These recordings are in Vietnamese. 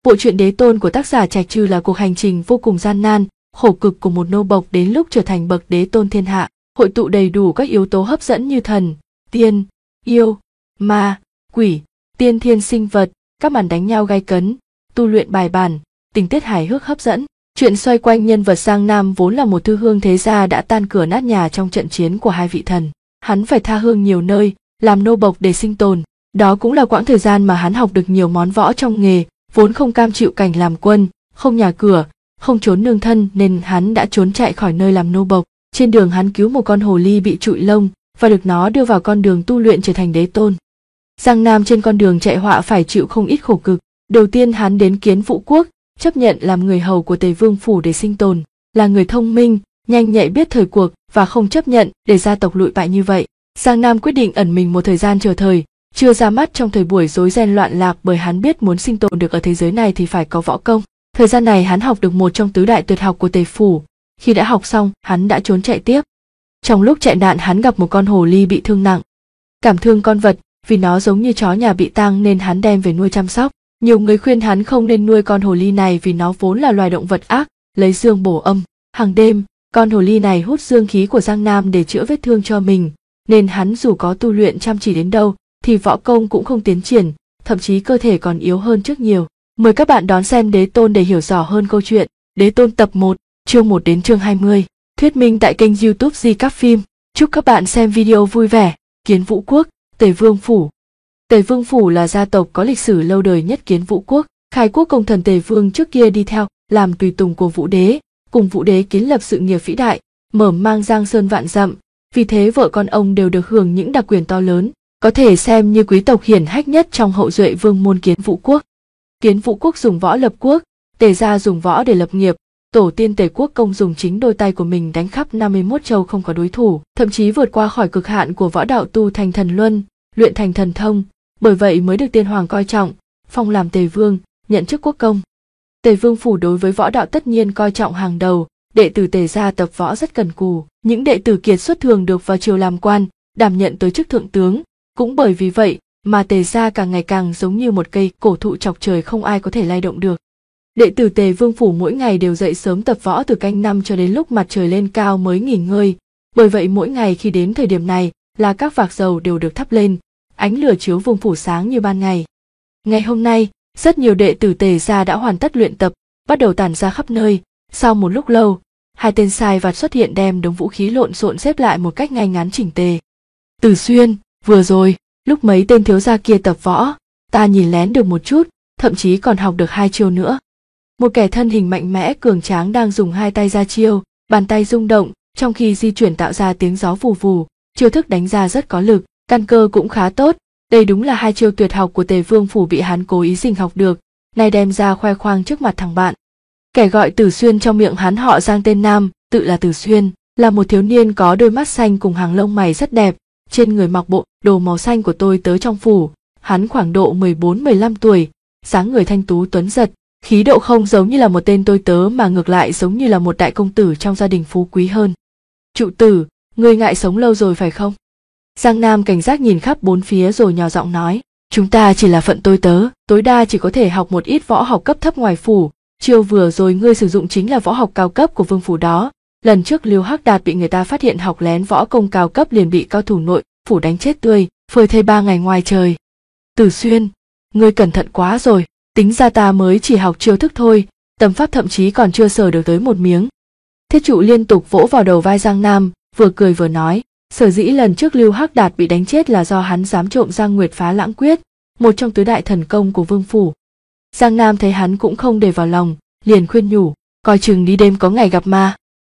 Bộ truyện Đế Tôn của tác giả Trạch Trư là cuộc hành trình vô cùng gian nan, khổ cực của một nô bộc đến lúc trở thành bậc đế tôn thiên hạ, hội tụ đầy đủ các yếu tố hấp dẫn như thần, tiên, yêu, ma, quỷ, tiên thiên sinh vật, các màn đánh nhau gay cấn, tu luyện bài bản, tình tiết hài hước hấp dẫn. Chuyện xoay quanh nhân vật Giang Nam vốn là một thư hương thế gia đã tan cửa nát nhà trong trận chiến của hai vị thần. Hắn phải tha hương nhiều nơi, làm nô bộc để sinh tồn. Đó cũng là quãng thời gian mà hắn học được nhiều món võ trong nghề, vốn không cam chịu cảnh làm quân, không nhà cửa, không trốn nương thân nên hắn đã trốn chạy khỏi nơi làm nô bộc. Trên đường hắn cứu một con hồ ly bị trụi lông và được nó đưa vào con đường tu luyện trở thành đế tôn. Giang Nam trên con đường chạy họa phải chịu không ít khổ cực. Đầu tiên hắn đến Kiến Vũ Quốc, chấp nhận làm người hầu của Tề Vương phủ để sinh tồn, là người thông minh, nhanh nhạy biết thời cuộc và không chấp nhận để gia tộc lụi bại như vậy. Giang Nam quyết định ẩn mình một thời gian chờ thời, chưa ra mắt trong thời buổi rối ren loạn lạc bởi hắn biết muốn sinh tồn được ở thế giới này thì phải có võ công. Thời gian này hắn học được một trong tứ đại tuyệt học của Tề phủ, khi đã học xong hắn đã trốn chạy tiếp. Trong lúc chạy nạn hắn gặp một con hồ ly bị thương nặng. Cảm thương con vật, vì nó giống như chó nhà bị tang nên hắn đem về nuôi chăm sóc. Nhiều người khuyên hắn không nên nuôi con hồ ly này vì nó vốn là loài động vật ác, lấy dương bổ âm. Hàng đêm, con hồ ly này hút dương khí của Giang Nam để chữa vết thương cho mình, nên hắn dù có tu luyện chăm chỉ đến đâu thì võ công cũng không tiến triển, thậm chí cơ thể còn yếu hơn trước nhiều. Mời các bạn đón xem Đế Tôn để hiểu rõ hơn câu chuyện. Đế Tôn tập 1, chương 1 đến chương 20. Thuyết minh tại kênh YouTube Di Các Phim. Chúc các bạn xem video vui vẻ. Kiến Vũ Quốc, Tề Vương phủ. Tề Vương phủ là gia tộc có lịch sử lâu đời nhất Kiến Vũ Quốc. Khai quốc công thần Tề Vương trước kia đi theo làm tùy tùng của Vũ Đế, cùng Vũ Đế kiến lập sự nghiệp vĩ đại, mở mang Giang Sơn vạn dặm. Vì thế vợ con ông đều được hưởng những đặc quyền to lớn, có thể xem như quý tộc hiển hách nhất trong hậu duệ vương môn Kiến Vũ Quốc. Kiến Vũ Quốc dùng võ lập quốc, Tề gia dùng võ để lập nghiệp. Tổ tiên Tề Quốc công dùng chính đôi tay của mình đánh khắp 51 châu không có đối thủ, thậm chí vượt qua khỏi cực hạn của võ đạo tu thành thần luân, luyện thành thần thông, bởi vậy mới được tiên hoàng coi trọng, phong làm Tề Vương, nhận chức quốc công. Tề Vương phủ đối với võ đạo tất nhiên coi trọng hàng đầu, đệ tử Tề gia tập võ rất cần cù, những đệ tử kiệt xuất thường được vào triều làm quan, đảm nhận tới chức thượng tướng, cũng bởi vì vậy mà Tề gia càng ngày càng giống như một cây cổ thụ chọc trời không ai có thể lay động được. Đệ tử Tề Vương phủ mỗi ngày đều dậy sớm tập võ từ canh 5 cho đến lúc mặt trời lên cao mới nghỉ ngơi, bởi vậy mỗi ngày khi đến thời điểm này là các vạc dầu đều được thắp lên, ánh lửa chiếu vương phủ sáng như ban ngày. Ngày hôm nay, rất nhiều đệ tử Tề gia đã hoàn tất luyện tập, bắt đầu tản ra khắp nơi. Sau một lúc lâu, hai tên sai vặt xuất hiện đem đống vũ khí lộn xộn xếp lại một cách ngay ngắn chỉnh tề. Từ Xuyên, vừa rồi, lúc mấy tên thiếu gia kia tập võ, ta nhìn lén được một chút, thậm chí còn học được 2 chiêu nữa. Một kẻ thân hình mạnh mẽ cường tráng đang dùng 2 tay ra chiêu, bàn tay rung động, trong khi di chuyển tạo ra tiếng gió vù vù, chiêu thức đánh ra rất có lực, căn cơ cũng khá tốt. Đây đúng là 2 chiêu tuyệt học của Tề Vương phủ bị hắn cố ý rình học được, nay đem ra khoe khoang trước mặt thằng bạn. Kẻ gọi Từ Xuyên trong miệng hắn họ Giang tên Nam, tự là Từ Xuyên, là một thiếu niên có đôi mắt xanh cùng hàng lông mày rất đẹp, trên người mặc bộ đồ màu xanh của tôi tớ trong phủ. Hắn khoảng độ 14-15 tuổi, dáng người thanh tú tuấn giật, khí độ không giống như là một tên tôi tớ mà ngược lại giống như là một đại công tử trong gia đình phú quý hơn. Trụ tử, ngươi ngại sống lâu rồi phải không? Giang Nam cảnh giác nhìn khắp bốn phía rồi nhỏ giọng nói, chúng ta chỉ là phận tôi tớ, tối đa chỉ có thể học một ít võ học cấp thấp ngoài phủ. Chiêu vừa rồi ngươi sử dụng chính là võ học cao cấp của vương phủ đó. Lần trước Lưu Hắc Đạt bị người ta phát hiện học lén võ công cao cấp liền bị cao thủ nội phủ đánh chết tươi, phơi thây 3 ngày ngoài trời. Từ Xuyên, ngươi cẩn thận quá rồi, tính ra ta mới chỉ học chiêu thức thôi, tâm pháp thậm chí còn chưa sờ được tới một miếng. Thiết Trụ liên tục vỗ vào đầu vai Giang Nam, vừa cười vừa nói, sở dĩ lần trước Lưu Hắc Đạt bị đánh chết là do hắn dám trộm Giang Nguyệt Phá Lãng Quyết, một trong tứ đại thần công của vương phủ. Giang Nam thấy hắn cũng không để vào lòng, liền khuyên nhủ, coi chừng đi đêm có ngày gặp ma.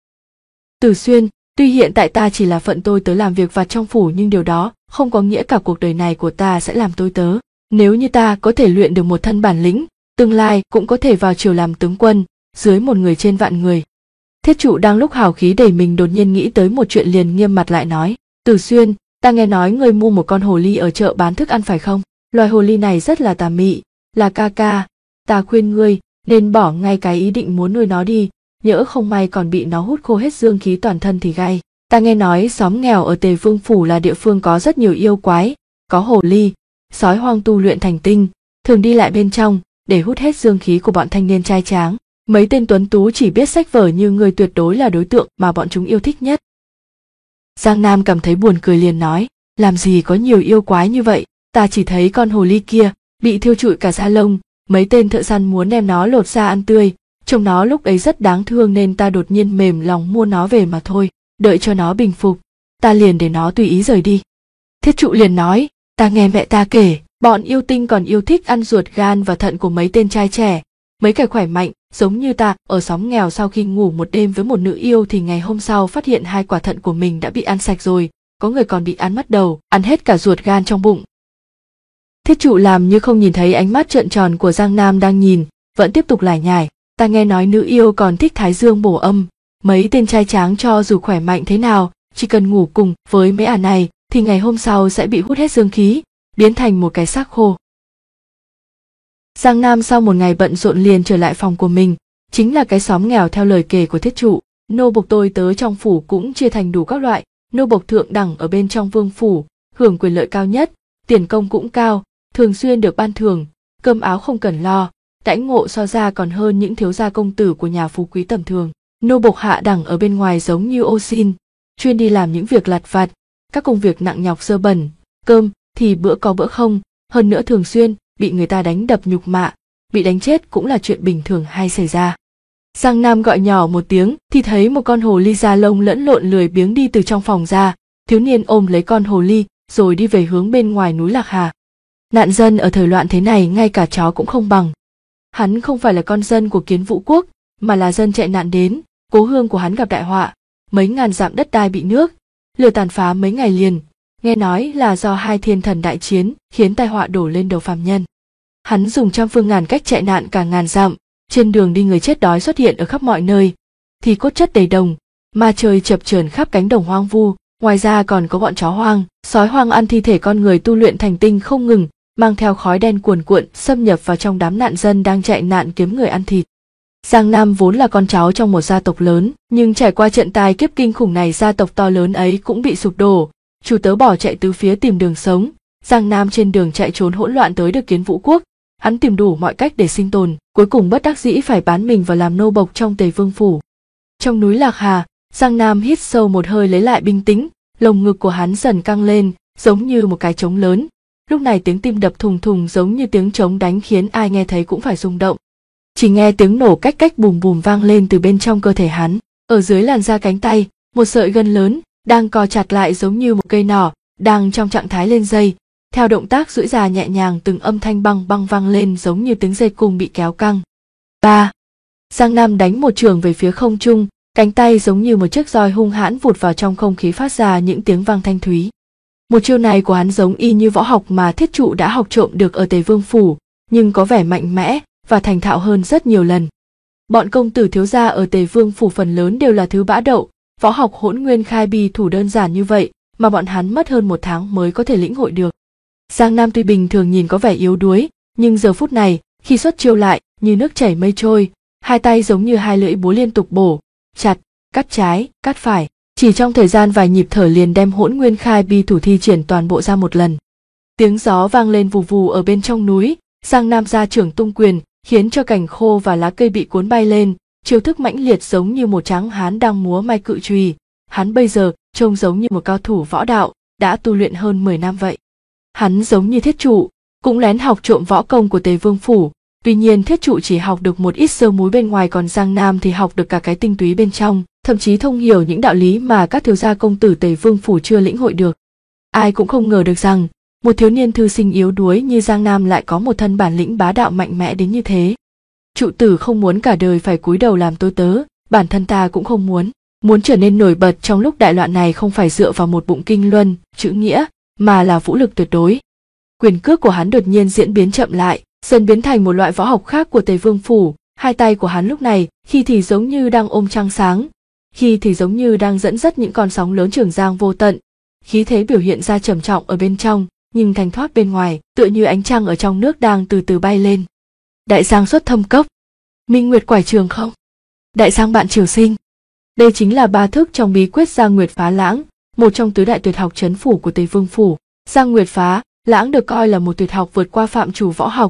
Từ Xuyên, tuy hiện tại ta chỉ là phận tôi tớ làm việc vặt trong phủ nhưng điều đó không có nghĩa cả cuộc đời này của ta sẽ làm tôi tớ. Nếu như ta có thể luyện được một thân bản lĩnh, tương lai cũng có thể vào triều làm tướng quân, dưới một người trên vạn người. Thiết Trụ đang lúc hào khí đầy mình đột nhiên nghĩ tới một chuyện liền nghiêm mặt lại nói, Từ Xuyên, ta nghe nói ngươi mua một con hồ ly ở chợ bán thức ăn phải không? Loài hồ ly này rất là tà mị, là ca ca, ta khuyên ngươi nên bỏ ngay cái ý định muốn nuôi nó đi, nhỡ không may còn bị nó hút khô hết dương khí toàn thân thì gay. Ta nghe nói xóm nghèo ở Tề Vương phủ là địa phương có rất nhiều yêu quái, có hồ ly, sói hoang tu luyện thành tinh, thường đi lại bên trong, để hút hết dương khí của bọn thanh niên trai tráng. Mấy tên tuấn tú chỉ biết sách vở như ngươi tuyệt đối là đối tượng mà bọn chúng yêu thích nhất. Giang Nam cảm thấy buồn cười liền nói, làm gì có nhiều yêu quái như vậy, ta chỉ thấy con hồ ly kia bị thiêu trụi cả da lông, mấy tên thợ săn muốn đem nó lột ra ăn tươi, trông nó lúc ấy rất đáng thương nên ta đột nhiên mềm lòng mua nó về mà thôi, đợi cho nó bình phục, ta liền để nó tùy ý rời đi. Thiết Trụ liền nói, ta nghe mẹ ta kể, bọn yêu tinh còn yêu thích ăn ruột gan và thận của mấy tên trai trẻ, mấy kẻ khỏe mạnh, giống như ta, ở xóm nghèo sau khi ngủ một đêm với một nữ yêu thì ngày hôm sau phát hiện 2 quả thận của mình đã bị ăn sạch rồi, có người còn bị ăn mất đầu, ăn hết cả ruột gan trong bụng. Thiết Trụ làm như không nhìn thấy ánh mắt trợn tròn của Giang Nam đang nhìn, vẫn tiếp tục lải nhải, ta nghe nói nữ yêu còn thích thái dương bổ âm, mấy tên trai tráng cho dù khỏe mạnh thế nào, chỉ cần ngủ cùng với mấy ả này thì ngày hôm sau sẽ bị hút hết dương khí, biến thành một cái xác khô. Giang Nam sau một ngày bận rộn liền trở lại phòng của mình, chính là cái xóm nghèo theo lời kể của Thiết Trụ. Nô bộc tôi tớ trong phủ cũng chia thành đủ các loại, nô bộc thượng đẳng ở bên trong vương phủ, hưởng quyền lợi cao nhất, tiền công cũng cao, thường xuyên được ban thưởng, cơm áo không cần lo, đãi ngộ so ra còn hơn những thiếu gia công tử của nhà phú quý tầm thường. Nô bộc hạ đẳng ở bên ngoài giống như ô xin, chuyên đi làm những việc lặt vặt, các công việc nặng nhọc dơ bẩn, cơm thì bữa có bữa không, hơn nữa thường xuyên bị người ta đánh đập nhục mạ, bị đánh chết cũng là chuyện bình thường hay xảy ra. Giang Nam gọi nhỏ một tiếng thì thấy một con hồ ly da lông lẫn lộn lười biếng đi từ trong phòng ra, thiếu niên ôm lấy con hồ ly rồi đi về hướng bên ngoài núi Lạc Hà. Nạn dân ở thời loạn thế này ngay cả chó cũng không bằng. Hắn không phải là con dân của Kiến Vũ Quốc, mà là dân chạy nạn đến, cố hương của hắn gặp đại họa, mấy ngàn dặm đất đai bị nước, lửa tàn phá mấy ngày liền, nghe nói là do 2 thiên thần đại chiến khiến tai họa đổ lên đầu phàm nhân. Hắn dùng trăm phương ngàn cách chạy nạn cả ngàn dặm, trên đường đi người chết đói xuất hiện ở khắp mọi nơi, thì cốt chất đầy đồng, ma trời chập chờn khắp cánh đồng hoang vu, ngoài ra còn có bọn chó hoang, sói hoang ăn thi thể con người tu luyện thành tinh không ngừng, mang theo khói đen cuồn cuộn xâm nhập vào trong đám nạn dân đang chạy nạn kiếm người ăn thịt. Giang Nam vốn là con cháu trong một gia tộc lớn, nhưng trải qua trận tai kiếp kinh khủng này gia tộc to lớn ấy cũng bị sụp đổ, chủ tớ bỏ chạy tứ phía tìm đường sống. Giang Nam trên đường chạy trốn hỗn loạn tới được Kiến Vũ Quốc, hắn tìm đủ mọi cách để sinh tồn, cuối cùng bất đắc dĩ phải bán mình vào làm nô bộc trong Tề Vương phủ. Trong núi Lạc Hà, Giang Nam hít sâu một hơi lấy lại bình tĩnh, lồng ngực của hắn dần căng lên, giống như một cái trống lớn. Lúc này tiếng tim đập thùng thùng giống như tiếng trống đánh khiến ai nghe thấy cũng phải rung động. Chỉ nghe tiếng nổ cách cách bùm bùm vang lên từ bên trong cơ thể hắn, ở dưới làn da cánh tay, một sợi gân lớn đang co chặt lại giống như một cây nỏ, đang trong trạng thái lên dây. Theo động tác duỗi ra nhẹ nhàng từng âm thanh băng băng vang lên giống như tiếng dây cung bị kéo căng. 3. Giang Nam đánh một chưởng về phía không trung, cánh tay giống như một chiếc roi hung hãn vụt vào trong không khí phát ra những tiếng vang thanh thúy. Một chiêu này của hắn giống y như võ học mà Thiết Trụ đã học trộm được ở Tề Vương phủ, nhưng có vẻ mạnh mẽ và thành thạo hơn rất nhiều lần. Bọn công tử thiếu gia ở Tề Vương phủ phần lớn đều là thứ bã đậu, võ học Hỗn Nguyên Khai Bi thủ đơn giản như vậy mà bọn hắn mất hơn 1 tháng mới có thể lĩnh hội được. Giang Nam tuy bình thường nhìn có vẻ yếu đuối, nhưng giờ phút này, khi xuất chiêu lại, như nước chảy mây trôi, 2 tay giống như 2 lưỡi búa liên tục bổ, chặt, cắt trái, cắt phải, chỉ trong thời gian vài nhịp thở liền đem Hỗn Nguyên Khai Bi thủ thi triển toàn bộ ra một lần. Tiếng gió vang lên vù vù ở bên trong núi, Giang Nam ra chưởng tung quyền, khiến cho cành khô và lá cây bị cuốn bay lên, chiêu thức mãnh liệt giống như một tráng hán đang múa may cự chùy. Hắn bây giờ trông giống như một cao thủ võ đạo, đã tu luyện hơn 10 năm vậy. Hắn giống như Thiết Trụ, cũng lén học trộm võ công của Tề Vương phủ, tuy nhiên Thiết Trụ chỉ học được một ít sơ múi bên ngoài, còn Giang Nam thì học được cả cái tinh túy bên trong, thậm chí thông hiểu những đạo lý mà các thiếu gia công tử Tề Vương phủ chưa lĩnh hội được. Ai cũng không ngờ được rằng một thiếu niên thư sinh yếu đuối như Giang Nam lại có một thân bản lĩnh bá đạo mạnh mẽ đến như thế. Trụ tử không muốn cả đời phải cúi đầu làm tôi tớ, bản thân ta cũng không muốn. Muốn trở nên nổi bật trong lúc đại loạn này không phải dựa vào một bụng kinh luân, chữ nghĩa, mà là vũ lực tuyệt đối. Quyền cước của hắn đột nhiên diễn biến chậm lại, dần biến thành một loại võ học khác của Tề Vương phủ. 2 tay của hắn lúc này, khi thì giống như đang ôm trăng sáng, khi thì giống như đang dẫn dắt những con sóng lớn trường giang vô tận. Khí thế biểu hiện ra trầm trọng ở bên trong, nhưng thanh thoát bên ngoài, tựa như ánh trăng ở trong nước đang từ từ bay lên. Đại giang xuất thâm cốc, minh nguyệt quải trường không, đại giang bạn triều sinh. Đây chính là 3 thức trong bí quyết Giang Nguyệt Phá Lãng, một trong tứ đại tuyệt học trấn phủ của Tề Vương phủ. Giang Nguyệt Phá Lãng được coi là một tuyệt học vượt qua phạm trù võ học,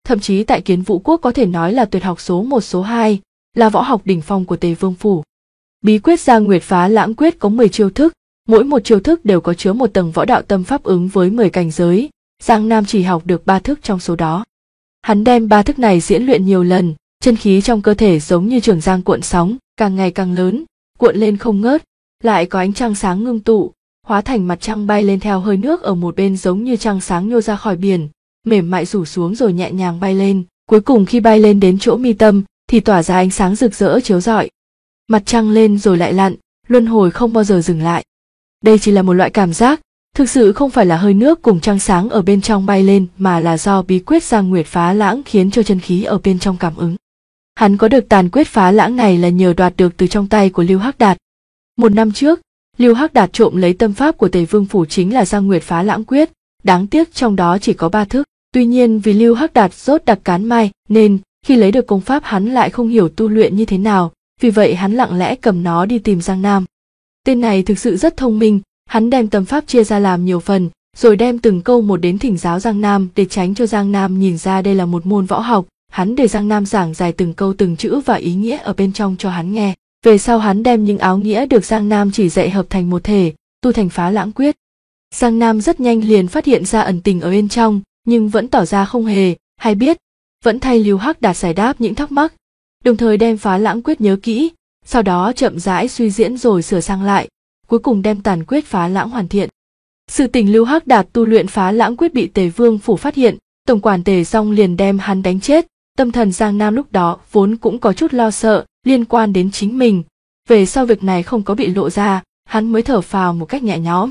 thậm chí tại Kiến Vũ Quốc có thể nói là tuyệt học số 1 số 2, là võ học đỉnh phong của Tề Vương phủ. Bí quyết Giang Nguyệt Phá Lãng Quyết có 10 chiêu thức, mỗi một chiêu thức đều có chứa một tầng võ đạo tâm pháp ứng với 10 cảnh giới, Giang Nam chỉ học được 3 thức trong số đó. Hắn đem 3 thức này diễn luyện nhiều lần, chân khí trong cơ thể giống như trường giang cuộn sóng, càng ngày càng lớn, cuộn lên không ngớt, lại có ánh trăng sáng ngưng tụ, hóa thành mặt trăng bay lên theo hơi nước ở một bên giống như trăng sáng nhô ra khỏi biển, mềm mại rủ xuống rồi nhẹ nhàng bay lên, cuối cùng khi bay lên đến chỗ mi tâm thì tỏa ra ánh sáng rực rỡ chiếu rọi. Mặt trăng lên rồi lại lặn, luân hồi không bao giờ dừng lại. Đây chỉ là một loại cảm giác, thực sự không phải là hơi nước cùng trăng sáng ở bên trong bay lên mà là do bí quyết Giang Nguyệt Phá Lãng khiến cho chân khí ở bên trong cảm ứng. Hắn có được tàn quyết phá lãng này là nhờ đoạt được từ trong tay của Lưu Hắc Đạt. 1 năm trước, Lưu Hắc Đạt trộm lấy tâm pháp của Tề Vương phủ chính là Giang Nguyệt Phá Lãng Quyết, đáng tiếc trong đó chỉ có 3 thức. Tuy nhiên vì Lưu Hắc Đạt rốt đặc cán mai nên khi lấy được công pháp hắn lại không hiểu tu luyện như thế nào, vì vậy hắn lặng lẽ cầm nó đi tìm Giang Nam. Tên này thực sự rất thông minh, hắn đem tâm pháp chia ra làm nhiều phần, rồi đem từng câu một đến thỉnh giáo Giang Nam để tránh cho Giang Nam nhìn ra đây là một môn võ học. Hắn để Giang Nam giảng giải từng câu từng chữ và ý nghĩa ở bên trong cho hắn nghe. Về sau hắn đem những áo nghĩa được Giang Nam chỉ dạy hợp thành một thể, tu thành Phá Lãng Quyết. Giang Nam rất nhanh liền phát hiện ra ẩn tình ở bên trong, nhưng vẫn tỏ ra không hề hay biết, vẫn thay Lưu Hắc Đạt giải đáp những thắc mắc, đồng thời đem Phá Lãng Quyết nhớ kỹ, sau đó chậm rãi suy diễn rồi sửa sang lại, cuối cùng đem tàn quyết Phá Lãng hoàn thiện. Sự tình Lưu Hắc Đạt tu luyện Phá Lãng Quyết bị Tề Vương phủ phát hiện, tổng quản Tề Song liền đem hắn đánh chết. Tâm thần Giang Nam lúc đó vốn cũng có chút lo sợ liên quan đến chính mình, về sau việc này không có bị lộ ra, hắn mới thở phào một cách nhẹ nhõm.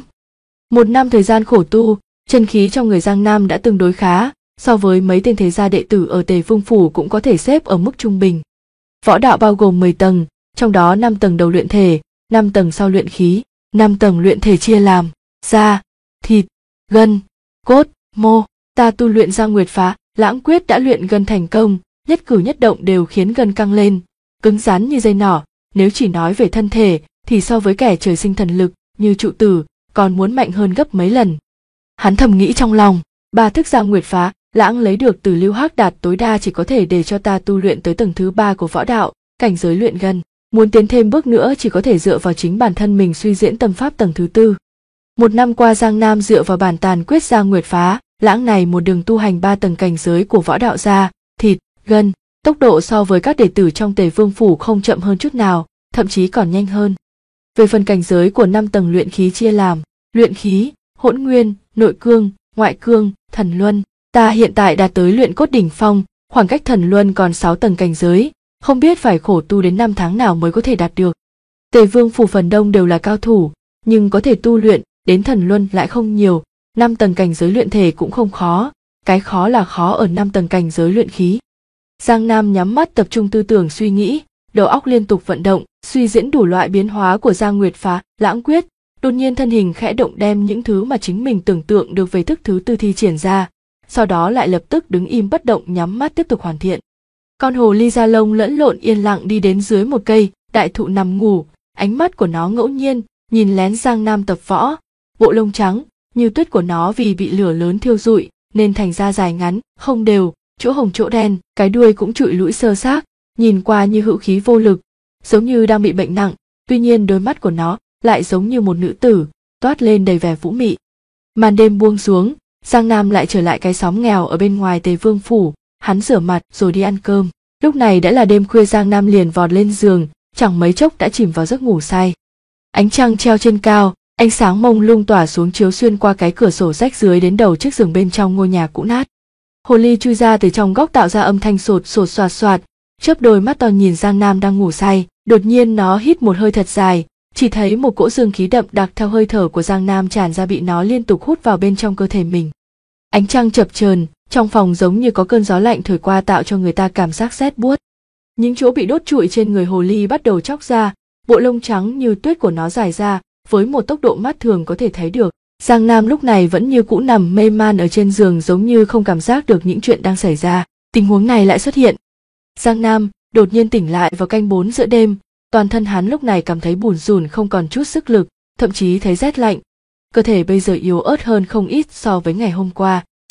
1 năm thời gian khổ tu, chân khí trong người Giang Nam đã tương đối khá, so với mấy tên thế gia đệ tử ở Tề Vương phủ cũng có thể xếp ở mức trung bình. Võ đạo bao gồm 10 tầng, trong đó 5 tầng đầu luyện thể, 5 tầng sau luyện khí, 5 tầng luyện thể chia làm da, thịt, gân, cốt, mô. Ta tu luyện Giang Nguyệt Phá Lãng Quyết đã luyện gân thành công, nhất cử nhất động đều khiến gân căng lên, cứng rắn như dây nỏ. Nếu chỉ nói về thân thể thì so với kẻ trời sinh thần lực như Trụ Tử còn muốn mạnh hơn gấp mấy lần. Hắn thầm nghĩ trong lòng, 3 thức Giang Nguyệt Phá Lãng lấy được từ Lưu Hắc Đạt tối đa chỉ có thể để cho ta tu luyện tới tầng thứ 3 của võ đạo, cảnh giới luyện gân. Muốn tiến thêm bước nữa chỉ có thể dựa vào chính bản thân mình suy diễn tâm pháp tầng thứ 4. 1 năm qua Giang Nam dựa vào bản tàn quyết Giang Nguyệt Phá Lãng này một đường tu hành 3 tầng cảnh giới của võ đạo da, thịt, gân, tốc độ so với các đệ tử trong Tề Vương phủ không chậm hơn chút nào, thậm chí còn nhanh hơn. Về phần cảnh giới của 5 tầng luyện khí chia làm luyện khí, hỗn nguyên, nội cương, ngoại cương, thần luân, ta hiện tại đạt tới luyện cốt đỉnh phong, khoảng cách thần luân còn 6 tầng cảnh giới, không biết phải khổ tu đến 5 tháng nào mới có thể đạt được. Tề Vương phủ phần đông đều là cao thủ, nhưng có thể tu luyện đến thần luân lại không nhiều. 5 tầng cảnh giới luyện thể cũng không khó, cái khó là khó ở 5 tầng cảnh giới luyện khí. Giang Nam nhắm mắt tập trung tư tưởng suy nghĩ, đầu óc liên tục vận động, suy diễn đủ loại biến hóa của Giang Nguyệt Phá Lãng Quyết, đột nhiên thân hình khẽ động đem những thứ mà chính mình tưởng tượng được về thức thứ 4 thi triển ra, sau đó lại lập tức đứng im bất động nhắm mắt tiếp tục hoàn thiện. Con hồ ly da lông lẫn lộn yên lặng đi đến dưới một cây đại thụ nằm ngủ, ánh mắt của nó ngẫu nhiên nhìn lén Giang Nam tập võ, bộ lông trắng như tuyết của nó vì bị lửa lớn thiêu rụi nên thành ra dài ngắn, không đều, chỗ hồng chỗ đen, cái đuôi cũng trụi lũi sơ xác, nhìn qua như hữu khí vô lực, giống như đang bị bệnh nặng, tuy nhiên đôi mắt của nó lại giống như một nữ tử, toát lên đầy vẻ vũ mị. Màn đêm buông xuống, Giang Nam lại trở lại cái xóm nghèo ở bên ngoài Tề Vương phủ, hắn rửa mặt rồi đi ăn cơm. Lúc này đã là đêm khuya, Giang Nam liền vọt lên giường, chẳng mấy chốc đã chìm vào giấc ngủ say. Ánh trăng treo trên cao, ánh sáng mông lung tỏa xuống chiếu xuyên qua cái cửa sổ rách dưới đến đầu chiếc giường bên trong ngôi nhà cũ nát. Hồ ly chui ra từ trong góc tạo ra âm thanh sột sột soạt soạt, chớp đôi mắt to nhìn Giang Nam đang ngủ say. Đột nhiên nó hít một hơi thật dài, chỉ thấy một cỗ dương khí đậm đặc theo hơi thở của Giang Nam tràn ra bị nó liên tục hút vào bên trong cơ thể mình. Ánh trăng chập chờn, trong phòng giống như có cơn gió lạnh thổi qua tạo cho người ta cảm giác rét buốt. Những chỗ bị đốt trụi trên người hồ ly bắt đầu chóc ra, bộ lông trắng như tuyết của nó dài ra, với một tốc độ mắt thường có thể thấy được. Giang Nam lúc này vẫn như cũ nằm mê man ở trên giường giống như không cảm giác được những chuyện đang xảy ra. Tình huống này lại xuất hiện. Giang Nam đột nhiên tỉnh lại vào canh 4 giữa đêm, toàn thân hắn lúc này cảm thấy bủn rủn không còn chút sức lực, thậm chí thấy rét lạnh. Cơ thể bây giờ yếu ớt hơn không ít so với ngày hôm qua,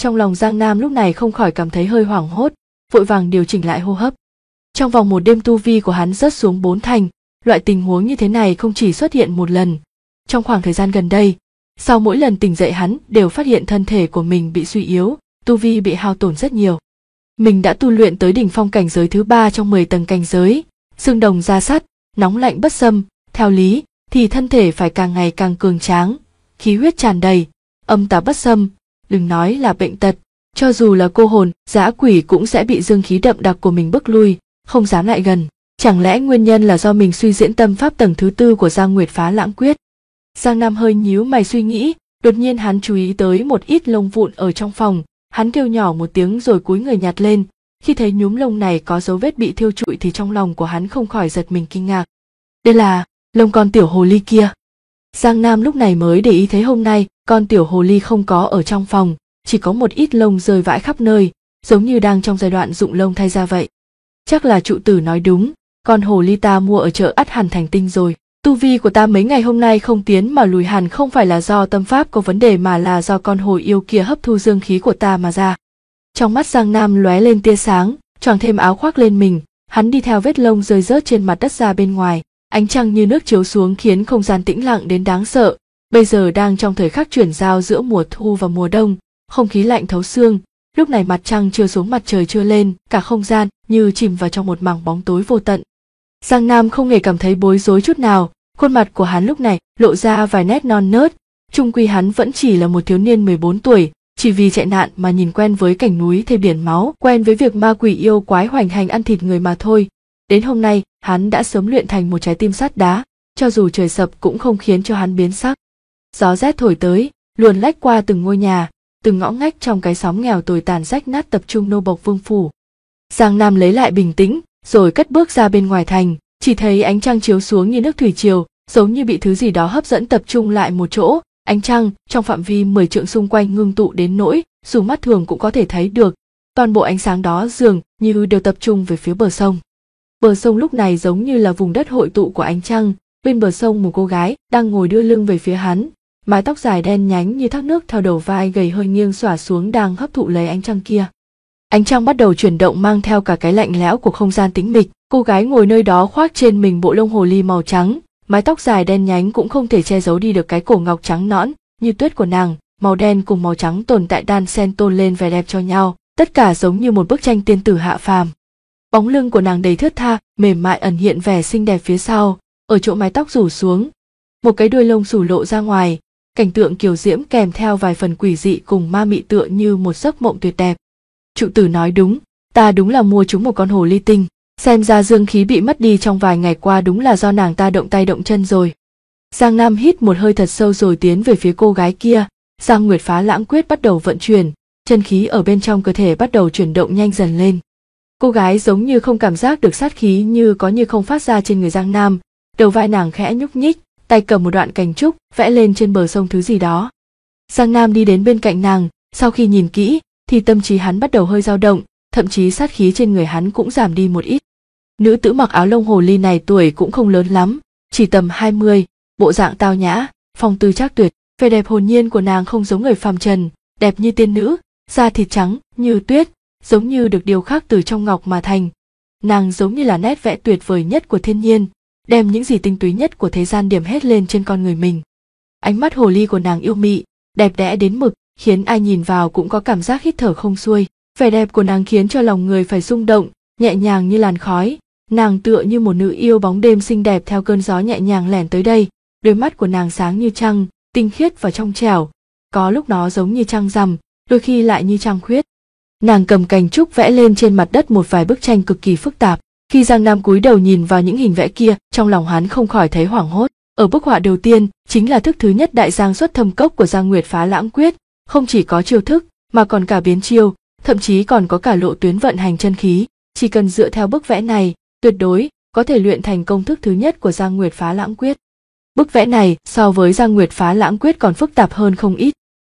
Trong lòng Giang Nam lúc này không khỏi cảm thấy hơi hoảng hốt, vội vàng điều chỉnh lại hô hấp. Trong vòng một đêm tu vi của hắn rớt xuống 4 thành, loại tình huống như thế này không chỉ xuất hiện một lần. Trong khoảng thời gian gần đây, sau mỗi lần tỉnh dậy hắn đều phát hiện thân thể của mình bị suy yếu, tu vi bị hao tổn rất nhiều. Mình đã tu luyện tới đỉnh phong cảnh giới thứ 3 trong 10 tầng cảnh giới, xương đồng da sắt, nóng lạnh bất xâm, theo lý thì thân thể phải càng ngày càng cường tráng, khí huyết tràn đầy, âm tà bất xâm, đừng nói là bệnh tật, cho dù là cô hồn, dã quỷ cũng sẽ bị dương khí đậm đặc của mình bức lui, không dám lại gần. Chẳng lẽ nguyên nhân là do mình suy diễn tâm pháp tầng thứ 4 của Giang Nguyệt Phá Lãng Quyết? Giang Nam hơi nhíu mày suy nghĩ, đột nhiên hắn chú ý tới một ít lông vụn ở trong phòng, hắn kêu nhỏ một tiếng rồi cúi người nhặt lên, khi thấy nhúm lông này có dấu vết bị thiêu trụi thì trong lòng của hắn không khỏi giật mình kinh ngạc. Đây là lông con tiểu hồ ly kia. Giang Nam lúc này mới để ý thấy hôm nay con tiểu hồ ly không có ở trong phòng, chỉ có một ít lông rơi vãi khắp nơi, giống như đang trong giai đoạn rụng lông thay ra vậy. Chắc là trụ tử nói đúng, con hồ ly ta mua ở chợ ắt hẳn thành tinh rồi. Tu vi của ta mấy ngày hôm nay không tiến mà lùi hẳn không phải là do tâm pháp có vấn đề mà là do con hồ yêu kia hấp thu dương khí của ta mà ra. Trong mắt Giang Nam lóe lên tia sáng, choàng thêm áo khoác lên mình, hắn đi theo vết lông rơi rớt trên mặt đất ra bên ngoài. Ánh trăng như nước chiếu xuống khiến không gian tĩnh lặng đến đáng sợ. Bây giờ đang trong thời khắc chuyển giao giữa mùa thu và mùa đông, không khí lạnh thấu xương. Lúc này mặt trăng chưa xuống mặt trời chưa lên, cả không gian như chìm vào trong một mảng bóng tối vô tận. Giang Nam không hề cảm thấy bối rối chút nào, khuôn mặt của hắn lúc này lộ ra vài nét non nớt. Chung quy hắn vẫn chỉ là một thiếu niên 14 tuổi, chỉ vì chạy nạn mà nhìn quen với cảnh núi thây biển máu, quen với việc ma quỷ yêu quái hoành hành ăn thịt người mà thôi. Đến hôm nay, hắn đã sớm luyện thành một trái tim sắt đá, cho dù trời sập cũng không khiến cho hắn biến sắc. Gió rét thổi tới, luồn lách qua từng ngôi nhà, từng ngõ ngách trong cái xóm nghèo tồi tàn rách nát tập trung nô bộc vương phủ. Giang Nam lấy lại bình tĩnh, rồi cất bước ra bên ngoài thành, chỉ thấy ánh trăng chiếu xuống như nước thủy triều, giống như bị thứ gì đó hấp dẫn tập trung lại một chỗ. Ánh trăng trong phạm vi 10 trượng xung quanh ngưng tụ đến nỗi dù mắt thường cũng có thể thấy được. Toàn bộ ánh sáng đó dường như đều tập trung về phía bờ sông. Bờ sông lúc này giống như là vùng đất hội tụ của ánh trăng, bên bờ sông một cô gái đang ngồi đưa lưng về phía hắn, mái tóc dài đen nhánh như thác nước theo đầu vai gầy hơi nghiêng xõa xuống đang hấp thụ lấy ánh trăng kia. Ánh trăng bắt đầu chuyển động mang theo cả cái lạnh lẽo của không gian tĩnh mịch. Cô gái ngồi nơi đó khoác trên mình bộ lông hồ ly màu trắng, mái tóc dài đen nhánh cũng không thể che giấu đi được cái cổ ngọc trắng nõn như tuyết của nàng, màu đen cùng màu trắng tồn tại đan xen tôn lên vẻ đẹp cho nhau, tất cả giống như một bức tranh tiên tử hạ phàm. Bóng lưng của nàng đầy thướt tha, mềm mại ẩn hiện vẻ xinh đẹp phía sau, ở chỗ mái tóc rủ xuống, một cái đuôi lông xù lộ ra ngoài, cảnh tượng kiều diễm kèm theo vài phần quỷ dị cùng ma mị tựa như một giấc mộng tuyệt đẹp. Trụ tử nói đúng, ta đúng là mua trúng một con hồ ly tinh, xem ra dương khí bị mất đi trong vài ngày qua đúng là do nàng ta động tay động chân rồi. Giang Nam hít một hơi thật sâu rồi tiến về phía cô gái kia. Giang Nguyệt Phá Lãng Quyết bắt đầu vận chuyển, chân khí ở bên trong cơ thể bắt đầu chuyển động nhanh dần lên. Cô gái giống như không cảm giác được sát khí như có như không phát ra trên người Giang Nam, đầu vai nàng khẽ nhúc nhích, tay cầm một đoạn cành trúc vẽ lên trên bờ sông thứ gì đó. Giang Nam đi đến bên cạnh nàng, sau khi nhìn kỹ thì tâm trí hắn bắt đầu hơi dao động, thậm chí sát khí trên người hắn cũng giảm đi một ít. Nữ tử mặc áo lông hồ ly này tuổi cũng không lớn lắm, chỉ tầm 20, bộ dạng tao nhã, phong tư trác tuyệt, vẻ đẹp hồn nhiên của nàng không giống người phàm trần, đẹp như tiên nữ, da thịt trắng như tuyết, giống như được điêu khắc từ trong ngọc mà thành. Nàng giống như là nét vẽ tuyệt vời nhất của thiên nhiên, đem những gì tinh túy nhất của thế gian điểm hết lên trên con người mình. Ánh mắt hồ ly của nàng yêu mị, đẹp đẽ đến mực, khiến ai nhìn vào cũng có cảm giác hít thở không xuôi. Vẻ đẹp của nàng khiến cho lòng người phải rung động, nhẹ nhàng như làn khói. Nàng tựa như một nữ yêu bóng đêm xinh đẹp theo cơn gió nhẹ nhàng lẻn tới đây. Đôi mắt của nàng sáng như trăng, tinh khiết và trong trẻo, có lúc nó giống như trăng rằm, đôi khi lại như trăng khuyết. Nàng cầm cành trúc vẽ lên trên mặt đất một vài bức tranh cực kỳ phức tạp. Khi Giang Nam cúi đầu nhìn vào những hình vẽ kia, trong lòng hắn không khỏi thấy hoảng hốt. Ở bức họa đầu tiên chính là thức thứ nhất đại giang xuất thâm cốc của Giang Nguyệt Phá Lãng Quyết, không chỉ có chiêu thức mà còn cả biến chiêu, thậm chí còn có cả lộ tuyến vận hành chân khí. Chỉ cần dựa theo bức vẽ này, tuyệt đối có thể luyện thành công thức thứ nhất của Giang Nguyệt Phá Lãng Quyết. Bức vẽ này so với Giang Nguyệt Phá Lãng Quyết còn phức tạp hơn không ít.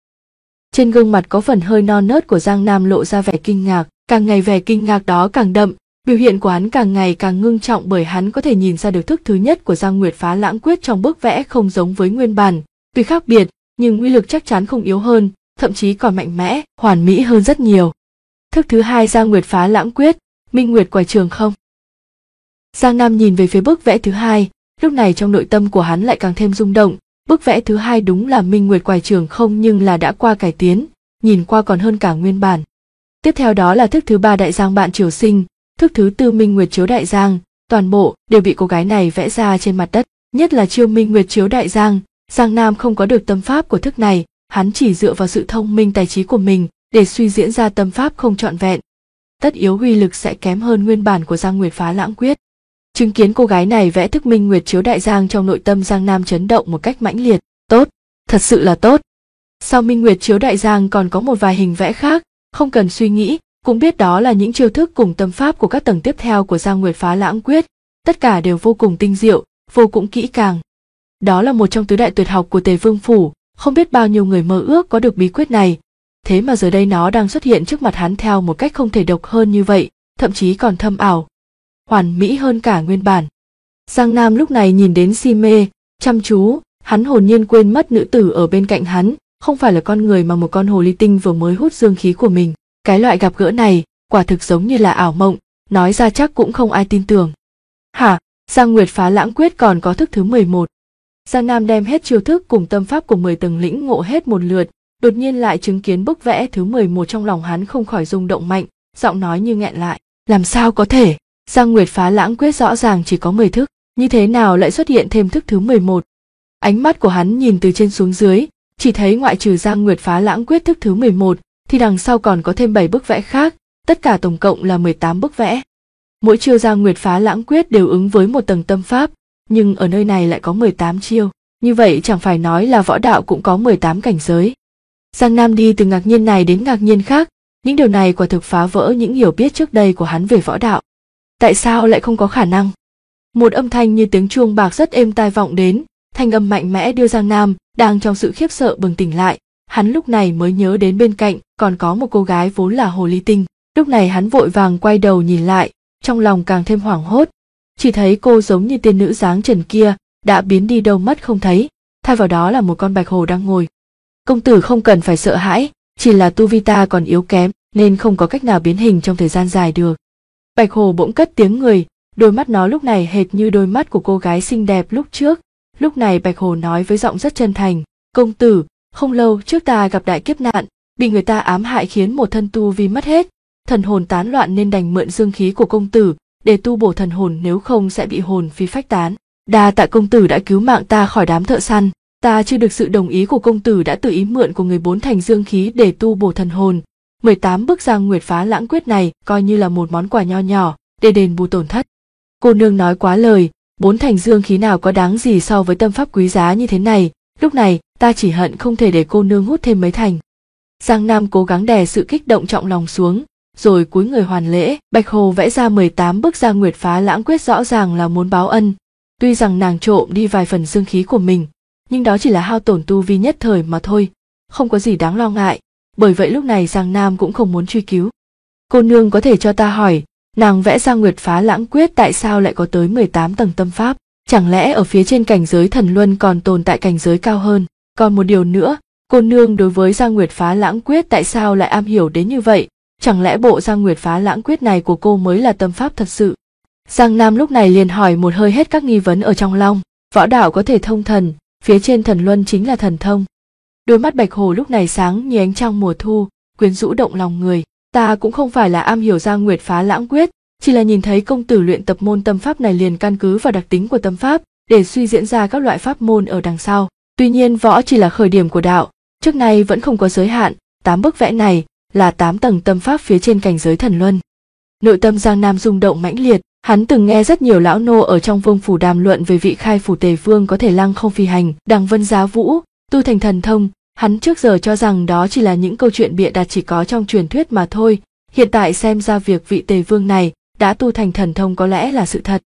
Trên gương mặt có phần hơi non nớt của Giang Nam lộ ra vẻ kinh ngạc, càng ngày vẻ kinh ngạc đó càng đậm, biểu hiện của hắn càng ngày càng ngưng trọng bởi hắn có thể nhìn ra được thức thứ nhất của Giang Nguyệt Phá Lãng Quyết trong bức vẽ không giống với nguyên bản, tuy khác biệt nhưng uy lực chắc chắn không yếu hơn, thậm chí còn mạnh mẽ, hoàn mỹ hơn rất nhiều. Thức thứ hai Giang Nguyệt Phá Lãng Quyết, Minh Nguyệt Quải Trường Không. Giang Nam nhìn về phía bức vẽ thứ hai, lúc này trong nội tâm của hắn lại càng thêm rung động. Bức vẽ thứ hai đúng là Minh Nguyệt Quải Trường Không nhưng là đã qua cải tiến, nhìn qua còn hơn cả nguyên bản. Tiếp theo đó là thức thứ ba Đại Giang Bạn Triều Sinh, thức thứ tư Minh Nguyệt Chiếu Đại Giang, toàn bộ đều bị cô gái này vẽ ra trên mặt đất. Nhất là chiêu Minh Nguyệt Chiếu Đại Giang, Giang Nam không có được tâm pháp của thức này, hắn chỉ dựa vào sự thông minh tài trí của mình để suy diễn ra tâm pháp không trọn vẹn. Tất yếu uy lực sẽ kém hơn nguyên bản của Giang Nguyệt Phá Lãng Quyết. Chứng kiến cô gái này vẽ thức Minh Nguyệt Chiếu Đại Giang, trong nội tâm Giang Nam chấn động một cách mãnh liệt. Tốt, thật sự là tốt. Sau Minh Nguyệt Chiếu Đại Giang còn có một vài hình vẽ khác, không cần suy nghĩ, cũng biết đó là những chiêu thức cùng tâm pháp của các tầng tiếp theo của Giang Nguyệt Phá Lãng Quyết, tất cả đều vô cùng tinh diệu, vô cùng kỹ càng. Đó là một trong tứ đại tuyệt học của Tề Vương phủ, không biết bao nhiêu người mơ ước có được bí quyết này, thế mà giờ đây nó đang xuất hiện trước mặt hắn theo một cách không thể độc hơn như vậy, thậm chí còn thâm ảo, hoàn mỹ hơn cả nguyên bản. Giang Nam lúc này nhìn đến si mê, chăm chú, hắn hồn nhiên quên mất nữ tử ở bên cạnh hắn, không phải là con người mà một con hồ ly tinh vừa mới hút dương khí của mình. Cái loại gặp gỡ này, quả thực giống như là ảo mộng, nói ra chắc cũng không ai tin tưởng. Hả, Giang Nguyệt Phá Lãng Quyết còn có thức thứ 11. Giang Nam đem hết chiêu thức cùng tâm pháp của 10 tầng lĩnh ngộ hết một lượt, đột nhiên lại chứng kiến bức vẽ thứ 11, trong lòng hắn không khỏi rung động mạnh, giọng nói như nghẹn lại. Làm sao có thể, Giang Nguyệt Phá Lãng Quyết rõ ràng chỉ có 10 thức, như thế nào lại xuất hiện thêm thức thứ 11? Ánh mắt của hắn nhìn từ trên xuống dưới, chỉ thấy ngoại trừ Giang Nguyệt Phá Lãng Quyết thức thứ 11, thì đằng sau còn có thêm 7 bức vẽ khác, tất cả tổng cộng là 18 bức vẽ. Mỗi chiêu Giang Nguyệt Phá Lãng Quyết đều ứng với một tầng tâm pháp, nhưng ở nơi này lại có 18 chiêu, như vậy chẳng phải nói là võ đạo cũng có 18 cảnh giới. Giang Nam đi từ ngạc nhiên này đến ngạc nhiên khác, những điều này quả thực phá vỡ những hiểu biết trước đây của hắn về võ đạo. Tại sao lại không có khả năng? Một âm thanh như tiếng chuông bạc rất êm tai vọng đến, thanh âm mạnh mẽ đưa Giang Nam đang trong sự khiếp sợ bừng tỉnh lại. Hắn lúc này mới nhớ đến bên cạnh còn có một cô gái vốn là hồ ly tinh. Lúc này hắn vội vàng quay đầu nhìn lại, trong lòng càng thêm hoảng hốt. Chỉ thấy cô giống như tiên nữ dáng trần kia đã biến đi đâu mất không thấy, thay vào đó là một con bạch hồ đang ngồi. Công tử không cần phải sợ hãi, chỉ là tu vi ta còn yếu kém nên không có cách nào biến hình trong thời gian dài được. Bạch hồ bỗng cất tiếng người, đôi mắt nó lúc này hệt như đôi mắt của cô gái xinh đẹp lúc trước. Lúc này bạch hồ nói với giọng rất chân thành, công tử, không lâu trước ta gặp đại kiếp nạn, bị người ta ám hại khiến một thân tu vi mất hết, thần hồn tán loạn nên đành mượn dương khí của công tử để tu bổ thần hồn, nếu không sẽ bị hồn phi phách tán. Đa tạ công tử đã cứu mạng ta khỏi đám thợ săn, ta chưa được sự đồng ý của công tử đã tự ý mượn của người 4 thành dương khí để tu bổ thần hồn. 18 bức Giang Nguyệt Phá Lãng Quyết này coi như là một món quà nho nhỏ để đền bù tổn thất. Cô nương nói quá lời, 4 thành dương khí nào có đáng gì so với tâm pháp quý giá như thế này, lúc này ta chỉ hận không thể để cô nương hút thêm mấy thành. Giang Nam cố gắng đè sự kích động trọng lòng xuống, rồi cúi người hoàn lễ. Bạch hồ vẽ ra 18 bức Giang Nguyệt Phá Lãng Quyết rõ ràng là muốn báo ân. Tuy rằng nàng trộm đi vài phần dương khí của mình, nhưng đó chỉ là hao tổn tu vi nhất thời mà thôi, không có gì đáng lo ngại. Bởi vậy lúc này Giang Nam cũng không muốn truy cứu. Cô nương có thể cho ta hỏi, nàng vẽ Giang Nguyệt Phá Lãng Quyết tại sao lại có tới 18 tầng tâm pháp? Chẳng lẽ ở phía trên cảnh giới thần luân còn tồn tại cảnh giới cao hơn? Còn một điều nữa, cô nương đối với Giang Nguyệt Phá Lãng Quyết tại sao lại am hiểu đến như vậy? Chẳng lẽ bộ Giang Nguyệt Phá Lãng Quyết này của cô mới là tâm pháp thật sự? Giang Nam lúc này liền hỏi một hơi hết các nghi vấn ở trong lòng. Võ đạo có thể thông thần, phía trên thần luân chính là thần thông. Đôi mắt bạch hồ lúc này sáng như ánh trăng mùa thu, quyến rũ động lòng người. Ta cũng không phải là am hiểu Giang Nguyệt Phá Lãng Quyết, chỉ là nhìn thấy công tử luyện tập môn tâm pháp này liền căn cứ vào đặc tính của tâm pháp để suy diễn ra các loại pháp môn ở đằng sau. Tuy nhiên võ chỉ là khởi điểm của đạo, trước nay vẫn không có giới hạn. 8 bức vẽ này là 8 tầng tâm pháp phía trên cảnh giới thần luân. Nội tâm Giang Nam rung động mãnh liệt, hắn từng nghe rất nhiều lão nô ở trong vương phủ đàm luận về vị khai phủ tề vương có thể lăng không phi hành, đằng vân giá vũ, tu thành thần thông. Hắn trước giờ cho rằng đó chỉ là những câu chuyện bịa đặt chỉ có trong truyền thuyết mà thôi, hiện tại xem ra việc vị tề vương này đã tu thành thần thông có lẽ là sự thật.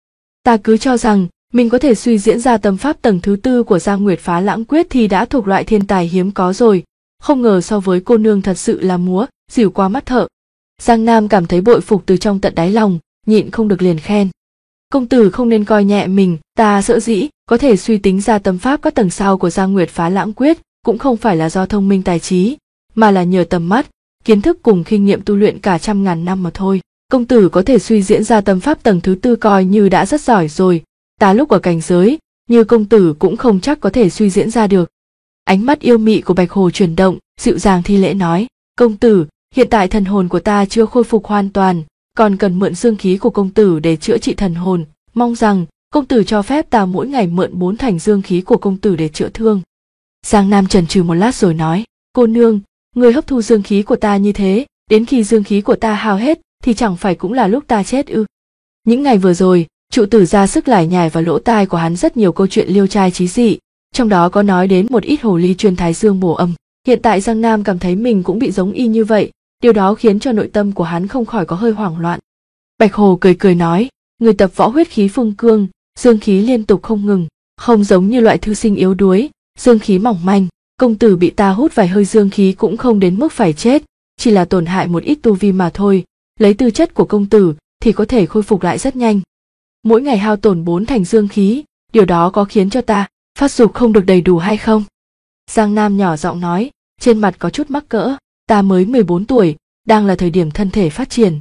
Ta cứ cho rằng mình có thể suy diễn ra tâm pháp tầng thứ 4 của Giang Nguyệt Phá Lãng Quyết thì đã thuộc loại thiên tài hiếm có rồi, không ngờ so với cô nương thật sự là múa dìu qua mắt thợ. Giang Nam cảm thấy bội phục từ trong tận đáy lòng, nhịn không được liền khen. Công tử không nên coi nhẹ mình, ta sợ dĩ có thể suy tính ra tâm pháp các tầng sau của Giang Nguyệt Phá Lãng Quyết cũng không phải là do thông minh tài trí, mà là nhờ tầm mắt, kiến thức cùng kinh nghiệm tu luyện cả trăm ngàn năm mà thôi. Công tử có thể suy diễn ra tâm pháp tầng thứ tư coi như đã rất giỏi rồi, ta lúc ở cảnh giới, như công tử cũng không chắc có thể suy diễn ra được. Ánh mắt yêu mị của Bạch Hồ chuyển động, dịu dàng thi lễ nói, công tử, hiện tại thần hồn của ta chưa khôi phục hoàn toàn, còn cần mượn dương khí của công tử để chữa trị thần hồn, mong rằng công tử cho phép ta mỗi ngày mượn 4 thành dương khí của công tử để chữa thương. Giang Nam chần chừ một lát rồi nói, cô nương, người hấp thu dương khí của ta như thế, đến khi dương khí của ta hao hết thì chẳng phải cũng là lúc ta chết ư? Những ngày vừa rồi, trụ tử ra sức lải nhải vào lỗ tai của hắn rất nhiều câu chuyện liêu trai trí dị, trong đó có nói đến một ít hồ ly chuyên thái dương bổ âm. Hiện tại Giang Nam cảm thấy mình cũng bị giống y như vậy, điều đó khiến cho nội tâm của hắn không khỏi có hơi hoảng loạn. Bạch Hồ cười cười nói, người tập võ huyết khí phương cương, dương khí liên tục không ngừng, không giống như loại thư sinh yếu đuối, dương khí mỏng manh, công tử bị ta hút vài hơi dương khí cũng không đến mức phải chết, chỉ là tổn hại một ít tu vi mà thôi, lấy tư chất của công tử thì có thể khôi phục lại rất nhanh. Mỗi ngày hao tổn 4 thành dương khí, điều đó có khiến cho ta phát dục không được đầy đủ hay không? Giang Nam nhỏ giọng nói, trên mặt có chút mắc cỡ, ta mới 14 tuổi, đang là thời điểm thân thể phát triển.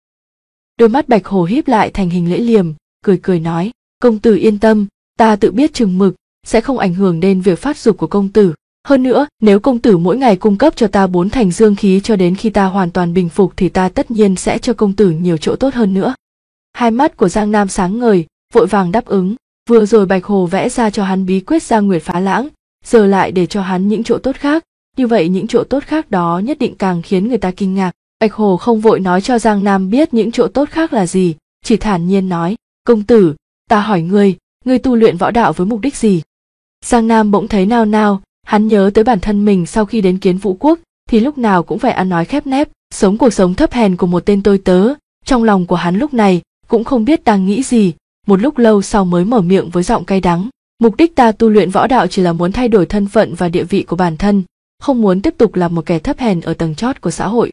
Đôi mắt Bạch Hồ híp lại thành hình lễ liềm, cười cười nói, công tử yên tâm, ta tự biết chừng mực, sẽ không ảnh hưởng đến việc phát dục của công tử. Hơn nữa, nếu công tử mỗi ngày cung cấp cho ta 4 thành dương khí cho đến khi ta hoàn toàn bình phục thì ta tất nhiên sẽ cho công tử nhiều chỗ tốt hơn nữa. Hai mắt của Giang Nam sáng ngời, vội vàng đáp ứng, vừa rồi Bạch Hồ vẽ ra cho hắn bí quyết Giang Nguyệt Phá Lãng, giờ lại để cho hắn những chỗ tốt khác, như vậy những chỗ tốt khác đó nhất định càng khiến người ta kinh ngạc. Bạch Hồ không vội nói cho Giang Nam biết những chỗ tốt khác là gì, chỉ thản nhiên nói, công tử, ta hỏi ngươi tu luyện võ đạo với mục đích gì? Giang Nam bỗng thấy nao nao, hắn nhớ tới bản thân mình sau khi đến Kiến Vũ Quốc thì lúc nào cũng phải ăn nói khép nép, sống cuộc sống thấp hèn của một tên tôi tớ, trong lòng của hắn lúc này cũng không biết đang nghĩ gì, một lúc lâu sau mới mở miệng với giọng cay đắng, mục đích ta tu luyện võ đạo chỉ là muốn thay đổi thân phận và địa vị của bản thân, không muốn tiếp tục là một kẻ thấp hèn ở tầng chót của xã hội.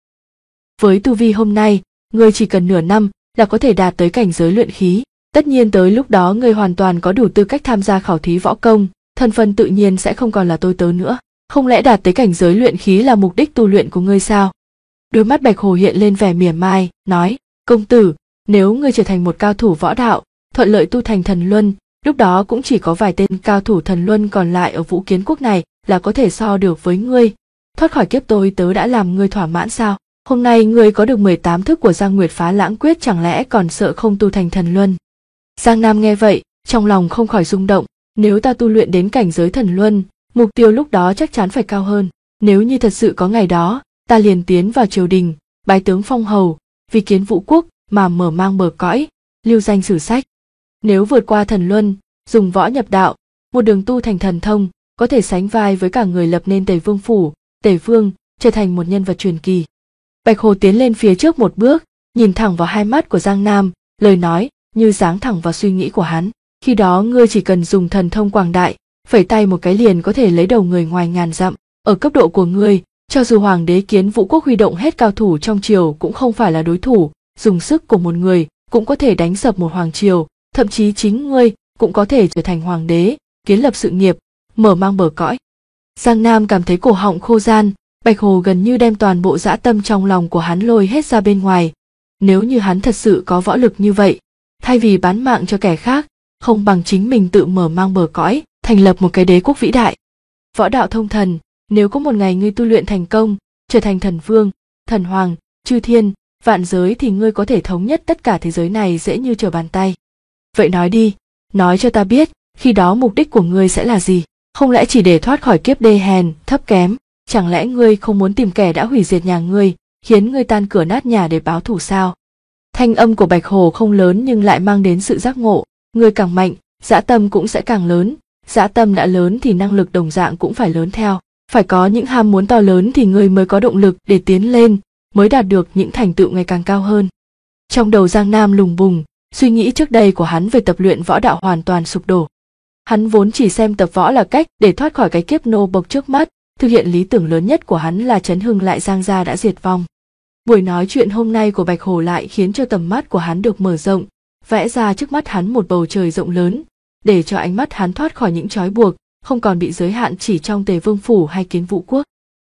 Với tu vi hôm nay, ngươi chỉ cần nửa năm là có thể đạt tới cảnh giới luyện khí, tất nhiên tới lúc đó ngươi hoàn toàn có đủ tư cách tham gia khảo thí võ công, thân phận tự nhiên sẽ không còn là tôi tớ nữa. Không lẽ đạt tới cảnh giới luyện khí là mục đích tu luyện của ngươi sao? Đôi mắt Bạch Hồ hiện lên vẻ mỉa mai, nói, công tử, nếu ngươi trở thành một cao thủ võ đạo, thuận lợi tu thành thần luân, lúc đó cũng chỉ có vài tên cao thủ thần luân còn lại ở Vũ Kiến Quốc này là có thể so được với ngươi. Thoát khỏi kiếp tôi tớ đã làm ngươi thỏa mãn sao? Hôm nay ngươi có được 18 thức của Giang Nguyệt Phá Lãng Quyết, chẳng lẽ còn sợ không tu thành thần luân? Giang Nam nghe vậy, trong lòng không khỏi rung động, nếu ta tu luyện đến cảnh giới thần luân, mục tiêu lúc đó chắc chắn phải cao hơn. Nếu như thật sự có ngày đó, ta liền tiến vào triều đình, bái tướng phong hầu, vì Kiến Vũ Quốc mà mở mang bờ cõi, lưu danh sử sách. Nếu vượt qua thần luân, dùng võ nhập đạo, một đường tu thành thần thông, có thể sánh vai với cả người lập nên Tề Vương phủ, Tề Vương, trở thành một nhân vật truyền kỳ. Bạch Hồ tiến lên phía trước một bước, nhìn thẳng vào hai mắt của Giang Nam, lời nói như giáng thẳng vào suy nghĩ của hắn. Khi đó ngươi chỉ cần dùng thần thông quảng đại, phẩy tay một cái liền có thể lấy đầu người ngoài ngàn dặm. Ở cấp độ của ngươi, cho dù hoàng đế Kiến Vũ Quốc huy động hết cao thủ trong triều cũng không phải là đối thủ, dùng sức của một người cũng có thể đánh sập một hoàng triều, thậm chí chính ngươi cũng có thể trở thành hoàng đế, kiến lập sự nghiệp, mở mang bờ cõi. Giang Nam cảm thấy cổ họng khô ran, Bạch Hồ gần như đem toàn bộ dã tâm trong lòng của hắn lôi hết ra bên ngoài. Nếu như hắn thật sự có võ lực như vậy, thay vì bán mạng cho kẻ khác, không bằng chính mình tự mở mang bờ cõi, thành lập một cái đế quốc vĩ đại. Võ đạo thông thần, nếu có một ngày ngươi tu luyện thành công, trở thành thần vương, thần hoàng, chư thiên, vạn giới thì ngươi có thể thống nhất tất cả thế giới này dễ như trở bàn tay. Vậy nói đi, nói cho ta biết, khi đó mục đích của ngươi sẽ là gì? Không lẽ chỉ để thoát khỏi kiếp đê hèn, thấp kém? Chẳng lẽ ngươi không muốn tìm kẻ đã hủy diệt nhà ngươi, khiến ngươi tan cửa nát nhà để báo thù sao? Thanh âm của Bạch Hồ không lớn nhưng lại mang đến sự giác ngộ, ngươi càng mạnh, dã tâm cũng sẽ càng lớn, dã tâm đã lớn thì năng lực đồng dạng cũng phải lớn theo. Phải có những ham muốn to lớn thì ngươi mới có động lực để tiến lên, mới đạt được những thành tựu ngày càng cao hơn. Trong đầu Giang Nam lùng bùng, suy nghĩ trước đây của hắn về tập luyện võ đạo hoàn toàn sụp đổ. Hắn vốn chỉ xem tập võ là cách để thoát khỏi cái kiếp nô bộc trước mắt, thực hiện lý tưởng lớn nhất của hắn là chấn hưng lại Giang gia đã diệt vong. Buổi nói chuyện hôm nay của Bạch Hồ lại khiến cho tầm mắt của hắn được mở rộng, vẽ ra trước mắt hắn một bầu trời rộng lớn, để cho ánh mắt hắn thoát khỏi những trói buộc, không còn bị giới hạn chỉ trong Tề Vương phủ hay Kiến Vũ Quốc.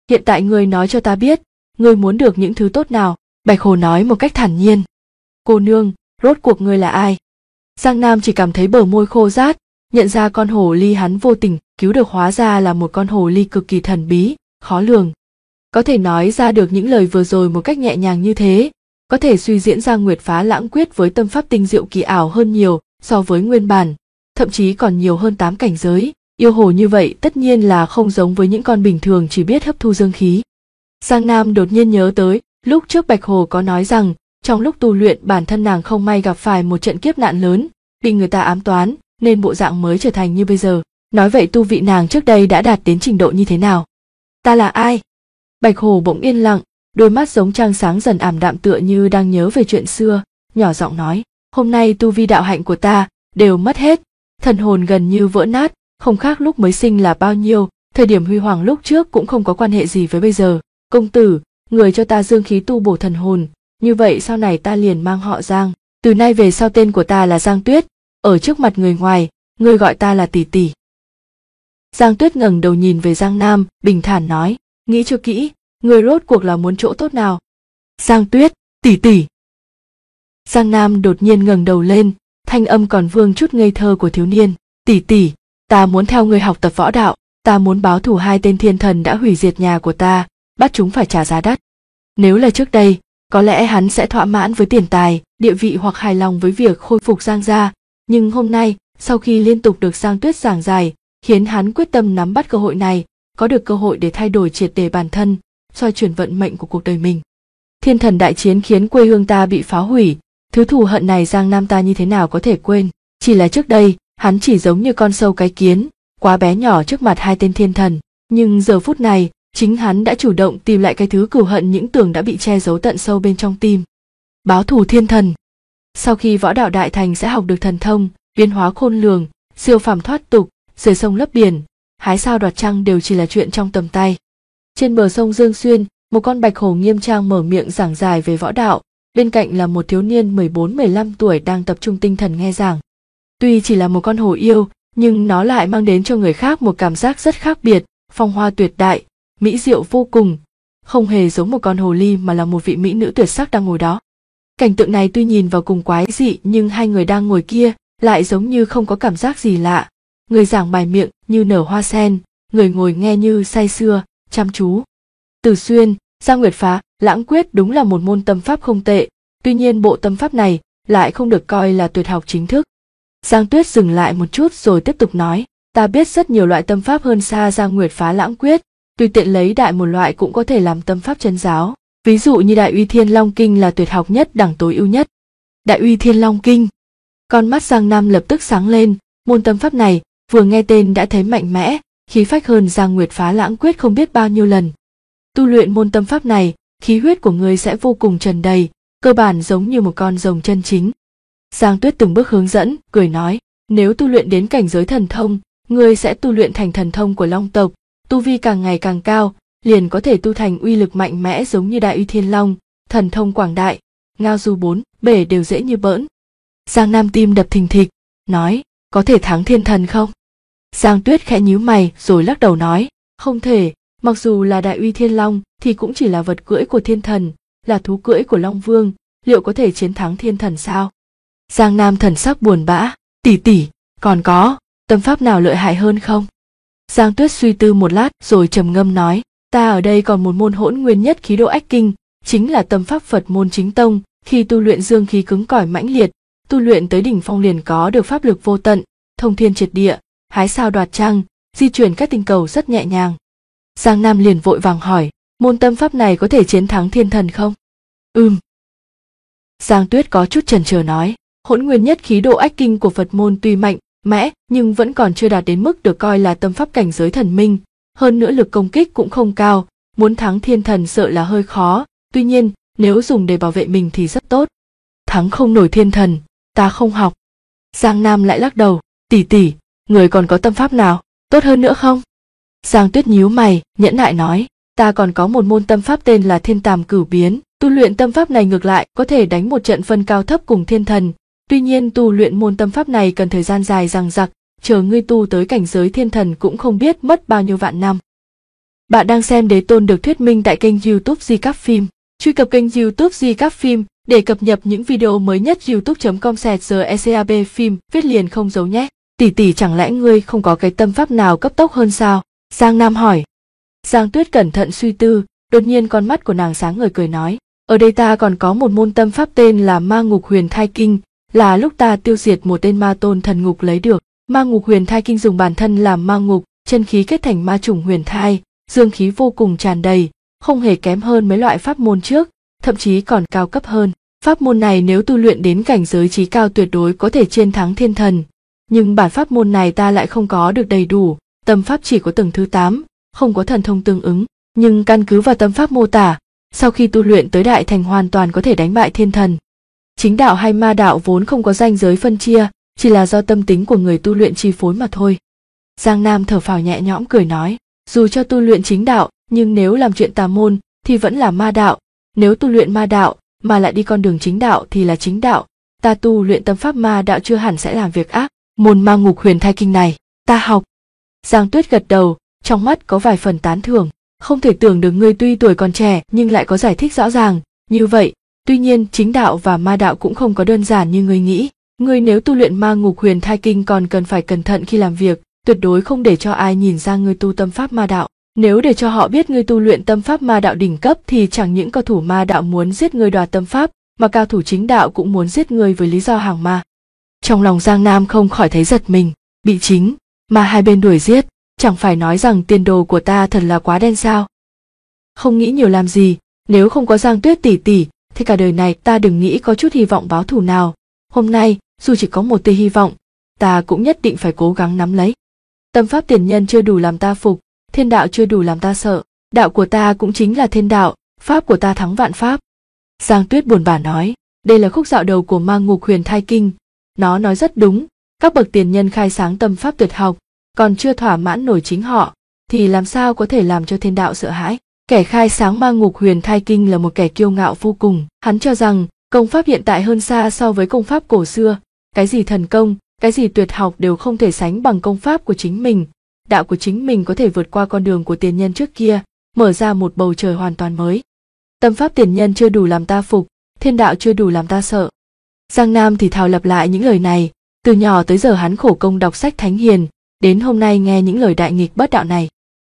Hiện tại ngươi nói cho ta biết, ngươi muốn được những thứ tốt nào? Bạch Hồ nói một cách thản nhiên. Cô nương, rốt cuộc ngươi là ai? Giang Nam chỉ cảm thấy bờ môi khô rát, nhận ra con hồ ly hắn vô tình cứu được hóa ra là một con hồ ly cực kỳ thần bí, khó lường. Có thể nói ra được những lời vừa rồi một cách nhẹ nhàng như thế, có thể suy diễn ra Nguyệt Phá Lãng Quyết với tâm pháp tinh diệu kỳ ảo hơn nhiều so với nguyên bản, thậm chí còn nhiều hơn 8 cảnh giới. Yêu hồ như vậy tất nhiên là không giống với những con bình thường chỉ biết hấp thu dương khí. Giang Nam đột nhiên nhớ tới, lúc trước Bạch Hồ có nói rằng, trong lúc tu luyện bản thân nàng không may gặp phải một trận kiếp nạn lớn, bị người ta ám toán, nên bộ dạng mới trở thành như bây giờ. Nói vậy tu vị nàng trước đây đã đạt đến trình độ như thế nào? Ta là ai? Bạch Hồ bỗng yên lặng, đôi mắt giống trăng sáng dần ảm đạm tựa như đang nhớ về chuyện xưa, nhỏ giọng nói, hôm nay tu vi đạo hạnh của ta đều mất hết, thần hồn gần như vỡ nát, không khác lúc mới sinh là bao nhiêu, thời điểm huy hoàng lúc trước cũng không có quan hệ gì với bây giờ. Công tử, người cho ta dương khí tu bổ thần hồn, như vậy sau này ta liền mang họ Giang, từ nay về sau tên của ta là Giang Tuyết, ở trước mặt người ngoài, ngươi gọi ta là tỷ tỷ. Giang Tuyết ngẩng đầu nhìn về Giang Nam, bình thản nói, nghĩ cho kỹ, người rốt cuộc là muốn chỗ tốt nào? Giang Tuyết, tỷ tỷ. Giang Nam đột nhiên ngẩng đầu lên, thanh âm còn vương chút ngây thơ của thiếu niên, tỷ tỷ, ta muốn theo người học tập võ đạo, ta muốn báo thù 2 tên thiên thần đã hủy diệt nhà của ta, bắt chúng phải trả giá đắt. Nếu là trước đây, có lẽ hắn sẽ thỏa mãn với tiền tài, địa vị hoặc hài lòng với việc khôi phục Giang gia, nhưng hôm nay, sau khi liên tục được Giang Tuyết giảng giải, khiến hắn quyết tâm nắm bắt cơ hội này, có được cơ hội để thay đổi triệt để bản thân, xoay chuyển vận mệnh của cuộc đời mình. Thiên thần đại chiến khiến quê hương ta bị phá hủy, thứ thù hận này Giang Nam ta như thế nào có thể quên, chỉ là trước đây, hắn chỉ giống như con sâu cái kiến, quá bé nhỏ trước mặt 2 tên thiên thần, nhưng giờ phút này, chính hắn đã chủ động tìm lại cái thứ cừu hận những tưởng đã bị che giấu tận sâu bên trong tim. Báo thù thiên thần. Sau khi võ đạo đại thành sẽ học được thần thông, biến hóa khôn lường, siêu phàm thoát tục, rời sông lấp biển, hái sao đoạt trăng đều chỉ là chuyện trong tầm tay. Trên bờ sông Dương Xuyên, một con bạch hổ nghiêm trang mở miệng giảng giải về võ đạo, bên cạnh là một thiếu niên 14-15 tuổi đang tập trung tinh thần nghe giảng. Tuy chỉ là một con hổ yêu, nhưng nó lại mang đến cho người khác một cảm giác rất khác biệt, phong hoa tuyệt đại, mỹ diệu vô cùng, không hề giống một con hồ ly mà là một vị mỹ nữ tuyệt sắc đang ngồi đó. Cảnh tượng này tuy nhìn vào cùng quái dị nhưng 2 người đang ngồi kia lại giống như không có cảm giác gì lạ. Người giảng bài miệng như nở hoa sen, người ngồi nghe như say sưa, chăm chú. Từ Xuyên, Giang Nguyệt Phá Lãng Quyết đúng là một môn tâm pháp không tệ, tuy nhiên bộ tâm pháp này lại không được coi là tuyệt học chính thức. Giang Tuyết dừng lại một chút rồi tiếp tục nói, ta biết rất nhiều loại tâm pháp hơn xa Giang Nguyệt Phá Lãng Quyết, tùy tiện lấy đại một loại cũng có thể làm tâm pháp chân giáo. Ví dụ như Đại Uy Thiên Long Kinh là tuyệt học nhất đẳng tối ưu nhất. Đại Uy Thiên Long Kinh. Con mắt Giang Nam lập tức sáng lên, môn tâm pháp này vừa nghe tên đã thấy mạnh mẽ, khí phách hơn Giang Nguyệt Phá Lãng Quyết không biết bao nhiêu lần. Tu luyện môn tâm pháp này, khí huyết của ngươi sẽ vô cùng tràn đầy, cơ bản giống như một con rồng chân chính. Giang Tuyết từng bước hướng dẫn, cười nói, nếu tu luyện đến cảnh giới thần thông, ngươi sẽ tu luyện thành thần thông của Long tộc, tu vi càng ngày càng cao, liền có thể tu thành uy lực mạnh mẽ giống như Đại Uy Thiên Long, thần thông quảng đại, ngao du 4 bể đều dễ như bỡn. Giang Nam tim đập thình thịch, nói, có thể thắng thiên thần không? Giang Tuyết khẽ nhíu mày rồi lắc đầu nói, không thể, mặc dù là Đại Uy Thiên Long thì cũng chỉ là vật cưỡi của thiên thần, là thú cưỡi của Long Vương, liệu có thể chiến thắng thiên thần sao? Giang Nam thần sắc buồn bã, tỷ tỷ, còn có tâm pháp nào lợi hại hơn không? Giang Tuyết suy tư một lát rồi trầm ngâm nói, ta ở đây còn một môn hỗn nguyên nhất khí độ ách kinh, chính là tâm pháp Phật môn chính tông, khi tu luyện dương khí cứng cỏi mãnh liệt, tu luyện tới đỉnh phong liền có được pháp lực vô tận, thông thiên triệt địa, hái sao đoạt trăng, di chuyển các tinh cầu rất nhẹ nhàng. Giang Nam liền vội vàng hỏi, môn tâm pháp này có thể chiến thắng thiên thần không? Giang Tuyết có chút chần chờ nói, hỗn nguyên nhất khí độ ách kinh của Phật môn tuy mạnh mẽ nhưng vẫn còn chưa đạt đến mức được coi là tâm pháp cảnh giới thần minh, hơn nữa lực công kích cũng không cao, muốn thắng thiên thần sợ là hơi khó, tuy nhiên nếu dùng để bảo vệ mình thì rất tốt. Thắng không nổi thiên thần, ta không học. Giang Nam lại lắc đầu, tỷ tỷ, người còn có tâm pháp nào tốt hơn nữa không? Giang Tuyết nhíu mày, nhẫn nại nói, ta còn có một môn tâm pháp tên là Thiên Tàm Cửu Biến, tu luyện tâm pháp này ngược lại có thể đánh một trận phân cao thấp cùng thiên thần, tuy nhiên tu luyện môn tâm pháp này cần thời gian dài dằng dặc, chờ ngươi tu tới cảnh giới thiên thần cũng không biết mất bao nhiêu vạn năm. Bạn đang xem Đế Tôn được thuyết minh tại kênh YouTube Recap Phim. Truy cập kênh YouTube Recap Phim để cập nhật những video mới nhất. youtube.com/recap phim viết liền không giấu nhé. Tỷ chẳng lẽ ngươi không có cái tâm pháp nào cấp tốc hơn sao? Giang Nam hỏi. Giang Tuyết cẩn thận suy tư, đột nhiên con mắt của nàng sáng ngời cười nói. Ở đây ta còn có một môn tâm pháp tên là Ma Ngục Huyền Thai Kinh, là lúc ta tiêu diệt một tên ma tôn thần ngục lấy được. Ma Ngục Huyền Thai Kinh dùng bản thân làm ma ngục, chân khí kết thành ma trùng huyền thai, dương khí vô cùng tràn đầy, không hề kém hơn mấy loại pháp môn trước, thậm chí còn cao cấp hơn. Pháp môn này nếu tu luyện đến cảnh giới chí cao tuyệt đối có thể chiến thắng thiên thần, nhưng bản pháp môn này ta lại không có được đầy đủ, tâm pháp chỉ có tầng thứ 8, không có thần thông tương ứng, nhưng căn cứ vào tâm pháp mô tả, sau khi tu luyện tới đại thành hoàn toàn có thể đánh bại thiên thần. Chính đạo hay ma đạo vốn không có ranh giới phân chia, chỉ là do tâm tính của người tu luyện chi phối mà thôi. Giang Nam thở phào nhẹ nhõm cười nói, dù cho tu luyện chính đạo, nhưng nếu làm chuyện tà môn thì vẫn là ma đạo, nếu tu luyện ma đạo mà lại đi con đường chính đạo thì là chính đạo, ta tu luyện tâm pháp ma đạo chưa hẳn sẽ làm việc ác, môn Ma Ngục Huyền Thai Kinh này, ta học. Giang Tuyết gật đầu, trong mắt có vài phần tán thưởng, không thể tưởng được ngươi tuy tuổi còn trẻ nhưng lại có giải thích rõ ràng, như vậy, tuy nhiên chính đạo và ma đạo cũng không có đơn giản như ngươi nghĩ, ngươi nếu tu luyện Ma Ngục Huyền Thai Kinh còn cần phải cẩn thận khi làm việc, tuyệt đối không để cho ai nhìn ra ngươi tu tâm pháp ma đạo. Nếu để cho họ biết ngươi tu luyện tâm pháp ma đạo đỉnh cấp thì chẳng những cao thủ ma đạo muốn giết ngươi đoạt tâm pháp, mà cao thủ chính đạo cũng muốn giết ngươi với lý do hàng ma. Trong lòng Giang Nam không khỏi thấy giật mình, bị chính mà hai bên đuổi giết, chẳng phải nói rằng tiền đồ của ta thật là quá đen sao? Không nghĩ nhiều làm gì, nếu không có Giang Tuyết tỷ tỷ, thì cả đời này ta đừng nghĩ có chút hy vọng báo thù nào. Hôm nay, dù chỉ có một tia hy vọng, ta cũng nhất định phải cố gắng nắm lấy. Tâm pháp tiền nhân chưa đủ làm ta phục, thiên đạo chưa đủ làm ta sợ, đạo của ta cũng chính là thiên đạo, pháp của ta thắng vạn pháp. Giang Tuyết buồn bã nói, đây là khúc dạo đầu của Ma Ngục Huyền Thai Kinh, nó nói rất đúng, các bậc tiền nhân khai sáng tâm pháp tuyệt học, còn chưa thỏa mãn nổi chính họ, thì làm sao có thể làm cho thiên đạo sợ hãi. Kẻ khai sáng Ma Ngục Huyền Thai Kinh là một kẻ kiêu ngạo vô cùng, hắn cho rằng công pháp hiện tại hơn xa so với công pháp cổ xưa, cái gì thần công, cái gì tuyệt học đều không thể sánh bằng công pháp của chính mình, đạo của chính mình có thể vượt qua con đường của tiền nhân trước kia, mở ra một bầu trời hoàn toàn mới. Tâm pháp tiền nhân chưa đủ làm ta phục, thiên đạo chưa đủ làm ta sợ. Giang Nam thì thào lặp lại những lời này, từ nhỏ tới giờ hắn khổ công đọc sách thánh hiền, đến hôm nay nghe những lời đại nghịch bất đạo này.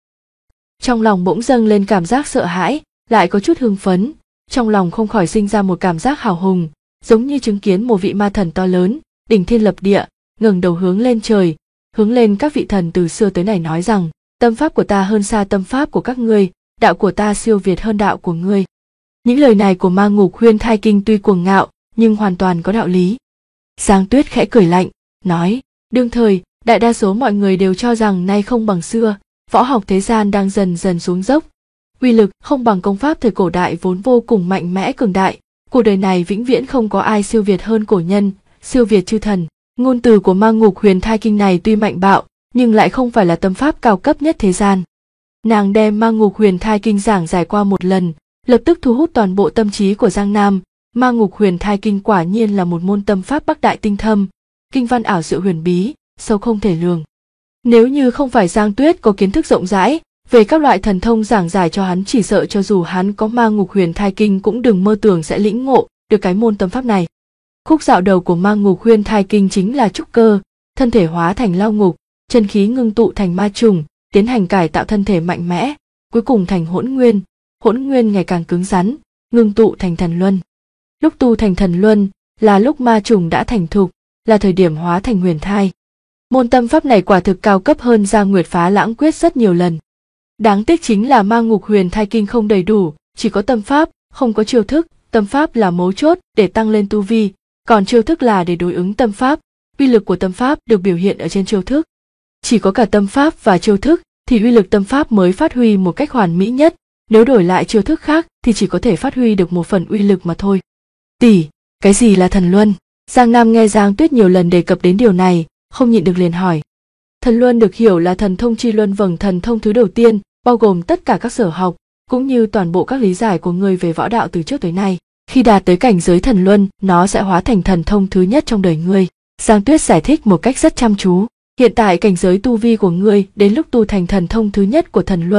Trong lòng bỗng dâng lên cảm giác sợ hãi, lại có chút hưng phấn, trong lòng không khỏi sinh ra một cảm giác hào hùng, giống như chứng kiến một vị ma thần to lớn, đỉnh thiên lập địa, ngẩng đầu hướng lên trời, hướng lên các vị thần từ xưa tới nay nói rằng, tâm pháp của ta hơn xa tâm pháp của các ngươi, đạo của ta siêu việt hơn đạo của ngươi. Những lời này của Ma Ngục Huyền Thai Kinh tuy cuồng ngạo, nhưng hoàn toàn có đạo lý. Giang Tuyết khẽ cười lạnh, nói, đương thời, đại đa số mọi người đều cho rằng nay không bằng xưa, võ học thế gian đang dần dần xuống dốc. Uy lực không bằng công pháp thời cổ đại vốn vô cùng mạnh mẽ cường đại, cuộc đời này vĩnh viễn không có ai siêu việt hơn cổ nhân, siêu việt chư thần. Ngôn từ của Ma Ngục Huyền Thai Kinh này tuy mạnh bạo, nhưng lại không phải là tâm pháp cao cấp nhất thế gian. Nàng đem Ma Ngục Huyền Thai Kinh giảng giải qua một lần, lập tức thu hút toàn bộ tâm trí của Giang Nam. Ma Ngục Huyền Thai Kinh quả nhiên là một môn tâm pháp bắc đại tinh thâm, kinh văn ảo diệu huyền bí, sâu không thể lường. Nếu như không phải Giang Tuyết có kiến thức rộng rãi về các loại thần thông giảng giải cho hắn, chỉ sợ cho dù hắn có Ma Ngục Huyền Thai Kinh cũng đừng mơ tưởng sẽ lĩnh ngộ được cái môn tâm pháp này. Khúc dạo đầu của Ma Ngục Huyền Thai Kinh chính là trúc cơ, thân thể hóa thành lao ngục, chân khí ngưng tụ thành ma trùng, tiến hành cải tạo thân thể mạnh mẽ, cuối cùng thành hỗn nguyên ngày càng cứng rắn, ngưng tụ thành thần luân. Lúc tu thành thần luân là lúc ma trùng đã thành thục, là thời điểm hóa thành huyền thai. Môn tâm pháp này quả thực cao cấp hơn Giang Nguyệt Phá Lãng Quyết rất nhiều lần. Đáng tiếc chính là Ma Ngục Huyền Thai Kinh không đầy đủ, chỉ có tâm pháp, không có chiêu thức. Tâm pháp là mấu chốt để tăng lên tu vi, còn chiêu thức là để đối ứng tâm pháp. Uy lực của tâm pháp được biểu hiện ở trên chiêu thức. Chỉ có cả tâm pháp và chiêu thức thì uy lực tâm pháp mới phát huy một cách hoàn mỹ nhất, nếu đổi lại chiêu thức khác thì chỉ có thể phát huy được một phần uy lực mà thôi. Tỷ, cái gì là thần luân? Giang Nam nghe Giang Tuyết nhiều lần đề cập đến điều này, không nhịn được liền hỏi. Thần luân được hiểu là thần thông chi luân vầng thần thông thứ đầu tiên, bao gồm tất cả các sở học, cũng như toàn bộ các lý giải của người về võ đạo từ trước tới nay. Khi đạt tới cảnh giới thần luân, nó sẽ hóa thành thần thông thứ nhất trong đời ngươi. Giang Tuyết giải thích một cách rất chăm chú. Hiện tại cảnh giới tu vi của ngươi đến lúc tu thành thần thông thứ nhất của thần luân,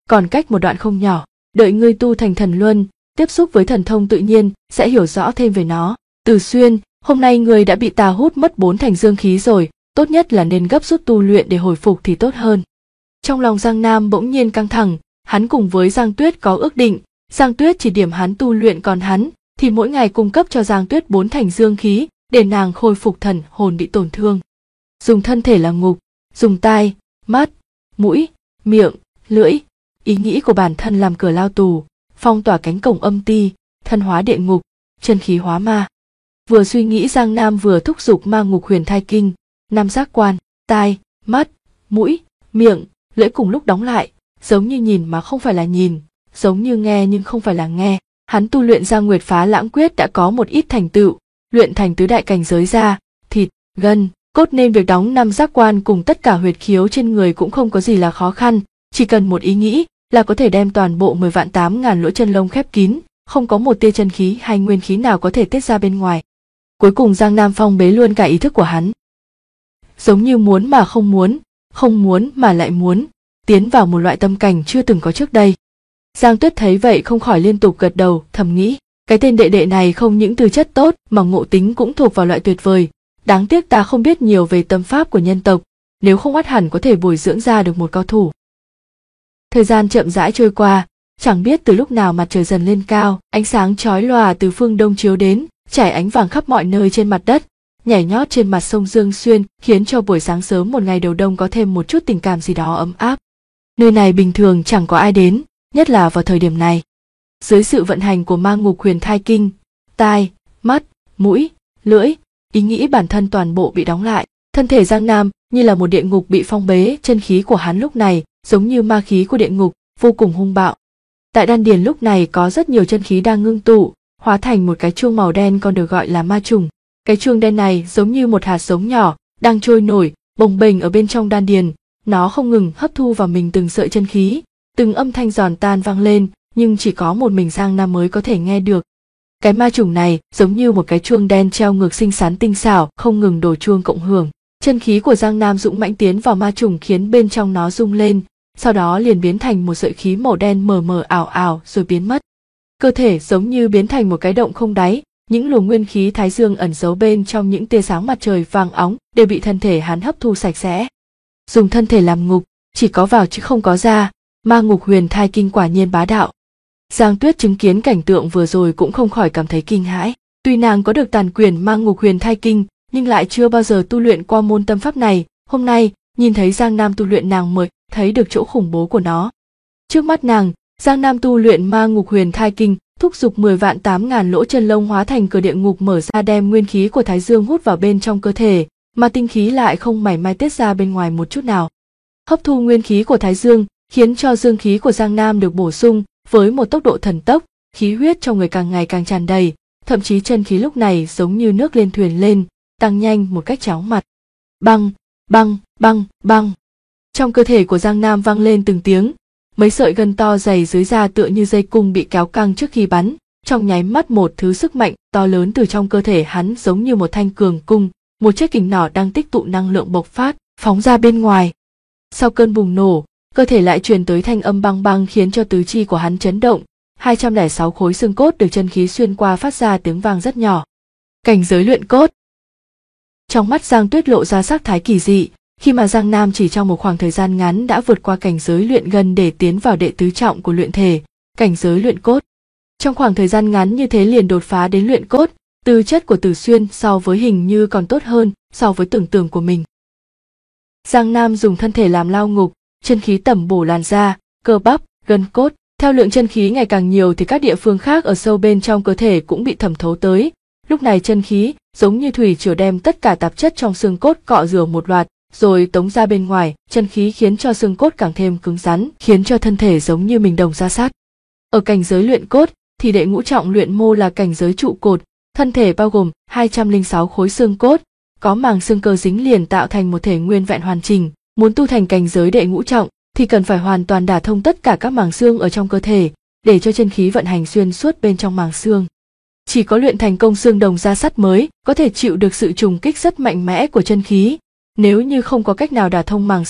còn cách một đoạn không nhỏ. Đợi ngươi tu thành thần luân, tiếp xúc với thần thông tự nhiên, sẽ hiểu rõ thêm về nó. Từ Xuyên, hôm nay ngươi đã bị ta hút mất 4 thành dương khí rồi, tốt nhất là nên gấp rút tu luyện để hồi phục thì tốt hơn. Trong lòng Giang Nam bỗng nhiên căng thẳng, hắn cùng với Giang Tuyết có ước định, Giang Tuyết chỉ điểm hắn tu luyện, còn hắn thì mỗi ngày cung cấp cho Giang Tuyết 4 thành dương khí để nàng khôi phục thần hồn bị tổn thương. Dùng thân thể làm ngục, dùng tai, mắt, mũi, miệng, lưỡi, ý nghĩ của bản thân làm cửa lao tù, phong tỏa cánh cổng âm ti, thân hóa địa ngục, chân khí hóa ma. Vừa suy nghĩ, Giang Nam vừa thúc giục ma ngục huyền thai kinh, 5 giác quan, tai, mắt, mũi, miệng, lưỡi cùng lúc đóng lại, giống như nhìn mà không phải là nhìn, giống như nghe nhưng không phải là nghe. Hắn tu luyện ra Nguyệt Phá Lãng Quyết đã có một ít thành tựu, luyện thành tứ đại cảnh giới da, thịt, gân, cốt, nên việc đóng 5 giác quan cùng tất cả huyệt khiếu trên người cũng không có gì là khó khăn, chỉ cần một ý nghĩ là có thể đem toàn bộ 10.800.000 lỗ chân lông khép kín, không có một tia chân khí hay nguyên khí nào có thể tiết ra bên ngoài. Cuối cùng Giang Nam phong bế luôn cả ý thức của hắn. Giống như muốn mà không muốn, không muốn mà lại muốn, tiến vào một loại tâm cảnh chưa từng có trước đây. Giang Tuyết thấy vậy không khỏi liên tục gật đầu, thầm nghĩ, cái tên đệ đệ này không những tư chất tốt mà ngộ tính cũng thuộc vào loại tuyệt vời. Đáng tiếc ta không biết nhiều về tâm pháp của nhân tộc, nếu không ắt hẳn có thể bồi dưỡng ra được một cao thủ. Thời gian chậm rãi trôi qua, chẳng biết từ lúc nào mặt trời dần lên cao, ánh sáng chói lòa từ phương đông chiếu đến, trải ánh vàng khắp mọi nơi trên mặt đất, nhảy nhót trên mặt sông Dương Xuyên, khiến cho buổi sáng sớm một ngày đầu đông có thêm một chút tình cảm gì đó ấm áp. Nơi này bình thường chẳng có ai đến, nhất là vào thời điểm này. Dưới sự vận hành của ma ngục huyền thai kinh, tai, mắt, mũi, lưỡi, ý nghĩ bản thân toàn bộ bị đóng lại. Thân thể Giang Nam như là một địa ngục bị phong bế, chân khí của hắn lúc này giống như ma khí của địa ngục, vô cùng hung bạo. Tại đan điền lúc này có rất nhiều chân khí đang ngưng tụ, hóa thành một cái chuông màu đen còn được gọi là ma trùng. Cái chuông đen này giống như một hạt giống nhỏ đang trôi nổi, bồng bềnh ở bên trong đan điền, nó không ngừng hấp thu vào mình từng sợi chân khí, từng âm thanh giòn tan vang lên, nhưng chỉ có một mình Giang Nam mới có thể nghe được. Cái ma trùng này giống như một cái chuông đen treo ngược xinh xắn tinh xảo, không ngừng đổ chuông cộng hưởng. Chân khí của Giang Nam dũng mãnh tiến vào ma trùng khiến bên trong nó rung lên, sau đó liền biến thành một sợi khí màu đen mờ mờ ảo ảo rồi biến mất. Cơ thể giống như biến thành một cái động không đáy, những luồng nguyên khí thái dương ẩn giấu bên trong những tia sáng mặt trời vàng óng đều bị thân thể hắn hấp thu sạch sẽ. Dùng thân thể làm ngục, chỉ có vào chứ không có ra, ma ngục huyền thai kinh quả nhiên bá đạo. Giang Tuyết chứng kiến cảnh tượng vừa rồi cũng không khỏi cảm thấy kinh hãi. Tuy nàng có được tàn quyền ma ngục huyền thai kinh, nhưng lại chưa bao giờ tu luyện qua môn tâm pháp này. Hôm nay nhìn thấy Giang Nam tu luyện, nàng mới thấy được chỗ khủng bố của nó. Trước mắt nàng, Giang Nam tu luyện ma ngục huyền thai kinh, thúc giục 10.800.000 lỗ chân lông hóa thành cửa địa ngục mở ra, đem nguyên khí của thái dương hút vào bên trong cơ thể, mà tinh khí lại không mảy may tiết ra bên ngoài một chút nào. Hấp thu nguyên khí của thái dương khiến cho dương khí của Giang Nam được bổ sung với một tốc độ thần tốc, khí huyết trong người càng ngày càng tràn đầy, thậm chí chân khí lúc này giống như nước lên thuyền lên, tăng nhanh một cách chóng mặt. Băng, băng, băng, băng. Trong cơ thể của Giang Nam vang lên từng tiếng, mấy sợi gân to dày dưới da tựa như dây cung bị kéo căng trước khi bắn, trong nháy mắt một thứ sức mạnh to lớn từ trong cơ thể hắn giống như một thanh cường cung, một chiếc kình nỏ đang tích tụ năng lượng bộc phát, phóng ra bên ngoài. Sau cơn bùng nổ, cơ thể lại truyền tới thanh âm băng băng khiến cho tứ chi của hắn chấn động, 206 khối xương cốt được chân khí xuyên qua phát ra tiếng vang rất nhỏ. Cảnh giới luyện cốt. Trong mắt Giang Tuyết lộ ra sắc thái kỳ dị, khi mà Giang Nam chỉ trong một khoảng thời gian ngắn đã vượt qua cảnh giới luyện gân để tiến vào đệ tứ trọng của luyện thể, cảnh giới luyện cốt. Trong khoảng thời gian ngắn như thế liền đột phá đến luyện cốt, tư chất của Tử Xuyên so với hình như còn tốt hơn so với tưởng tượng của mình. Giang Nam dùng thân thể làm lao ngục, chân khí tẩm bổ làn da, cơ bắp, gân cốt. Theo lượng chân khí ngày càng nhiều thì các địa phương khác ở sâu bên trong cơ thể cũng bị thẩm thấu tới. Lúc này chân khí giống như thủy triều đem tất cả tạp chất trong xương cốt cọ rửa một loạt, rồi tống ra bên ngoài. Chân khí khiến cho xương cốt càng thêm cứng rắn, khiến cho thân thể giống như mình đồng ra sắt. Ở cảnh giới luyện cốt thì đệ ngũ trọng luyện mô là cảnh giới trụ cột, thân thể bao gồm 206 khối xương cốt, có màng xương cơ dính liền tạo thành một thể nguyên vẹn hoàn chỉnh. Muốn tu thành cảnh giới đệ ngũ trọng thì cần phải hoàn toàn đả thông tất cả các màng xương ở trong cơ thể, để cho chân khí vận hành xuyên suốt bên trong màng xương. Chỉ có luyện thành công xương đồng da sắt mới có thể chịu được sự trùng kích rất mạnh mẽ của chân khí. Nếu như không có cách nào đả thông màng xương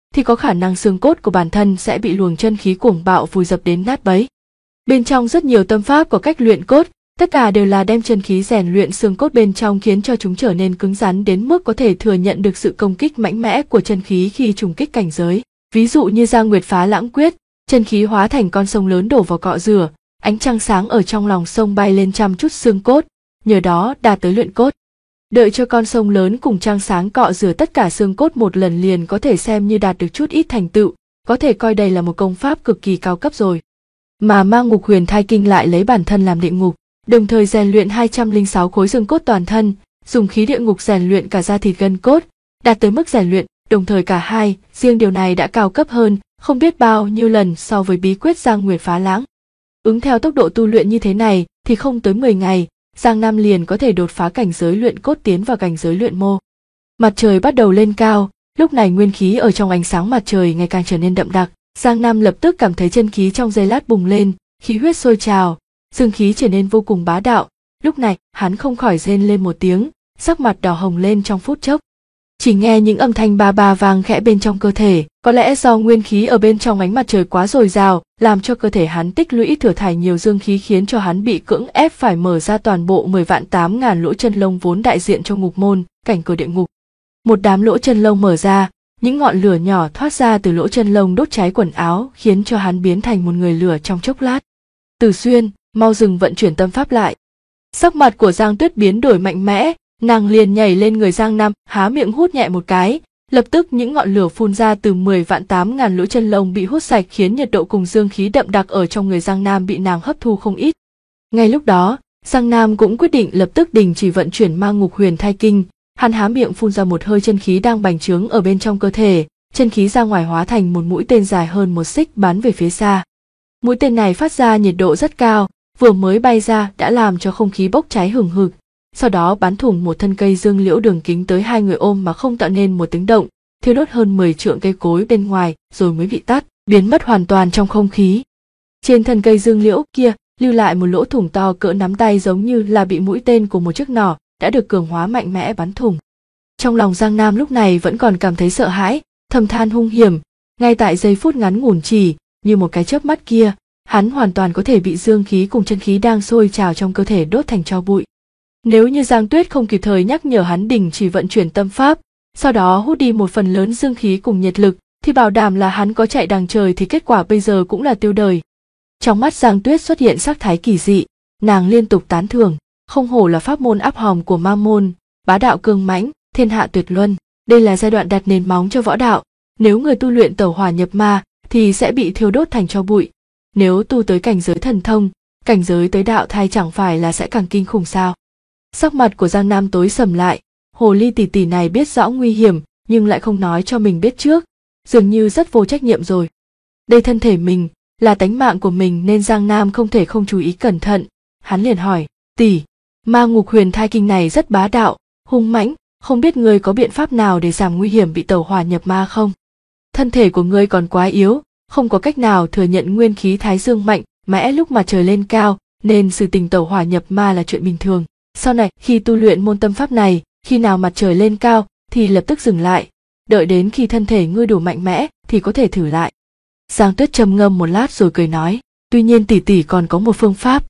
thì có khả năng xương cốt của bản thân sẽ bị luồng chân khí cuồng bạo vùi dập đến nát bấy. Bên trong rất nhiều tâm pháp có cách luyện cốt, tất cả đều là đem chân khí rèn luyện xương cốt bên trong khiến cho chúng trở nên cứng rắn đến mức có thể thừa nhận được sự công kích mạnh mẽ của chân khí khi trùng kích cảnh giới. Ví dụ như Giang Nguyệt Phá Lãng Quyết, chân khí hóa thành con sông lớn đổ vào cọ rửa, ánh trăng sáng ở trong lòng sông bay lên chăm chút xương cốt, nhờ đó đạt tới luyện cốt. Đợi cho con sông lớn cùng trăng sáng cọ rửa tất cả xương cốt một lần liền có thể xem như đạt được chút ít thành tựu, có thể coi đây là một công pháp cực kỳ cao cấp rồi. Mà Ma Ngục Huyền Thai Kinh lại lấy bản thân làm địa ngục, đồng thời rèn luyện 206 khối xương cốt toàn thân, dùng khí địa ngục rèn luyện cả da thịt gân cốt, đạt tới mức rèn luyện đồng thời cả hai, riêng điều này đã cao cấp hơn không biết bao nhiêu lần so với bí quyết Giang Nguyệt Phá Lãng. Ứng theo tốc độ tu luyện như thế này thì không tới 10 ngày, Giang Nam liền có thể đột phá cảnh giới luyện cốt tiến vào cảnh giới luyện mô. Mặt trời bắt đầu lên cao, lúc này nguyên khí ở trong ánh sáng mặt trời ngày càng trở nên đậm đặc. Giang Nam lập tức cảm thấy chân khí trong giây lát bùng lên, khí huyết sôi trào, dương khí trở nên vô cùng bá đạo. Lúc này hắn không khỏi rên lên một tiếng, sắc mặt đỏ hồng lên trong phút chốc. Chỉ nghe những âm thanh ba ba vang khẽ bên trong cơ thể, có lẽ do nguyên khí ở bên trong ánh mặt trời quá dồi dào, làm cho cơ thể hắn tích lũy thừa thải nhiều dương khí khiến cho hắn bị cưỡng ép phải mở ra toàn bộ 10.800.000 lỗ chân lông vốn đại diện cho ngục môn, cảnh cửa địa ngục. Một đám lỗ chân lông mở ra, những ngọn lửa nhỏ thoát ra từ lỗ chân lông đốt cháy quần áo khiến cho hắn biến thành một người lửa trong chốc lát. Từ Xuyên, mau dừng vận chuyển tâm pháp lại. Sắc mặt của Giang Tuyết biến đổi mạnh mẽ, nàng liền nhảy lên người Giang Nam, há miệng hút nhẹ một cái, lập tức những ngọn lửa phun ra từ 10.800.000 lỗ chân lông bị hút sạch khiến nhiệt độ cùng dương khí đậm đặc ở trong người Giang Nam bị nàng hấp thu không ít. Ngay lúc đó, Giang Nam cũng quyết định lập tức đình chỉ vận chuyển Ma Ngục Huyền Thai Kinh, hắn há miệng phun ra một hơi chân khí đang bành trướng ở bên trong cơ thể, chân khí ra ngoài hóa thành một mũi tên dài hơn một xích bắn về phía xa. Mũi tên này phát ra nhiệt độ rất cao, vừa mới bay ra đã làm cho không khí bốc cháy hừng hực, sau đó bắn thủng một thân cây dương liễu đường kính tới 2 người ôm mà không tạo nên một tiếng động, thiêu đốt hơn 10 trượng cây cối bên ngoài rồi mới bị tắt, biến mất hoàn toàn trong không khí. Trên thân cây dương liễu kia lưu lại một lỗ thủng to cỡ nắm tay giống như là bị mũi tên của một chiếc nỏ đã được cường hóa mạnh mẽ bắn thủng. Trong lòng Giang Nam lúc này vẫn còn cảm thấy sợ hãi, thầm than hung hiểm, ngay tại giây phút ngắn ngủn chỉ, như một cái chớp mắt kia, hắn hoàn toàn có thể bị dương khí cùng chân khí đang sôi trào trong cơ thể đốt thành tro bụi. Nếu như Giang Tuyết không kịp thời nhắc nhở hắn đình chỉ vận chuyển tâm pháp, sau đó hút đi một phần lớn dương khí cùng nhiệt lực, thì bảo đảm là hắn có chạy đằng trời thì kết quả bây giờ cũng là tiêu đời. Trong mắt Giang Tuyết xuất hiện sắc thái kỳ dị, nàng liên tục tán thưởng, không hổ là pháp môn áp hòm của ma môn, bá đạo cương mãnh, thiên hạ tuyệt luân. Đây là giai đoạn đặt nền móng cho võ đạo, nếu người tu luyện tẩu hỏa nhập ma thì sẽ bị thiêu đốt thành tro bụi. Nếu tu tới cảnh giới thần thông, cảnh giới tới đạo thai chẳng phải là sẽ càng kinh khủng sao? Sắc mặt của Giang Nam tối sầm lại, hồ ly tỷ tỷ này biết rõ nguy hiểm nhưng lại không nói cho mình biết trước, dường như rất vô trách nhiệm rồi. Đây thân thể mình, là tánh mạng của mình nên Giang Nam không thể không chú ý cẩn thận. Hắn liền hỏi, tỷ, Ma Ngục Huyền Thai Kinh này rất bá đạo, hung mãnh, không biết ngươi có biện pháp nào để giảm nguy hiểm bị tẩu hỏa nhập ma không? Thân thể của ngươi còn quá yếu, không có cách nào thừa nhận nguyên khí thái dương mạnh mẽ lúc mà trời lên cao, nên sự tình tẩu hỏa nhập ma là chuyện bình thường. Sau này khi tu luyện môn tâm pháp này, khi nào mặt trời lên cao thì lập tức dừng lại, đợi đến khi thân thể ngươi đủ mạnh mẽ thì có thể thử lại. Giang Tuyết trầm ngâm một lát rồi cười nói, tuy nhiên tỷ tỷ còn có một phương pháp.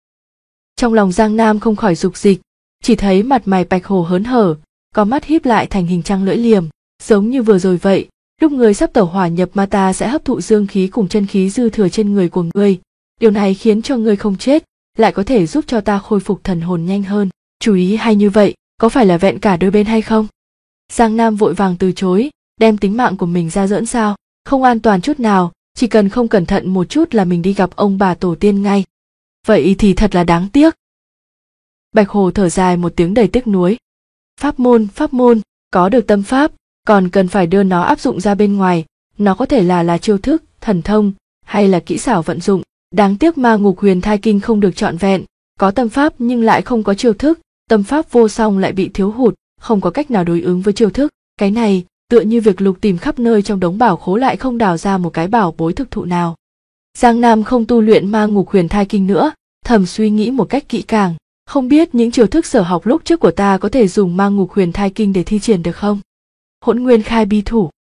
Trong lòng Giang Nam không khỏi dục dịch, chỉ thấy mặt mày Bạch Hồ hớn hở, có mắt híp lại thành hình trăng lưỡi liềm, giống như vừa rồi vậy, lúc ngươi sắp tẩu hỏa nhập ma ta sẽ hấp thụ dương khí cùng chân khí dư thừa trên người của ngươi, điều này khiến cho ngươi không chết, lại có thể giúp cho ta khôi phục thần hồn nhanh hơn. Chú ý hay như vậy, có phải là vẹn cả đôi bên hay không? Giang Nam vội vàng từ chối, đem tính mạng của mình ra giỡn sao? Không an toàn chút nào, chỉ cần không cẩn thận một chút là mình đi gặp ông bà tổ tiên ngay. Vậy thì thật là đáng tiếc. Bạch Hồ thở dài một tiếng đầy tiếc nuối. Pháp môn, có được tâm pháp, còn cần phải đưa nó áp dụng ra bên ngoài, nó có thể là chiêu thức, thần thông, hay là kỹ xảo vận dụng. Đáng tiếc Ma Ngục Huyền Thai Kinh không được trọn vẹn, có tâm pháp nhưng lại không có chiêu thức, tâm pháp vô song lại bị thiếu hụt, không có cách nào đối ứng với chiêu thức. Cái này tựa như việc lục tìm khắp nơi trong đống bảo khố lại không đào ra một cái bảo bối thực thụ nào. Giang Nam không tu luyện Ma Ngục Huyền Thai Kinh nữa, thầm suy nghĩ một cách kỹ càng, không biết những chiêu thức sở học lúc trước của ta có thể dùng Ma Ngục Huyền Thai Kinh để thi triển được không? Hỗn Nguyên Khai Bi Thủ.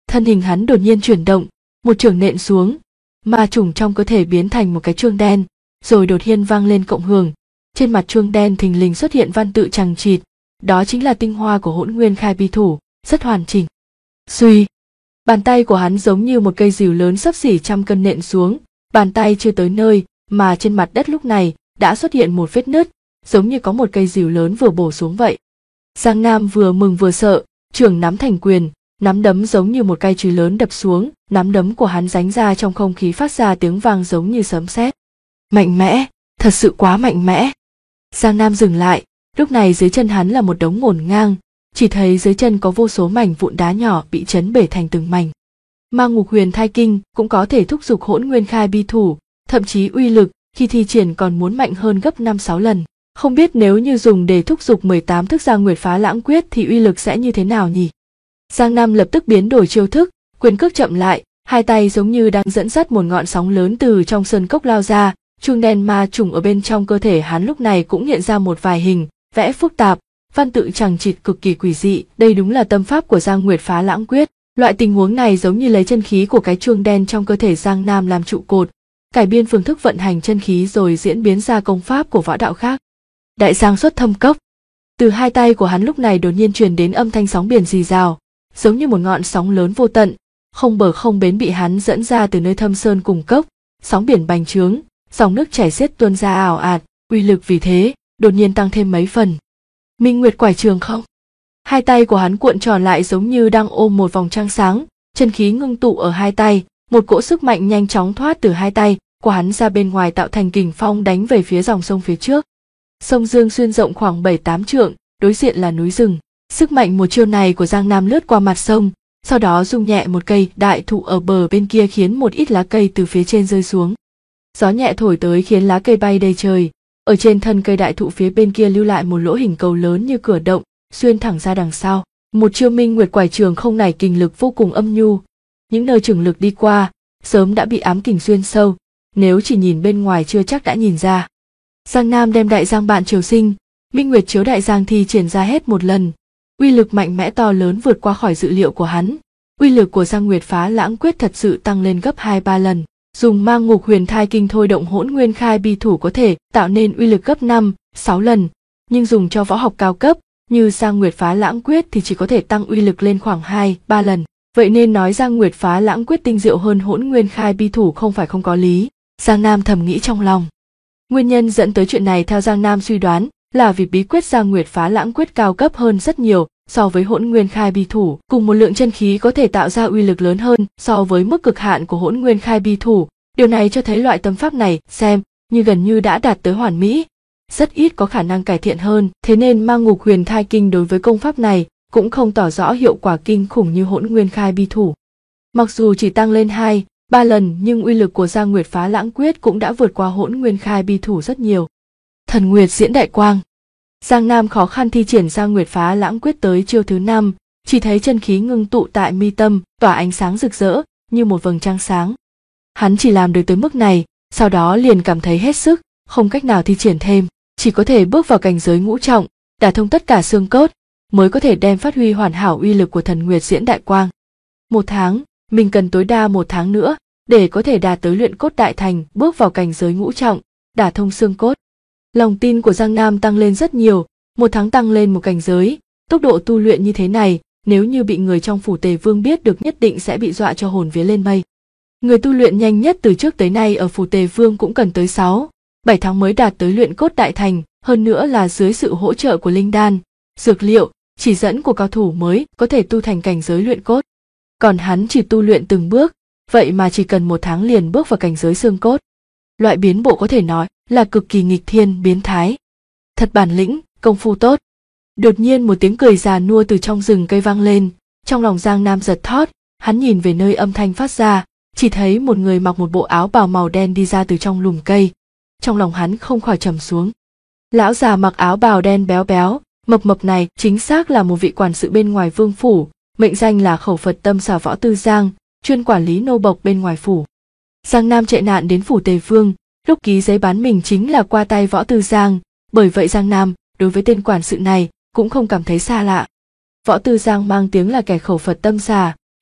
Thân hình hắn đột nhiên chuyển động, một chưởng nện xuống, ma trùng trong cơ thể biến thành một cái chuông đen, rồi đột nhiên vang lên cộng hưởng. Trên mặt chuông đen thình lình xuất hiện văn tự chằng chịt, đó chính là tinh hoa của Hỗn Nguyên Khai Bi Thủ, rất hoàn chỉnh. Suy, bàn tay của hắn giống như một cây rìu lớn xấp xỉ 100 cân nện xuống, bàn tay chưa tới nơi mà trên mặt đất lúc này đã xuất hiện một vết nứt, giống như có một cây rìu lớn vừa bổ xuống vậy. Giang Nam vừa mừng vừa sợ, chưởng nắm thành quyền, nắm đấm giống như một cây chùy lớn đập xuống, nắm đấm của hắn đánh ra trong không khí phát ra tiếng vang giống như sấm sét. Mạnh mẽ, thật sự quá mạnh mẽ. Giang Nam dừng lại, lúc này dưới chân hắn là một đống ngổn ngang, chỉ thấy dưới chân có vô số mảnh vụn đá nhỏ bị chấn bể thành từng mảnh. Ma Ngục Huyền Thai Kinh cũng có thể thúc giục Hỗn Nguyên Khai Bi Thủ, thậm chí uy lực khi thi triển còn muốn mạnh hơn gấp 5-6 lần. Không biết nếu như dùng để thúc giục 18 thức Giang Nguyệt Phá Lãng Quyết thì uy lực sẽ như thế nào nhỉ? Giang Nam lập tức biến đổi chiêu thức, quyền cước chậm lại, hai tay giống như đang dẫn dắt một ngọn sóng lớn từ trong sơn cốc lao ra, chuông đen ma trùng ở bên trong cơ thể hắn lúc này cũng hiện ra một vài hình vẽ phức tạp, văn tự chằng chịt cực kỳ quỷ dị. Đây đúng là tâm pháp của Giang Nguyệt Phá Lãng Quyết. Loại tình huống này giống như lấy chân khí của cái chuông đen trong cơ thể Giang Nam làm trụ cột, cải biên phương thức vận hành chân khí rồi diễn biến ra công pháp của võ đạo khác. Đại Giang Xuất Thâm Cốc. Từ hai tay của hắn lúc này đột nhiên truyền đến âm thanh sóng biển rì rào, giống như một ngọn sóng lớn vô tận, không bờ không bến bị hắn dẫn ra từ nơi thâm sơn cùng cốc, sóng biển bành trướng, dòng nước chảy xiết tuôn ra ào ạt, uy lực vì thế đột nhiên tăng thêm mấy phần. Minh Nguyệt Quải Trường không? Hai tay của hắn cuộn tròn lại giống như đang ôm một vòng trăng sáng, chân khí ngưng tụ ở hai tay, một cỗ sức mạnh nhanh chóng thoát từ hai tay của hắn ra bên ngoài tạo thành kình phong đánh về phía dòng sông phía trước. Sông Dương Xuyên rộng khoảng 7-8 trượng, đối diện là núi rừng. Sức mạnh một chiêu này của Giang Nam lướt qua mặt sông, sau đó rung nhẹ một cây đại thụ ở bờ bên kia khiến một ít lá cây từ phía trên rơi xuống. Gió nhẹ thổi tới khiến lá cây bay đầy trời, ở trên thân cây đại thụ phía bên kia lưu lại một lỗ hình cầu lớn như cửa động, xuyên thẳng ra đằng sau. Một chiêu Minh Nguyệt Quải Trường không này kình lực vô cùng âm nhu, những nơi trường lực đi qua sớm đã bị ám kình xuyên sâu, nếu chỉ nhìn bên ngoài chưa chắc đã nhìn ra. Giang Nam đem Đại Giang Bạn Triều Sinh, Minh Nguyệt Chiếu Đại Giang thi triển ra hết một lần, uy lực mạnh mẽ to lớn vượt qua khỏi dự liệu của hắn. Uy lực của Giang Nguyệt Phá Lãng Quyết thật sự tăng lên gấp 2-3 lần. Dùng Ma Ngục Huyền Thai Kinh thôi động Hỗn Nguyên Khai Bi Thủ có thể tạo nên uy lực gấp 5-6 lần, nhưng dùng cho võ học cao cấp như Giang Nguyệt Phá Lãng Quyết thì chỉ có thể tăng uy lực lên khoảng 2-3 lần. Vậy nên nói Giang Nguyệt Phá Lãng Quyết tinh diệu hơn Hỗn Nguyên Khai Bi Thủ không phải không có lý. Giang Nam thầm nghĩ trong lòng. Nguyên nhân dẫn tới chuyện này theo Giang Nam suy đoán là vì bí quyết Giang Nguyệt Phá Lãng Quyết cao cấp hơn rất nhiều so với Hỗn Nguyên Khai Bi Thủ, cùng một lượng chân khí có thể tạo ra uy lực lớn hơn so với mức cực hạn của Hỗn Nguyên Khai Bi Thủ. Điều này cho thấy loại tâm pháp này xem như gần như đã đạt tới hoàn mỹ, rất ít có khả năng cải thiện hơn. Thế nên Ma Ngục Huyền Thai Kinh đối với công pháp này cũng không tỏ rõ hiệu quả kinh khủng như Hỗn Nguyên Khai Bi Thủ. Mặc dù chỉ tăng lên 2-3 lần nhưng uy lực của Giang Nguyệt Phá Lãng Quyết cũng đã vượt qua Hỗn Nguyên Khai Bi Thủ rất nhiều. Thần Nguyệt Diễn Đại Quang. Giang Nam khó khăn thi triển Giang Nguyệt Phá Lãng Quyết tới chiêu thứ 5, chỉ thấy chân khí ngưng tụ tại mi tâm, tỏa ánh sáng rực rỡ như một vầng trăng sáng. Hắn chỉ làm được tới mức này, sau đó liền cảm thấy hết sức, không cách nào thi triển thêm, chỉ có thể bước vào cảnh giới ngũ trọng, đả thông tất cả xương cốt, mới có thể đem phát huy hoàn hảo uy lực của Thần Nguyệt Diễn Đại Quang. 1 tháng, mình cần tối đa 1 tháng nữa để có thể đạt tới luyện cốt đại thành, bước vào cảnh giới ngũ trọng, đả thông xương cốt. Lòng tin của Giang Nam tăng lên rất nhiều, 1 tháng tăng lên một cảnh giới, tốc độ tu luyện như thế này, nếu như bị người trong phủ Tề Vương biết được nhất định sẽ bị dọa cho hồn vía lên mây. Người tu luyện nhanh nhất từ trước tới nay ở phủ Tề Vương cũng cần tới 6-7 tháng mới đạt tới luyện cốt đại thành, hơn nữa là dưới sự hỗ trợ của linh đan, dược liệu, chỉ dẫn của cao thủ mới có thể tu thành cảnh giới luyện cốt. Còn hắn chỉ tu luyện từng bước, vậy mà chỉ cần 1 tháng liền bước vào cảnh giới xương cốt. Loại biến bộ có thể nói là cực kỳ nghịch thiên biến thái. Thật bản lĩnh, công phu tốt. Đột nhiên một tiếng cười già nua từ trong rừng cây vang lên, trong lòng Giang Nam giật thót, hắn nhìn về nơi âm thanh phát ra, chỉ thấy một người mặc một bộ áo bào màu đen đi ra từ trong lùm cây. Trong lòng hắn không khỏi trầm xuống. Lão già mặc áo bào đen béo béo, mập mập này chính xác là một vị quản sự bên ngoài vương phủ, mệnh danh là Khẩu Phật Tâm Xà Võ Tư Giang, chuyên quản lý nô bộc bên ngoài phủ. Giang Nam chạy nạn đến phủ Tề Vương, lúc ký giấy bán mình chính là qua tay Võ Tư Giang, bởi vậy Giang Nam đối với tên quản sự này cũng không cảm thấy xa lạ. Võ Tư Giang mang tiếng là kẻ khẩu Phật tâm xà,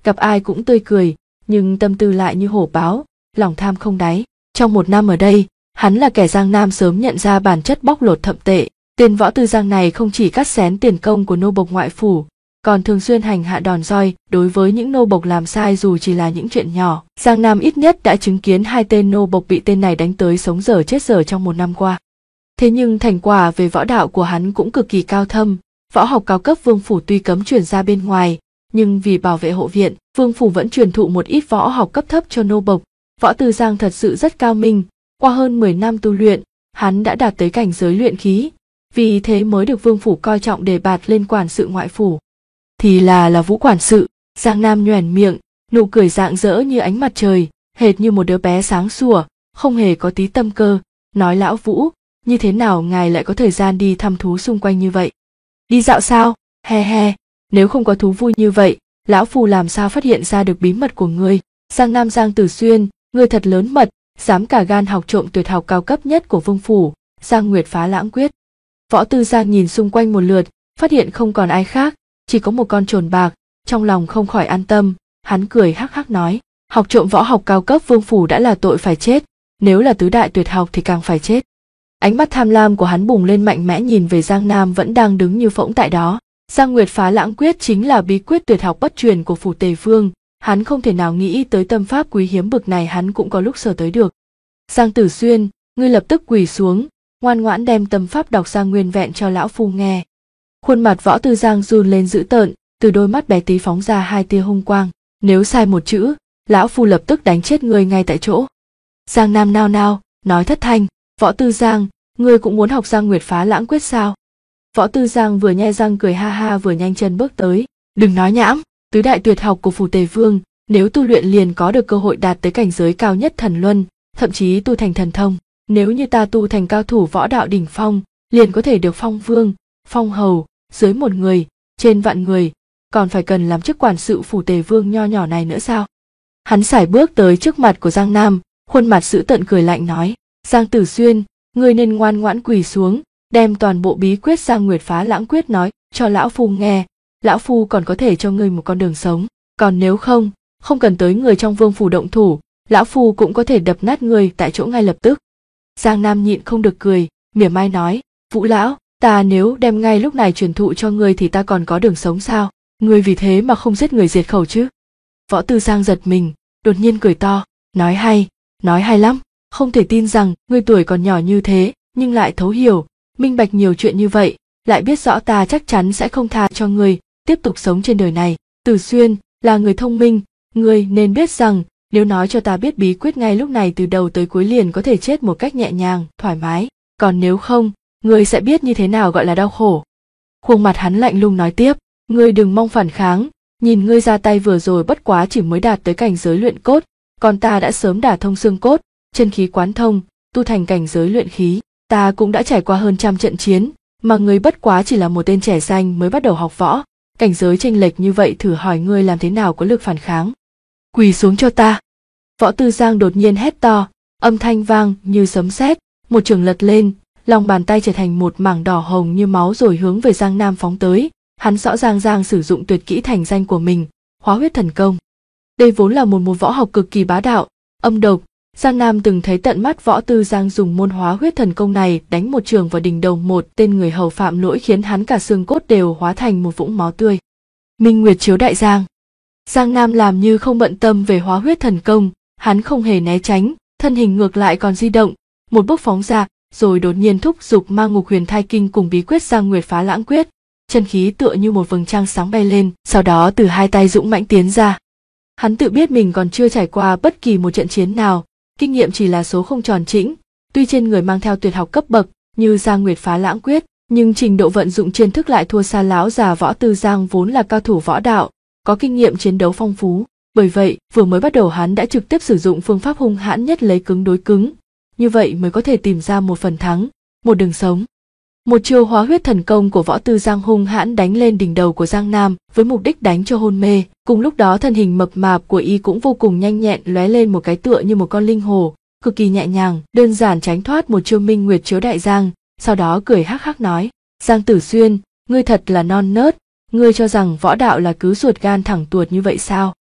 gặp ai cũng tươi cười, nhưng tâm tư lại như hổ báo, lòng tham không đáy. Trong 1 năm ở đây, hắn là kẻ Giang Nam sớm nhận ra bản chất bóc lột thậm tệ. Tên Võ Tư Giang này không chỉ cắt xén tiền công của nô bộc ngoại phủ, còn thường xuyên hành hạ đòn roi đối với những nô bộc làm sai dù chỉ là những chuyện nhỏ. Giang Nam ít nhất đã chứng kiến 2 tên nô bộc bị tên này đánh tới sống dở chết dở trong 1 năm qua. Thế nhưng thành quả về võ đạo của hắn cũng cực kỳ cao thâm. Võ học cao cấp Vương phủ tuy cấm truyền ra bên ngoài, nhưng vì bảo vệ hộ viện, Vương phủ vẫn truyền thụ một ít võ học cấp thấp cho nô bộc. Võ Tư Giang thật sự rất cao minh, qua hơn 10 năm tu luyện, hắn đã đạt tới cảnh giới luyện khí, vì thế mới được Vương phủ coi trọng đề bạt lên quản sự ngoại phủ. Thì là Vũ quản sự. Giang Nam nhoẻn miệng, nụ cười rạng rỡ như ánh mặt trời, hệt như một đứa bé sáng sủa, không hề có tí tâm cơ, nói lão Vũ, như thế nào ngài lại có thời gian đi thăm thú xung quanh như vậy? Đi dạo sao? He he, nếu không có thú vui như vậy, lão phu làm sao phát hiện ra được bí mật của ngươi? Giang Nam Giang Tử Xuyên, ngươi thật lớn mật, dám cả gan học trộm tuyệt học cao cấp nhất của Vương phủ, Giang Nguyệt Phá Lãng Quyết. Võ Tư Giang nhìn xung quanh một lượt, phát hiện không còn ai khác, chỉ có một con trồn bạc, trong lòng không khỏi an tâm, hắn cười hắc hắc nói, học trộm võ học cao cấp Vương phủ đã là tội phải chết, nếu là tứ đại tuyệt học thì càng phải chết. Ánh mắt tham lam của hắn bùng lên mạnh mẽ nhìn về Giang Nam vẫn đang đứng như phỗng tại đó. Giang Nguyệt Phá Lãng Quyết chính là bí quyết tuyệt học bất truyền của phủ Tề Vương, hắn không thể nào nghĩ tới tâm pháp quý hiếm bực này hắn cũng có lúc sờ tới được. Giang Tử Xuyên, ngươi lập tức quỳ xuống, ngoan ngoãn đem tâm pháp đọc ra nguyên vẹn cho lão phu nghe. Khuôn mặt Võ Tư Giang run lên dữ tợn, từ đôi mắt bé tí phóng ra 2 tia hung quang, nếu sai một chữ, lão phu lập tức đánh chết ngươi ngay tại chỗ. Giang Nam nao nao, nói thất thanh, Võ Tư Giang, ngươi cũng muốn học Giang Nguyệt Phá Lãng Quyết sao? Võ Tư Giang vừa nhe răng cười ha ha vừa nhanh chân bước tới, đừng nói nhảm, tứ đại tuyệt học của phủ Tề Vương, nếu tu luyện liền có được cơ hội đạt tới cảnh giới cao nhất thần luân, thậm chí tu thành thần thông. Nếu như ta tu thành cao thủ võ đạo đỉnh phong, liền có thể được phong vương, phong hầu, dưới 1 người, trên vạn người, còn phải cần làm chức quản sự phủ Tề Vương nho nhỏ này nữa sao? Hắn sải bước tới trước mặt của Giang Nam, khuôn mặt dữ tợn cười lạnh nói, Giang Tử Xuyên, ngươi nên ngoan ngoãn quỳ xuống, đem toàn bộ bí quyết Giang Nguyệt Phá Lãng Quyết nói cho lão phu nghe, lão phu còn có thể cho ngươi một con đường sống, còn nếu không, không cần tới người trong Vương phủ động thủ, lão phu cũng có thể đập nát ngươi tại chỗ ngay lập tức. Giang Nam nhịn không được cười, mỉa mai nói, Vũ lão, ta nếu đem ngay lúc này truyền thụ cho ngươi thì ta còn có đường sống sao? Ngươi vì thế mà không giết người diệt khẩu chứ? Võ Tư Giang giật mình, đột nhiên cười to, nói hay lắm, không thể tin rằng ngươi tuổi còn nhỏ như thế, nhưng lại thấu hiểu, minh bạch nhiều chuyện như vậy, lại biết rõ ta chắc chắn sẽ không tha cho ngươi tiếp tục sống trên đời này. Tử Xuyên là người thông minh, ngươi nên biết rằng nếu nói cho ta biết bí quyết ngay lúc này từ đầu tới cuối liền có thể chết một cách nhẹ nhàng, thoải mái, còn nếu không, ngươi sẽ biết như thế nào gọi là đau khổ. Khuôn mặt hắn lạnh lùng nói tiếp, ngươi đừng mong phản kháng, nhìn ngươi ra tay vừa rồi bất quá chỉ mới đạt tới cảnh giới luyện cốt, còn ta đã sớm đả thông xương cốt, chân khí quán thông, tu thành cảnh giới luyện khí, ta cũng đã trải qua hơn 100 trận chiến, mà ngươi bất quá chỉ là một tên trẻ danh mới bắt đầu học võ, cảnh giới chênh lệch như vậy thử hỏi ngươi làm thế nào có lực phản kháng. Quỳ xuống cho ta. Võ Tư Giang đột nhiên hét to, âm thanh vang như sấm sét, một chưởng lật lên, lòng bàn tay trở thành một mảng đỏ hồng như máu rồi hướng về Giang Nam phóng tới. Hắn rõ ràng sử dụng tuyệt kỹ thành danh của mình, Hóa Huyết Thần Công. Đây vốn là một võ học cực kỳ bá đạo, âm độc. Giang Nam từng thấy tận mắt Võ Tư Giang dùng môn Hóa Huyết Thần Công này đánh một chưởng vào đỉnh đầu một tên người hầu phạm lỗi khiến hắn cả xương cốt đều hóa thành một vũng máu tươi. Minh Nguyệt Chiếu Đại Giang. Giang Nam làm như không bận tâm về Hóa Huyết Thần Công, hắn không hề né tránh, thân hình ngược lại còn di động, một bước phóng ra, rồi đột nhiên thúc giục Ma Ngục Huyền Thai Kinh cùng bí quyết Giang Nguyệt Phá Lãng Quyết, chân khí tựa như một vầng trăng sáng bay lên, sau đó từ 2 tay dũng mãnh tiến ra. Hắn tự biết mình còn chưa trải qua bất kỳ một trận chiến nào, kinh nghiệm chỉ là số không tròn trĩnh, tuy trên người mang theo tuyệt học cấp bậc như Giang Nguyệt Phá Lãng Quyết, nhưng trình độ vận dụng chiêu thức lại thua xa lão già Võ Tư Giang vốn là cao thủ võ đạo, có kinh nghiệm chiến đấu phong phú. Bởi vậy, vừa mới bắt đầu hắn đã trực tiếp sử dụng phương pháp hung hãn nhất lấy cứng đối cứng, như vậy mới có thể tìm ra một phần thắng, một đường sống. Một chiêu Hóa Huyết Thần Công của Võ Tư Giang hung hãn đánh lên đỉnh đầu của Giang Nam với mục đích đánh cho hôn mê. Cùng lúc đó thân hình mập mạp của y cũng vô cùng nhanh nhẹn lóe lên một cái tựa như một con linh hồ, cực kỳ nhẹ nhàng, đơn giản tránh thoát một chiêu Minh Nguyệt Chiếu Đại Giang. Sau đó cười hắc hắc nói: Giang Tử Xuyên, ngươi thật là non nớt, ngươi cho rằng võ đạo là cứ ruột gan thẳng tuột như vậy sao?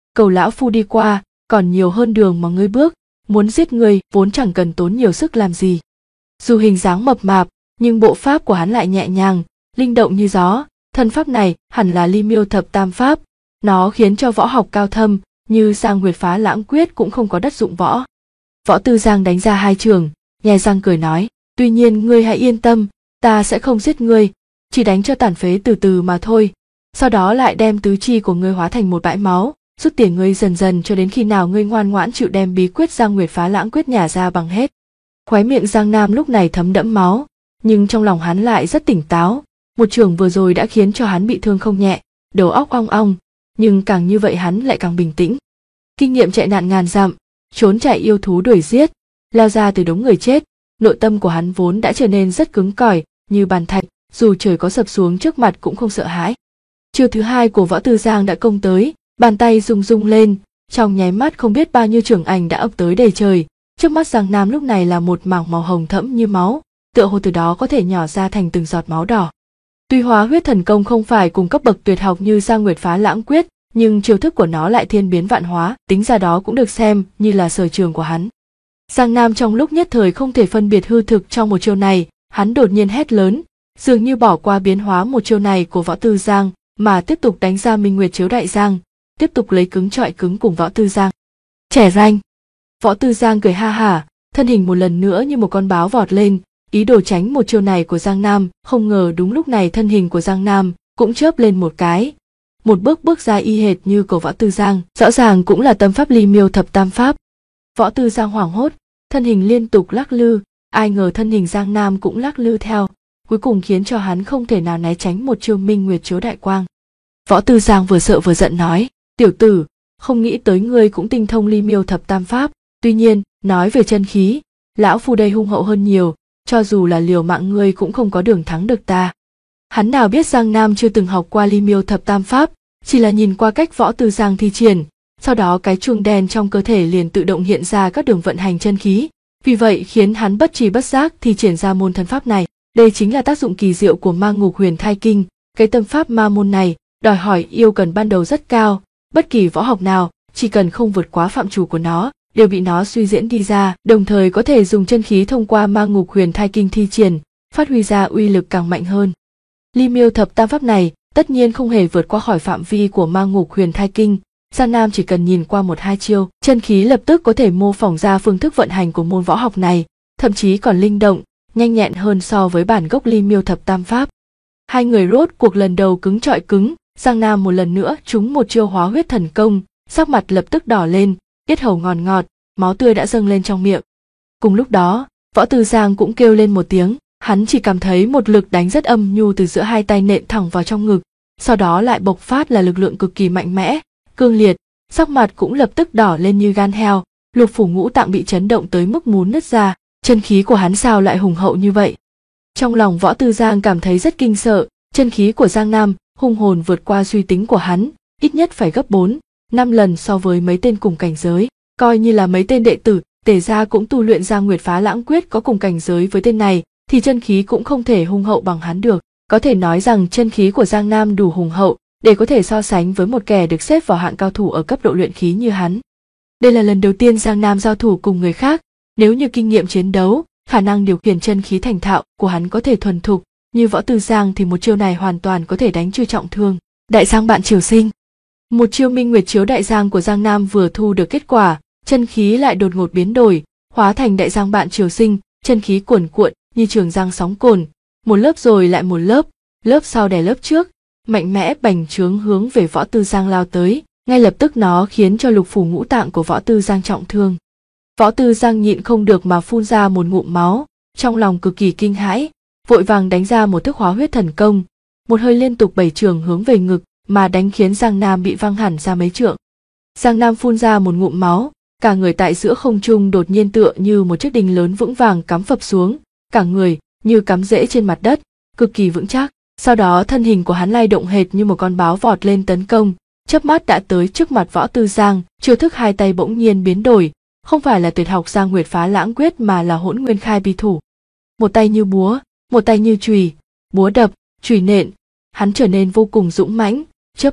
cầu lão phu đi qua, còn nhiều hơn đường mà ngươi bước, muốn giết ngươi vốn chẳng cần tốn nhiều sức làm gì. Dù hình dáng mập mạp, nhưng bộ pháp của hắn lại nhẹ nhàng, linh động như gió, thân pháp này hẳn là Ly Miêu Thập Tam Pháp, nó khiến cho võ học cao thâm như Giang Nguyệt Phá Lãng Quyết cũng không có đất dụng võ. Võ Tư Giang đánh ra 2 trường, nhè răng cười nói, tuy nhiên ngươi hãy yên tâm, ta sẽ không giết ngươi, chỉ đánh cho tàn phế từ từ mà thôi, sau đó lại đem tứ chi của ngươi hóa thành một bãi máu, rút tiền ngươi dần dần cho đến khi nào ngươi ngoan ngoãn chịu đem bí quyết Giang Nguyệt Phá Lãng Quyết nhả ra bằng hết. Khóe miệng Giang Nam lúc này thấm đẫm máu, nhưng trong lòng hắn lại rất tỉnh táo, một trường vừa rồi đã khiến cho hắn bị thương không nhẹ, đầu óc ong ong, nhưng càng như vậy hắn lại càng bình tĩnh. Kinh nghiệm chạy nạn ngàn dặm, trốn chạy yêu thú đuổi giết, lao ra từ đống người chết, nội tâm của hắn vốn đã trở nên rất cứng cỏi, như bàn thạch, dù trời có sập xuống trước mặt cũng không sợ hãi. Chiêu thứ 2 của Võ Tư Giang đã công tới, bàn tay rung rung lên, trong nháy mắt không biết bao nhiêu chưởng ảnh đã ập tới đầy trời, trước mắt Giang Nam lúc này là một mảng màu hồng thẫm như máu, tựa hồ từ đó có thể nhỏ ra thành từng giọt máu đỏ. Tuy Hóa Huyết Thần Công không phải cùng cấp bậc tuyệt học như Giang Nguyệt Phá Lãng Quyết, nhưng chiêu thức của nó lại thiên biến vạn hóa, tính ra đó cũng được xem như là sở trường của hắn. Giang Nam trong lúc nhất thời không thể phân biệt hư thực trong một chiêu này, hắn đột nhiên hét lớn, dường như bỏ qua biến hóa một chiêu này của Võ Tư Giang, mà tiếp tục đánh ra Minh Nguyệt Chiếu Đại Giang, tiếp tục lấy cứng trọi cứng cùng Võ Tư Giang. Trẻ ranh! Võ Tư Giang cười ha hả, thân hình một lần nữa như một con báo vọt lên, ý đồ tránh một chiêu này của Giang Nam, không ngờ đúng lúc này thân hình của Giang Nam cũng chớp lên một cái. Một bước ra y hệt như của Võ Tư Giang, rõ ràng cũng là tâm pháp Ly Miêu Thập Tam Pháp. Võ Tư Giang hoảng hốt, thân hình liên tục lắc lư, ai ngờ thân hình Giang Nam cũng lắc lư theo, cuối cùng khiến cho hắn không thể nào né tránh một chiêu Minh Nguyệt Chiếu Đại Quang. Võ Tư Giang vừa sợ vừa giận nói, tiểu tử, không nghĩ tới ngươi cũng tinh thông Ly Miêu Thập Tam Pháp, tuy nhiên, nói về chân khí, lão phu đây hung hậu hơn nhiều, cho dù là liều mạng ngươi cũng không có đường thắng được ta. Hắn nào biết Giang Nam chưa từng học qua Ly Miêu Thập Tam Pháp, chỉ là nhìn qua cách Võ Tư Giang thi triển, sau đó cái chuông đen trong cơ thể liền tự động hiện ra các đường vận hành chân khí, vì vậy khiến hắn bất tri bất giác thi triển ra môn thân pháp này. Đây chính là tác dụng kỳ diệu của Ma Ngục Huyền Thai Kinh, cái tâm pháp ma môn này đòi hỏi yêu cần ban đầu rất cao, bất kỳ võ học nào chỉ cần không vượt quá phạm trù của nó đều bị nó suy diễn đi ra, đồng thời có thể dùng chân khí thông qua Ma Ngục Huyền Thai Kinh thi triển, phát huy ra uy lực càng mạnh hơn. Ly Miêu Thập Tam Pháp này tất nhiên không hề vượt qua khỏi phạm vi của Ma Ngục Huyền Thai Kinh, Giang Nam chỉ cần nhìn qua 1-2 chiêu, chân khí lập tức có thể mô phỏng ra phương thức vận hành của môn võ học này, thậm chí còn linh động, nhanh nhẹn hơn so với bản gốc Ly Miêu Thập Tam Pháp. Hai người rốt cuộc lần đầu cứng trọi cứng, Giang Nam một lần nữa trúng một chiêu Hóa Huyết Thần Công, sắc mặt lập tức đỏ lên, yết hầu ngọt ngọt, máu tươi đã dâng lên trong miệng. Cùng lúc đó, Võ Tư Giang cũng kêu lên một tiếng, hắn chỉ cảm thấy một lực đánh rất âm nhu từ giữa hai tay nện thẳng vào trong ngực, sau đó lại bộc phát là lực lượng cực kỳ mạnh mẽ, cương liệt, sắc mặt cũng lập tức đỏ lên như gan heo, lục phủ ngũ tạng bị chấn động tới mức muốn nứt ra, chân khí của hắn sao lại hùng hậu như vậy. Trong lòng Võ Tư Giang cảm thấy rất kinh sợ, chân khí của Giang Nam hung hồn vượt qua suy tính của hắn, ít nhất phải gấp 4-5 lần so với mấy tên cùng cảnh giới, coi như là mấy tên đệ tử Tề gia cũng tu luyện Giang Nguyệt Phá Lãng Quyết có cùng cảnh giới với tên này, thì chân khí cũng không thể hung hậu bằng hắn được. Có thể nói rằng chân khí của Giang Nam đủ hùng hậu để có thể so sánh với một kẻ được xếp vào hạng cao thủ ở cấp độ luyện khí như hắn. Đây là lần đầu tiên Giang Nam giao thủ cùng người khác, nếu như kinh nghiệm chiến đấu, khả năng điều khiển chân khí thành thạo của hắn có thể thuần thục, như Võ Tư Giang thì một chiêu này hoàn toàn có thể đánh chưa trọng thương. Đại Giang Bạn Triều Sinh. Một chiêu Minh Nguyệt Chiếu Đại Giang của Giang Nam vừa thu được kết quả, chân khí lại đột ngột biến đổi, hóa thành Đại Giang Bạn Triều Sinh, chân khí cuồn cuộn như trường giang sóng cồn, một lớp rồi lại một lớp, lớp sau đè lớp trước, mạnh mẽ bành trướng hướng về Võ Tư Giang lao tới, ngay lập tức nó khiến cho lục phủ ngũ tạng của Võ Tư Giang trọng thương. Võ Tư Giang nhịn không được mà phun ra một ngụm máu, trong lòng cực kỳ kinh hãi, vội vàng đánh ra một thức Hóa Huyết Thần Công, một hơi liên tục 7 trường hướng về ngực mà đánh khiến Giang Nam bị văng hẳn ra mấy trượng. Giang Nam phun ra một ngụm máu, cả người tại giữa không trung đột nhiên tựa như một chiếc đinh lớn vững vàng cắm phập xuống, cả người như cắm rễ trên mặt đất, cực kỳ vững chắc. Sau đó thân hình của hắn lay động hệt như một con báo vọt lên tấn công, chớp mắt đã tới trước mặt Võ Tư Giang, chiêu thức hai tay bỗng nhiên biến đổi, không phải là tuyệt học Giang Nguyệt Phá Lãng Quyết mà là Hỗn Nguyên Khai Bi Thủ. Một tay như búa, một tay như chùy, búa đập, chùy nện, hắn trở nên vô cùng dũng mãnh, chớp mắt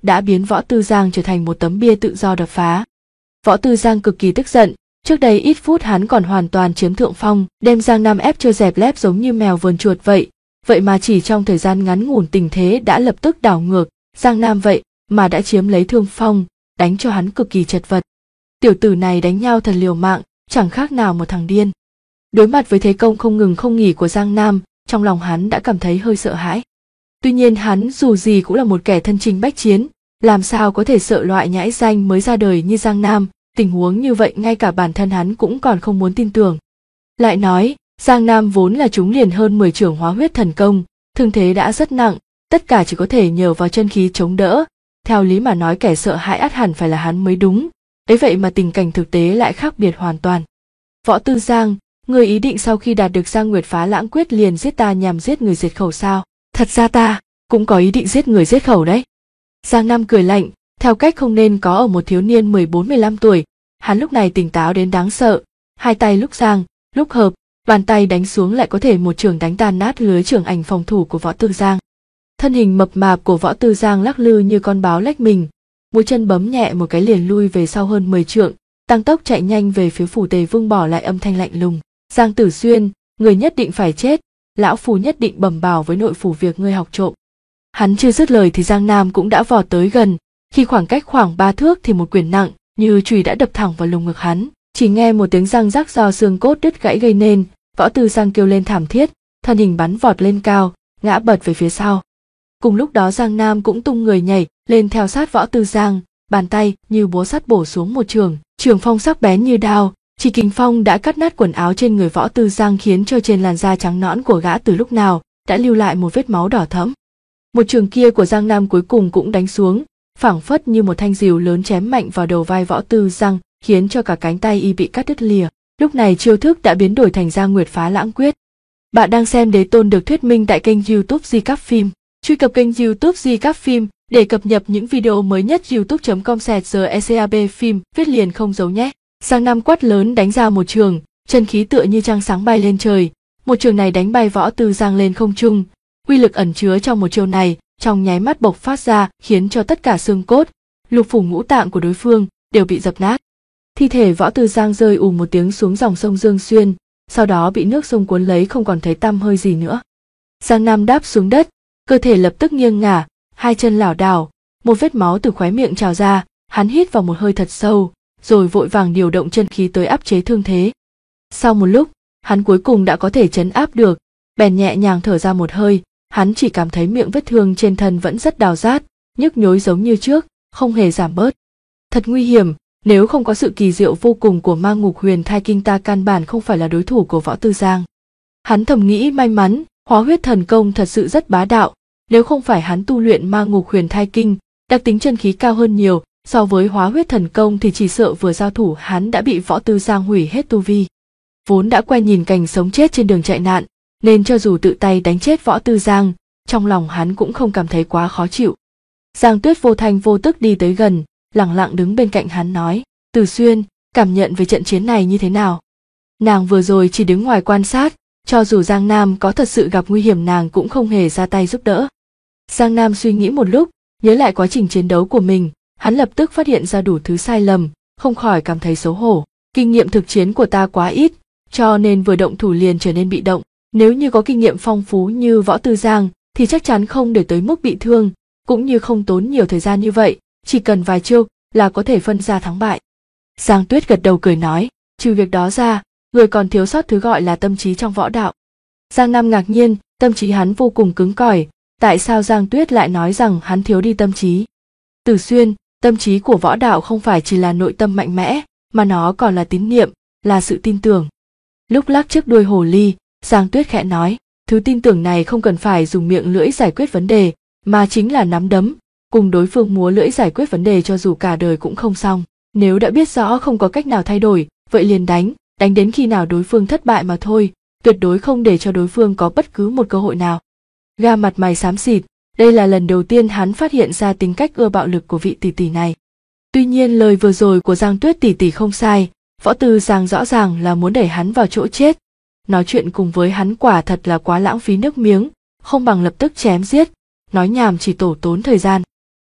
đã biến Võ Tư Giang trở thành một tấm bia tự do đập phá. Võ Tư Giang cực kỳ tức giận, trước đây ít phút hắn còn hoàn toàn chiếm thượng phong, đem Giang Nam ép cho dẹp lép giống như mèo vờn chuột vậy mà chỉ trong thời gian ngắn ngủn tình thế đã lập tức đảo ngược, Giang Nam vậy mà đã chiếm lấy thương phong, đánh cho hắn cực kỳ chật vật. Tiểu tử này đánh nhau thật liều mạng, chẳng khác nào một thằng điên. Đối mặt với thế công không ngừng không nghỉ của Giang Nam, trong lòng hắn đã cảm thấy hơi sợ hãi. Tuy nhiên hắn dù gì cũng là một kẻ thân chinh bách chiến, làm sao có thể sợ loại nhãi danh mới ra đời như Giang Nam, tình huống như vậy ngay cả bản thân hắn cũng còn không muốn tin tưởng. Lại nói, Giang Nam vốn là trúng liền hơn 10 chưởng hóa huyết thần công, thương thế đã rất nặng, tất cả chỉ có thể nhờ vào chân khí chống đỡ, theo lý mà nói kẻ sợ hãi ắt hẳn phải là hắn mới đúng, ấy vậy mà tình cảnh thực tế lại khác biệt hoàn toàn. Võ Tư Giang, người ý định sau khi đạt được Giang Nguyệt Phá Lãng Quyết liền giết ta nhằm giết người diệt khẩu sao? Thật ra ta cũng có ý định giết người giết khẩu đấy. Giang Nam cười lạnh, theo cách không nên có ở một thiếu niên 14-15 tuổi, hắn lúc này tỉnh táo đến đáng sợ, hai tay lúc giang, lúc hợp, bàn tay đánh xuống lại có thể một chưởng đánh tan nát lưới chưởng ảnh phòng thủ của Võ Tư Giang. Thân hình mập mạp của Võ Tư Giang lắc lư như con báo lách mình, mũi chân bấm nhẹ một cái liền lui về sau hơn 10 trượng, tăng tốc chạy nhanh về phía Phủ Tề Vương, bỏ lại âm thanh lạnh lùng. Giang Tử Xuyên, người nhất định phải chết, lão phu nhất định bẩm báo với nội phủ việc ngươi học trộm. Hắn chưa dứt lời thì Giang Nam cũng đã vọt tới gần, khi khoảng cách khoảng 3 thước thì một quyền nặng như chùy đã đập thẳng vào lồng ngực hắn, chỉ nghe một tiếng răng rắc do xương cốt đứt gãy gây nên, Võ Tư Giang kêu lên thảm thiết, thân hình bắn vọt lên cao, ngã bật về phía sau. Cùng lúc đó Giang Nam cũng tung người nhảy lên theo sát Võ Tư Giang, bàn tay như búa sắt bổ xuống một trường phong sắc bén như đao, chỉ kình phong đã cắt nát quần áo trên người Võ Tư Giang khiến cho trên làn da trắng nõn của gã từ lúc nào đã lưu lại một vết máu đỏ thẫm. Một trường kia của Giang Nam cuối cùng cũng đánh xuống, phảng phất như một thanh rìu lớn chém mạnh vào đầu vai Võ Tư Giang, khiến cho cả cánh tay y bị cắt đứt lìa. Lúc này chiêu thức đã biến đổi thành Giang Nguyệt Phá Lãng Quyết. Bạn đang xem Đế Tôn được thuyết minh tại kênh YouTube Recap Phim. Truy cập kênh YouTube Recap Phim để cập nhật những video mới nhất. youtube.com/recap phim viết liền không giấu nhé. Giang Nam quát lớn đánh ra một trường, chân khí tựa như trăng sáng bay lên trời. Một trường này đánh bay Võ Tư Giang lên không trung. Uy lực ẩn chứa trong một chiêu này trong nháy mắt bộc phát ra, khiến cho tất cả xương cốt, lục phủ ngũ tạng của đối phương đều bị dập nát. Thi thể Võ Tư Giang rơi ù một tiếng xuống dòng sông Dương Xuyên, sau đó bị nước sông cuốn lấy không còn thấy tăm hơi gì nữa. Giang Nam đáp xuống đất, cơ thể lập tức nghiêng ngả, hai chân lảo đảo, một vết máu từ khóe miệng trào ra, hắn hít vào một hơi thật sâu, rồi vội vàng điều động chân khí tới áp chế thương thế. Sau một lúc, hắn cuối cùng đã có thể trấn áp được, bèn nhẹ nhàng thở ra một hơi, hắn chỉ cảm thấy miệng vết thương trên thân vẫn rất đau rát, nhức nhối giống như trước, không hề giảm bớt. Thật nguy hiểm, nếu không có sự kỳ diệu vô cùng của Ma Ngục Huyền Thai Kinh ta căn bản không phải là đối thủ của Võ Tư Giang. Hắn thầm nghĩ may mắn, hóa huyết thần công thật sự rất bá đạo, nếu không phải hắn tu luyện Ma Ngục Huyền Thai Kinh, đặc tính chân khí cao hơn nhiều so với hóa huyết thần công thì chỉ sợ vừa giao thủ hắn đã bị Võ Tư Giang hủy hết tu vi. Vốn đã quen nhìn cảnh sống chết trên đường chạy nạn, nên cho dù tự tay đánh chết Võ Tư Giang, trong lòng hắn cũng không cảm thấy quá khó chịu. Giang Tuyết vô thanh vô tức đi tới gần, lẳng lặng đứng bên cạnh hắn nói, Từ Xuyên, cảm nhận về trận chiến này như thế nào? Nàng vừa rồi chỉ đứng ngoài quan sát, cho dù Giang Nam có thật sự gặp nguy hiểm nàng cũng không hề ra tay giúp đỡ. Giang Nam suy nghĩ một lúc, nhớ lại quá trình chiến đấu của mình, hắn lập tức phát hiện ra đủ thứ sai lầm, không khỏi cảm thấy xấu hổ. Kinh nghiệm thực chiến của ta quá ít, cho nên vừa động thủ liền trở nên bị động. Nếu như có kinh nghiệm phong phú như Võ Tư Giang thì chắc chắn không để tới mức bị thương, cũng như không tốn nhiều thời gian như vậy, chỉ cần vài chiêu là có thể phân ra thắng bại. Giang Tuyết gật đầu cười nói, trừ việc đó ra, người còn thiếu sót thứ gọi là tâm trí trong võ đạo. Giang Nam ngạc nhiên, tâm trí hắn vô cùng cứng cỏi, tại sao Giang Tuyết lại nói rằng hắn thiếu đi tâm trí? Từ Xuyên, tâm trí của võ đạo không phải chỉ là nội tâm mạnh mẽ, mà nó còn là tín niệm, là sự tin tưởng. Lúc lắc chiếc đuôi hồ ly, Giang Tuyết khẽ nói, thứ tin tưởng này không cần phải dùng miệng lưỡi giải quyết vấn đề, mà chính là nắm đấm, cùng đối phương múa lưỡi giải quyết vấn đề cho dù cả đời cũng không xong. Nếu đã biết rõ không có cách nào thay đổi, vậy liền đánh đến khi nào đối phương thất bại mà thôi, tuyệt đối không để cho đối phương có bất cứ một cơ hội nào. Ga mặt mày xám xịt, đây là lần đầu tiên hắn phát hiện ra tính cách ưa bạo lực của vị tỷ tỷ này. Tuy nhiên lời vừa rồi của Giang Tuyết tỷ tỷ không sai, Võ Tư Giang rõ ràng là muốn đẩy hắn vào chỗ chết. Nói chuyện cùng với hắn quả thật là quá lãng phí nước miếng, không bằng lập tức chém giết, nói nhảm chỉ tổ tốn thời gian.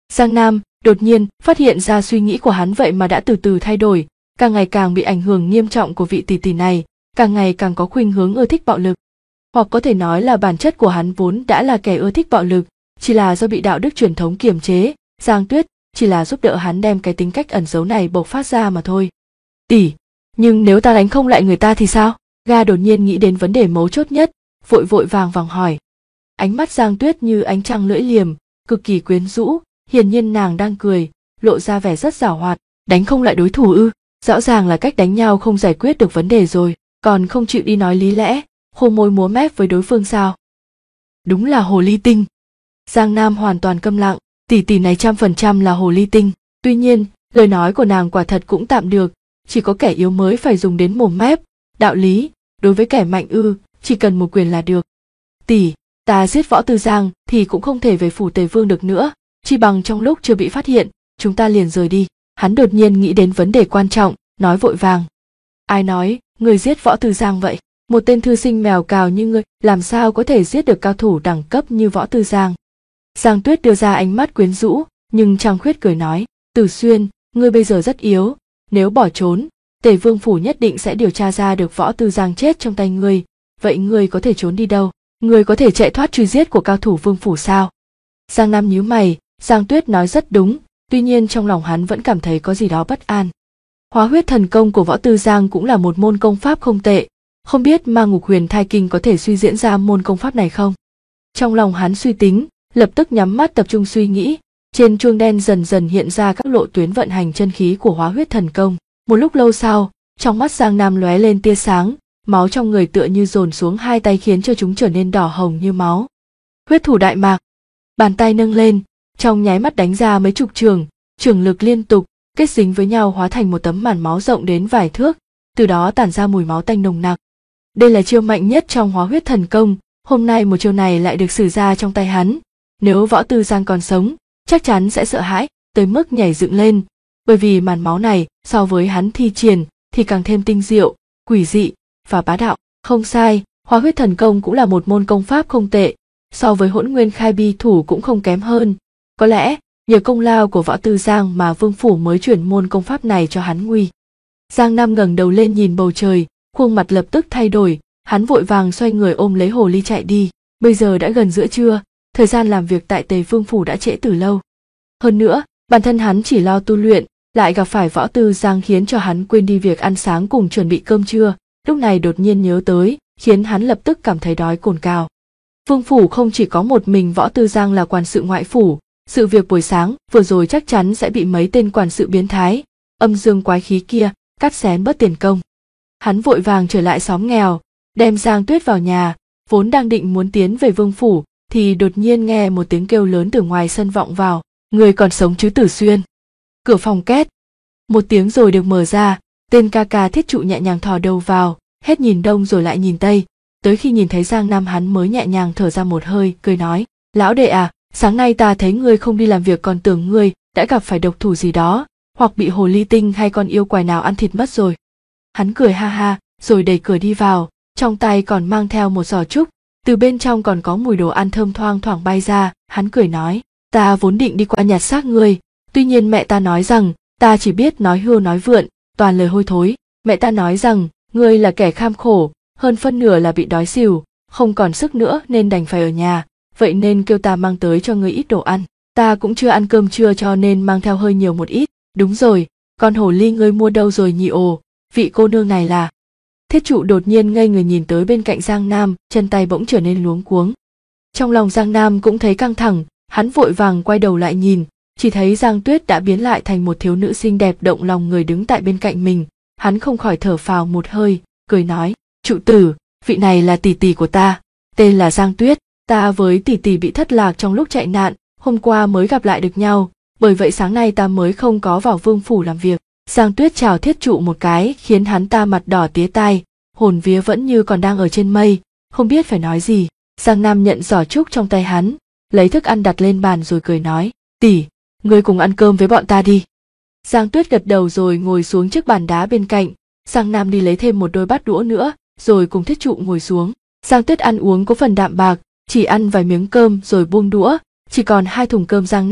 Giang Nam đột nhiên phát hiện ra suy nghĩ của hắn vậy mà đã từ từ thay đổi, càng ngày càng bị ảnh hưởng nghiêm trọng của vị tỷ tỷ này, càng ngày càng có khuynh hướng ưa thích bạo lực. Hoặc có thể nói là bản chất của hắn vốn đã là kẻ ưa thích bạo lực, chỉ là do bị đạo đức truyền thống kiềm chế, Giang Tuyết chỉ là giúp đỡ hắn đem cái tính cách ẩn giấu này bộc phát ra mà thôi. Tỷ, nhưng nếu ta đánh không lại người ta thì sao? Ga đột nhiên nghĩ đến vấn đề mấu chốt nhất, vội vội vàng vàng hỏi. Ánh mắt Giang Tuyết như ánh trăng lưỡi liềm, cực kỳ quyến rũ, hiển nhiên nàng đang cười, lộ ra vẻ rất giảo hoạt. Đánh không lại đối thủ ư? Rõ ràng là cách đánh nhau không giải quyết được vấn đề rồi, còn không chịu đi nói lý lẽ, khô môi múa mép với đối phương sao? Đúng là hồ ly tinh. Giang Nam hoàn toàn câm lặng, tỷ tỷ này 100% là hồ ly tinh. Tuy nhiên, lời nói của nàng quả thật cũng tạm được, chỉ có kẻ yếu mới phải dùng đến mồm mép, đạo lý, đối với kẻ mạnh chỉ cần một quyền là được. Tỷ, ta giết Võ Tư Giang thì cũng không thể về phủ Tề Vương được nữa, chi bằng trong lúc chưa bị phát hiện, chúng ta liền rời đi. Hắn đột nhiên nghĩ đến vấn đề quan trọng, nói vội vàng. Ai nói, người giết Võ Tư Giang vậy? Một tên thư sinh mèo cào như ngươi, làm sao có thể giết được cao thủ đẳng cấp như Võ Tư Giang? Giang Tuyết đưa ra ánh mắt quyến rũ, nhưng Trang Khuyết cười nói, Tử Xuyên, ngươi bây giờ rất yếu, nếu bỏ trốn, Tề Vương phủ nhất định sẽ điều tra ra được Võ Tư Giang chết trong tay ngươi, vậy ngươi có thể trốn đi đâu? Ngươi có thể chạy thoát truy giết của cao thủ Vương phủ sao? Giang Nam nhíu mày, Giang Tuyết nói rất đúng, tuy nhiên trong lòng hắn vẫn cảm thấy có gì đó bất an. Hóa huyết thần công của Võ Tư Giang cũng là một môn công pháp không tệ, không biết Ma Ngục Huyền Thai Kinh có thể suy diễn ra môn công pháp này không? Trong lòng hắn suy tính, lập tức nhắm mắt tập trung suy nghĩ, trên chuông đen dần dần hiện ra các lộ tuyến vận hành chân khí của hóa huyết thần công. Một lúc lâu sau, trong mắt Giang Nam lóe lên tia sáng, máu trong người tựa như dồn xuống hai tay khiến cho chúng trở nên đỏ hồng như máu. Huyết thủ đại mạc, bàn tay nâng lên, trong nháy mắt đánh ra mấy chục trường lực liên tục, kết dính với nhau hóa thành một tấm màn máu rộng đến vài thước, từ đó tản ra mùi máu tanh nồng nặc. Đây là chiêu mạnh nhất trong hóa huyết thần công, hôm nay một chiêu này lại được sử ra trong tay hắn. Nếu Võ Tư Giang còn sống, chắc chắn sẽ sợ hãi, tới mức nhảy dựng lên, bởi vì màn máu này so với hắn thi triển thì càng thêm tinh diệu, quỷ dị và bá đạo. Không sai, hóa huyết thần công cũng là một môn công pháp không tệ, so với Hỗn Nguyên Khai Bi thủ cũng không kém hơn. Có lẽ nhờ công lao của Võ Tư Giang mà Vương phủ mới chuyển môn công pháp này cho hắn nguy. Giang Nam ngẩng đầu lên nhìn bầu trời, khuôn mặt lập tức thay đổi, hắn vội vàng xoay người ôm lấy hồ ly chạy đi. Bây giờ đã gần giữa trưa, thời gian làm việc tại Tề Vương phủ đã trễ từ lâu. Hơn nữa, bản thân hắn chỉ lo tu luyện, lại gặp phải Võ Tư Giang khiến cho hắn quên đi việc ăn sáng cùng chuẩn bị cơm trưa, lúc này đột nhiên nhớ tới, khiến hắn lập tức cảm thấy đói cồn cào. Vương phủ không chỉ có một mình Võ Tư Giang là quản sự ngoại phủ, sự việc buổi sáng vừa rồi chắc chắn sẽ bị mấy tên quản sự biến thái, âm dương quái khí kia cắt xén bớt tiền công. Hắn vội vàng trở lại xóm nghèo, đem Giang Tuyết vào nhà, vốn đang định muốn tiến về Vương phủ thì đột nhiên nghe một tiếng kêu lớn từ ngoài sân vọng vào, người còn sống chứ Tử Xuyên? Cửa phòng két, một tiếng rồi được mở ra, tên ca ca Thiết Trụ nhẹ nhàng thò đầu vào, hết nhìn đông rồi lại nhìn tây, tới khi nhìn thấy Giang Nam hắn mới nhẹ nhàng thở ra một hơi, cười nói, lão đệ à, sáng nay ta thấy ngươi không đi làm việc còn tưởng ngươi đã gặp phải độc thủ gì đó, hoặc bị hồ ly tinh hay con yêu quái nào ăn thịt mất rồi. Hắn cười ha ha, rồi đẩy cửa đi vào, trong tay còn mang theo một giỏ trúc, từ bên trong còn có mùi đồ ăn thơm thoang thoảng bay ra. Hắn cười nói, ta vốn định đi qua nhặt xác ngươi, tuy nhiên mẹ ta nói rằng ta chỉ biết nói hưu nói vượn, toàn lời hôi thối. Mẹ ta nói rằng ngươi là kẻ kham khổ, hơn phân nửa là bị đói xỉu, không còn sức nữa nên đành phải ở nhà, vậy nên kêu ta mang tới cho ngươi ít đồ ăn. Ta cũng chưa ăn cơm trưa cho nên mang theo hơi nhiều một ít. Đúng rồi, con hồ ly ngươi mua đâu rồi nhỉ? Ồ, vị cô nương này là... Thiết Trụ đột nhiên ngây người nhìn tới bên cạnh Giang Nam, chân tay bỗng trở nên luống cuống. Trong lòng Giang Nam cũng thấy căng thẳng, hắn vội vàng quay đầu lại nhìn, chỉ thấy Giang Tuyết đã biến lại thành một thiếu nữ xinh đẹp động lòng người đứng tại bên cạnh mình. Hắn không khỏi thở phào một hơi, cười nói, Trụ tử, vị này là tỷ tỷ của ta, tên là Giang Tuyết, ta với tỷ tỷ bị thất lạc trong lúc chạy nạn, hôm qua mới gặp lại được nhau, bởi vậy sáng nay ta mới không có vào Vương phủ làm việc. Giang Tuyết chào Thiết Trụ một cái khiến hắn ta mặt đỏ tía tai, hồn vía vẫn như còn đang ở trên mây, không biết phải nói gì. Giang Nam nhận giỏ trúc trong tay hắn, lấy thức ăn đặt lên bàn rồi cười nói, tỷ, ngươi cùng ăn cơm với bọn ta đi. Giang Tuyết gật đầu rồi ngồi xuống chiếc bàn đá bên cạnh, Giang Nam đi lấy thêm một đôi bát đũa nữa, rồi cùng Thiết Trụ ngồi xuống. Giang Tuyết ăn uống có phần đạm bạc, chỉ ăn vài miếng cơm rồi buông đũa, chỉ còn 2 thùng cơm Giang Nam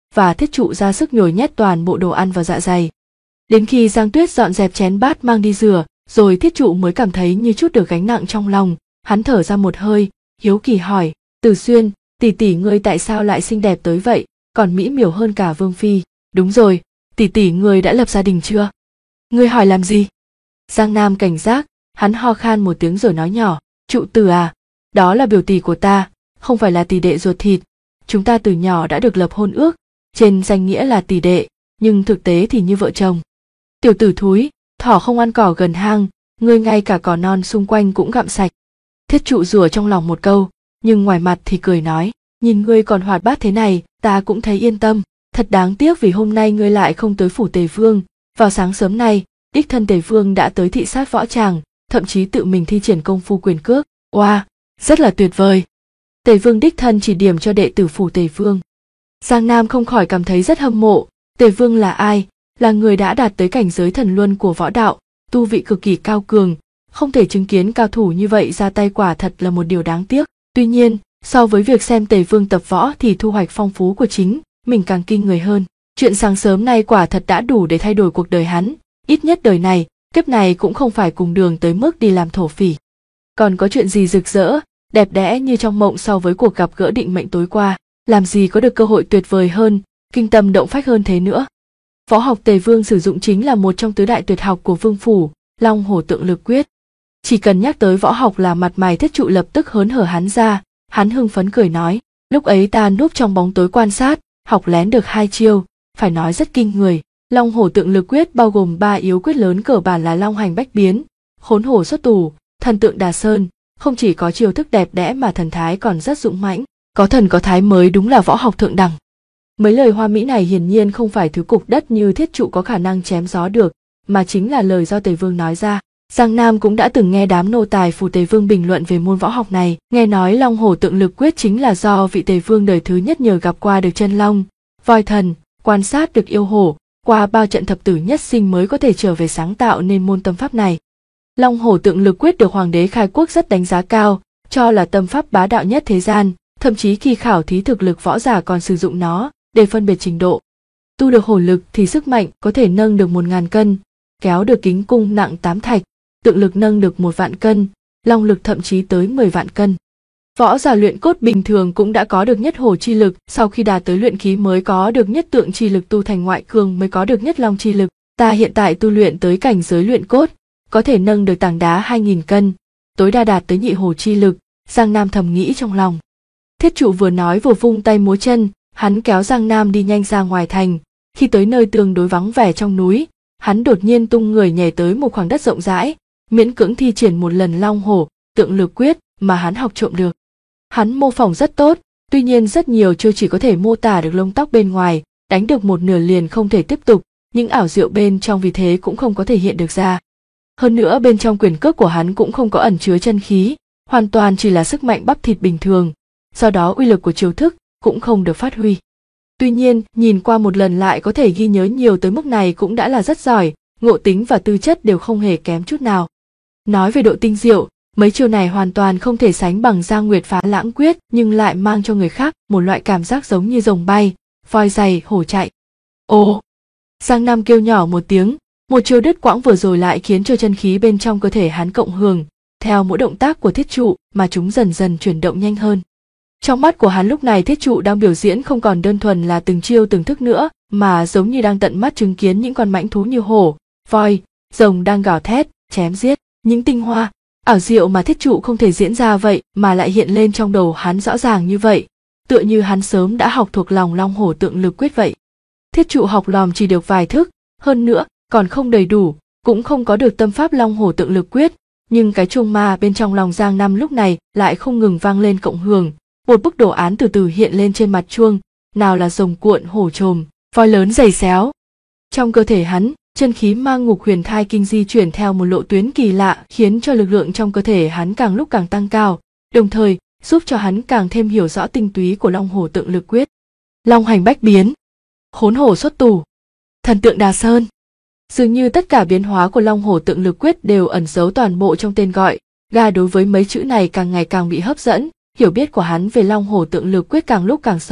và Thiết Trụ ra sức nhồi nhét toàn bộ đồ ăn vào dạ dày. Đến khi Giang Tuyết dọn dẹp chén bát mang đi rửa, rồi Thiết Trụ mới cảm thấy như chút được gánh nặng trong lòng. Hắn thở ra một hơi, hiếu kỳ hỏi, Từ Xuyên, tỷ tỷ ngươi tại sao lại xinh đẹp tới vậy, còn mỹ miều hơn cả Vương phi? Đúng rồi, tỷ tỷ ngươi đã lập gia đình chưa? Ngươi hỏi làm gì? Giang Nam cảnh giác, hắn ho khan một tiếng rồi nói nhỏ, Trụ Tử à, đó là biểu tỷ của ta, không phải là tỷ đệ ruột thịt. Chúng ta từ nhỏ đã được lập hôn ước, trên danh nghĩa là tỷ đệ, nhưng thực tế thì như vợ chồng. Tiểu tử thúi, thỏ không ăn cỏ gần hang, ngươi ngay cả cỏ non xung quanh cũng gặm sạch. Thiết Trụ rủa trong lòng một câu, nhưng ngoài mặt thì cười nói, nhìn ngươi còn hoạt bát thế này, ta cũng thấy yên tâm. Thật đáng tiếc vì hôm nay ngươi lại không tới phủ Tề Vương. Vào sáng sớm nay, đích thân Tề Vương đã tới thị sát võ tràng, thậm chí tự mình thi triển công phu quyền cước. Oa, rất là tuyệt vời. Tề Vương đích thân chỉ điểm cho đệ tử phủ Tề Vương. Giang Nam không khỏi cảm thấy rất hâm mộ. Tề Vương là ai? Là người đã đạt tới cảnh giới thần luân của võ đạo, tu vị cực kỳ cao cường, không thể chứng kiến cao thủ như vậy ra tay quả thật là một điều đáng tiếc. Tuy nhiên, so với việc xem Tề Vương tập võ thì thu hoạch phong phú của chính mình càng kinh người hơn. Chuyện sáng sớm nay quả thật đã đủ để thay đổi cuộc đời hắn, ít nhất đời này, kiếp này cũng không phải cùng đường tới mức đi làm thổ phỉ. Còn có chuyện gì rực rỡ, đẹp đẽ như trong mộng so với cuộc gặp gỡ định mệnh tối qua, làm gì có được cơ hội tuyệt vời hơn, kinh tâm động phách hơn thế nữa. Võ học Tề Vương sử dụng chính là một trong tứ đại tuyệt học của Vương phủ, Long Hổ Tượng Lực Quyết. Chỉ cần nhắc tới võ học là mặt mày Thiết Trụ lập tức hớn hở hắn ra, hắn hưng phấn cười nói, lúc ấy ta núp trong bóng tối quan sát, học lén được 2 chiêu, phải nói rất kinh người. Long Hổ Tượng Lực Quyết bao gồm 3 yếu quyết lớn cơ bản là Long Hành Bách Biến, Khốn Hổ Xuất Tù, Thần Tượng Đà Sơn, không chỉ có chiêu thức đẹp đẽ mà thần thái còn rất dũng mãnh, có thần có thái mới đúng là võ học thượng đẳng. Mấy lời hoa mỹ này hiển nhiên không phải thứ cục đất như Thiết Trụ có khả năng chém gió được, mà chính là lời do Tề Vương nói ra. Giang Nam cũng đã từng nghe đám nô tài phủ Tề Vương bình luận về môn võ học này, nghe nói Long Hổ Tượng Lực Quyết chính là do vị Tề Vương đời thứ nhất nhờ gặp qua được chân long, voi thần, quan sát được yêu hổ, qua bao trận thập tử nhất sinh mới có thể trở về sáng tạo nên môn tâm pháp này. Long Hổ Tượng Lực Quyết được Hoàng đế Khai Quốc rất đánh giá cao, cho là tâm pháp bá đạo nhất thế gian, thậm chí khi khảo thí thực lực võ giả còn sử dụng nó để phân biệt trình độ. Tu được hổ lực thì sức mạnh có thể nâng được 1000 cân, kéo được kính cung nặng 8 thạch, tượng lực nâng được 1 vạn cân, long lực thậm chí tới 10 vạn cân. Võ giả luyện cốt bình thường cũng đã có được nhất hổ chi lực, sau khi đạt tới luyện khí mới có được nhất tượng chi lực, tu thành ngoại cường mới có được nhất long chi lực. Ta hiện tại tu luyện tới cảnh giới luyện cốt, có thể nâng được tảng đá 2000 cân, tối đa đạt tới nhị hổ chi lực, Giang Nam thầm nghĩ trong lòng. Thiết Trụ vừa nói vừa vung tay múa chân, hắn kéo Giang Nam đi nhanh ra ngoài thành. Khi tới nơi tương đối vắng vẻ trong núi, hắn đột nhiên tung người nhảy tới một khoảng đất rộng rãi, miễn cưỡng thi triển một lần Long Hổ Tượng Lực Quyết mà hắn học trộm được. Hắn mô phỏng rất tốt, tuy nhiên rất nhiều chiêu chỉ có thể mô tả được lông tóc bên ngoài, đánh được một nửa liền không thể tiếp tục, những ảo diệu bên trong vì thế cũng không có thể hiện được ra. Hơn nữa bên trong quyền cước của hắn cũng không có ẩn chứa chân khí, hoàn toàn chỉ là sức mạnh bắp thịt bình thường, do đó uy lực của chiêu thức cũng không được phát huy. Tuy nhiên, nhìn qua một lần lại có thể ghi nhớ nhiều tới mức này cũng đã là rất giỏi, ngộ tính và tư chất đều không hề kém chút nào. Nói về độ tinh diệu, mấy chiêu này hoàn toàn không thể sánh bằng Giang Nguyệt Phá Lãng Quyết, nhưng lại mang cho người khác một loại cảm giác giống như rồng bay, voi giày, hổ chạy. Ồ! Giang Nam kêu nhỏ một tiếng, một chiêu đứt quãng vừa rồi lại khiến cho chân khí bên trong cơ thể hắn cộng hưởng, theo mỗi động tác của Thiết Trụ mà chúng dần dần chuyển động nhanh hơn. Trong mắt của hắn lúc này Thiết Trụ đang biểu diễn không còn đơn thuần là từng chiêu từng thức nữa, mà giống như đang tận mắt chứng kiến những con mãnh thú như hổ, voi, rồng đang gào thét, chém giết. Những tinh hoa, ảo diệu mà Thiết Trụ không thể diễn ra vậy mà lại hiện lên trong đầu hắn rõ ràng như vậy, tựa như hắn sớm đã học thuộc lòng Long Hổ Tượng Lực Quyết vậy. Thiết Trụ học lòm chỉ được vài thức, hơn nữa còn không đầy đủ, cũng không có được tâm pháp Long Hổ Tượng Lực Quyết, nhưng cái chuông ma bên trong lòng Giang Nam lúc này lại không ngừng vang lên cộng hưởng, một bức đồ án từ từ hiện lên trên mặt chuông, nào là rồng cuộn, hổ trồm, voi lớn giày xéo. Trong cơ thể hắn, chân khí ma ngục huyền thai kinh di chuyển theo một lộ tuyến kỳ lạ, khiến cho lực lượng trong cơ thể hắn càng lúc càng tăng cao, đồng thời giúp cho hắn càng thêm hiểu rõ tinh túy của Long Hổ Tượng Lực Quyết. Long Hành Bách Biến, Khốn Hổ Xuất Tù, Thần Tượng Đà Sơn. Dường như tất cả biến hóa của Long Hổ Tượng Lực Quyết đều ẩn giấu toàn bộ trong tên gọi. Ga đối với mấy chữ này càng ngày càng bị hấp dẫn, hiểu biết của hắn về Long Hổ Tượng Lực Quyết càng lúc càng sâu,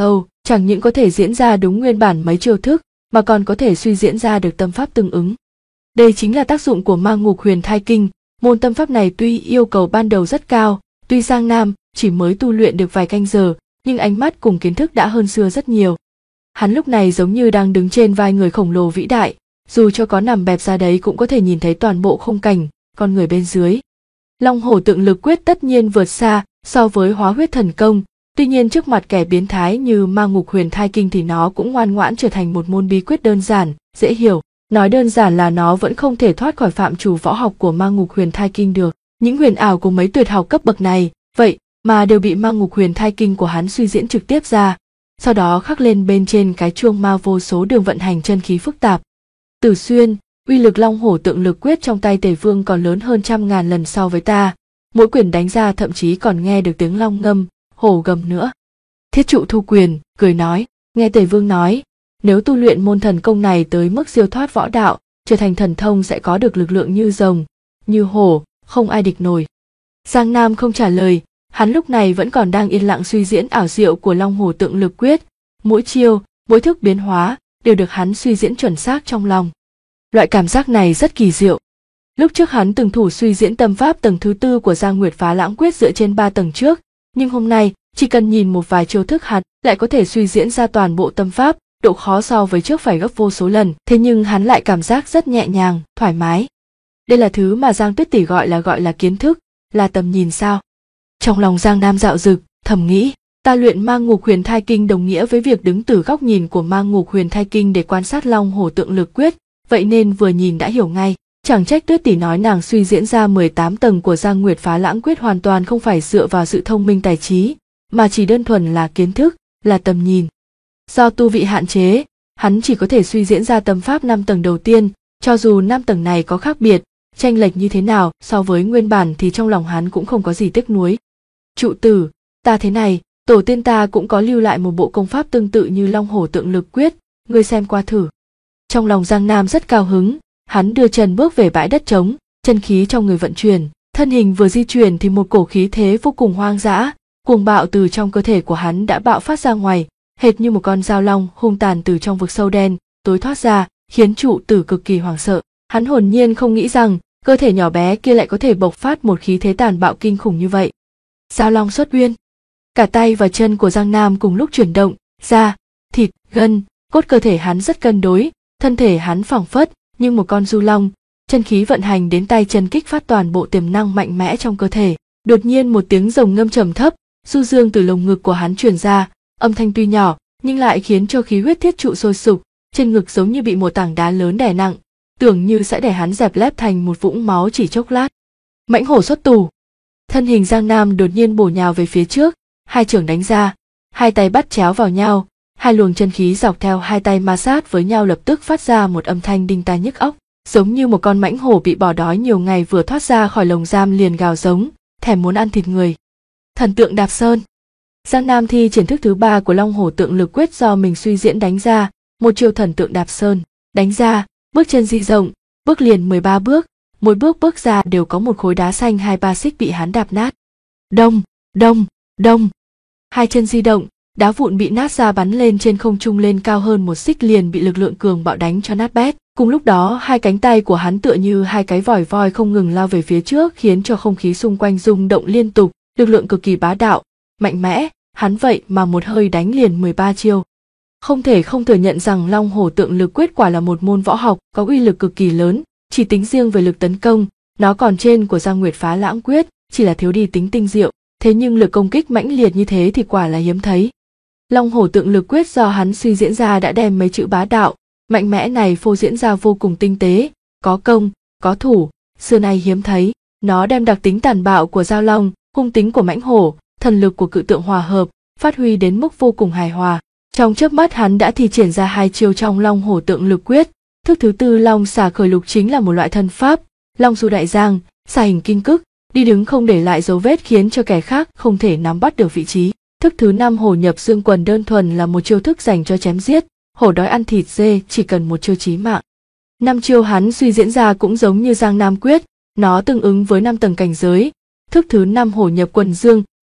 chẳng những có thể diễn ra đúng nguyên bản mấy chiêu thức, mà còn có thể suy diễn ra được tâm pháp tương ứng. Đây chính là tác dụng của Ma Ngục Huyền Thai Kinh. Môn tâm pháp này tuy yêu cầu ban đầu rất cao, tuy Giang Nam chỉ mới tu luyện được vài canh giờ, nhưng ánh mắt cùng kiến thức đã hơn xưa rất nhiều. Hắn lúc này giống như đang đứng trên vai người khổng lồ vĩ đại, dù cho có nằm bẹp ra đấy cũng có thể nhìn thấy toàn bộ khung cảnh, con người bên dưới. Long Hổ Tượng Lực Quyết tất nhiên vượt xa so với Hóa Huyết Thần Công, tuy nhiên trước mặt kẻ biến thái như Ma Ngục Huyền Thai Kinh thì nó cũng ngoan ngoãn trở thành một môn bí quyết đơn giản, dễ hiểu. Nói đơn giản là nó vẫn không thể thoát khỏi phạm trù võ học của Ma Ngục Huyền Thai Kinh được. Những huyền ảo của mấy tuyệt học cấp bậc này, vậy mà đều bị Ma Ngục Huyền Thai Kinh của hắn suy diễn trực tiếp ra, sau đó khắc lên bên trên cái chuông ma vô số đường vận hành chân khí phức tạp. Tử Xuyên, uy lực Long Hổ Tượng Lực Quyết trong tay Tề Vương còn lớn hơn 100.000 lần so với ta, mỗi quyền đánh ra thậm chí còn nghe được tiếng long ngâm, hổ gầm nữa. Thiết Trụ thu quyền, cười nói, nghe Tề Vương nói, nếu tu luyện môn thần công này tới mức siêu thoát võ đạo, trở thành thần thông sẽ có được lực lượng như rồng, như hổ, không ai địch nổi. Giang Nam không trả lời, hắn lúc này vẫn còn đang yên lặng suy diễn ảo diệu của Long Hổ Tượng Lực Quyết, mỗi chiêu, mỗi thức biến hóa đều được hắn suy diễn chuẩn xác trong lòng. Loại cảm giác này rất kỳ diệu. Lúc trước hắn từng thử suy diễn tâm pháp tầng thứ 4 của Giang Nguyệt Phá Lãng Quyết dựa trên 3 tầng trước, nhưng hôm nay chỉ cần nhìn một vài chiêu thức hắn lại có thể suy diễn ra toàn bộ tâm pháp, độ khó so với trước phải gấp vô số lần, thế nhưng hắn lại cảm giác rất nhẹ nhàng, thoải mái. Đây là thứ mà Giang Tuyết tỷ gọi là kiến thức, là tầm nhìn sao? Trong lòng Giang Nam dạo dực, thầm nghĩ, ta luyện Ma Ngục Huyền Thai Kinh đồng nghĩa với việc đứng từ góc nhìn của Ma Ngục Huyền Thai Kinh để quan sát Long Hổ Tượng Lực Quyết, vậy nên vừa nhìn đã hiểu ngay. Chẳng trách Tuyết tỷ nói nàng suy diễn ra 18 tầng của Giang Nguyệt Phá Lãng Quyết hoàn toàn không phải dựa vào sự thông minh tài trí, mà chỉ đơn thuần là kiến thức, là tầm nhìn. Do tu vị hạn chế, hắn chỉ có thể suy diễn ra tâm pháp 5 tầng đầu tiên, cho dù 5 tầng này có khác biệt, chênh lệch như thế nào so với nguyên bản thì trong lòng hắn cũng không có gì tiếc nuối. Trụ tử, ta thế này, tổ tiên ta cũng có lưu lại một bộ công pháp tương tự như Long Hổ Tượng Lực Quyết, ngươi xem qua thử. Trong lòng Giang Nam rất cao hứng, hắn đưa chân bước về bãi đất trống, chân khí trong người vận chuyển, thân hình vừa di chuyển thì một cổ khí thế vô cùng hoang dã, cuồng bạo từ trong cơ thể của hắn đã bạo phát ra ngoài, hệt như một con dao long hung tàn từ trong vực sâu đen tối thoát ra, khiến trụ tử cực kỳ hoảng sợ. Hắn hồn nhiên không nghĩ rằng cơ thể nhỏ bé kia lại có thể bộc phát một khí thế tàn bạo kinh khủng như vậy. Dao long xuất uyên. Cả tay và chân của Giang Nam cùng lúc chuyển động, da, thịt, gân, cốt cơ thể hắn rất cân đối, thân thể hắn phảng phất như một con du long, chân khí vận hành đến tay chân kích phát toàn bộ tiềm năng mạnh mẽ trong cơ thể. Đột nhiên một tiếng rồng ngâm trầm thấp, du dương từ lồng ngực của hắn truyền ra, âm thanh tuy nhỏ nhưng lại khiến cho khí huyết thiết trụ sôi sục, trên ngực giống như bị một tảng đá lớn đè nặng, tưởng như sẽ để hắn dẹp lép thành một vũng máu chỉ chốc lát. Mãnh hổ xuất tù. Thân hình Giang Nam đột nhiên bổ nhào về phía trước, hai chưởng đánh ra, hai tay bắt chéo vào nhau, hai luồng chân khí dọc theo hai tay ma sát với nhau lập tức phát ra một âm thanh đinh tai nhức óc, giống như một con mãnh hổ bị bỏ đói nhiều ngày vừa thoát ra khỏi lồng giam liền gào giống, thèm muốn ăn thịt người. Thần tượng đạp sơn. Giang Nam thi triển thức thứ 3 của Long Hổ Tượng Lực Quyết do mình suy diễn đánh ra, một chiêu thần tượng đạp sơn, đánh ra, bước chân di rộng, bước liền 13 bước, mỗi bước ra đều có một khối đá xanh 2-3 xích bị hắn đạp nát. Đông, đông, đông. Hai chân di động, đá vụn bị nát ra bắn lên trên không trung lên cao hơn một xích liền bị lực lượng cường bạo đánh cho nát bét. Cùng lúc đó hai cánh tay của hắn tựa như hai cái vòi voi không ngừng lao về phía trước khiến cho không khí xung quanh rung động liên tục, lực lượng cực kỳ bá đạo, mạnh mẽ, hắn vậy mà một hơi đánh liền 13 chiêu. Không thể không thừa nhận rằng Long Hổ Tượng Lực Quyết quả là một môn võ học có uy lực cực kỳ lớn, chỉ tính riêng về lực tấn công, nó còn trên của Giang Nguyệt Phá Lãng Quyết, chỉ là thiếu đi tính tinh diệu, thế nhưng lực công kích mãnh liệt như thế thì quả là hiếm thấy. Long Hổ Tượng Lực Quyết do hắn suy diễn ra đã đem mấy chữ bá đạo, mạnh mẽ này phô diễn ra vô cùng tinh tế, có công, có thủ, xưa nay hiếm thấy, nó đem đặc tính tàn bạo của dao long, hung tính của mãnh hổ, thần lực của cự tượng hòa hợp, phát huy đến mức vô cùng hài hòa. Trong chớp mắt hắn đã thi triển ra hai chiêu trong Long Hổ Tượng Lực Quyết. Thức thứ 4 Long Xà Khởi Lục chính là một loại thân pháp, long du đại giang, xà hình kinh cức, đi đứng không để lại dấu vết khiến cho kẻ khác không thể nắm bắt được vị trí. Thức thứ 5 Hổ Nhập Dương Quần đơn thuần là một chiêu thức dành cho chém giết, hổ đói ăn thịt dê chỉ cần một chiêu chí mạng. 5 chiêu hắn suy diễn ra cũng giống như Giang Nam Quyết, nó tương ứng với 5 tầng cảnh giới. Thức thứ 5 Hổ Nhập Quần Dương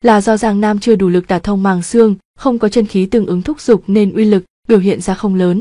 là do Giang Nam chưa đủ lực đả thông màng xương, không có chân khí tương ứng thúc giục nên uy lực biểu hiện ra không lớn.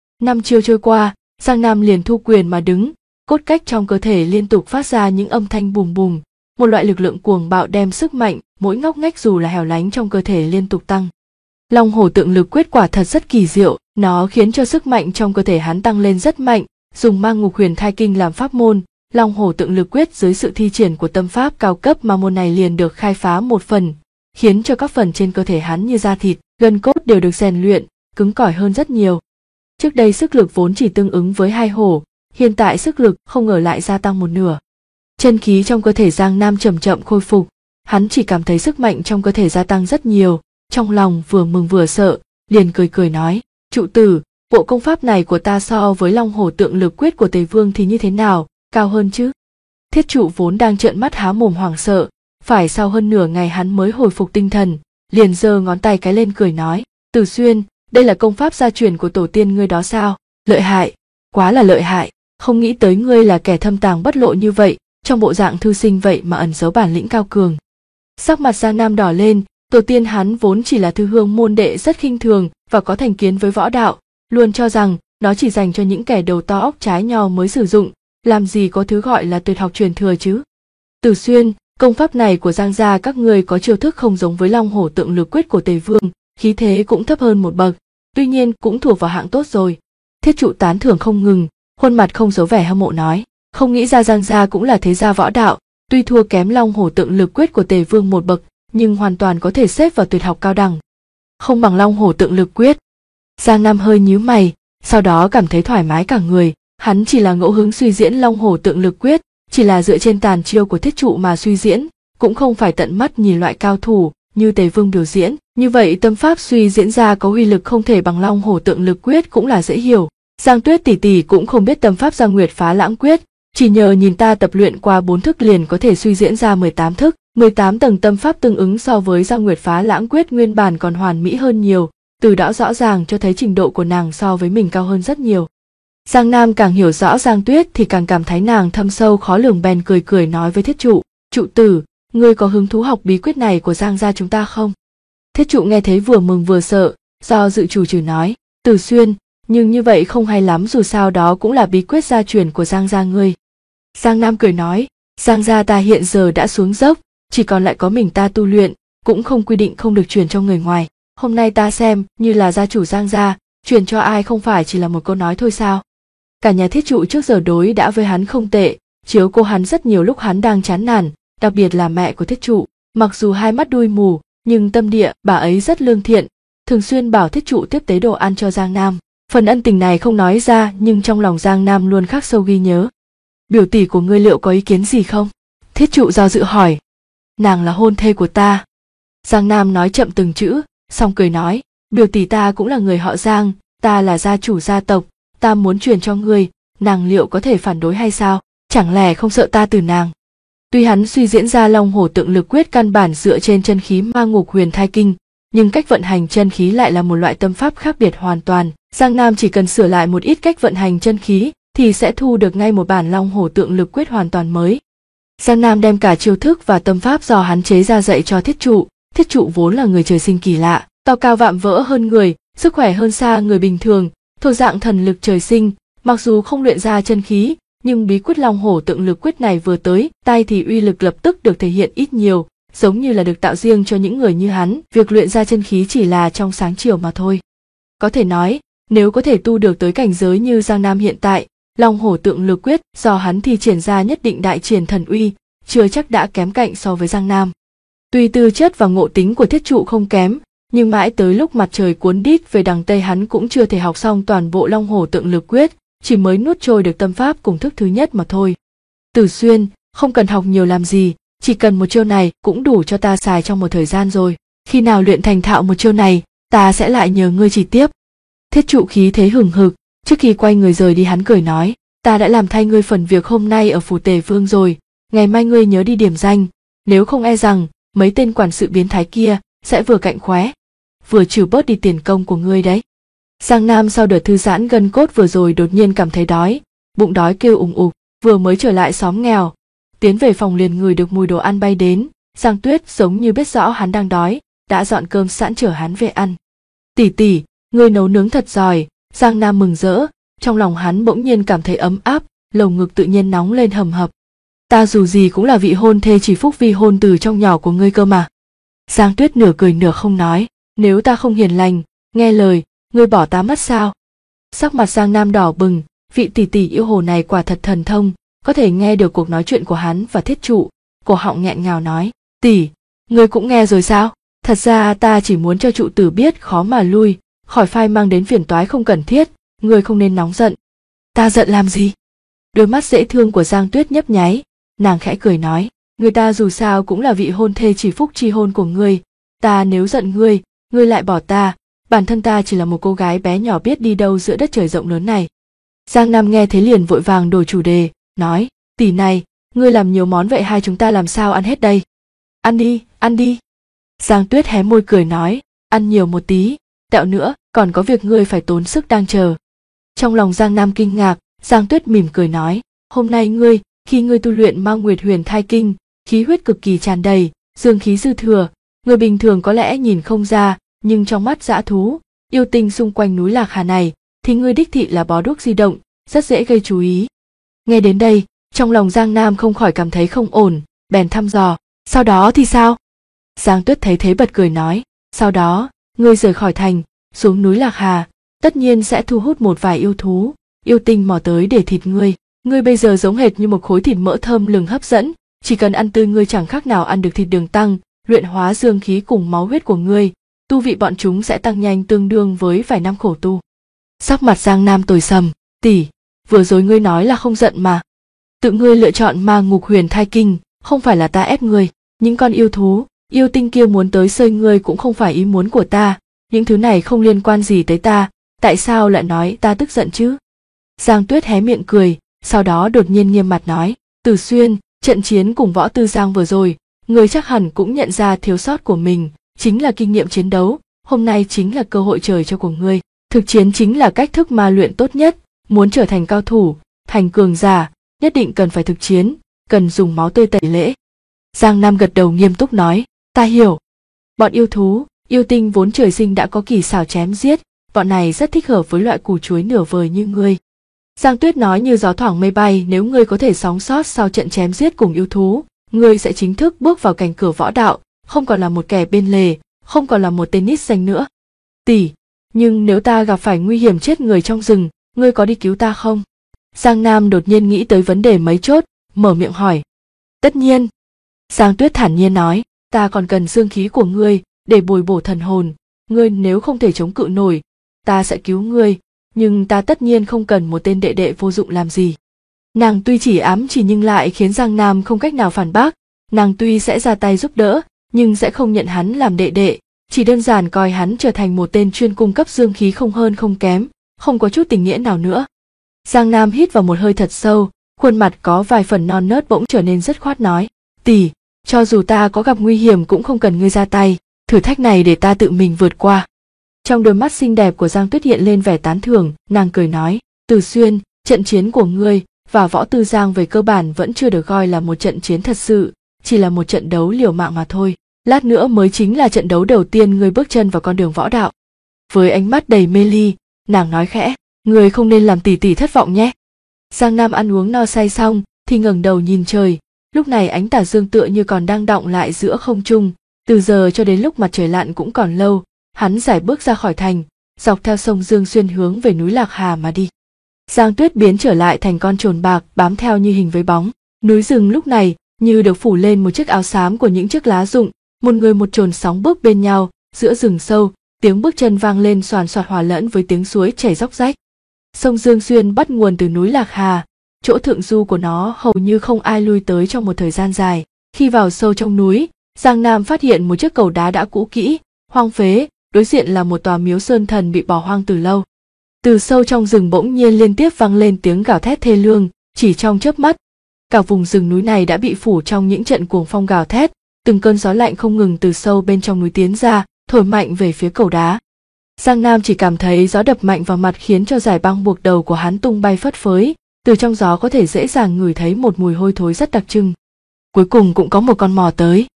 5 chiêu trôi qua, Giang Nam liền thu quyền mà đứng, cốt cách trong cơ thể liên tục phát ra những âm thanh bùm bùm, một loại lực lượng cuồng bạo đem sức mạnh mỗi ngóc ngách dù là hẻo lánh trong cơ thể liên tục tăng. Long hổ tượng lực quyết quả thật rất kỳ diệu, nó khiến cho sức mạnh trong cơ thể hắn tăng lên rất mạnh, dùng mang ngục huyền thai kinh làm pháp môn, long hổ tượng lực quyết dưới sự thi triển của tâm pháp cao cấp mà môn này liền được khai phá một phần, khiến cho các phần trên cơ thể hắn như da thịt, gân cốt đều được rèn luyện, cứng cỏi hơn rất nhiều. Trước đây sức lực vốn chỉ tương ứng với 2 hổ, hiện tại sức lực không ngờ lại gia tăng 1/2. Chân khí trong cơ thể Giang Nam chậm chậm khôi phục, hắn chỉ cảm thấy sức mạnh trong cơ thể gia tăng rất nhiều, trong lòng vừa mừng vừa sợ, liền cười cười nói, trụ tử, bộ công pháp này của ta so với long hổ tượng lực quyết của Tề Vương thì như thế nào, cao hơn chứ? Thiết trụ vốn đang trợn mắt há mồm hoảng sợ, phải sau hơn nửa ngày hắn mới hồi phục tinh thần, liền giơ ngón tay cái lên cười nói, Tử Xuyên, đây là công pháp gia truyền của tổ tiên ngươi đó sao? Lợi hại, quá là lợi hại, không nghĩ tới ngươi là kẻ thâm tàng bất lộ như vậy, trong bộ dạng thư sinh vậy mà ẩn giấu bản lĩnh cao cường. Sắc mặt Giang Nam đỏ lên, tổ tiên hắn vốn chỉ là thư hương môn đệ rất khinh thường và có thành kiến với võ đạo, luôn cho rằng nó chỉ dành cho những kẻ đầu to óc trái nho mới sử dụng, làm gì có thứ gọi là tuyệt học truyền thừa chứ. Tử Xuyên, công pháp này của Giang gia các ngươi có chiêu thức không giống với long hổ tượng lực quyết của Tề Vương, khí thế cũng thấp hơn một bậc, tuy nhiên cũng thuộc vào hạng tốt rồi. Thiết trụ tán thưởng không ngừng, khuôn mặt không giấu vẻ hâm mộ nói, không nghĩ ra Giang gia cũng là thế gia võ đạo, tuy thua kém long hổ tượng lực quyết của Tề Vương một bậc, nhưng hoàn toàn có thể xếp vào tuyệt học cao đẳng. Không bằng long hổ tượng lực quyết. Giang Nam hơi nhíu mày, sau đó cảm thấy thoải mái cả người, hắn chỉ là ngẫu hứng suy diễn long hổ tượng lực quyết, chỉ là dựa trên tàn chiêu của thiết trụ mà suy diễn, cũng không phải tận mắt nhìn loại cao thủ như Tề Vương biểu diễn, như vậy tâm pháp suy diễn ra có uy lực không thể bằng long hổ tượng lực quyết cũng là dễ hiểu. Giang Tuyết tỷ tỷ cũng không biết tâm pháp Giang Nguyệt Phá Lãng quyết, chỉ nhờ nhìn ta tập luyện qua 4 thức liền có thể suy diễn ra 18 thức, 18 tầng tâm pháp tương ứng so với Giang Nguyệt Phá Lãng quyết nguyên bản còn hoàn mỹ hơn nhiều, từ đó rõ ràng cho thấy trình độ của nàng so với mình cao hơn rất nhiều. Giang Nam càng hiểu rõ Giang Tuyết thì càng cảm thấy nàng thâm sâu khó lường, bèn cười cười nói với thiết trụ, trụ tử, ngươi có hứng thú học bí quyết này của Giang gia chúng ta không? Thiết trụ nghe thấy vừa mừng vừa sợ, do dự chủ trừ nói, Tử Xuyên, nhưng như vậy không hay lắm, dù sao đó cũng là bí quyết gia truyền của Giang gia ngươi. Giang Nam cười nói, Giang gia ta hiện giờ đã xuống dốc, chỉ còn lại có mình ta tu luyện, cũng không quy định không được truyền cho người ngoài. Hôm nay ta xem như là gia chủ Giang gia, truyền cho ai không phải chỉ là một câu nói thôi sao? Cả nhà thiết trụ trước giờ đối đã với hắn không tệ, chiếu cố hắn rất nhiều lúc hắn đang chán nản, đặc biệt là mẹ của thiết trụ, mặc dù hai mắt đuôi mù, nhưng tâm địa bà ấy rất lương thiện, thường xuyên bảo thiết trụ tiếp tế đồ ăn cho Giang Nam. Phần ân tình này không nói ra nhưng trong lòng Giang Nam luôn khắc sâu ghi nhớ. Biểu tỷ của ngươi liệu có ý kiến gì không? Thiết trụ do dự hỏi. Nàng là hôn thê của ta. Giang Nam nói chậm từng chữ, xong cười nói, biểu tỷ ta cũng là người họ Giang, ta là gia chủ gia tộc, ta muốn truyền cho ngươi, nàng liệu có thể phản đối hay sao? Chẳng lẽ không sợ ta từ nàng? Tuy hắn suy diễn ra long hổ tượng lực quyết căn bản dựa trên chân khí ma ngục huyền thai kinh, nhưng cách vận hành chân khí lại là một loại tâm pháp khác biệt hoàn toàn. Giang Nam chỉ cần sửa lại một ít cách vận hành chân khí thì sẽ thu được ngay một bản long hổ tượng lực quyết hoàn toàn mới. Giang Nam đem cả chiêu thức và tâm pháp do hắn chế ra dạy cho thiết trụ. Thiết trụ vốn là người trời sinh kỳ lạ, to cao vạm vỡ hơn người, sức khỏe hơn xa người bình thường, thuộc dạng thần lực trời sinh, mặc dù không luyện ra chân khí, nhưng bí quyết long hổ tượng lực quyết này vừa tới tay thì uy lực lập tức được thể hiện ít nhiều, giống như là được tạo riêng cho những người như hắn, việc luyện ra chân khí chỉ là trong sáng chiều mà thôi. Có thể nói, nếu có thể tu được tới cảnh giới như Giang Nam hiện tại, long hổ tượng lực quyết do hắn thi triển ra nhất định đại triển thần uy, chưa chắc đã kém cạnh so với Giang Nam. Tuy tư chất và ngộ tính của thiết trụ không kém, nhưng mãi tới lúc mặt trời cuốn đít về đằng Tây hắn cũng chưa thể học xong toàn bộ long hổ tượng lực quyết, chỉ mới nuốt trôi được tâm pháp cùng thức thứ nhất mà thôi. Tử Xuyên, không cần học nhiều làm gì, chỉ cần một chiêu này cũng đủ cho ta xài trong một thời gian rồi. Khi nào luyện thành thạo một chiêu này, ta sẽ lại nhờ ngươi chỉ tiếp. Thiết trụ khí thế hừng hực, trước khi quay người rời đi hắn cười nói, ta đã làm thay ngươi phần việc hôm nay ở phủ Tề Vương rồi, ngày mai ngươi nhớ đi điểm danh, nếu không e rằng mấy tên quản sự biến thái kia sẽ vừa cạnh khóe, vừa trừ bớt đi tiền công của ngươi đấy. Giang Nam sau đợt thư giãn gân cốt vừa rồi đột nhiên cảm thấy đói, bụng đói kêu ùng ục, vừa mới trở lại xóm nghèo, tiến về phòng liền ngửi được mùi đồ ăn bay đến, Giang Tuyết giống như biết rõ hắn đang đói, đã dọn cơm sẵn chở hắn về ăn. Tỷ tỷ, ngươi nấu nướng thật giỏi. Giang Nam mừng rỡ, trong lòng hắn bỗng nhiên cảm thấy ấm áp, lồng ngực tự nhiên nóng lên hầm hập. Ta dù gì cũng là vị hôn thê chỉ phúc vi hôn từ trong nhỏ của ngươi cơ mà. Giang Tuyết nửa cười nửa không nói, nếu ta không hiền lành, nghe lời, ngươi bỏ ta mất sao? Sắc mặt Giang Nam đỏ bừng, vị tỷ tỷ yêu hồ này quả thật thần thông, có thể nghe được cuộc nói chuyện của hắn và thiết trụ, cổ họng nghẹn ngào nói, tỷ, ngươi cũng nghe rồi sao? Thật ra ta chỉ muốn cho trụ tử biết khó mà lui, khỏi phai mang đến phiền toái không cần thiết, ngươi không nên nóng giận. Ta giận làm gì? Đôi mắt dễ thương của Giang Tuyết nhấp nháy, nàng khẽ cười nói, người ta dù sao cũng là vị hôn thê chỉ phúc chi hôn của ngươi, ta nếu giận ngươi lại bỏ ta, bản thân ta chỉ là một cô gái bé nhỏ biết đi đâu giữa đất trời rộng lớn này. Giang Nam nghe thế liền vội vàng đổi chủ đề, nói, tỷ này, ngươi làm nhiều món vậy hai chúng ta làm sao ăn hết đây? Ăn đi, ăn đi. Giang Tuyết hé môi cười nói, ăn nhiều một tí, tẹo nữa, còn có việc ngươi phải tốn sức đang chờ. Trong lòng Giang Nam kinh ngạc, Giang Tuyết mỉm cười nói, hôm nay khi ngươi tu luyện Ma Nguyệt Huyền Thai Kinh, khí huyết cực kỳ tràn đầy, dương khí dư thừa, người bình thường có lẽ nhìn không ra, nhưng trong mắt dã thú, yêu tinh xung quanh núi Lạc Hà này, thì ngươi đích thị là bó đuốc di động, rất dễ gây chú ý. Nghe đến đây, trong lòng Giang Nam không khỏi cảm thấy không ổn, bèn thăm dò, sau đó thì sao? Giang Tuyết thấy thế bật cười nói, sau đó, ngươi rời khỏi thành, xuống núi Lạc Hà, tất nhiên sẽ thu hút một vài yêu thú, yêu tinh mò tới để thịt ngươi. Ngươi bây giờ giống hệt như một khối thịt mỡ thơm lừng hấp dẫn, chỉ cần ăn tươi ngươi chẳng khác nào ăn được thịt đường tăng, luyện hóa dương khí cùng máu huyết của ngươi, tu vị bọn chúng sẽ tăng nhanh tương đương với vài năm khổ tu. Sắc mặt Giang Nam tối sầm, tỷ, vừa rồi ngươi nói là không giận mà. Tự ngươi lựa chọn Ma Ngục Huyền Thai Kinh, không phải là ta ép ngươi, những con yêu thú, yêu tinh kia muốn tới xơi ngươi cũng không phải ý muốn của ta, những thứ này không liên quan gì tới ta, tại sao lại nói ta tức giận chứ? Giang Tuyết hé miệng cười, sau đó đột nhiên nghiêm mặt nói, Từ Xuyên, trận chiến cùng Võ Tư Giang vừa rồi, ngươi chắc hẳn cũng nhận ra thiếu sót của mình, chính là kinh nghiệm chiến đấu, hôm nay chính là cơ hội trời cho của ngươi, thực chiến chính là cách thức ma luyện tốt nhất, muốn trở thành cao thủ, thành cường giả, nhất định cần phải thực chiến, cần dùng máu tươi tẩy lễ. Giang Nam gật đầu nghiêm túc nói, ta hiểu. Bọn yêu thú, yêu tinh vốn trời sinh đã có kỳ xảo chém giết, bọn này rất thích hợp với loại củ chuối nửa vời như ngươi. Giang Tuyết nói như gió thoảng mây bay, nếu ngươi có thể sống sót sau trận chém giết cùng yêu thú, ngươi sẽ chính thức bước vào cảnh cửa võ đạo, không còn là một kẻ bên lề, không còn là một tên nít xanh nữa. Tỷ, nhưng nếu ta gặp phải nguy hiểm chết người trong rừng, ngươi có đi cứu ta không? Giang Nam đột nhiên nghĩ tới vấn đề mấu chốt, mở miệng hỏi. Tất nhiên. Giang Tuyết thản nhiên nói, ta còn cần dương khí của ngươi để bồi bổ thần hồn, ngươi nếu không thể chống cự nổi, ta sẽ cứu ngươi, nhưng ta tất nhiên không cần một tên đệ đệ vô dụng làm gì. Nàng tuy chỉ ám chỉ nhưng lại khiến Giang Nam không cách nào phản bác, nàng tuy sẽ ra tay giúp đỡ, nhưng sẽ không nhận hắn làm đệ đệ, chỉ đơn giản coi hắn trở thành một tên chuyên cung cấp dương khí không hơn không kém, không có chút tình nghĩa nào nữa. Giang Nam hít vào một hơi thật sâu, khuôn mặt có vài phần non nớt bỗng trở nên rất khoát nói, tỷ, cho dù ta có gặp nguy hiểm cũng không cần ngươi ra tay, thử thách này để ta tự mình vượt qua. Trong đôi mắt xinh đẹp của Giang Tuyết hiện lên vẻ tán thưởng, nàng cười nói, Từ Xuyên, trận chiến của ngươi và Võ Tư Giang về cơ bản vẫn chưa được coi là một trận chiến thật sự, chỉ là một trận đấu liều mạng mà thôi. Lát nữa mới chính là trận đấu đầu tiên ngươi bước chân vào con đường võ đạo. Với ánh mắt đầy mê ly, nàng nói khẽ, ngươi không nên làm tỷ tỷ thất vọng nhé. Giang Nam ăn uống no say xong thì ngẩng đầu nhìn trời, lúc này ánh tà dương tựa như còn đang đọng lại giữa không trung, từ giờ cho đến lúc mặt trời lặn cũng còn lâu. Hắn giải bước ra khỏi thành, dọc theo sông Dương Xuyên hướng về núi Lạc Hà mà đi. Giang Tuyết biến trở lại thành con trồn bạc bám theo như hình với bóng. Núi rừng lúc này như được phủ lên một chiếc áo xám của những chiếc lá rụng, một người một trồn sóng bước bên nhau giữa rừng sâu, tiếng bước chân vang lên xoàn xoạt hòa lẫn với tiếng suối chảy róc rách. Sông Dương Xuyên bắt nguồn từ núi Lạc Hà, chỗ thượng du của nó hầu như không ai lui tới trong một thời gian dài. Khi vào sâu trong núi, Giang Nam phát hiện một chiếc cầu đá đã cũ kỹ, hoang phế. Đối diện là một tòa miếu sơn thần bị bỏ hoang từ lâu. Từ sâu trong rừng bỗng nhiên liên tiếp vang lên tiếng gào thét thê lương, chỉ trong chớp mắt, cả vùng rừng núi này đã bị phủ trong những trận cuồng phong gào thét, từng cơn gió lạnh không ngừng từ sâu bên trong núi tiến ra, thổi mạnh về phía cầu đá. Giang Nam chỉ cảm thấy gió đập mạnh vào mặt khiến cho dải băng buộc đầu của hắn tung bay phất phới, từ trong gió có thể dễ dàng ngửi thấy một mùi hôi thối rất đặc trưng. Cuối cùng cũng có một con mò tới.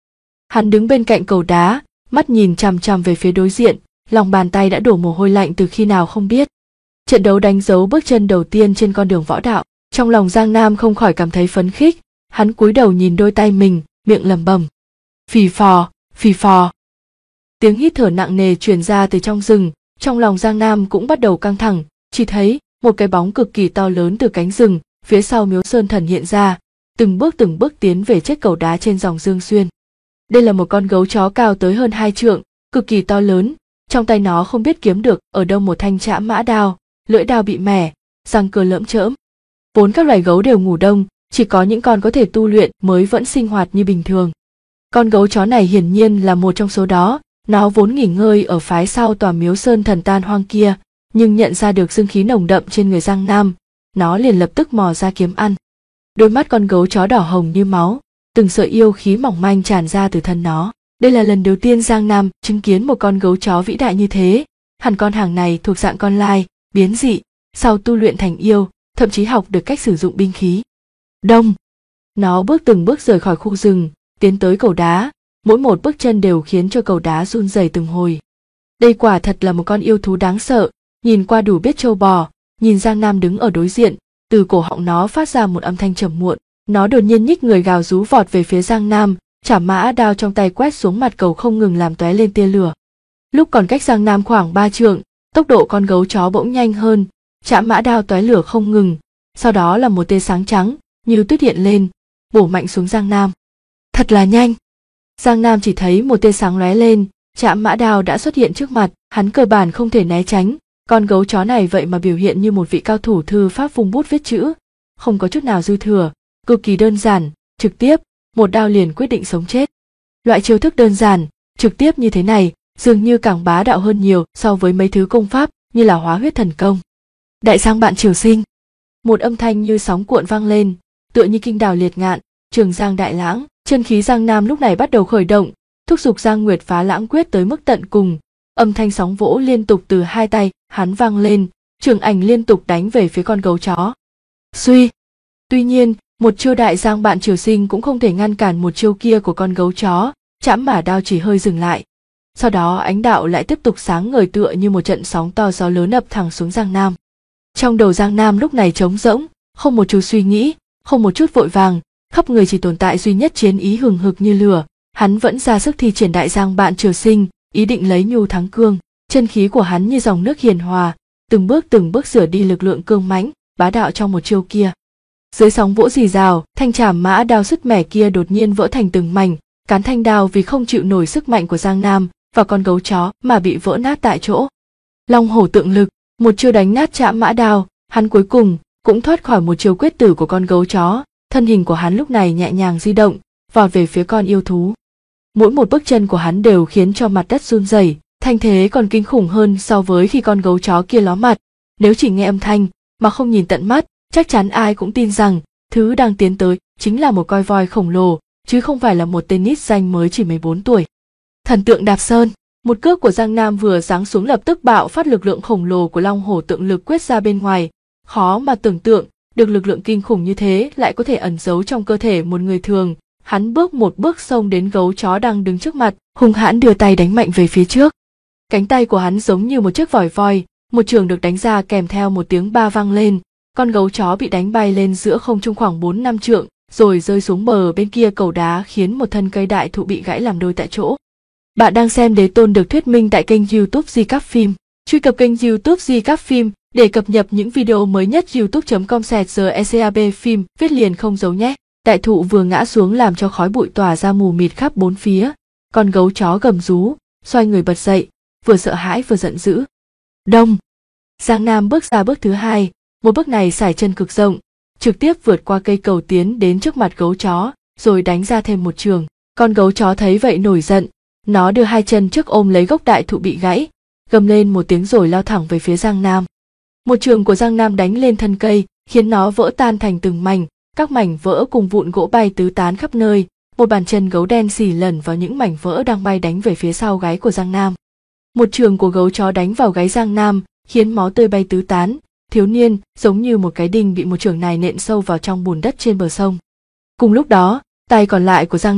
Hắn đứng bên cạnh cầu đá, mắt nhìn chằm chằm về phía đối diện, lòng bàn tay đã đổ mồ hôi lạnh từ khi nào không biết. Trận đấu đánh dấu bước chân đầu tiên trên con đường võ đạo, trong lòng Giang Nam không khỏi cảm thấy phấn khích, hắn cúi đầu nhìn đôi tay mình, miệng lẩm bẩm. Phì phò, phì phò. Tiếng hít thở nặng nề truyền ra từ trong rừng, trong lòng Giang Nam cũng bắt đầu căng thẳng, chỉ thấy một cái bóng cực kỳ to lớn từ cánh rừng, phía sau Miếu Sơn Thần hiện ra, từng bước tiến về chiếc cầu đá trên dòng Dương Xuyên. Đây là một con gấu chó cao tới hơn 2 trượng, cực kỳ to lớn, trong tay nó không biết kiếm được ở đâu một thanh trảm mã đao, lưỡi đao bị mẻ, răng cưa lởm chởm. Vốn các loài gấu đều ngủ đông, chỉ có những con có thể tu luyện mới vẫn sinh hoạt như bình thường. Con gấu chó này hiển nhiên là một trong số đó, nó vốn nghỉ ngơi ở phái sau tòa Miếu Sơn Thần tan hoang kia, nhưng nhận ra được dương khí nồng đậm trên người Giang Nam, nó liền lập tức mò ra kiếm ăn. Đôi mắt con gấu chó đỏ hồng như máu, từng sợi yêu khí mỏng manh tràn ra từ thân nó. Đây là lần đầu tiên Giang Nam chứng kiến một con gấu chó vĩ đại như thế, hẳn con hàng này thuộc dạng con lai, biến dị, sau tu luyện thành yêu, thậm chí học được cách sử dụng binh khí. Đông! Nó từng bước rời khỏi khu rừng, tiến tới cầu đá, mỗi một bước chân đều khiến cho cầu đá run rẩy từng hồi. Đây quả thật là một con yêu thú đáng sợ, nhìn qua đủ biết trâu bò, nhìn Giang Nam đứng ở đối diện, từ cổ họng nó phát ra một âm thanh trầm muộn, nó đột nhiên nhích người gào rú vọt về phía Giang Nam, trảm mã đao trong tay quét xuống mặt cầu không ngừng làm tóe lên tia lửa. Lúc còn cách Giang Nam khoảng 3 trượng, tốc độ con gấu chó bỗng nhanh hơn, trảm mã đao tóe lửa không ngừng, sau đó là một tia sáng trắng như tuyết hiện lên, bổ mạnh xuống Giang Nam. Thật là nhanh. Giang Nam chỉ thấy một tia sáng lóe lên, trảm mã đao đã xuất hiện trước mặt, hắn cơ bản không thể né tránh. Con gấu chó này vậy mà biểu hiện như một vị cao thủ thư pháp vung bút viết chữ, không có chút nào dư thừa, cực kỳ đơn giản, trực tiếp, một đao liền quyết định sống chết. Loại chiêu thức đơn giản, trực tiếp như thế này, dường như càng bá đạo hơn nhiều so với mấy thứ công pháp như là hóa huyết thần công. Đại Giang bạn Triều Sinh. Một âm thanh như sóng cuộn vang lên, tựa như kinh đào liệt ngạn, Trường Giang đại lãng, chân khí Giang Nam lúc này bắt đầu khởi động, thúc giục Giang Nguyệt phá lãng quyết tới mức tận cùng. Âm thanh sóng vỗ liên tục từ hai tay hắn vang lên, trường ảnh liên tục đánh về phía con gấu chó. Suy! Tuy nhiên, một chiêu Đại Giang bạn Triều Sinh cũng không thể ngăn cản một chiêu kia của con gấu chó, trảm mã đao chỉ hơi dừng lại. Sau đó ánh đạo lại tiếp tục sáng ngời tựa như một trận sóng to gió lớn ập thẳng xuống Giang Nam. Trong đầu Giang Nam lúc này trống rỗng, không một chút suy nghĩ, không một chút vội vàng, khắp người chỉ tồn tại duy nhất chiến ý hừng hực như lửa. Hắn vẫn ra sức thi triển Đại Giang bạn Triều Sinh, ý định lấy nhu thắng cương, chân khí của hắn như dòng nước hiền hòa, từng bước rửa đi lực lượng cương mãnh, bá đạo trong một chiêu kia. Dưới sóng vỗ rì rào, thanh trảm mã đao sứt mẻ kia đột nhiên vỡ thành từng mảnh, cán thanh đao vì không chịu nổi sức mạnh của Giang Nam và con gấu chó mà bị vỡ nát tại chỗ. Long hổ tượng lực, một chiêu đánh nát trảm mã đao, hắn cuối cùng cũng thoát khỏi một chiêu quyết tử của con gấu chó, thân hình của hắn lúc này nhẹ nhàng di động, vọt về phía con yêu thú. Mỗi một bước chân của hắn đều khiến cho mặt đất run rẩy, thanh thế còn kinh khủng hơn so với khi con gấu chó kia ló mặt. Nếu chỉ nghe âm thanh mà không nhìn tận mắt, chắc chắn ai cũng tin rằng thứ đang tiến tới chính là một con voi khổng lồ, chứ không phải là một tên nít danh mới chỉ 14 tuổi. Thần tượng đạp sơn, một cước của Giang Nam vừa giáng xuống lập tức bạo phát lực lượng khổng lồ của long hổ tượng lực quyết ra bên ngoài. Khó mà tưởng tượng được lực lượng kinh khủng như thế lại có thể ẩn giấu trong cơ thể một người thường. Hắn một bước xông đến gấu chó đang đứng trước mặt, hung hãn đưa tay đánh mạnh về phía trước. Cánh tay của hắn giống như một chiếc vòi voi, một trường được đánh ra kèm theo một tiếng ba vang lên, con gấu chó bị đánh bay lên giữa không trung khoảng 4-5 trượng, rồi rơi xuống bờ bên kia cầu đá khiến một thân cây đại thụ bị gãy làm đôi tại chỗ. Bạn đang xem Đế Tôn được thuyết minh tại kênh YouTube Recap Phim. Truy cập kênh YouTube Recap Phim để cập nhật những video mới nhất. youtube.com/recap phim viết liền không dấu nhé. Đại thụ vừa ngã xuống làm cho khói bụi tỏa ra mù mịt khắp bốn phía, con gấu chó gầm rú, xoay người bật dậy, vừa sợ hãi vừa giận dữ. Đông! Giang Nam bước ra bước thứ hai, một bước này sải chân cực rộng, trực tiếp vượt qua cây cầu tiến đến trước mặt gấu chó, rồi đánh ra thêm một trường. Con gấu chó thấy vậy nổi giận, nó đưa hai chân trước ôm lấy gốc đại thụ bị gãy, gầm lên một tiếng rồi lao thẳng về phía Giang Nam. Một trường của Giang Nam đánh lên thân cây, khiến nó vỡ tan thành từng mảnh. Các mảnh vỡ cùng vụn gỗ bay tứ tán khắp nơi, một bàn chân gấu đen xì lẩn vào những mảnh vỡ đang bay đánh về phía sau gáy của Giang Nam. Một trường của gấu chó đánh vào gáy Giang Nam, khiến máu tươi bay tứ tán, thiếu niên giống như một cái đinh bị một trường này nện sâu vào trong bùn đất trên bờ sông. Cùng lúc đó, tay còn lại của Giang Nam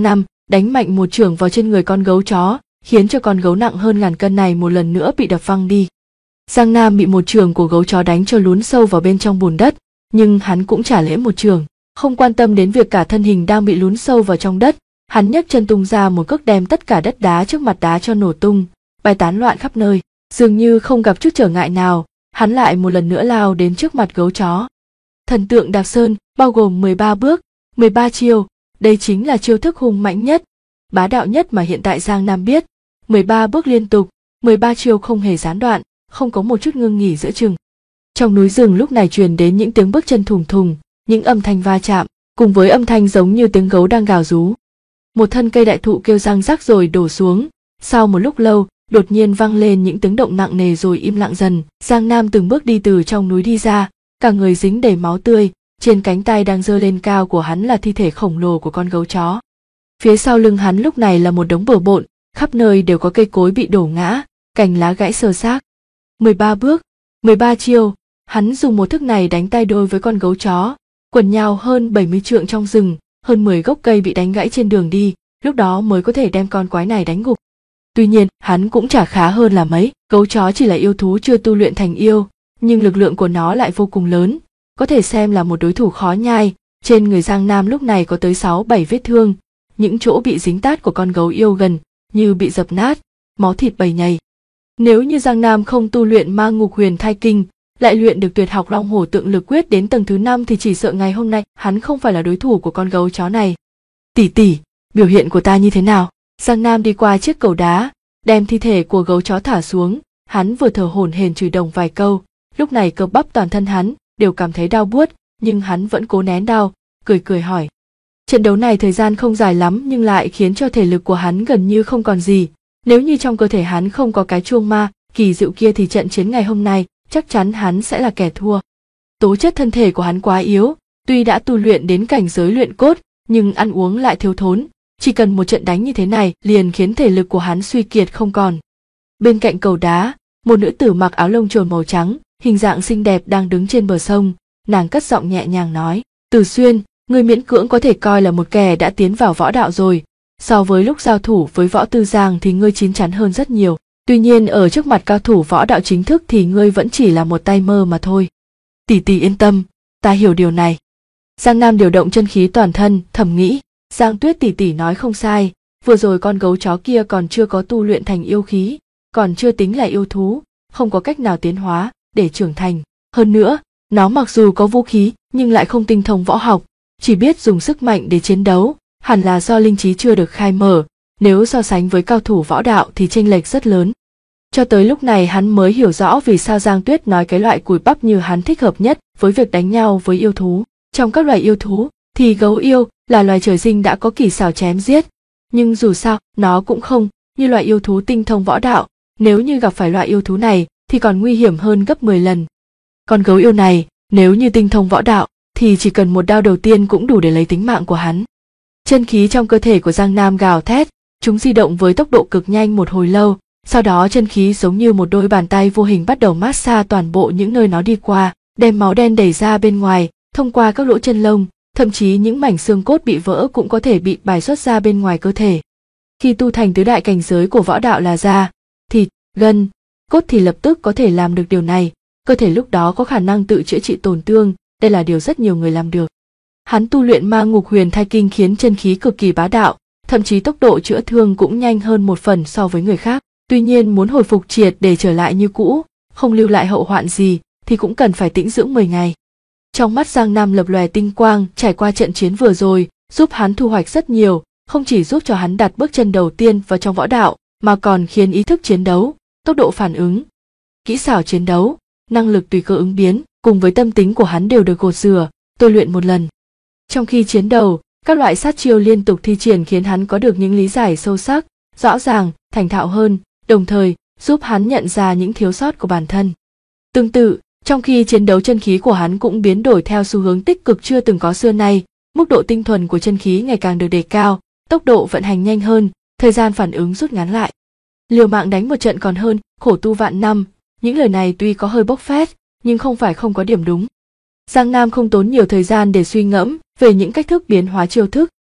đánh mạnh một chưởng vào trên người con gấu chó, khiến cho con gấu nặng hơn ngàn cân này một lần nữa bị đập văng đi. Giang Nam bị một chưởng của gấu chó đánh cho lún sâu vào bên trong bùn đất, nhưng hắn cũng trả lễ một chưởng, không quan tâm đến việc cả thân hình đang bị lún sâu vào trong đất. Hắn nhấc chân tung ra một cước đem tất cả đất đá trước mặt đá cho nổ tung, bay tán loạn khắp nơi. Dường như không gặp chút trở ngại nào, hắn lại một lần nữa lao đến trước mặt gấu chó. Thần tượng Đạp Sơn bao gồm 13 bước, 13 chiêu, đây chính là chiêu thức hung mạnh nhất, bá đạo nhất mà hiện tại Giang Nam biết. 13 bước liên tục, 13 chiêu không hề gián đoạn, không có một chút ngưng nghỉ giữa chừng. Trong núi rừng lúc này truyền đến những tiếng bước chân thùng thùng, những âm thanh va chạm, cùng với âm thanh giống như tiếng gấu đang gào rú. Một thân cây đại thụ kêu răng rắc rồi đổ xuống, sau một lúc lâu, đột nhiên vang lên những tiếng động nặng nề rồi im lặng dần. Giang Nam từng bước đi từ trong núi đi ra, cả người dính đầy máu tươi, trên cánh tay đang giơ lên cao của hắn là thi thể khổng lồ của con gấu chó. Phía sau lưng hắn lúc này là một đống bừa bộn, khắp nơi đều có cây cối bị đổ ngã, cành lá gãy xơ xác. 13 bước, 13 chiêu, hắn dùng một thức này đánh tay đôi với con gấu chó, quần nhào hơn 70 trượng trong rừng, hơn 10 gốc cây bị đánh gãy trên đường đi, lúc đó mới có thể đem con quái này đánh gục. Tuy nhiên, hắn cũng chả khá hơn là mấy, gấu chó chỉ là yêu thú chưa tu luyện thành yêu, nhưng lực lượng của nó lại vô cùng lớn, có thể xem là một đối thủ khó nhai. Trên người Giang Nam lúc này có tới 6-7 vết thương, những chỗ bị dính tát của con gấu yêu gần như bị dập nát, máu thịt bầy nhầy. Nếu như Giang Nam không tu luyện Ma Ngục Huyền Thai Kinh, lại luyện được tuyệt học Long Hổ Tượng Lực Quyết đến tầng thứ 5 thì chỉ sợ ngày hôm nay hắn không phải là đối thủ của con gấu chó này. Tỷ tỷ, biểu hiện của ta như thế nào? Giang Nam đi qua chiếc cầu đá, đem thi thể của gấu chó thả xuống, hắn vừa thở hổn hển chửi đồng vài câu, lúc này cơ bắp toàn thân hắn đều cảm thấy đau buốt, nhưng hắn vẫn cố nén đau, cười cười hỏi. Trận đấu này thời gian không dài lắm nhưng lại khiến cho thể lực của hắn gần như không còn gì, nếu như trong cơ thể hắn không có cái chuông ma kỳ diệu kia thì trận chiến ngày hôm nay chắc chắn hắn sẽ là kẻ thua. Tố chất thân thể của hắn quá yếu, tuy đã tu luyện đến cảnh giới luyện cốt, nhưng ăn uống lại thiếu thốn, chỉ cần một trận đánh như thế này liền khiến thể lực của hắn suy kiệt không còn. Bên cạnh cầu đá, một nữ tử mặc áo lông chồn màu trắng, hình dạng xinh đẹp đang đứng trên bờ sông, nàng cất giọng nhẹ nhàng nói, Từ Xuyên, ngươi miễn cưỡng có thể coi là một kẻ đã tiến vào võ đạo rồi, so với lúc giao thủ với Võ Tư Giang thì ngươi chín chắn hơn rất nhiều. Tuy nhiên ở trước mặt cao thủ võ đạo chính thức thì ngươi vẫn chỉ là một tay mơ mà thôi. Tỷ tỷ yên tâm, ta hiểu điều này. Giang Nam điều động chân khí toàn thân, thầm nghĩ, Giang Tuyết tỷ tỷ nói không sai, vừa rồi con gấu chó kia còn chưa có tu luyện thành yêu khí, còn chưa tính là yêu thú, không có cách nào tiến hóa để trưởng thành. Hơn nữa, nó mặc dù có vũ khí nhưng lại không tinh thông võ học, chỉ biết dùng sức mạnh để chiến đấu, hẳn là do linh trí chưa được khai mở. Nếu so sánh với cao thủ võ đạo thì chênh lệch rất lớn. Cho tới lúc này hắn mới hiểu rõ vì sao Giang Tuyết nói cái loại cùi bắp như hắn thích hợp nhất với việc đánh nhau với yêu thú. Trong các loài yêu thú thì gấu yêu là loài trời sinh đã có kỹ xảo chém giết, nhưng dù sao nó cũng không như loài yêu thú tinh thông võ đạo, nếu như gặp phải loại yêu thú này thì còn nguy hiểm hơn gấp 10 lần. Con gấu yêu này nếu như tinh thông võ đạo thì chỉ cần một đao đầu tiên cũng đủ để lấy tính mạng của hắn. Chân khí trong cơ thể của Giang Nam gào thét, chúng di động với tốc độ cực nhanh một hồi lâu, sau đó chân khí giống như một đôi bàn tay vô hình bắt đầu mát xa toàn bộ những nơi nó đi qua, đem máu đen đẩy ra bên ngoài, thông qua các lỗ chân lông, thậm chí những mảnh xương cốt bị vỡ cũng có thể bị bài xuất ra bên ngoài cơ thể. Khi tu thành tứ đại cảnh giới của võ đạo là da, thịt, gân, cốt thì lập tức có thể làm được điều này, cơ thể lúc đó có khả năng tự chữa trị tổn thương, đây là điều rất nhiều người làm được. Hắn tu luyện Ma Ngục Huyền Thai Kinh khiến chân khí cực kỳ bá đạo, thậm chí tốc độ chữa thương cũng nhanh hơn một phần so với người khác. Tuy nhiên muốn hồi phục triệt để trở lại như cũ, không lưu lại hậu hoạn gì thì cũng cần phải tĩnh dưỡng 10 ngày. Trong mắt Giang Nam lập lòe tinh quang, trải qua trận chiến vừa rồi, giúp hắn thu hoạch rất nhiều, không chỉ giúp cho hắn đặt bước chân đầu tiên vào trong võ đạo, mà còn khiến ý thức chiến đấu, tốc độ phản ứng, kỹ xảo chiến đấu, năng lực tùy cơ ứng biến, cùng với tâm tính của hắn đều được gột rửa, tôi luyện một lần. Trong khi chiến đấu, các loại sát chiêu liên tục thi triển khiến hắn có được những lý giải sâu sắc, rõ ràng, thành thạo hơn, đồng thời giúp hắn nhận ra những thiếu sót của bản thân. Tương tự, trong khi chiến đấu chân khí của hắn cũng biến đổi theo xu hướng tích cực chưa từng có xưa nay, mức độ tinh thuần của chân khí ngày càng được đề cao, tốc độ vận hành nhanh hơn, thời gian phản ứng rút ngắn lại. Liều mạng đánh một trận còn hơn khổ tu vạn năm, những lời này tuy có hơi bốc phét, nhưng không phải không có điểm đúng. Giang Nam không tốn nhiều thời gian để suy ngẫm về những cách thức biến hóa chiêu thức,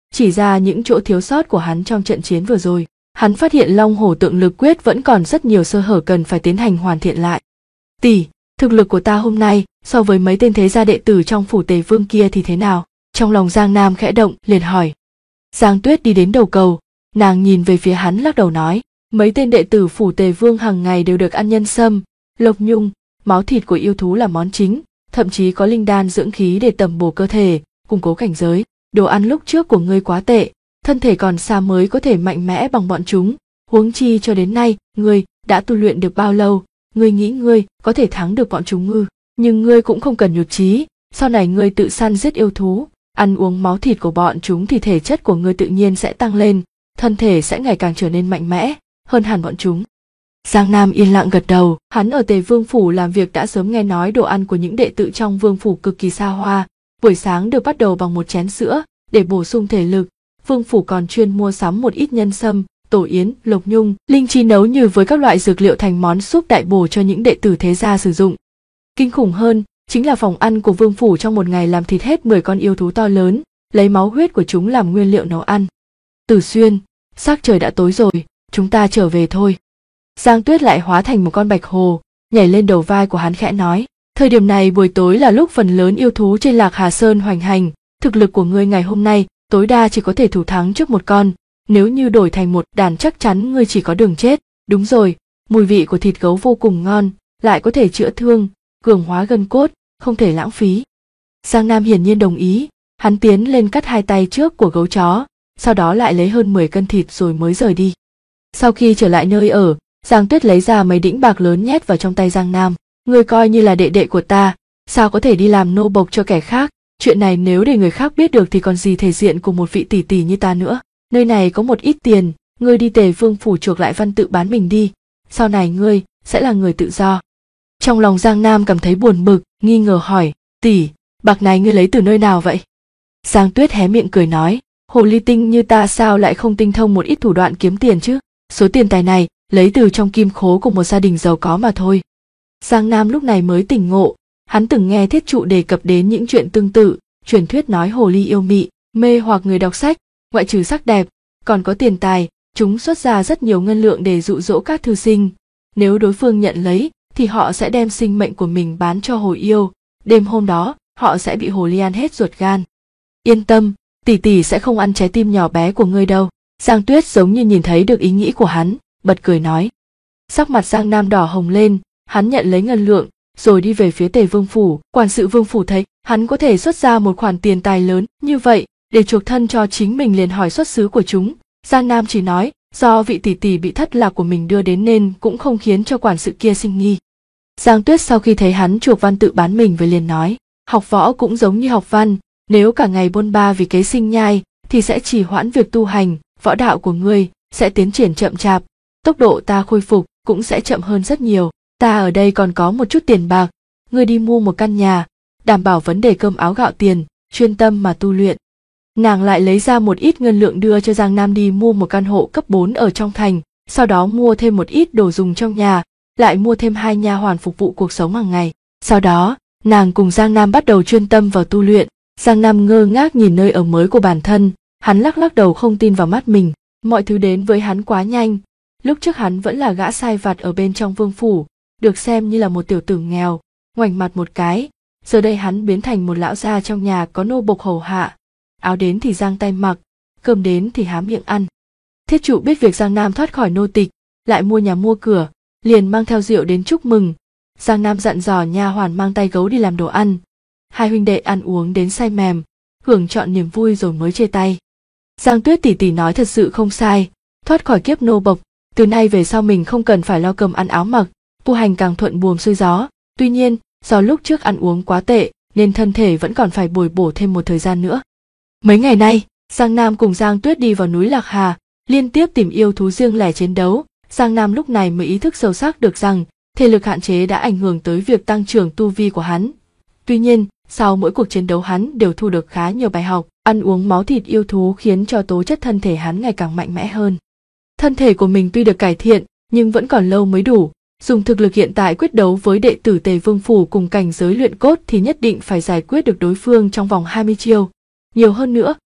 chỉ ra những chỗ thiếu sót của hắn trong trận chiến vừa rồi. Hắn phát hiện Long Hổ Tượng Lực Quyết vẫn còn rất nhiều sơ hở cần phải tiến hành hoàn thiện lại. Tỷ, thực lực của ta hôm nay so với mấy tên thế gia đệ tử trong phủ Tề Vương kia thì thế nào? Trong lòng Giang Nam khẽ động, liền hỏi. Giang Tuyết đi đến đầu cầu, nàng nhìn về phía hắn lắc đầu nói, mấy tên đệ tử phủ Tề Vương hàng ngày đều được ăn nhân sâm, lộc nhung, máu thịt của yêu thú là món chính, thậm chí có linh đan dưỡng khí để tầm bổ cơ thể, củng cố cảnh giới. Đồ ăn lúc trước của ngươi quá tệ, thân thể còn xa mới có thể mạnh mẽ bằng bọn chúng, huống chi cho đến nay ngươi đã tu luyện được bao lâu, ngươi nghĩ ngươi có thể thắng được bọn chúng ư? Nhưng ngươi cũng không cần nhụt chí, sau này ngươi tự săn giết yêu thú, ăn uống máu thịt của bọn chúng thì thể chất của ngươi tự nhiên sẽ tăng lên, thân thể sẽ ngày càng trở nên mạnh mẽ hơn hẳn bọn chúng. Giang Nam yên lặng gật đầu, hắn ở Tề Vương phủ làm việc đã sớm nghe nói đồ ăn của những đệ tử trong vương phủ cực kỳ xa hoa, buổi sáng được bắt đầu bằng một chén sữa để bổ sung thể lực. Vương phủ còn chuyên mua sắm một ít nhân sâm, tổ yến, lộc nhung, linh chi nấu như với các loại dược liệu thành món súp đại bổ cho những đệ tử thế gia sử dụng. Kinh khủng hơn chính là phòng ăn của vương phủ trong một ngày làm thịt hết 10 con yêu thú to lớn, lấy máu huyết của chúng làm nguyên liệu nấu ăn. Tử Xuyên, sắc trời đã tối rồi, chúng ta trở về thôi. Giang Tuyết lại hóa thành một con bạch hồ, nhảy lên đầu vai của hắn khẽ nói, thời điểm này buổi tối là lúc phần lớn yêu thú trên Lạc Hà Sơn hoành hành, thực lực của ngươi ngày hôm nay tối đa chỉ có thể thủ thắng trước một con, nếu như đổi thành một đàn chắc chắn ngươi chỉ có đường chết. Đúng rồi, mùi vị của thịt gấu vô cùng ngon, lại có thể chữa thương, cường hóa gân cốt, không thể lãng phí. Giang Nam hiển nhiên đồng ý, hắn tiến lên cắt hai tay trước của gấu chó, sau đó lại lấy hơn 10 cân thịt rồi mới rời đi. Sau khi trở lại nơi ở, Giang Tuyết lấy ra mấy đĩnh bạc lớn nhét vào trong tay Giang Nam. Ngươi coi như là đệ đệ của ta, sao có thể đi làm nô bộc cho kẻ khác? Chuyện này nếu để người khác biết được thì còn gì thể diện của một vị tỷ tỷ như ta nữa. Nơi này có một ít tiền, ngươi đi Tề Vương phủ chuộc lại Văn Tự bán mình đi, sau này ngươi sẽ là người tự do. Trong lòng Giang Nam cảm thấy buồn bực, nghi ngờ hỏi, tỷ, bạc này ngươi lấy từ nơi nào vậy? Giang Tuyết hé miệng cười nói, hồ ly tinh như ta sao lại không tinh thông một ít thủ đoạn kiếm tiền chứ? Số tiền tài này lấy từ trong kim khố của một gia đình giàu có mà thôi. Giang Nam lúc này mới tỉnh ngộ, hắn từng nghe Thiết Trụ đề cập đến những chuyện tương tự, truyền thuyết nói hồ ly yêu mị, mê hoặc người đọc sách, ngoại trừ sắc đẹp, còn có tiền tài, chúng xuất ra rất nhiều ngân lượng để dụ dỗ các thư sinh. Nếu đối phương nhận lấy, thì họ sẽ đem sinh mệnh của mình bán cho hồ yêu, đêm hôm đó, họ sẽ bị hồ ly ăn hết ruột gan. Yên tâm, tỷ tỷ sẽ không ăn trái tim nhỏ bé của ngươi đâu. Giang Tuyết giống như nhìn thấy được ý nghĩ của hắn, bật cười nói. Sắc mặt Giang Nam đỏ hồng lên, hắn nhận lấy ngân lượng, rồi đi về phía Tề Vương phủ. Quản sự Vương phủ thấy hắn có thể xuất ra một khoản tiền tài lớn như vậy để chuộc thân cho chính mình, liền hỏi xuất xứ của chúng. Giang Nam chỉ nói do vị tỷ tỷ bị thất lạc của mình đưa đến nên cũng không khiến cho quản sự kia sinh nghi. Giang Tuyết sau khi thấy hắn chuộc Văn Tự bán mình về liền nói, học võ cũng giống như học văn, nếu cả ngày bôn ba vì kế sinh nhai thì sẽ trì hoãn việc tu hành, võ đạo của ngươi sẽ tiến triển chậm chạp, tốc độ ta khôi phục cũng sẽ chậm hơn rất nhiều. Ta ở đây còn có một chút tiền bạc, ngươi đi mua một căn nhà, đảm bảo vấn đề cơm áo gạo tiền, chuyên tâm mà tu luyện. Nàng lại lấy ra một ít ngân lượng đưa cho Giang Nam đi mua một căn hộ cấp 4 ở trong thành, sau đó mua thêm một ít đồ dùng trong nhà, lại mua thêm 2 nha hoàn phục vụ cuộc sống hàng ngày. Sau đó, nàng cùng Giang Nam bắt đầu chuyên tâm vào tu luyện. Giang Nam ngơ ngác nhìn nơi ở mới của bản thân, hắn lắc đầu không tin vào mắt mình, mọi thứ đến với hắn quá nhanh. Lúc trước hắn vẫn là gã sai vặt ở bên trong vương phủ, được xem như là một tiểu tử nghèo, ngoảnh mặt một cái, giờ đây hắn biến thành một lão già trong nhà có nô bộc hầu hạ, áo đến thì giang tay mặc, cơm đến thì há miệng ăn. Thiết Trụ biết việc Giang Nam thoát khỏi nô tịch, lại mua nhà mua cửa, liền mang theo rượu đến chúc mừng. Giang Nam dặn dò nha hoàn mang tay gấu đi làm đồ ăn. Hai huynh đệ ăn uống đến say mềm, hưởng trọn niềm vui rồi mới chia tay. Giang Tuyết tỷ tỷ nói thật sự không sai, thoát khỏi kiếp nô bộc, từ nay về sau mình không cần phải lo cơm ăn áo mặc, tu hành càng thuận buồm xuôi gió. Tuy nhiên, do lúc trước ăn uống quá tệ, nên thân thể vẫn còn phải bồi bổ thêm một thời gian nữa. Mấy ngày nay, Giang Nam cùng Giang Tuyết đi vào núi Lạc Hà, liên tiếp tìm yêu thú riêng lẻ chiến đấu. Giang Nam lúc này mới ý thức sâu sắc được rằng thể lực hạn chế đã ảnh hưởng tới việc tăng trưởng tu vi của hắn. Tuy nhiên, sau mỗi cuộc chiến đấu hắn đều thu được khá nhiều bài học, ăn uống máu thịt yêu thú khiến cho tố chất thân thể hắn ngày càng mạnh mẽ hơn. Thân thể của mình tuy được cải thiện, nhưng vẫn còn lâu mới đủ. Dùng thực lực hiện tại quyết đấu với đệ tử Tề Vương phủ cùng cảnh giới luyện cốt thì nhất định phải giải quyết được đối phương trong vòng 20 chiêu. Nhiều hơn nữa,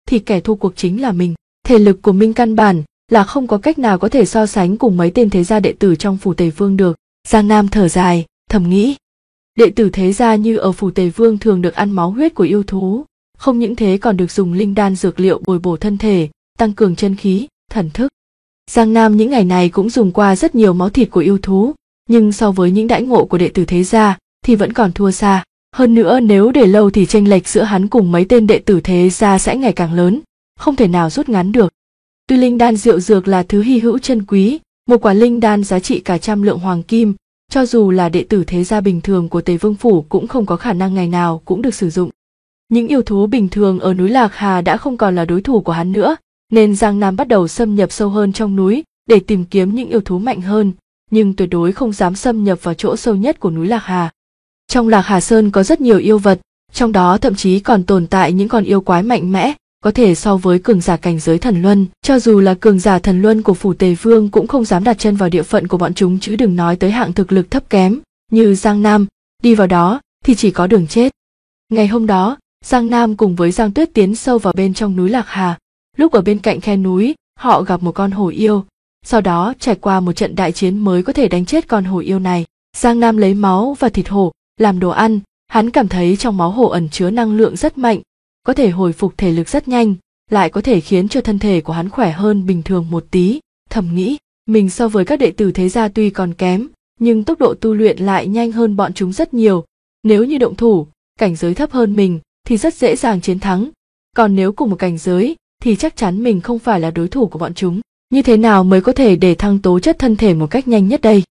thì kẻ thua cuộc chính là mình. Thể lực của Minh căn bản là không có cách nào có thể so sánh cùng mấy tên thế gia đệ tử trong phủ Tề Vương được. Giang Nam thở dài, thầm nghĩ. Đệ tử thế gia như ở phủ Tề Vương thường được ăn máu huyết của yêu thú, không những thế còn được dùng linh đan dược liệu bồi bổ thân thể, tăng cường chân khí, thần thức. Giang Nam những ngày này cũng dùng qua rất nhiều máu thịt của yêu thú, nhưng so với những đãi ngộ của đệ tử thế gia thì vẫn còn thua xa. Hơn nữa nếu để lâu thì chênh lệch giữa hắn cùng mấy tên đệ tử thế gia sẽ ngày càng lớn, không thể nào rút ngắn được. Tuy linh đan diệu dược là thứ hy hữu chân quý, một quả linh đan giá trị cả 100 lượng hoàng kim, cho dù là đệ tử thế gia bình thường của Tề Vương phủ cũng không có khả năng ngày nào cũng được sử dụng. Những yêu thú bình thường ở núi Lạc Hà đã không còn là đối thủ của hắn nữa, nên Giang Nam bắt đầu xâm nhập sâu hơn trong núi để tìm kiếm những yêu thú mạnh hơn, nhưng tuyệt đối không dám xâm nhập vào chỗ sâu nhất của núi Lạc Hà. Trong Lạc Hà Sơn có rất nhiều yêu vật, trong đó thậm chí còn tồn tại những con yêu quái mạnh mẽ, có thể so với cường giả cảnh giới thần luân. Cho dù là cường giả thần luân của phủ Tề Vương cũng không dám đặt chân vào địa phận của bọn chúng, chứ đừng nói tới hạng thực lực thấp kém như Giang Nam, đi vào đó thì chỉ có đường chết. Ngày hôm đó, Giang Nam cùng với Giang Tuyết tiến sâu vào bên trong núi Lạc Hà. Lúc ở bên cạnh khe núi, họ gặp một con hổ yêu, sau đó trải qua một trận đại chiến mới có thể đánh chết con hổ yêu này. Giang Nam lấy máu và thịt hổ làm đồ ăn, hắn cảm thấy trong máu hổ ẩn chứa năng lượng rất mạnh, có thể hồi phục thể lực rất nhanh, lại có thể khiến cho thân thể của hắn khỏe hơn bình thường một tí. Thầm nghĩ, mình so với các đệ tử thế gia tuy còn kém, nhưng tốc độ tu luyện lại nhanh hơn bọn chúng rất nhiều. Nếu như động thủ, cảnh giới thấp hơn mình thì rất dễ dàng chiến thắng, còn nếu cùng một cảnh giới thì chắc chắn mình không phải là đối thủ của bọn chúng. Như thế nào mới có thể để thăng tố chất thân thể một cách nhanh nhất đây?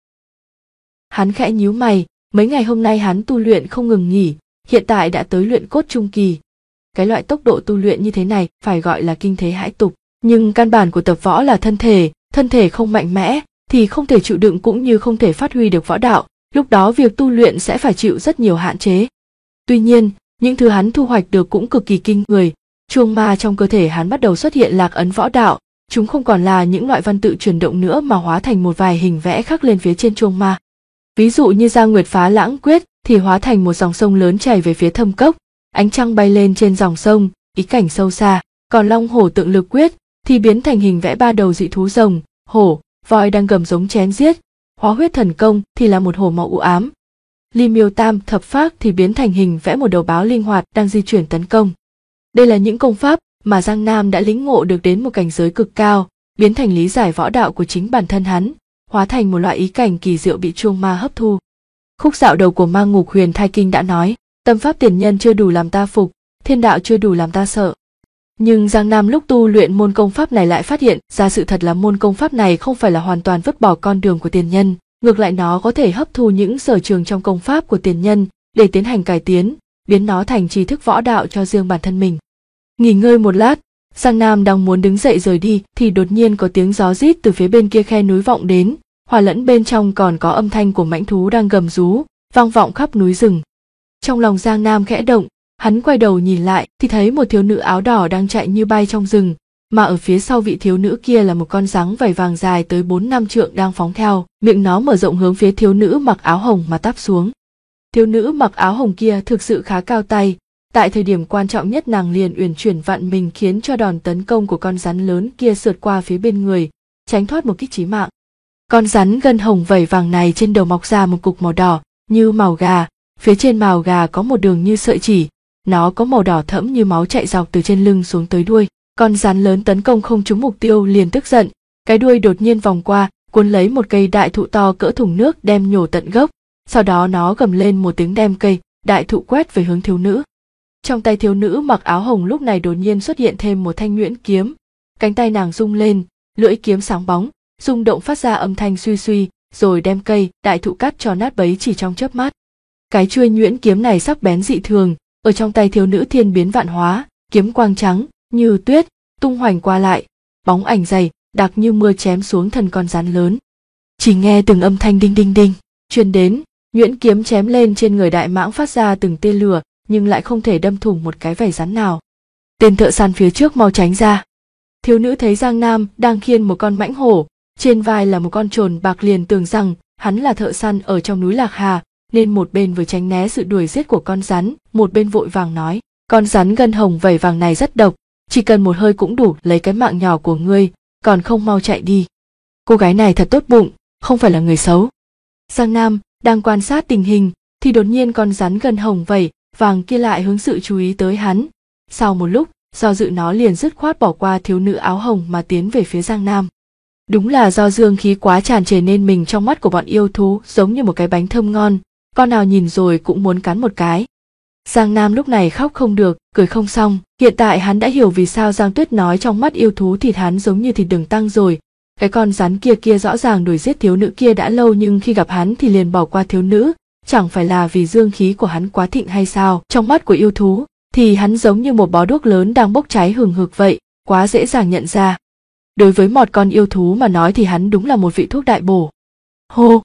Hắn khẽ nhíu mày, mấy ngày hôm nay hắn tu luyện không ngừng nghỉ, hiện tại đã tới luyện cốt trung kỳ. Cái loại tốc độ tu luyện như thế này phải gọi là kinh thế hãi tục, nhưng căn bản của tập võ là thân thể không mạnh mẽ thì không thể chịu đựng cũng như không thể phát huy được võ đạo, lúc đó việc tu luyện sẽ phải chịu rất nhiều hạn chế. Tuy nhiên, những thứ hắn thu hoạch được cũng cực kỳ kinh người. Chuông ma trong cơ thể hắn bắt đầu xuất hiện lạc ấn võ đạo, chúng không còn là những loại văn tự chuyển động nữa mà hóa thành một vài hình vẽ khắc lên phía trên chuông ma. Ví dụ như Giang Nguyệt Phá Lãng Quyết thì hóa thành một dòng sông lớn chảy về phía thâm cốc, ánh trăng bay lên trên dòng sông, ý cảnh sâu xa. Còn Long Hổ Tượng Lực Quyết thì biến thành hình vẽ 3 đầu dị thú rồng, hổ, voi đang gầm giống chém giết. Hóa Huyết Thần Công thì là một hổ màu u ám. Ly Miêu Tam Thập Phác thì biến thành hình vẽ một đầu báo linh hoạt đang di chuyển tấn công. Đây là những công pháp mà Giang Nam đã lĩnh ngộ được đến một cảnh giới cực cao, biến thành lý giải võ đạo của chính bản thân hắn, hóa thành một loại ý cảnh kỳ diệu bị chuông ma hấp thu. Khúc dạo đầu của Ma Ngục Huyền Thai Kinh đã nói, tâm pháp tiền nhân chưa đủ làm ta phục, thiên đạo chưa đủ làm ta sợ. Nhưng Giang Nam lúc tu luyện môn công pháp này lại phát hiện ra sự thật là môn công pháp này không phải là hoàn toàn vứt bỏ con đường của tiền nhân, ngược lại nó có thể hấp thu những sở trường trong công pháp của tiền nhân để tiến hành cải tiến, biến nó thành tri thức võ đạo cho riêng bản thân mình. Nghỉ ngơi một lát, Giang Nam đang muốn đứng dậy rời đi thì đột nhiên có tiếng gió rít từ phía bên kia khe núi vọng đến, hòa lẫn bên trong còn có âm thanh của mãnh thú đang gầm rú, vang vọng khắp núi rừng. Trong lòng Giang Nam khẽ động, hắn quay đầu nhìn lại thì thấy một thiếu nữ áo đỏ đang chạy như bay trong rừng, mà ở phía sau vị thiếu nữ kia là một con giáng vảy vàng dài tới 4-5 trượng đang phóng theo, miệng nó mở rộng hướng phía thiếu nữ mặc áo hồng mà táp xuống. Thiếu nữ mặc áo hồng kia thực sự khá cao tay, tại thời điểm quan trọng nhất nàng liền uyển chuyển vặn mình khiến cho đòn tấn công của con rắn lớn kia sượt qua phía bên người, tránh thoát một kích chí mạng. Con rắn gân hồng vảy vàng này trên đầu mọc ra một cục màu đỏ như mào gà, phía trên mào gà có một đường như sợi chỉ, nó có màu đỏ thẫm như máu chạy dọc từ trên lưng xuống tới đuôi. Con rắn lớn tấn công không trúng mục tiêu liền tức giận, cái đuôi đột nhiên vòng qua, cuốn lấy một cây đại thụ to cỡ thùng nước đem nhổ tận gốc, sau đó nó gầm lên một tiếng đem cây đại thụ quét về hướng thiếu nữ. Trong tay thiếu nữ mặc áo hồng lúc này đột nhiên xuất hiện thêm một thanh nhuyễn kiếm, cánh tay nàng rung lên, lưỡi kiếm sáng bóng, rung động phát ra âm thanh suy suy, rồi đem cây đại thụ cắt cho nát bấy chỉ trong chớp mắt. Cái chuôi nhuyễn kiếm này sắc bén dị thường, ở trong tay thiếu nữ thiên biến vạn hóa, kiếm quang trắng như tuyết tung hoành qua lại, bóng ảnh dày đặc như mưa chém xuống thân con rắn lớn. Chỉ nghe từng âm thanh đinh đinh đinh truyền đến, nhuyễn kiếm chém lên trên người đại mãng phát ra từng tia lửa, nhưng lại không thể đâm thủng một cái vảy rắn nào. Tên thợ săn phía trước mau tránh ra. Thiếu nữ thấy Giang Nam đang khiêng một con mãnh hổ, trên vai là một con trồn bạc liền tưởng rằng hắn là thợ săn ở trong núi Lạc Hà, nên một bên vừa tránh né sự đuổi giết của con rắn, một bên vội vàng nói, con rắn gân hồng vảy vàng này rất độc, chỉ cần một hơi cũng đủ lấy cái mạng nhỏ của ngươi, còn không mau chạy đi. Cô gái này thật tốt bụng, không phải là người xấu. Giang Nam đang quan sát tình hình thì đột nhiên con rắn gần hồng vẩy vàng kia lại hướng sự chú ý tới hắn. Sau một lúc, do dự nó liền dứt khoát bỏ qua thiếu nữ áo hồng mà tiến về phía Giang Nam. Đúng là do dương khí quá tràn trề nên mình trong mắt của bọn yêu thú giống như một cái bánh thơm ngon, con nào nhìn rồi cũng muốn cắn một cái. Giang Nam lúc này khóc không được, cười không xong, hiện tại hắn đã hiểu vì sao Giang Tuyết nói trong mắt yêu thú thịt hắn giống như thịt đường tăng rồi. Cái con rắn kia rõ ràng đuổi giết thiếu nữ kia đã lâu nhưng khi gặp hắn thì liền bỏ qua thiếu nữ, chẳng phải là vì dương khí của hắn quá thịnh hay sao? Trong mắt của yêu thú thì hắn giống như một bó đuốc lớn đang bốc cháy hừng hực vậy, quá dễ dàng nhận ra. Đối với một con yêu thú mà nói thì hắn đúng là một vị thuốc đại bổ. Hô!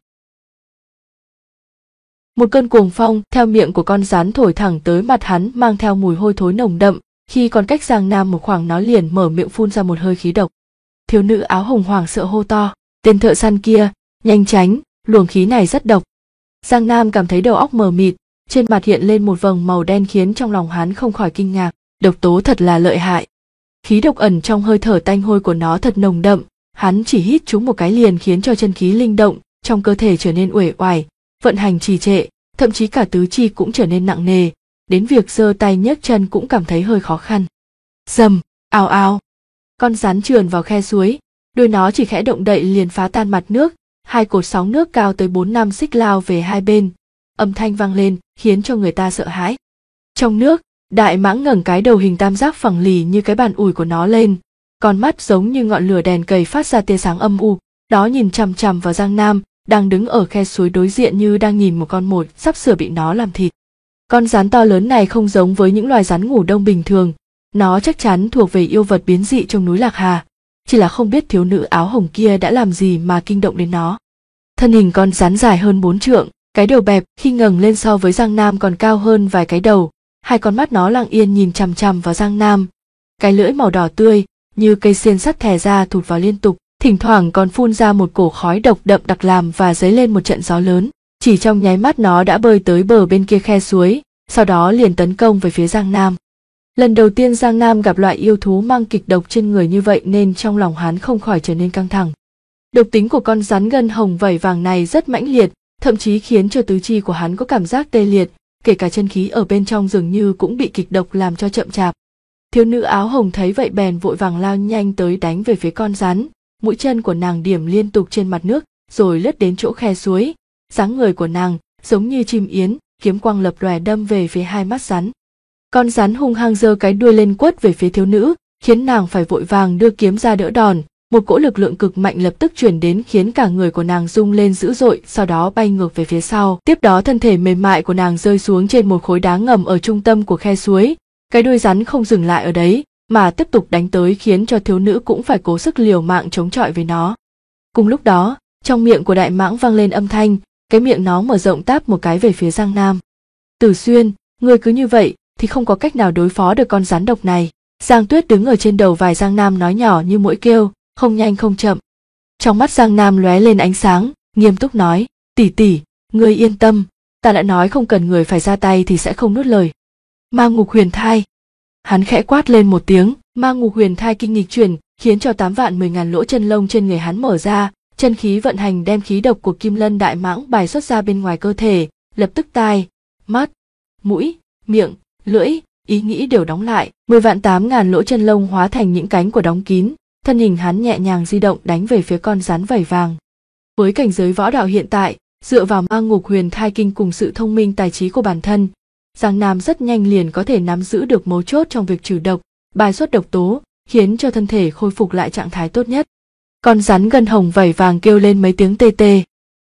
Một cơn cuồng phong theo miệng của con rắn thổi thẳng tới mặt hắn mang theo mùi hôi thối nồng đậm, khi còn cách Giang Nam một khoảng nó liền mở miệng phun ra một hơi khí độc. Thiếu nữ áo hồng hoảng sợ hô to, tên thợ săn kia, nhanh tránh, luồng khí này rất độc. Giang Nam cảm thấy đầu óc mờ mịt, trên mặt hiện lên một vầng màu đen khiến trong lòng hắn không khỏi kinh ngạc, độc tố thật là lợi hại. Khí độc ẩn trong hơi thở tanh hôi của nó thật nồng đậm, hắn chỉ hít trúng một cái liền khiến cho chân khí linh động, trong cơ thể trở nên uể oải, vận hành trì trệ, thậm chí cả tứ chi cũng trở nên nặng nề, đến việc giơ tay nhấc chân cũng cảm thấy hơi khó khăn. Rầm, ào ào. Con rắn trườn vào khe suối, đuôi nó chỉ khẽ động đậy liền phá tan mặt nước, hai cột sóng nước cao tới 4-5 xích lao về hai bên, âm thanh vang lên khiến cho người ta sợ hãi. Trong nước, đại mãng ngẩng cái đầu hình tam giác phẳng lì như cái bàn ủi của nó lên, con mắt giống như ngọn lửa đèn cầy phát ra tia sáng âm u, đó nhìn chằm chằm vào Giang Nam đang đứng ở khe suối đối diện như đang nhìn một con mồi sắp sửa bị nó làm thịt. Con rắn to lớn này không giống với những loài rắn ngủ đông bình thường, nó chắc chắn thuộc về yêu vật biến dị trong núi Lạc Hà, chỉ là không biết thiếu nữ áo hồng kia đã làm gì mà kinh động đến nó. Thân hình con rắn dài hơn 4 trượng, cái đầu bẹp khi ngẩng lên so với Giang Nam còn cao hơn vài cái đầu, hai con mắt nó lặng yên nhìn chằm chằm vào Giang Nam. Cái lưỡi màu đỏ tươi như cây xiên sắt thè ra thụt vào liên tục, thỉnh thoảng còn phun ra một cổ khói độc đậm đặc làm và dấy lên một trận gió lớn. Chỉ trong nháy mắt nó đã bơi tới bờ bên kia khe suối, sau đó liền tấn công về phía Giang Nam. Lần đầu tiên Giang Nam gặp loại yêu thú mang kịch độc trên người như vậy nên trong lòng hắn không khỏi trở nên căng thẳng. Độc tính của con rắn gân hồng vẩy vàng này rất mãnh liệt, thậm chí khiến cho tứ chi của hắn có cảm giác tê liệt, kể cả chân khí ở bên trong dường như cũng bị kịch độc làm cho chậm chạp. Thiếu nữ áo hồng thấy vậy bèn vội vàng lao nhanh tới đánh về phía con rắn, mũi chân của nàng điểm liên tục trên mặt nước, rồi lướt đến chỗ khe suối. Dáng người của nàng giống như chim yến, kiếm quang lập lòe đâm về phía hai mắt rắn. Con rắn hung hăng giơ cái đuôi lên quất về phía thiếu nữ, khiến nàng phải vội vàng đưa kiếm ra đỡ đòn. Một cỗ lực lượng cực mạnh lập tức chuyển đến khiến cả người của nàng rung lên dữ dội, sau đó bay ngược về phía sau. Tiếp đó thân thể mềm mại của nàng rơi xuống trên một khối đá ngầm ở trung tâm của khe suối. Cái đuôi rắn không dừng lại ở đấy, mà tiếp tục đánh tới khiến cho thiếu nữ cũng phải cố sức liều mạng chống chọi với nó. Cùng lúc đó, trong miệng của đại mãng vang lên âm thanh, cái miệng nó mở rộng táp một cái về phía Giang Nam. Tử Xuyên, ngươi cứ như vậy thì không có cách nào đối phó được con rắn độc này. Giang Tuyết đứng ở trên đầu vai Giang Nam nói nhỏ như muỗi kêu, không nhanh không chậm. Trong mắt Giang Nam lóe lên ánh sáng, nghiêm túc nói, tỷ tỷ, ngươi yên tâm, ta đã nói không cần người phải ra tay thì sẽ không nuốt lời. Ma ngục huyền thai. Hắn khẽ quát lên một tiếng, ma ngục huyền thai kinh nghịch chuyển, khiến cho 8.000 lỗ chân lông trên người hắn mở ra, chân khí vận hành đem khí độc của Kim Lân đại mãng bài xuất ra bên ngoài cơ thể, lập tức tai, mắt, mũi, miệng, lưỡi, ý nghĩ đều đóng lại, 10.800.000 lỗ chân lông hóa thành những cánh của đóng kín, thân hình hắn nhẹ nhàng di động đánh về phía con rắn vảy vàng. Với cảnh giới võ đạo hiện tại, dựa vào ma ngục huyền thai kinh cùng sự thông minh tài trí của bản thân, Giang Nam rất nhanh liền có thể nắm giữ được mấu chốt trong việc trừ độc, bài xuất độc tố, khiến cho thân thể khôi phục lại trạng thái tốt nhất. Con rắn gân hồng vảy vàng kêu lên mấy tiếng tê tê.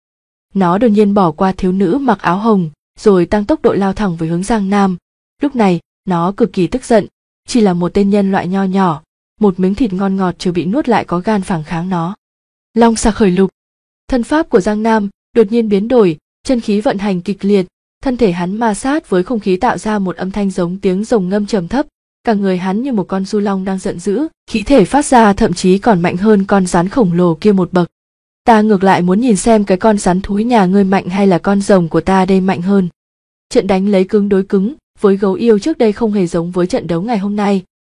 Nó đột nhiên bỏ qua thiếu nữ mặc áo hồng, rồi tăng tốc độ lao thẳng về hướng Giang Nam. Lúc này, nó cực kỳ tức giận, chỉ là một tên nhân loại nho nhỏ, một miếng thịt ngon ngọt chưa bị nuốt lại có gan phản kháng nó. Long xà khởi lục. Thân pháp của Giang Nam đột nhiên biến đổi, chân khí vận hành kịch liệt, thân thể hắn ma sát với không khí tạo ra một âm thanh giống tiếng rồng ngâm trầm thấp, cả người hắn như một con du long đang giận dữ, khí thể phát ra thậm chí còn mạnh hơn con rắn khổng lồ kia một bậc. Ta ngược lại muốn nhìn xem cái con rắn thúi nhà ngươi mạnh hay là con rồng của ta đây mạnh hơn. Trận đánh lấy cứng đối cứng với gấu yêu trước đây không hề giống với trận đấu ngày hôm nay,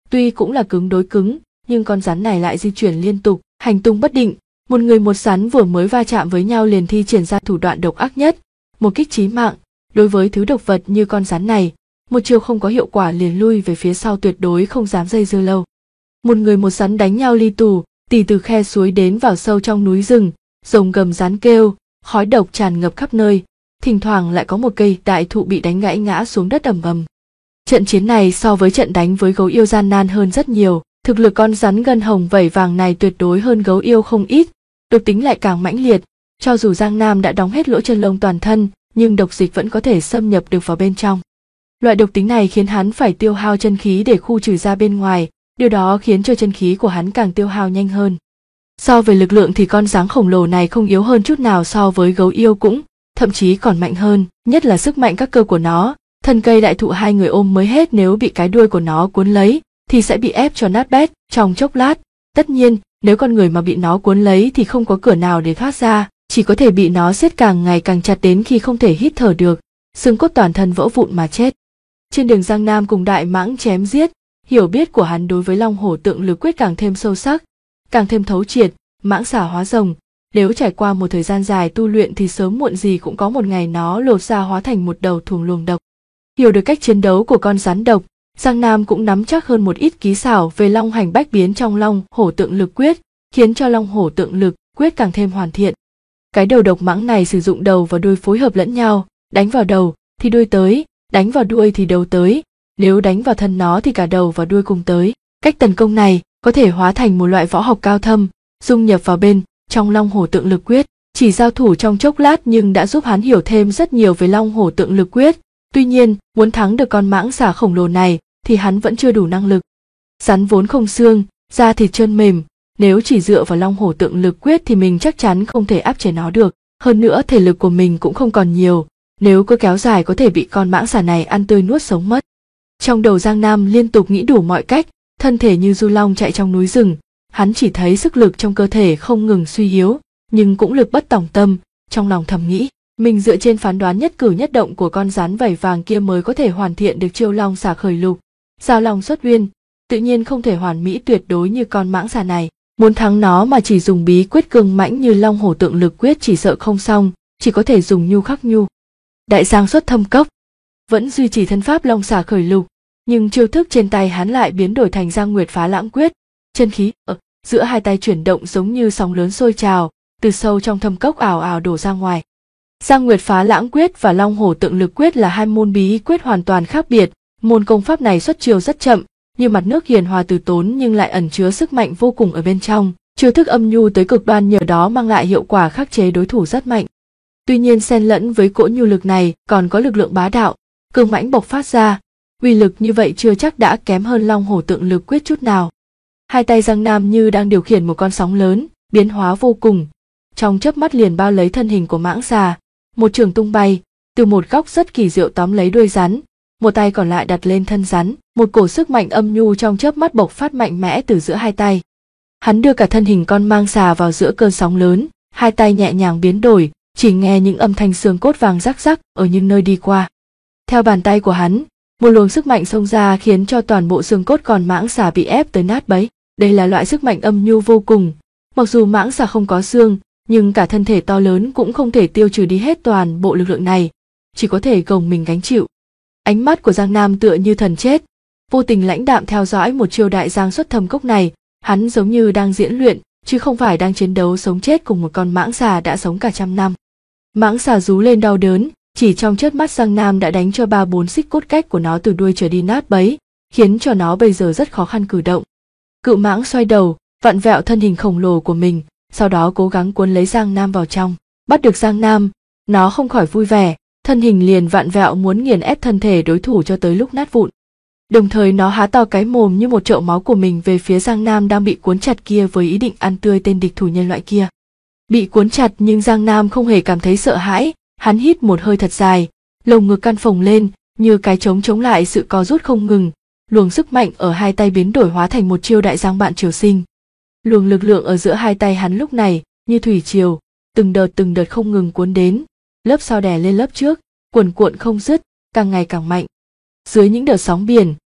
Tuy cũng là cứng đối cứng, nhưng con rắn này lại di chuyển liên tục, hành tung bất định. Một người một rắn vừa mới va chạm với nhau liền thi triển ra thủ đoạn độc ác nhất, một kích chí mạng. Đối với thứ độc vật như con rắn này, một chiêu không có hiệu quả liền lui về phía sau, tuyệt đối không dám dây dưa lâu. Một người một rắn đánh nhau li tù, tỉ từ khe suối đến vào sâu trong núi rừng, rồng gầm rắn kêu, khói độc tràn ngập khắp nơi, thỉnh thoảng lại có một cây đại thụ bị đánh gãy ngã xuống đất ầm ầm. Trận chiến này so với trận đánh với gấu yêu gian nan hơn rất nhiều, thực lực con rắn gân hồng vảy vàng này tuyệt đối hơn gấu yêu không ít, độc tính lại càng mãnh liệt, cho dù Giang Nam đã đóng hết lỗ chân lông toàn thân, nhưng độc dịch vẫn có thể xâm nhập được vào bên trong. Loại độc tính này khiến hắn phải tiêu hao chân khí để khu trừ ra bên ngoài, điều đó khiến cho chân khí của hắn càng tiêu hao nhanh hơn. So về lực lượng thì con rắn khổng lồ này không yếu hơn chút nào so với gấu yêu, cũng thậm chí còn mạnh hơn, nhất là sức mạnh các cơ của nó. Thân cây đại thụ hai người ôm mới hết, nếu bị cái đuôi của nó cuốn lấy thì sẽ bị ép cho nát bét trong chốc lát. Tất nhiên, nếu con người mà bị nó cuốn lấy thì không có cửa nào để thoát ra, chỉ có thể bị nó siết càng ngày càng chặt đến khi không thể hít thở được, xương cốt toàn thân vỡ vụn mà chết. Trên đường Giang Nam cùng đại mãng chém giết, hiểu biết của hắn đối với Long Hổ Tượng Lực Quyết càng thêm sâu sắc, càng thêm thấu triệt. Mãng xà hóa rồng, nếu trải qua một thời gian dài tu luyện thì sớm muộn gì cũng có một ngày nó lột ra hóa thành một đầu thuồng luồng độc. Hiểu được cách chiến đấu của con rắn độc, Giang Nam cũng nắm chắc hơn một ít kỹ xảo về long hành bách biến trong Long Hổ Tượng Lực Quyết, khiến cho Long Hổ Tượng Lực Quyết càng thêm hoàn thiện. Cái đầu độc mãng này sử dụng đầu và đuôi phối hợp lẫn nhau, đánh vào đầu thì đuôi tới, đánh vào đuôi thì đầu tới, nếu đánh vào thân nó thì cả đầu và đuôi cùng tới. Cách tấn công này có thể hóa thành một loại võ học cao thâm, dung nhập vào bên trong Long Hổ Tượng Lực Quyết. Chỉ giao thủ trong chốc lát nhưng đã giúp hắn hiểu thêm rất nhiều về Long Hổ Tượng Lực Quyết. Tuy nhiên, muốn thắng được con mãng xà khổng lồ này thì hắn vẫn chưa đủ năng lực. Rắn vốn không xương, da thịt trơn mềm, nếu chỉ dựa vào Long Hổ Tượng Lực Quyết thì mình chắc chắn không thể áp chế nó được. Hơn nữa thể lực của mình cũng không còn nhiều, nếu cứ kéo dài có thể bị con mãng xà này ăn tươi nuốt sống mất. Trong đầu Giang Nam liên tục nghĩ đủ mọi cách, thân thể như du long chạy trong núi rừng, hắn chỉ thấy sức lực trong cơ thể không ngừng suy yếu, nhưng cũng lực bất tòng tâm, trong lòng thầm nghĩ, mình dựa trên phán đoán nhất cử nhất động của con rắn vảy vàng kia mới có thể hoàn thiện được chiêu long xà khởi lục, giao long xuất uyên, tự nhiên không thể hoàn mỹ tuyệt đối như con mãng xà này. Muốn thắng nó mà chỉ dùng bí quyết cương mãnh như Long Hổ Tượng Lực Quyết chỉ sợ không xong, chỉ có thể dùng nhu khắc nhu. Đại giang xuất thâm cốc, vẫn duy trì thân pháp long xà khởi lục, nhưng chiêu thức trên tay hắn lại biến đổi thành Giang Nguyệt Phá Lãng Quyết, chân khí ở giữa hai tay chuyển động giống như sóng lớn sôi trào, từ sâu trong thâm cốc ào ào đổ ra ngoài. Giang Nguyệt Phá Lãng Quyết và Long Hổ Tượng Lực Quyết là hai môn bí quyết hoàn toàn khác biệt, môn công pháp này xuất chiêu rất chậm, như mặt nước hiền hòa từ tốn nhưng lại ẩn chứa sức mạnh vô cùng ở bên trong, chiêu thức âm nhu tới cực đoan, nhờ đó mang lại hiệu quả khắc chế đối thủ rất mạnh. Tuy nhiên xen lẫn với cỗ nhu lực này còn có lực lượng bá đạo, cương mãnh bộc phát ra, uy lực như vậy chưa chắc đã kém hơn Long Hổ Tượng Lực Quyết chút nào. Hai tay Giang Nam như đang điều khiển một con sóng lớn, biến hóa vô cùng, trong chớp mắt liền bao lấy thân hình của mãng xà, một trường tung bay, từ một góc rất kỳ diệu tóm lấy đuôi rắn, một tay còn lại đặt lên thân rắn, một cổ sức mạnh âm nhu trong chớp mắt bộc phát mạnh mẽ từ giữa hai tay. Hắn đưa cả thân hình con mang xà vào giữa cơn sóng lớn, hai tay nhẹ nhàng biến đổi, chỉ nghe những âm thanh xương cốt vàng rắc rắc ở những nơi đi qua. Theo bàn tay của hắn, một luồng sức mạnh xông ra khiến cho toàn bộ xương cốt con mãng xà bị ép tới nát bấy. Đây là loại sức mạnh âm nhu vô cùng, mặc dù mãng xà không có xương, nhưng cả thân thể to lớn cũng không thể tiêu trừ đi hết toàn bộ lực lượng này, chỉ có thể gồng mình gánh chịu. Ánh mắt của Giang Nam tựa như thần chết, vô tình lãnh đạm theo dõi một chiêu đại giang xuất thâm cốc này, hắn giống như đang diễn luyện, chứ không phải đang chiến đấu sống chết cùng một con mãng xà đã sống cả trăm năm. Mãng xà rú lên đau đớn, chỉ trong chớp mắt Giang Nam đã đánh cho 3-4 xích cốt cách của nó từ đuôi trở đi nát bấy, khiến cho nó bây giờ rất khó khăn cử động. Cự mãng xoay đầu, vặn vẹo thân hình khổng lồ của mình, sau đó cố gắng cuốn lấy Giang Nam vào trong. Bắt được Giang Nam, nó không khỏi vui vẻ, thân hình liền vặn vẹo muốn nghiền ép thân thể đối thủ cho tới lúc nát vụn. Đồng thời nó há to cái mồm như một chậu máu của mình về phía Giang Nam đang bị cuốn chặt kia với ý định ăn tươi tên địch thủ nhân loại kia. Bị cuốn chặt nhưng Giang Nam không hề cảm thấy sợ hãi, hắn hít một hơi thật dài, lồng ngực căng phồng lên, như cái trống chống lại sự co rút không ngừng. Luồng sức mạnh ở hai tay biến đổi hóa thành một chiêu đại giang bạn triều sinh. Luồng lực lượng ở giữa hai tay hắn lúc này như thủy triều, từng đợt không ngừng cuốn đến, lớp sau đè lên lớp trước, cuồn cuộn không dứt, càng ngày càng mạnh. Dưới những đợt sóng biển,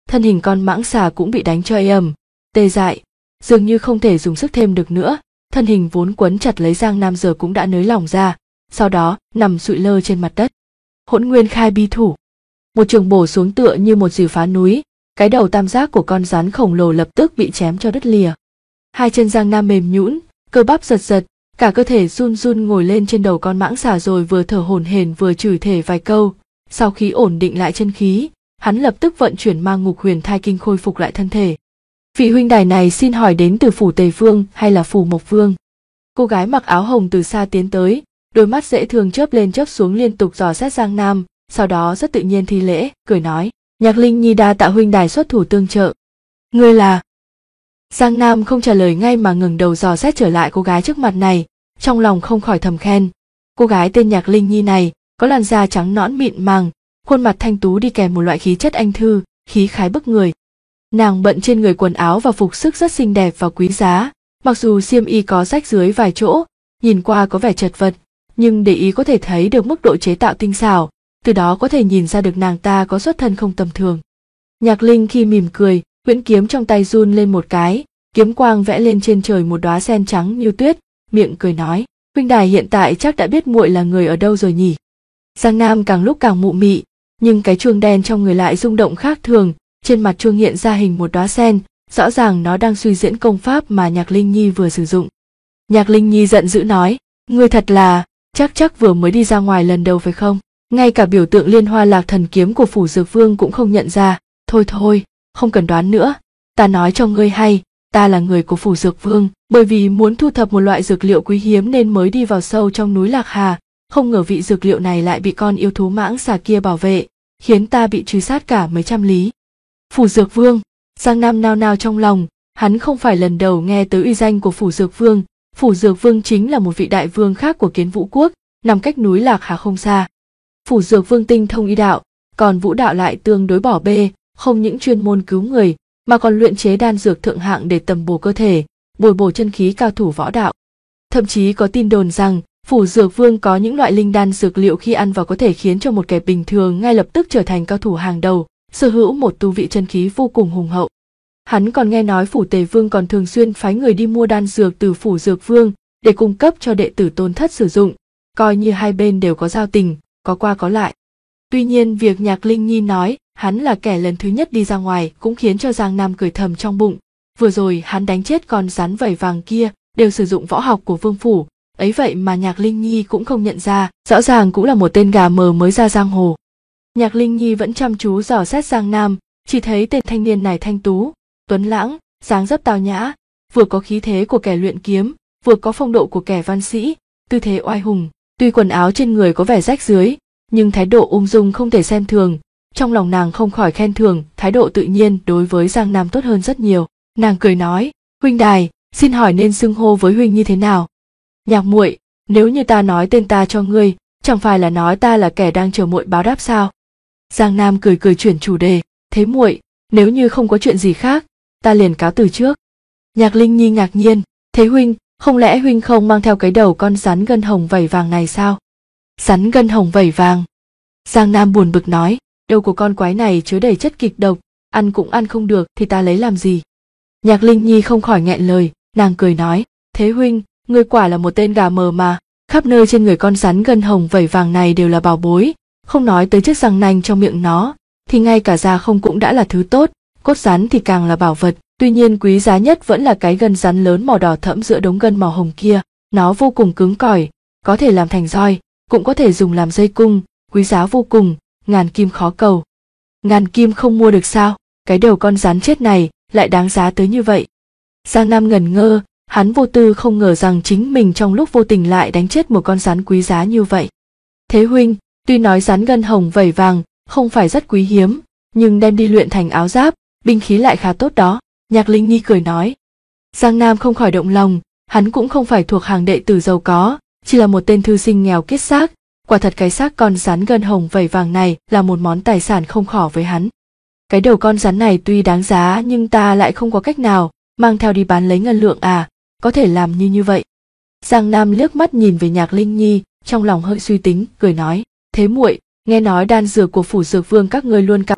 thân hình con mãng xà cũng bị đánh cho ê ẩm, tê dại, dường như không thể dùng sức thêm được nữa. Thân hình vốn quấn chặt lấy Giang Nam giờ cũng đã nới lỏng ra, sau đó nằm sụi lơ trên mặt đất. Hỗn Nguyên Khai Bi Thủ. Một trường bổ xuống tựa như một dìu phá núi, cái đầu tam giác của con rắn khổng lồ lập tức bị chém cho đứt lìa. Hai chân Giang Nam mềm nhũn, cơ bắp giật giật, cả cơ thể run run ngồi lên trên đầu con mãng xà rồi vừa thở hổn hển vừa chửi thề vài câu. Sau khi ổn định lại chân khí, hắn lập tức vận chuyển Ma Ngục Huyền Thai Kinh khôi phục lại thân thể. Vị huynh đài này xin hỏi đến từ phủ Tề Vương hay là phủ Mộc Vương? Cô gái mặc áo hồng từ xa tiến tới, đôi mắt dễ thương chớp lên chớp xuống liên tục dò xét Giang Nam, sau đó rất tự nhiên thi lễ, cười nói: Nhạc Linh Nhi đa tạ huynh đài xuất thủ tương trợ. Ngươi là? Giang Nam không trả lời ngay mà ngẩng đầu dò xét trở lại cô gái trước mặt này, trong lòng không khỏi thầm khen. Cô gái tên Nhạc Linh Nhi này có làn da trắng nõn mịn màng, khuôn mặt thanh tú đi kèm một loại khí chất anh thư, khí khái bức người. Nàng bận trên người quần áo và phục sức rất xinh đẹp và quý giá, mặc dù xiêm y có rách dưới vài chỗ, nhìn qua có vẻ chật vật, nhưng để ý có thể thấy được mức độ chế tạo tinh xảo, từ đó có thể nhìn ra được nàng ta có xuất thân không tầm thường. Nhạc Linh khi mỉm cười, huyễn kiếm trong tay run lên một cái, kiếm quang vẽ lên trên trời một đóa sen trắng như tuyết, miệng cười nói: huynh đài hiện tại chắc đã biết muội là người ở đâu rồi nhỉ? Giang Nam càng lúc càng mụ mị, nhưng cái chuông đen trong người lại rung động khác thường, trên mặt chuông hiện ra hình một đóa sen, rõ ràng nó đang suy diễn công pháp mà Nhạc Linh Nhi vừa sử dụng. Nhạc Linh Nhi giận dữ nói: ngươi thật là, chắc vừa mới đi ra ngoài lần đầu phải không? Ngay cả biểu tượng Liên Hoa Lạc Thần Kiếm của phủ Dược Vương cũng không nhận ra. Thôi, không cần đoán nữa, ta nói cho ngươi hay, ta là người của phủ Dược Vương, bởi vì muốn thu thập một loại dược liệu quý hiếm nên mới đi vào sâu trong núi Lạc Hà, không ngờ vị dược liệu này lại bị con yêu thú mãng xà kia bảo vệ, khiến ta bị truy sát cả mấy trăm lý. Phủ Dược Vương, Giang Nam nao nao trong lòng, hắn không phải lần đầu nghe tới uy danh của phủ Dược Vương. Phủ Dược Vương chính là một vị đại vương khác của Kiến Vũ Quốc, nằm cách núi Lạc Hà không xa. Phủ Dược Vương tinh thông y đạo, còn vũ đạo lại tương đối bỏ bê, không những chuyên môn cứu người, mà còn luyện chế đan dược thượng hạng để tầm bổ cơ thể, bồi bổ chân khí cao thủ võ đạo. Thậm chí có tin đồn rằng phủ Dược Vương có những loại linh đan dược liệu khi ăn vào có thể khiến cho một kẻ bình thường ngay lập tức trở thành cao thủ hàng đầu, sở hữu một tu vị chân khí vô cùng hùng hậu. Hắn còn nghe nói phủ Tề Vương còn thường xuyên phái người đi mua đan dược từ phủ Dược Vương để cung cấp cho đệ tử Tôn Thất sử dụng, coi như hai bên đều có giao tình, có qua có lại. Tuy nhiên việc Nhạc Linh Nhi nói hắn là kẻ lần thứ nhất đi ra ngoài cũng khiến cho Giang Nam cười thầm trong bụng. Vừa rồi hắn đánh chết con rắn vảy vàng kia đều sử dụng võ học của vương phủ, ấy vậy mà Nhạc Linh Nhi cũng không nhận ra, rõ ràng cũng là một tên gà mờ mới ra giang hồ. Nhạc Linh Nhi vẫn chăm chú dò xét Giang Nam, chỉ thấy tên thanh niên này thanh tú, tuấn lãng, dáng dấp tao nhã, vừa có khí thế của kẻ luyện kiếm, vừa có phong độ của kẻ văn sĩ, tư thế oai hùng. Tuy quần áo trên người có vẻ rách rưới, nhưng thái độ ung dung không thể xem thường. Trong lòng nàng không khỏi khen thưởng thái độ tự nhiên đối với Giang Nam tốt hơn rất nhiều. Nàng cười nói: huynh đài, xin hỏi nên xưng hô với huynh như thế nào? Nhạc muội, nếu như ta nói tên ta cho ngươi, chẳng phải là nói ta là kẻ đang chờ muội báo đáp sao? Giang Nam cười chuyển chủ đề: thế muội, nếu như không có chuyện gì khác, ta liền cáo từ trước. Nhạc Linh Nhi ngạc nhiên: thế huynh, không lẽ huynh không mang theo cái đầu con rắn gân hồng vảy vàng này sao? Rắn gân hồng vảy vàng? Giang Nam buồn bực nói: đầu của con quái này chứa đầy chất kịch độc, ăn cũng ăn không được thì ta lấy làm gì? Nhạc Linh Nhi không khỏi nghẹn lời, nàng cười nói: thế huynh, ngươi quả là một tên gà mờ mà, khắp nơi trên người con rắn gân hồng vảy vàng này đều là bảo bối, không nói tới chiếc răng nanh trong miệng nó, thì ngay cả da không cũng đã là thứ tốt, cốt rắn thì càng là bảo vật. Tuy nhiên quý giá nhất vẫn là cái gân rắn lớn màu đỏ thẫm giữa đống gân màu hồng kia, nó vô cùng cứng cỏi, có thể làm thành roi, cũng có thể dùng làm dây cung, quý giá vô cùng, ngàn kim khó cầu. Ngàn kim không mua được sao? Cái đầu con rắn chết này lại đáng giá tới như vậy. Giang Nam ngẩn ngơ, hắn vô tư không ngờ rằng chính mình trong lúc vô tình lại đánh chết một con rắn quý giá như vậy. Thế huynh, tuy nói rắn gân hồng vảy vàng không phải rất quý hiếm, nhưng đem đi luyện thành áo giáp, binh khí lại khá tốt đó. Nhạc Linh Nhi cười nói. Giang Nam không khỏi động lòng, hắn cũng không phải thuộc hàng đệ tử giàu có, chỉ là một tên thư sinh nghèo kiết xác. Quả thật cái xác con rắn gân hồng vảy vàng này là một món tài sản không khỏ với hắn. Cái đầu con rắn này tuy đáng giá nhưng ta lại không có cách nào mang theo đi bán lấy ngân lượng à, có thể làm như vậy. Giang Nam liếc mắt nhìn về Nhạc Linh Nhi, trong lòng hơi suy tính, cười nói, thế muội, nghe nói đan dược của phủ Dược Vương các ngươi luôn cao cấp,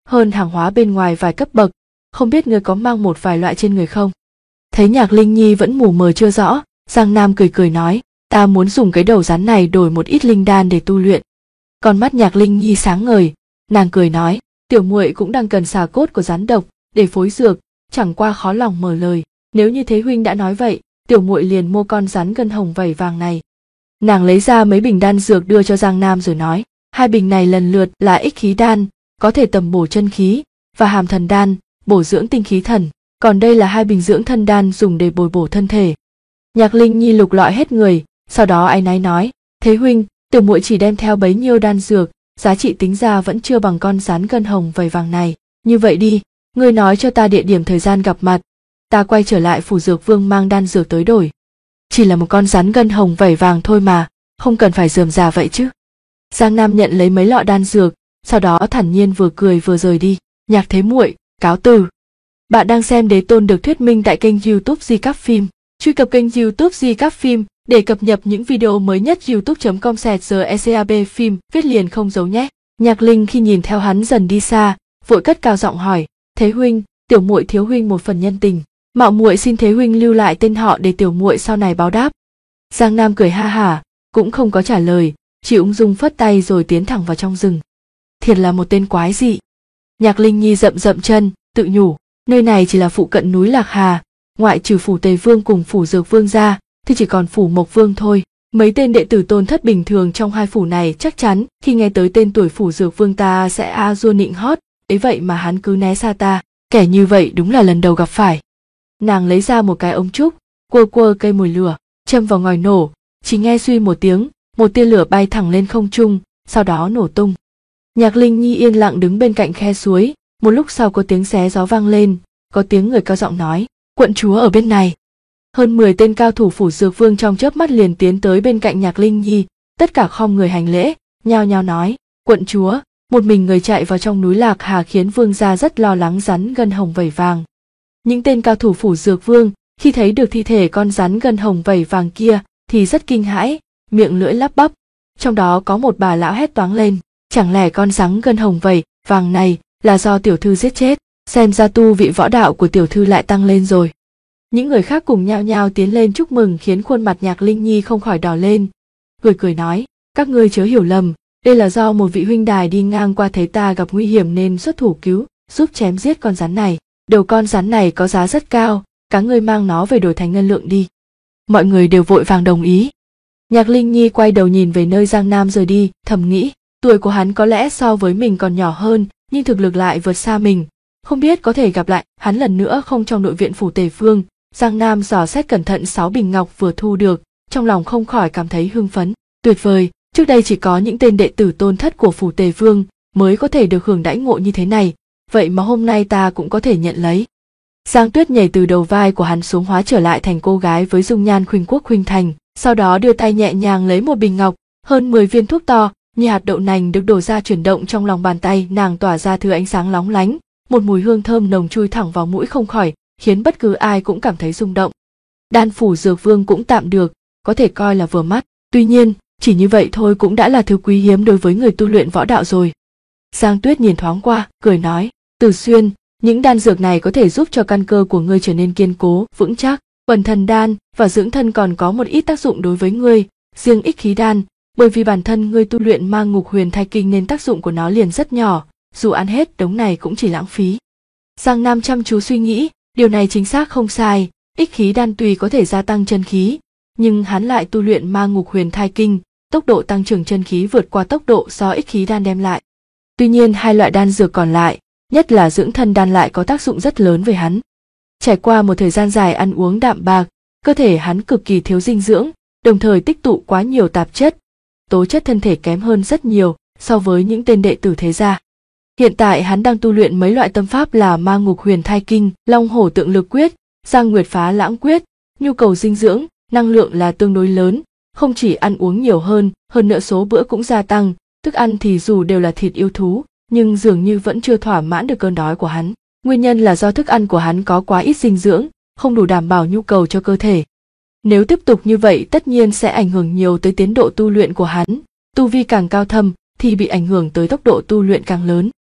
hơn hàng hóa bên ngoài vài cấp bậc, không biết ngươi có mang một vài loại trên người không? Thấy Nhạc Linh Nhi vẫn mù mờ chưa rõ, Giang Nam cười cười nói, ta muốn dùng cái đầu rắn này đổi một ít linh đan để tu luyện. Con mắt Nhạc Linh Nhi sáng ngời, nàng cười nói, tiểu muội cũng đang cần xà cốt của rắn độc để phối dược, chẳng qua khó lòng mở lời. Nếu như thế huynh đã nói vậy, tiểu muội liền mua con rắn gân hồng vảy vàng này. Nàng lấy ra mấy bình đan dược đưa cho Giang Nam rồi nói, hai bình này lần lượt là ích khí đan, có thể tầm bổ chân khí, và hàm thần đan, bổ dưỡng tinh khí thần, còn đây là hai bình dưỡng thân đan dùng để bồi bổ thân thể. Nhạc Linh Nhi lục lọi hết người, sau đó áy náy nói, thế huynh, tiểu muội chỉ đem theo bấy nhiêu đan dược, giá trị tính ra vẫn chưa bằng con rắn gân hồng vảy vàng này. Như vậy đi, ngươi nói cho ta địa điểm thời gian gặp mặt, ta quay trở lại phủ dược vương mang đan dược tới đổi. Chỉ là một con rắn gân hồng vảy vàng thôi mà, không cần phải rườm rà vậy chứ. Giang Nam nhận lấy mấy lọ đan dược, sau đó thản nhiên vừa cười vừa rời đi. Nhạc thế muội, cáo từ. Bạn đang xem Đế Tôn được thuyết minh tại kênh YouTube Di Cáp Phim. Truy cập kênh YouTube Di Cáp Phim để cập nhật những video mới nhất. youtube.com/GECAB phim viết liền không giấu nhé. Nhạc Linh khi nhìn theo hắn dần đi xa, vội cất cao giọng hỏi, thế huynh, tiểu muội thiếu huynh một phần nhân tình, mạo muội xin thế huynh lưu lại tên họ để tiểu muội sau này báo đáp. Giang Nam cười ha hả, cũng không có trả lời, chỉ ung dung phất tay rồi tiến thẳng vào trong rừng. Thiệt là một tên quái dị. Nhạc Linh Nhi dậm dậm chân, tự nhủ, nơi này chỉ là phụ cận núi Lạc Hà, ngoại trừ phủ Tề Vương cùng phủ Dược Vương ra, thì chỉ còn phủ Mộc Vương thôi. Mấy tên đệ tử tôn thất bình thường trong hai phủ này chắc chắn khi nghe tới tên tuổi phủ Dược Vương ta sẽ a dua nịnh hót, ấy vậy mà hắn cứ né xa ta, kẻ như vậy đúng là lần đầu gặp phải. Nàng lấy ra một cái ống trúc, quơ quơ cây mồi lửa, châm vào ngòi nổ, chỉ nghe suy một tiếng, một tia lửa bay thẳng lên không trung, sau đó nổ tung. Nhạc Linh Nhi yên lặng đứng bên cạnh khe suối, một lúc sau có tiếng xé gió vang lên, có tiếng người cao giọng nói, quận chúa ở bên này. Hơn 10 tên cao thủ phủ Dược Vương trong chớp mắt liền tiến tới bên cạnh Nhạc Linh Nhi, tất cả khom người hành lễ, nhao nhao nói, quận chúa, một mình người chạy vào trong núi Lạc Hà khiến vương gia rất lo lắng rắn gân hồng vảy vàng. Những tên cao thủ phủ Dược Vương khi thấy được thi thể con rắn gân hồng vảy vàng kia thì rất kinh hãi, miệng lưỡi lắp bắp, trong đó có một bà lão hét toáng lên, chẳng lẽ con rắn gân hồng vảy vàng này là do tiểu thư giết chết, xem ra tu vị võ đạo của tiểu thư lại tăng lên rồi. Những người khác cùng nhao nhao tiến lên chúc mừng khiến khuôn mặt Nhạc Linh Nhi không khỏi đỏ lên, cười nói, các ngươi chớ hiểu lầm, đây là do một vị huynh đài đi ngang qua thấy ta gặp nguy hiểm nên xuất thủ cứu, giúp chém giết con rắn này. Đầu con rắn này có giá rất cao, các ngươi mang nó về đổi thành ngân lượng đi. Mọi người đều vội vàng đồng ý. Nhạc Linh Nhi quay đầu nhìn về nơi Giang Nam rời đi, thầm nghĩ, tuổi của hắn có lẽ so với mình còn nhỏ hơn, nhưng thực lực lại vượt xa mình. Không biết có thể gặp lại hắn lần nữa không trong nội viện phủ Tề Vương. Giang Nam dò xét cẩn thận 6 bình ngọc vừa thu được, trong lòng không khỏi cảm thấy hưng phấn. Tuyệt vời, trước đây chỉ có những tên đệ tử tôn thất của phủ Tề Vương mới có thể được hưởng đãi ngộ như thế này, vậy mà hôm nay ta cũng có thể nhận lấy. Giang Tuyết nhảy từ đầu vai của hắn xuống hóa trở lại thành cô gái với dung nhan khuynh quốc khuynh thành, sau đó đưa tay nhẹ nhàng lấy một bình ngọc, hơn 10 viên thuốc to như hạt đậu nành được đổ ra chuyển động trong lòng bàn tay nàng, tỏa ra thứ ánh sáng lóng lánh, một mùi hương thơm nồng chui thẳng vào mũi không khỏi khiến bất cứ ai cũng cảm thấy rung động. Đan phủ Dược Vương cũng tạm được, có thể coi là vừa mắt, tuy nhiên chỉ như vậy thôi cũng đã là thứ quý hiếm đối với người tu luyện võ đạo rồi. Giang Tuyết nhìn thoáng qua, cười nói, Từ Xuyên, những đan dược này có thể giúp cho căn cơ của ngươi trở nên kiên cố, vững chắc. Quần thần đan và dưỡng thân còn có một ít tác dụng đối với ngươi, riêng ích khí đan, bởi vì bản thân ngươi tu luyện Ma Ngục Huyền Thai Kinh nên tác dụng của nó liền rất nhỏ, dù ăn hết đống này cũng chỉ lãng phí. Giang Nam chăm chú suy nghĩ, điều này chính xác không sai, ích khí đan tùy có thể gia tăng chân khí, nhưng hắn lại tu luyện Ma Ngục Huyền Thai Kinh, tốc độ tăng trưởng chân khí vượt qua tốc độ do ích khí đan đem lại. Tuy nhiên hai loại đan dược còn lại, nhất là dưỡng thân đan lại có tác dụng rất lớn với hắn. Trải qua một thời gian dài ăn uống đạm bạc, cơ thể hắn cực kỳ thiếu dinh dưỡng, đồng thời tích tụ quá nhiều tạp chất, tố chất thân thể kém hơn rất nhiều so với những tên đệ tử thế gia. Hiện tại hắn đang tu luyện mấy loại tâm pháp là Ma Ngục Huyền Thai Kinh, Long Hổ Tượng Lực Quyết, Giang Nguyệt Phá Lãng Quyết, nhu cầu dinh dưỡng, năng lượng là tương đối lớn, không chỉ ăn uống nhiều hơn nữa số bữa cũng gia tăng, thức ăn thì dù đều là thịt yêu thú, nhưng dường như vẫn chưa thỏa mãn được cơn đói của hắn. Nguyên nhân là do thức ăn của hắn có quá ít dinh dưỡng, không đủ đảm bảo nhu cầu cho cơ thể. Nếu tiếp tục như vậy tất nhiên sẽ ảnh hưởng nhiều tới tiến độ tu luyện của hắn, tu vi càng cao thâm thì bị ảnh hưởng tới tốc độ tu luyện càng lớn.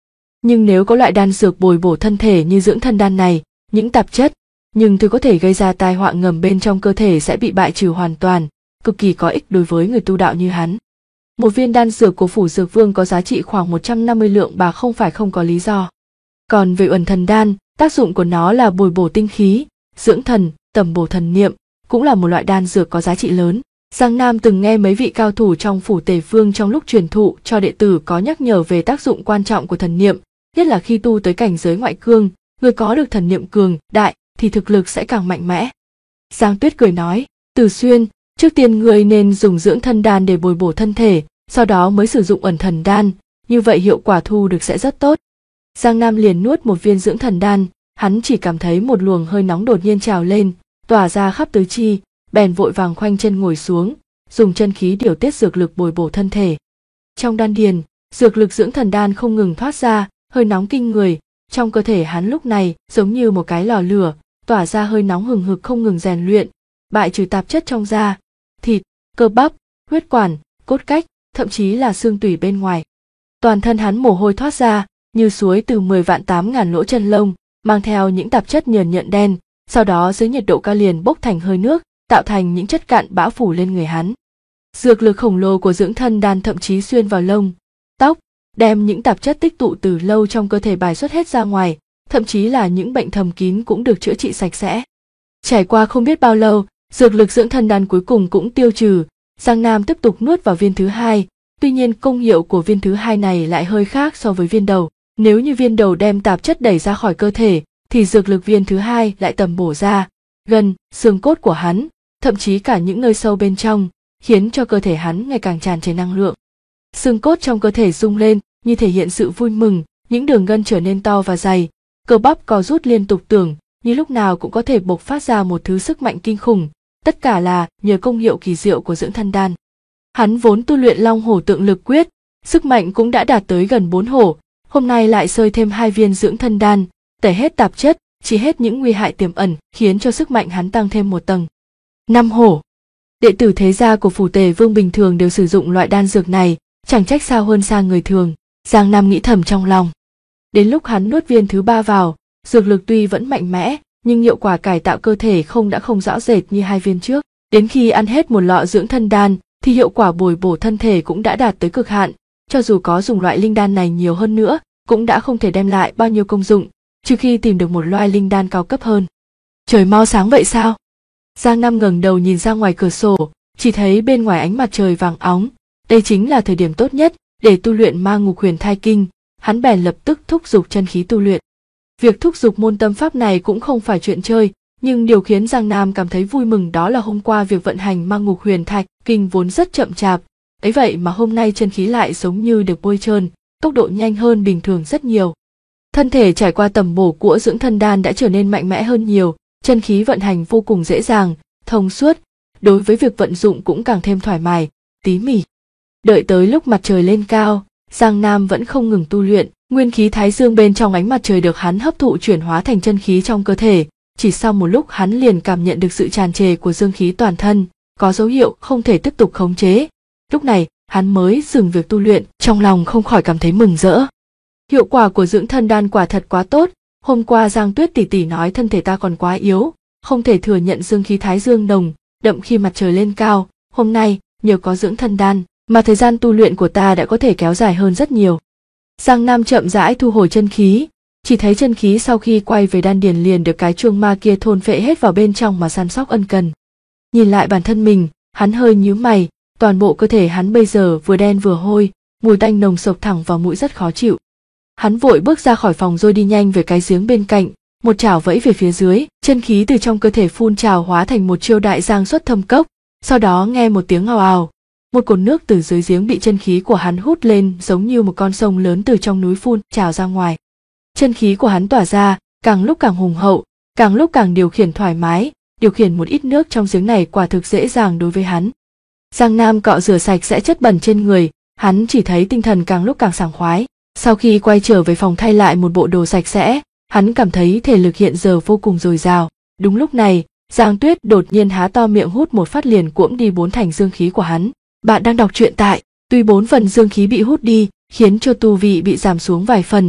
Nhưng nếu có loại đan dược bồi bổ thân thể như dưỡng thân đan này, những tạp chất, nhưng thứ có thể gây ra tai họa ngầm bên trong cơ thể sẽ bị bại trừ hoàn toàn, cực kỳ có ích đối với người tu đạo như hắn. Một viên đan dược của Phủ Dược Vương có giá trị khoảng 150 lượng bạc không phải không có lý do. Còn về Uẩn Thần đan, tác dụng của nó là bồi bổ tinh khí, dưỡng thần, tẩm bổ thần niệm, cũng là một loại đan dược có giá trị lớn. Giang Nam từng nghe mấy vị cao thủ trong Phủ Tề Vương trong lúc truyền thụ cho đệ tử có nhắc nhở về tác dụng quan trọng của thần niệm, nhất là khi tu tới cảnh giới ngoại cương, người có được thần niệm cường đại thì thực lực sẽ càng mạnh mẽ. Giang Tuyết cười nói, Từ Xuyên, trước tiên ngươi nên dùng dưỡng thân đan để bồi bổ thân thể, sau đó mới sử dụng Uẩn Thần đan, như vậy hiệu quả thu được sẽ rất tốt. Giang Nam liền nuốt một viên dưỡng thần đan, hắn chỉ cảm thấy một luồng hơi nóng đột nhiên trào lên, tỏa ra khắp tứ chi, bèn vội vàng khoanh chân ngồi xuống, dùng chân khí điều tiết dược lực bồi bổ thân thể. Trong đan điền, dược lực dưỡng thần đan không ngừng thoát ra, hơi nóng kinh người, trong cơ thể hắn lúc này giống như một cái lò lửa, tỏa ra hơi nóng hừng hực không ngừng rèn luyện, bại trừ tạp chất trong da, thịt, cơ bắp, huyết quản, cốt cách, thậm chí là xương tủy bên ngoài. Toàn thân hắn mồ hôi thoát ra, như suối từ 10.800.000 lỗ chân lông, mang theo những tạp chất nhờn nhợn đen, sau đó dưới nhiệt độ cao liền bốc thành hơi nước, tạo thành những chất cặn bã phủ lên người hắn. Dược lực khổng lồ của dưỡng thân đan thậm chí xuyên vào lông, tóc, đem những tạp chất tích tụ từ lâu trong cơ thể bài xuất hết ra ngoài, thậm chí là những bệnh thầm kín cũng được chữa trị sạch sẽ. Trải qua không biết bao lâu, dược lực dưỡng thân đan cuối cùng cũng tiêu trừ, Giang Nam tiếp tục nuốt vào viên thứ hai, tuy nhiên công hiệu của viên thứ hai này lại hơi khác so với viên đầu. Nếu như viên đầu đem tạp chất đẩy ra khỏi cơ thể, thì dược lực viên thứ hai lại tầm bổ ra, gần, xương cốt của hắn, thậm chí cả những nơi sâu bên trong, khiến cho cơ thể hắn ngày càng tràn trề năng lượng. Xương cốt trong cơ thể rung lên, như thể hiện sự vui mừng, những đường gân trở nên to và dày, cơ bắp co rút liên tục tưởng như lúc nào cũng có thể bộc phát ra một thứ sức mạnh kinh khủng, tất cả là nhờ công hiệu kỳ diệu của dưỡng thân đan. Hắn vốn tu luyện Long Hổ Tượng Lực Quyết, sức mạnh cũng đã đạt tới gần 4 hổ, hôm nay lại xơi thêm 2 viên dưỡng thân đan, tẩy hết tạp chất, chỉ hết những nguy hại tiềm ẩn, khiến cho sức mạnh hắn tăng thêm một tầng. 5 hổ. Đệ tử thế gia của Phủ Tề Vương bình thường đều sử dụng loại đan dược này, chẳng trách sao hơn xa người thường, Giang Nam nghĩ thầm trong lòng. Đến lúc hắn nuốt viên thứ 3 vào, dược lực tuy vẫn mạnh mẽ, nhưng hiệu quả cải tạo cơ thể không rõ rệt như 2 viên trước. Đến khi ăn hết một lọ dưỡng thân đan, thì hiệu quả bồi bổ thân thể cũng đã đạt tới cực hạn, cho dù có dùng loại linh đan này nhiều hơn nữa, cũng đã không thể đem lại bao nhiêu công dụng, trừ khi tìm được một loại linh đan cao cấp hơn. Trời mau sáng vậy sao? Giang Nam ngẩng đầu nhìn ra ngoài cửa sổ, chỉ thấy bên ngoài ánh mặt trời vàng óng, đây chính là thời điểm tốt nhất để tu luyện Ma Ngục Huyền Thai Kinh, hắn bèn lập tức thúc giục chân khí tu luyện. Việc thúc giục môn tâm pháp này cũng không phải chuyện chơi, nhưng điều khiến Giang Nam cảm thấy vui mừng đó là hôm qua việc vận hành Ma Ngục Huyền Thai Kinh vốn rất chậm chạp, ấy vậy mà hôm nay chân khí lại giống như được bôi trơn, tốc độ nhanh hơn bình thường rất nhiều. Thân thể trải qua tầm bổ của dưỡng thân đan đã trở nên mạnh mẽ hơn nhiều, chân khí vận hành vô cùng dễ dàng, thông suốt, đối với việc vận dụng cũng càng thêm thoải mái, tỉ mỉ. Đợi tới lúc mặt trời lên cao, Giang Nam vẫn không ngừng tu luyện, nguyên khí thái dương bên trong ánh mặt trời được hắn hấp thụ chuyển hóa thành chân khí trong cơ thể, chỉ sau một lúc hắn liền cảm nhận được sự tràn trề của dương khí toàn thân, có dấu hiệu không thể tiếp tục khống chế. Lúc này, hắn mới dừng việc tu luyện, trong lòng không khỏi cảm thấy mừng rỡ. Hiệu quả của dưỡng thân đan quả thật quá tốt, hôm qua Giang Tuyết tỷ tỷ nói thân thể ta còn quá yếu, không thể thừa nhận dương khí thái dương nồng, đậm khi mặt trời lên cao, hôm nay, nhờ có dưỡng thân đan, mà thời gian tu luyện của ta đã có thể kéo dài hơn rất nhiều. Giang Nam chậm rãi thu hồi chân khí, chỉ thấy chân khí sau khi quay về đan điền liền được cái chuông ma kia thôn phệ hết vào bên trong mà săn sóc ân cần. Nhìn lại bản thân mình, hắn hơi nhíu mày, toàn bộ cơ thể hắn bây giờ vừa đen vừa hôi, mùi tanh nồng sộc thẳng vào mũi rất khó chịu. Hắn vội bước ra khỏi phòng rồi đi nhanh về cái giếng bên cạnh, một chảo vẫy về phía dưới, chân khí từ trong cơ thể phun trào hóa thành một chiêu đại giang xuất thâm cốc, sau đó nghe một tiếng ào ào, một cột nước từ dưới giếng bị chân khí của hắn hút lên giống như một con sông lớn từ trong núi phun trào ra ngoài. Chân khí của hắn tỏa ra, càng lúc càng hùng hậu, càng lúc càng điều khiển thoải mái, điều khiển một ít nước trong giếng này quả thực dễ dàng đối với hắn. Giang Nam cọ rửa sạch sẽ chất bẩn trên người, hắn chỉ thấy tinh thần càng lúc càng sảng khoái. Sau khi quay trở về phòng thay lại một bộ đồ sạch sẽ, hắn cảm thấy thể lực hiện giờ vô cùng dồi dào. Đúng lúc này, Giang Tuyết đột nhiên há to miệng hút một phát liền cuỗm đi 4 thành dương khí của hắn. Bạn đang đọc truyện tại, tuy 4 phần dương khí bị hút đi, khiến cho tu vị bị giảm xuống vài phần,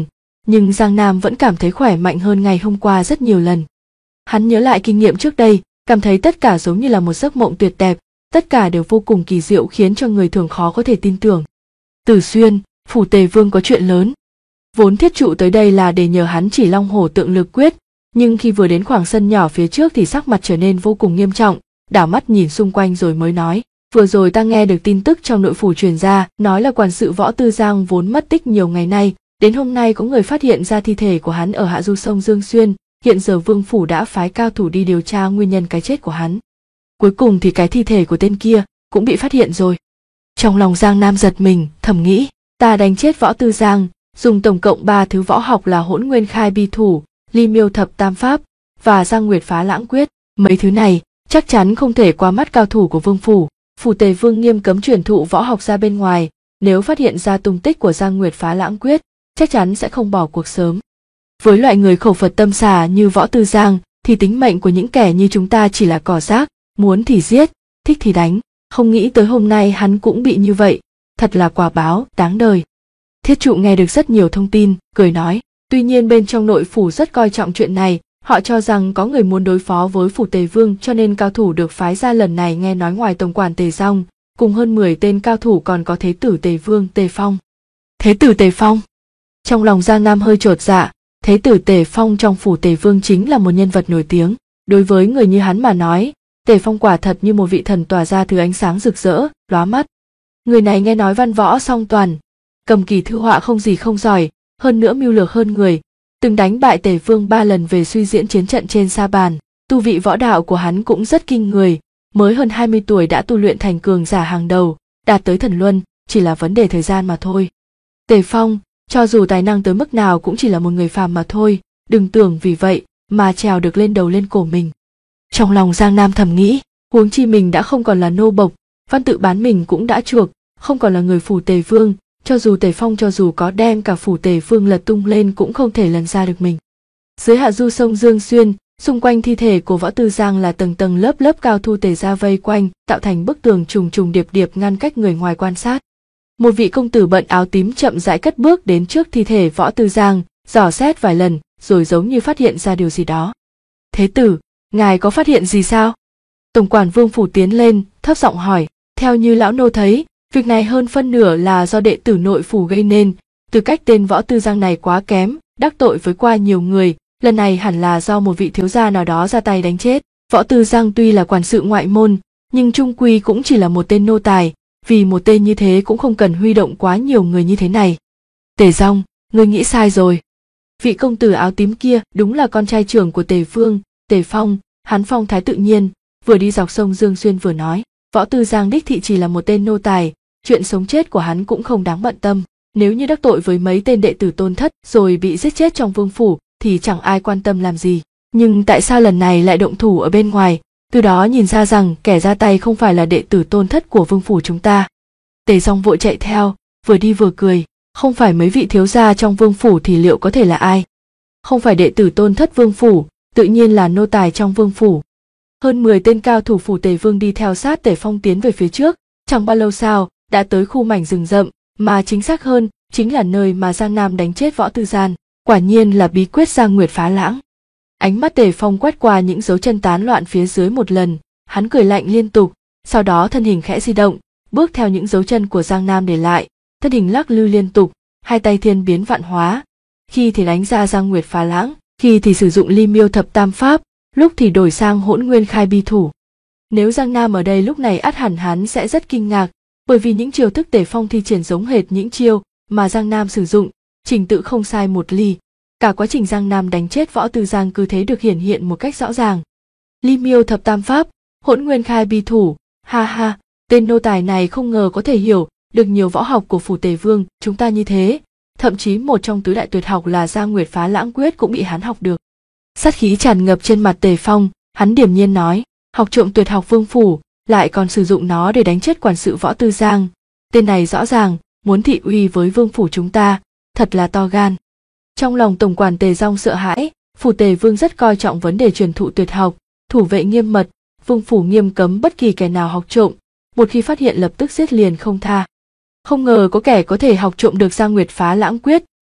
nhưng Giang Nam vẫn cảm thấy khỏe mạnh hơn ngày hôm qua rất nhiều lần. Hắn nhớ lại kinh nghiệm trước đây, cảm thấy tất cả giống như là một giấc mộng tuyệt đẹp, tất cả đều vô cùng kỳ diệu khiến cho người thường khó có thể tin tưởng. Tử Xuyên, phủ Tề Vương có chuyện lớn. Vốn Thiết Trụ tới đây là để nhờ hắn chỉ Long Hổ Tượng Lực Quyết, nhưng khi vừa đến khoảng sân nhỏ phía trước thì sắc mặt trở nên vô cùng nghiêm trọng, đảo mắt nhìn xung quanh rồi mới nói, vừa rồi ta nghe được tin tức trong nội phủ truyền ra, nói là quản sự Võ Tư Giang vốn mất tích nhiều ngày nay, đến hôm nay có người phát hiện ra thi thể của hắn ở hạ du sông Dương Xuyên, hiện giờ Vương phủ đã phái cao thủ đi điều tra nguyên nhân cái chết của hắn. Cuối cùng thì cái thi thể của tên kia cũng bị phát hiện rồi. Trong lòng Giang Nam giật mình, thầm nghĩ, ta đánh chết Võ Tư Giang, dùng tổng cộng 3 thứ võ học là Hỗn Nguyên Khai Bi Thủ, Ly Miêu Thập Tam Pháp và Giang Nguyệt Phá Lãng Quyết. Mấy thứ này chắc chắn không thể qua mắt cao thủ của Vương phủ. Phủ Tề Vương nghiêm cấm truyền thụ võ học ra bên ngoài, nếu phát hiện ra tung tích của Giang Nguyệt Phá Lãng Quyết, chắc chắn sẽ không bỏ cuộc sớm. Với loại người khẩu Phật tâm xà như Võ Tư Giang thì tính mệnh của những kẻ như chúng ta chỉ là cỏ rác, muốn thì giết, thích thì đánh, không nghĩ tới hôm nay hắn cũng bị như vậy, thật là quả báo đáng đời. Thiết Trụ nghe được rất nhiều thông tin, cười nói, tuy nhiên bên trong nội phủ rất coi trọng chuyện này, họ cho rằng có người muốn đối phó với phủ Tề Vương cho nên cao thủ được phái ra lần này nghe nói ngoài tổng quản Tề Dong, cùng hơn 10 tên cao thủ còn có Thế tử Tề Vương Tề Phong. Thế tử Tề Phong? Trong lòng Giang Nam hơi chột dạ, Thế tử Tề Phong trong phủ Tề Vương chính là một nhân vật nổi tiếng, đối với người như hắn mà nói, Tề Phong quả thật như một vị thần tỏa ra thứ ánh sáng rực rỡ, lóa mắt. Người này nghe nói văn võ song toàn, cầm kỳ thư họa không gì không giỏi, hơn nữa mưu lược hơn người, từng đánh bại Tề Vương 3 lần về suy diễn chiến trận trên sa bàn. Tu vị võ đạo của hắn cũng rất kinh người, mới hơn 20 tuổi đã tu luyện thành cường giả hàng đầu, đạt tới thần luân, chỉ là vấn đề thời gian mà thôi. Tề Phong, cho dù tài năng tới mức nào cũng chỉ là một người phàm mà thôi, đừng tưởng vì vậy mà trèo được lên đầu lên cổ mình. Trong lòng Giang Nam thầm nghĩ, huống chi mình đã không còn là nô bộc, văn tự bán mình cũng đã chuộc, không còn là người phủ Tề Vương, cho dù Tề Phong cho dù có đem cả phủ Tề Vương lật tung lên cũng không thể lần ra được mình. Dưới hạ du sông Dương Xuyên, xung quanh thi thể của Võ Tư Giang là tầng tầng lớp lớp cao thủ Tề gia vây quanh, tạo thành bức tường trùng trùng điệp điệp ngăn cách người ngoài quan sát. Một vị công tử bận áo tím chậm rãi cất bước đến trước thi thể Võ Tư Giang, dò xét vài lần, rồi giống như phát hiện ra điều gì đó. Thế tử, ngài có phát hiện gì sao? Tổng quản Vương phủ tiến lên, thấp giọng hỏi. Theo như lão nô thấy, việc này hơn phân nửa là do đệ tử nội phủ gây nên, tư cách tên Võ Tư Giang này quá kém, đắc tội với qua nhiều người, lần này hẳn là do một vị thiếu gia nào đó ra tay đánh chết. Võ Tư Giang tuy là quản sự ngoại môn, nhưng chung quy cũng chỉ là một tên nô tài, vì một tên như thế cũng không cần huy động quá nhiều người như thế này. Tề Dong, ngươi nghĩ sai rồi. Vị công tử áo tím kia đúng là con trai trưởng của Tề Vương, Tề Phong, hắn phong thái tự nhiên, vừa đi dọc sông Dương Xuyên vừa nói, Võ Tư Giang đích thị chỉ là một tên nô tài, chuyện sống chết của hắn cũng không đáng bận tâm, nếu như đắc tội với mấy tên đệ tử tôn thất rồi bị giết chết trong vương phủ thì chẳng ai quan tâm làm gì, nhưng tại sao lần này lại động thủ ở bên ngoài, từ đó nhìn ra rằng kẻ ra tay không phải là đệ tử tôn thất của vương phủ chúng ta. Tề Dong vội chạy theo, vừa đi vừa cười, không phải mấy vị thiếu gia trong vương phủ thì liệu có thể là ai? Không phải đệ tử tôn thất vương phủ, tự nhiên là nô tài trong vương phủ. Hơn 10 tên cao thủ phủ Tề Vương đi theo sát Tề Phong tiến về phía trước, chẳng bao lâu sau đã tới khu mảnh rừng rậm, mà chính xác hơn chính là nơi mà Giang Nam đánh chết Võ Tư Giang, quả nhiên là bí quyết Giang Nguyệt Phá Lãng. Ánh mắt Tề Phong quét qua những dấu chân tán loạn phía dưới một lần, hắn cười lạnh liên tục, sau đó thân hình khẽ di động, bước theo những dấu chân của Giang Nam để lại, thân hình lắc lư liên tục, hai tay thiên biến vạn hóa, khi thì đánh ra Giang Nguyệt Phá Lãng, khi thì sử dụng Ly Miêu Thập Tam Pháp, lúc thì đổi sang Hỗn Nguyên Khai Bi Thủ. Nếu Giang Nam ở đây lúc này ắt hẳn hắn sẽ rất kinh ngạc, bởi vì những chiêu thức Tề Phong thi triển giống hệt những chiêu mà Giang Nam sử dụng, trình tự không sai một ly. Cả quá trình Giang Nam đánh chết Võ Tư Giang cứ thế được hiển hiện một cách rõ ràng. Ly Miêu Thập Tam Pháp, Hỗn Nguyên Khai Bi Thủ, ha ha, tên nô tài này không ngờ có thể hiểu được nhiều võ học của phủ Tề Vương chúng ta như thế, thậm chí một trong tứ đại tuyệt học là Giang Nguyệt Phá Lãng Quyết cũng bị hắn học được. Sát khí tràn ngập trên mặt Tề Phong, hắn điềm nhiên nói, học trộm tuyệt học vương phủ, lại còn sử dụng nó để đánh chết quản sự Võ Tư Giang. Tên này rõ ràng muốn thị uy với vương phủ chúng ta, thật là to gan. Trong lòng tổng quản Tề Dong sợ hãi, phủ Tề Vương rất coi trọng vấn đề truyền thụ tuyệt học, thủ vệ nghiêm mật, vương phủ nghiêm cấm bất kỳ kẻ nào học trộm, một khi phát hiện lập tức giết liền không tha. Không ngờ có kẻ có thể học trộm được Giang Nguyệt Phá Lãng Quyết,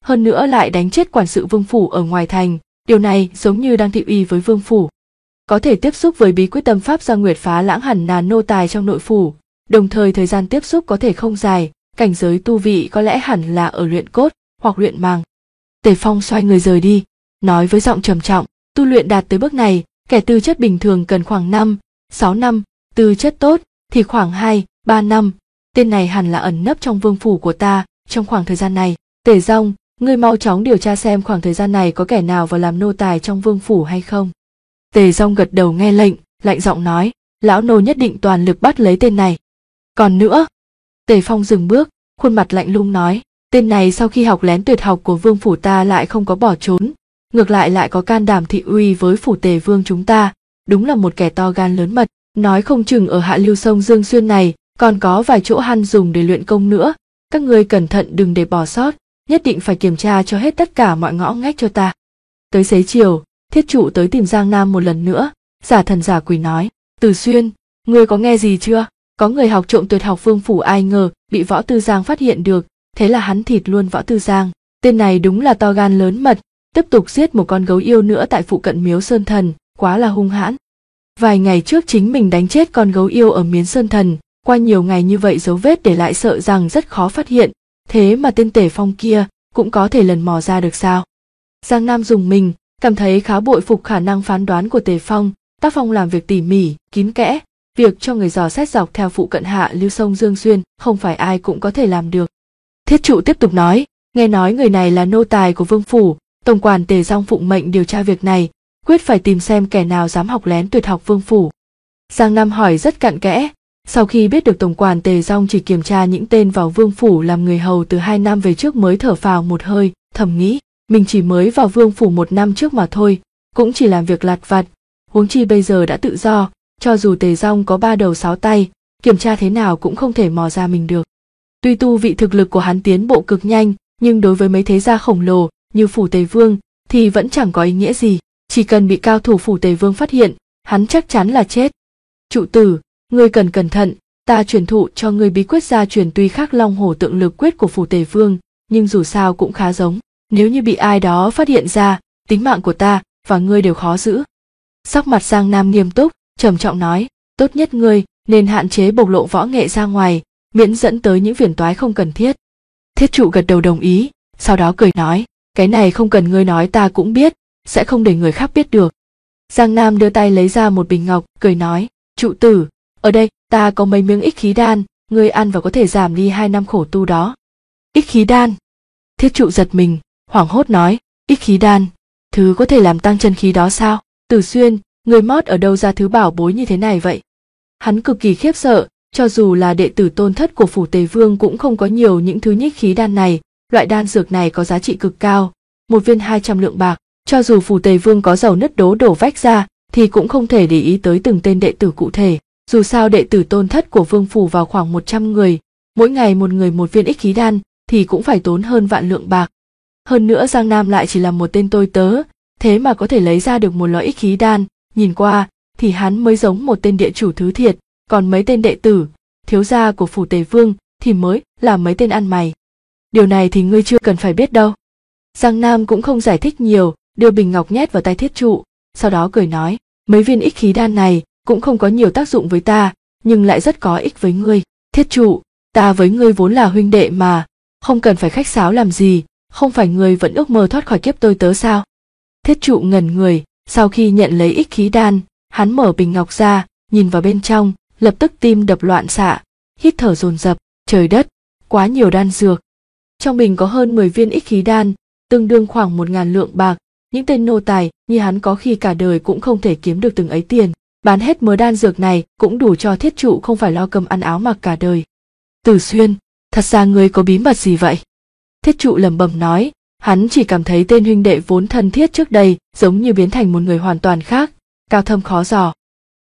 hơn nữa lại đánh chết quản sự vương phủ ở ngoài thành, điều này giống như đang thị uy với vương phủ. Có thể tiếp xúc với bí quyết tâm pháp Giang Nguyệt Phá Lãng hẳn là nô tài trong nội phủ, đồng thời thời gian tiếp xúc có thể không dài, cảnh giới tu vị có lẽ hẳn là ở luyện cốt hoặc luyện màng. Tề Phong xoay người rời đi, nói với giọng trầm trọng, tu luyện đạt tới bước này, kẻ tư chất bình thường cần khoảng 5-6 năm, tư chất tốt thì khoảng 2-3 năm. Tên này hẳn là ẩn nấp trong vương phủ của ta trong khoảng thời gian này. Tề Dong, ngươi mau chóng điều tra xem khoảng thời gian này có kẻ nào vào làm nô tài trong vương phủ hay không. Tề Dong gật đầu nghe lệnh, lạnh giọng nói, lão nô nhất định toàn lực bắt lấy tên này. Còn nữa, Tề Phong dừng bước, khuôn mặt lạnh lùng nói, tên này sau khi học lén tuyệt học của vương phủ ta lại không có bỏ trốn, ngược lại có can đảm thị uy với phủ Tề vương chúng ta, đúng là một kẻ to gan lớn mật, nói không chừng ở hạ lưu sông Dương Xuyên này còn có vài chỗ hắn dùng để luyện công nữa, các ngươi cẩn thận đừng để bỏ sót, nhất định phải kiểm tra cho hết tất cả mọi ngõ ngách cho ta. Tới xế chiều, Thiết Trụ tới tìm Giang Nam một lần nữa, giả thần giả quỷ nói, Từ Xuyên, ngươi có nghe gì chưa? Có người học trộm tuyệt học vương phủ, ai ngờ bị Võ Tư Giang phát hiện được, thế là hắn thịt luôn Võ Tư Giang. Tên này đúng là to gan lớn mật, tiếp tục giết một con gấu yêu nữa tại phụ cận Miếu Sơn Thần, quá là hung hãn. Vài ngày trước chính mình đánh chết con gấu yêu ở Miếu Sơn Thần, qua nhiều ngày như vậy dấu vết để lại sợ rằng rất khó phát hiện, thế mà tên Tề Phong kia cũng có thể lần mò ra được sao? Giang Nam dùng mình, cảm thấy khá bội phục khả năng phán đoán của Tề Phong, tác phong làm việc tỉ mỉ, kín kẽ, việc cho người dò xét dọc theo phụ cận hạ lưu sông Dương Xuyên không phải ai cũng có thể làm được. Thiết Trụ tiếp tục nói, nghe nói người này là nô tài của vương phủ, tổng quản Tề Dong phụng mệnh điều tra việc này, quyết phải tìm xem kẻ nào dám học lén tuyệt học vương phủ. Giang Nam hỏi rất cặn kẽ, sau khi biết được tổng quản Tề Dong chỉ kiểm tra những tên vào vương phủ làm người hầu từ 2 năm về trước mới thở phào một hơi, thầm nghĩ, mình chỉ mới vào vương phủ 1 năm trước mà thôi, cũng chỉ làm việc lặt vặt, huống chi bây giờ đã tự do, cho dù Tề Dong có 3 đầu 6 tay, kiểm tra thế nào cũng không thể mò ra mình được. Tuy tu vị thực lực của hắn tiến bộ cực nhanh, nhưng đối với mấy thế gia khổng lồ như phủ Tề Vương thì vẫn chẳng có ý nghĩa gì, chỉ cần bị cao thủ phủ Tề Vương phát hiện, hắn chắc chắn là chết. Trụ tử, ngươi cần cẩn thận, ta truyền thụ cho ngươi bí quyết gia truyền tuy khác Long Hổ Tượng Lực quyết của phủ Tề Vương, nhưng dù sao cũng khá giống, nếu như bị ai đó phát hiện ra, tính mạng của ta và ngươi đều khó giữ. Sắc mặt Giang Nam nghiêm túc, trầm trọng nói, tốt nhất ngươi nên hạn chế bộc lộ võ nghệ ra ngoài, miễn dẫn tới những phiền toái không cần thiết. Thiết Trụ gật đầu đồng ý, sau đó cười nói, cái này không cần ngươi nói ta cũng biết, sẽ không để người khác biết được. Giang Nam đưa tay lấy ra một bình ngọc, cười nói, Trụ tử, ở đây ta có mấy miếng ích khí đan, ngươi ăn và có thể giảm đi 2 năm khổ tu đó. Ích khí đan? Thiết Trụ giật mình, hoảng hốt nói, ích khí đan, thứ có thể làm tăng chân khí đó sao? Từ Xuyên, người mót ở đâu ra thứ bảo bối như thế này vậy? Hắn cực kỳ khiếp sợ, cho dù là đệ tử tôn thất của phủ Tề Vương cũng không có nhiều những thứ nhích khí đan này, loại đan dược này có giá trị cực cao, một viên 200 lượng bạc, cho dù phủ Tề Vương có giàu nứt đổ vách ra thì cũng không thể để ý tới từng tên đệ tử cụ thể, dù sao đệ tử tôn thất của vương phủ vào khoảng 100 người, mỗi ngày một người một viên ích khí đan thì cũng phải tốn hơn vạn lượng bạc. Hơn nữa Giang Nam lại chỉ là một tên tôi tớ, thế mà có thể lấy ra được một lọ ích khí đan, nhìn qua thì hắn mới giống một tên địa chủ thứ thiệt, còn mấy tên đệ tử, thiếu gia của phủ Tề Vương thì mới là mấy tên ăn mày. Điều này thì ngươi chưa cần phải biết đâu. Giang Nam cũng không giải thích nhiều, đưa bình ngọc nhét vào tay Thiết Trụ, sau đó cười nói, mấy viên ích khí đan này cũng không có nhiều tác dụng với ta, nhưng lại rất có ích với ngươi. Thiết Trụ, ta với ngươi vốn là huynh đệ mà, không cần phải khách sáo làm gì, không phải ngươi vẫn ước mơ thoát khỏi kiếp tôi tớ sao? Thiết Trụ ngẩn người, sau khi nhận lấy ích khí đan, hắn mở bình ngọc ra, nhìn vào bên trong, lập tức tim đập loạn xạ, hít thở dồn dập, trời đất, quá nhiều đan dược. Trong bình có hơn 10 viên ích khí đan, tương đương khoảng 1.000 lượng bạc, những tên nô tài như hắn có khi cả đời cũng không thể kiếm được từng ấy tiền, bán hết mớ đan dược này cũng đủ cho Thiết Trụ không phải lo cơm ăn áo mặc cả đời. Từ Xuyên, thật ra ngươi có bí mật gì vậy? Thiết Trụ lẩm bẩm nói, hắn chỉ cảm thấy tên huynh đệ vốn thân thiết trước đây giống như biến thành một người hoàn toàn khác, cao thâm khó dò.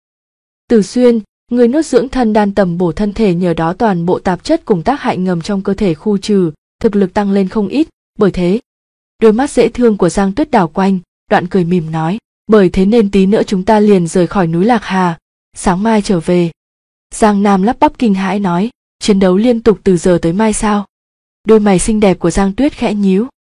Từ Xuyên, người nuốt dưỡng thân đan tầm bổ thân thể, nhờ đó toàn bộ tạp chất cùng tác hại ngầm trong cơ thể khu trừ, thực lực tăng lên không ít, bởi thế. Đôi mắt dễ thương của Giang Tuyết đảo quanh, đoạn cười mỉm nói, bởi thế nên tí nữa chúng ta liền rời khỏi núi Lạc Hà, sáng mai trở về. Giang Nam lắp bắp kinh hãi nói, chiến đấu liên tục từ giờ tới mai sao? Đôi mày xinh đẹp của Giang Tuyết khẽ nhíu,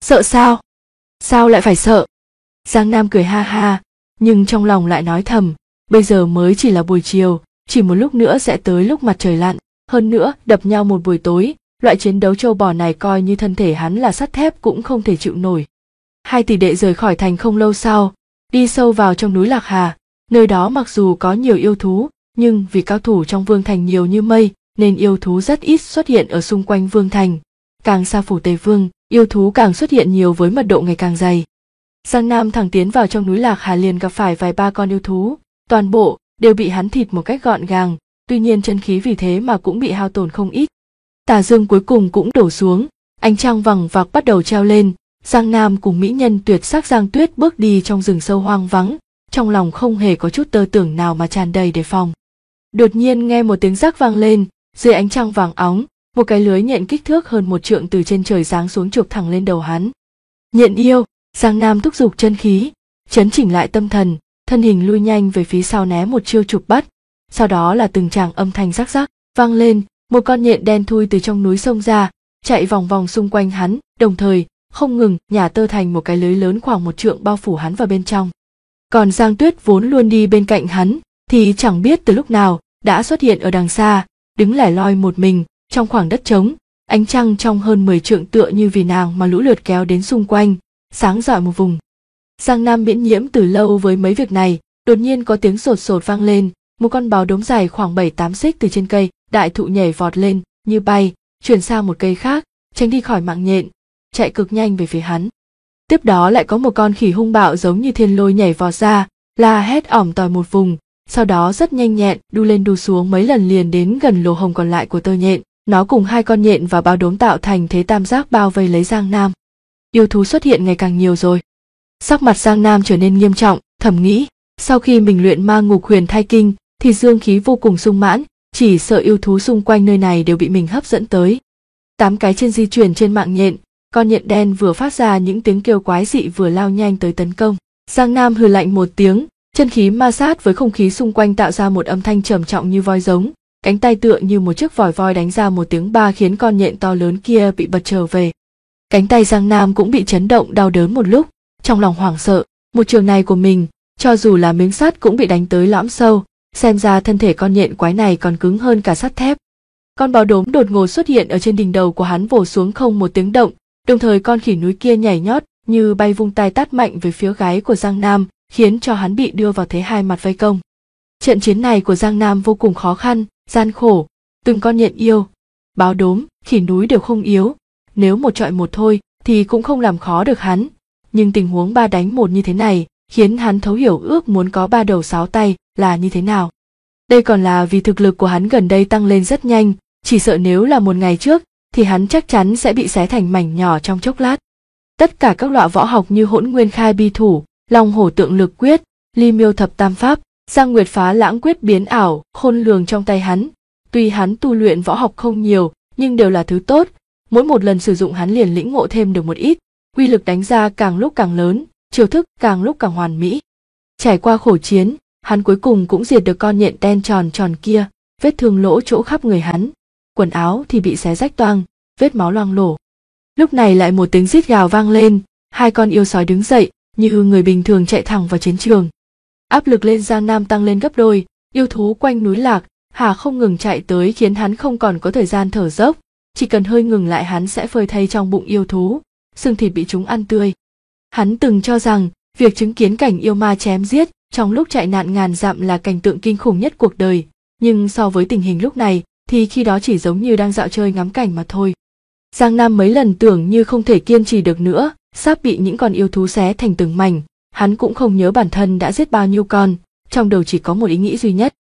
Sợ sao? Sao lại phải sợ? Giang Nam cười ha ha, nhưng trong lòng lại nói thầm, bây giờ mới chỉ là buổi chiều, chỉ một lúc nữa sẽ tới lúc mặt trời lặn, hơn nữa đập nhau một buổi tối, loại chiến đấu trâu bò này coi như thân thể hắn là sắt thép cũng không thể chịu nổi. Hai tỷ đệ rời khỏi thành không lâu sau, đi sâu vào trong núi Lạc Hà, nơi đó mặc dù có nhiều yêu thú, nhưng vì cao thủ trong vương thành nhiều như mây, nên yêu thú rất ít xuất hiện ở xung quanh vương thành. Càng xa phủ Tây Vương, yêu thú càng xuất hiện nhiều với mật độ ngày càng dày. Giang Nam thẳng tiến vào trong núi Lạc Hà liền gặp phải vài ba con yêu thú, toàn bộ đều bị hắn thịt một cách gọn gàng, tuy nhiên chân khí vì thế mà cũng bị hao tổn không ít. Tà dương cuối cùng cũng đổ xuống, ánh trăng vằng vặc bắt đầu treo lên, Giang Nam cùng mỹ nhân tuyệt sắc Giang Tuyết bước đi trong rừng sâu hoang vắng, trong lòng không hề có chút tơ tưởng nào mà tràn đầy đề phòng. Đột nhiên nghe một tiếng rắc vang lên, dưới ánh trăng vàng óng, một cái lưới nhện kích thước hơn 1 trượng từ trên trời giáng xuống chụp thẳng lên đầu hắn. Nhện yêu, Giang Nam thúc giục chân khí, chấn chỉnh lại tâm thần, thân hình lui nhanh về phía sau né một chiêu chụp bắt, sau đó là từng tràng âm thanh rắc rắc vang lên, một con nhện đen thui từ trong núi xông ra, chạy vòng vòng xung quanh hắn, đồng thời không ngừng nhả tơ thành một cái lưới lớn khoảng 1 trượng bao phủ hắn vào bên trong. Còn Giang Tuyết vốn luôn đi bên cạnh hắn, thì chẳng biết từ lúc nào đã xuất hiện ở đằng xa, đứng lẻ loi một mình trong khoảng đất trống, ánh trăng trong hơn 10 trượng tựa như vì nàng mà lũ lượt kéo đến xung quanh, sáng rọi một vùng. Giang Nam miễn nhiễm từ lâu với mấy việc này, đột nhiên có tiếng sột sột vang lên, một con báo đốm dài khoảng 7-8 xích từ trên cây đại thụ nhảy vọt lên như bay, chuyển sang một cây khác, tránh đi khỏi mạng nhện, chạy cực nhanh về phía hắn. Tiếp đó lại có một con khỉ hung bạo giống như thiên lôi nhảy vọt ra, la hét ỏm tỏi một vùng, sau đó rất nhanh nhẹn đu lên đu xuống mấy lần liền đến gần lỗ hồng còn lại của tơ nhện. Nó cùng hai con nhện và báo đốm tạo thành thế tam giác bao vây lấy Giang Nam. Yêu thú xuất hiện ngày càng nhiều rồi. Sắc mặt Giang Nam trở nên nghiêm trọng, thầm nghĩ, sau khi mình luyện ma ngục huyền thai kinh thì dương khí vô cùng sung mãn, chỉ sợ yêu thú xung quanh nơi này đều bị mình hấp dẫn tới. 8 cái chân di chuyển trên mạng nhện, con nhện đen vừa phát ra những tiếng kêu quái dị vừa lao nhanh tới tấn công. Giang Nam hừ lạnh một tiếng, chân khí ma sát với không khí xung quanh tạo ra một âm thanh trầm trọng như voi giống, cánh tay tựa như một chiếc vòi voi đánh ra một tiếng ba khiến con nhện to lớn kia bị bật trở về. Cánh tay Giang Nam cũng bị chấn động đau đớn một lúc, trong lòng hoảng sợ, một trường này của mình, cho dù là miếng sắt cũng bị đánh tới lõm sâu, xem ra thân thể con nhện quái này còn cứng hơn cả sắt thép. Con báo đốm đột ngột xuất hiện ở trên đỉnh đầu của hắn vồ xuống không một tiếng động, đồng thời con khỉ núi kia nhảy nhót như bay vung tay tát mạnh về phía gáy của Giang Nam, khiến cho hắn bị đưa vào thế hai mặt vây công. Trận chiến này của Giang Nam vô cùng khó khăn, gian khổ, từng con nhện yêu, báo đốm, khỉ núi đều không yếu, nếu một trọi một thôi thì cũng không làm khó được hắn, nhưng tình huống 3 đánh 1 như thế này khiến hắn thấu hiểu ước muốn có 3 đầu 6 tay là như thế nào. Đây còn là vì thực lực của hắn gần đây tăng lên rất nhanh, chỉ sợ nếu là một ngày trước thì hắn chắc chắn sẽ bị xé thành mảnh nhỏ trong chốc lát. Tất cả các loại võ học như Hỗn Nguyên Khai Bi Thủ, Long Hổ Tượng Lực Quyết, Ly Miêu Thập Tam Pháp, Giang Nguyệt Phá Lãng Quyết biến ảo, khôn lường trong tay hắn. Tuy hắn tu luyện võ học không nhiều, nhưng đều là thứ tốt, mỗi một lần sử dụng hắn liền lĩnh ngộ thêm được một ít, uy lực đánh ra càng lúc càng lớn, chiêu thức càng lúc càng hoàn mỹ. Trải qua khổ chiến, hắn cuối cùng cũng diệt được con nhện đen tròn tròn kia, vết thương lỗ chỗ khắp người hắn, quần áo thì bị xé rách toang, vết máu loang lổ. Lúc này lại một tiếng rít gào vang lên, hai con yêu sói đứng dậy, như người bình thường chạy thẳng vào chiến trường. Áp lực lên Giang Nam tăng lên gấp đôi, yêu thú quanh núi Lạc Hà không ngừng chạy tới khiến hắn không còn có thời gian thở dốc, chỉ cần hơi ngừng lại hắn sẽ phơi thây trong bụng yêu thú, xương thịt bị chúng ăn tươi. Hắn từng cho rằng việc chứng kiến cảnh yêu ma chém giết trong lúc chạy nạn ngàn dặm là cảnh tượng kinh khủng nhất cuộc đời, nhưng so với tình hình lúc này thì khi đó chỉ giống như đang dạo chơi ngắm cảnh mà thôi. Giang Nam mấy lần tưởng như không thể kiên trì được nữa, sắp bị những con yêu thú xé thành từng mảnh, hắn cũng không nhớ bản thân đã giết bao nhiêu con, trong đầu chỉ có một ý nghĩ duy nhất.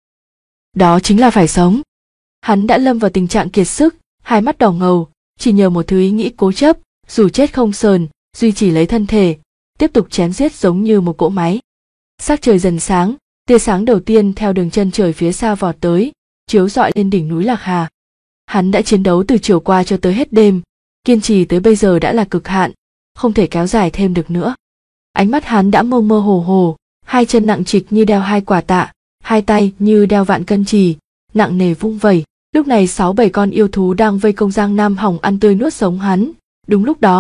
Đó chính là phải sống. Hắn đã lâm vào tình trạng kiệt sức, hai mắt đỏ ngầu, chỉ nhờ một thứ ý nghĩ cố chấp, dù chết không sờn, duy trì lấy thân thể, tiếp tục chém giết giống như một cỗ máy. Sắc trời dần sáng, tia sáng đầu tiên theo đường chân trời phía xa vọt tới, chiếu rọi lên đỉnh núi Lạc Hà. Hắn đã chiến đấu từ chiều qua cho tới hết đêm, kiên trì tới bây giờ đã là cực hạn, không thể kéo dài thêm được nữa. Ánh mắt hắn đã mơ mơ hồ hồ, hai chân nặng trịch như đeo 2 quả tạ, hai tay như đeo vạn cân chì, nặng nề vung vẩy. Lúc này 6-7 con yêu thú đang vây công Giang Nam hỏng ăn tươi nuốt sống hắn. Đúng lúc đó,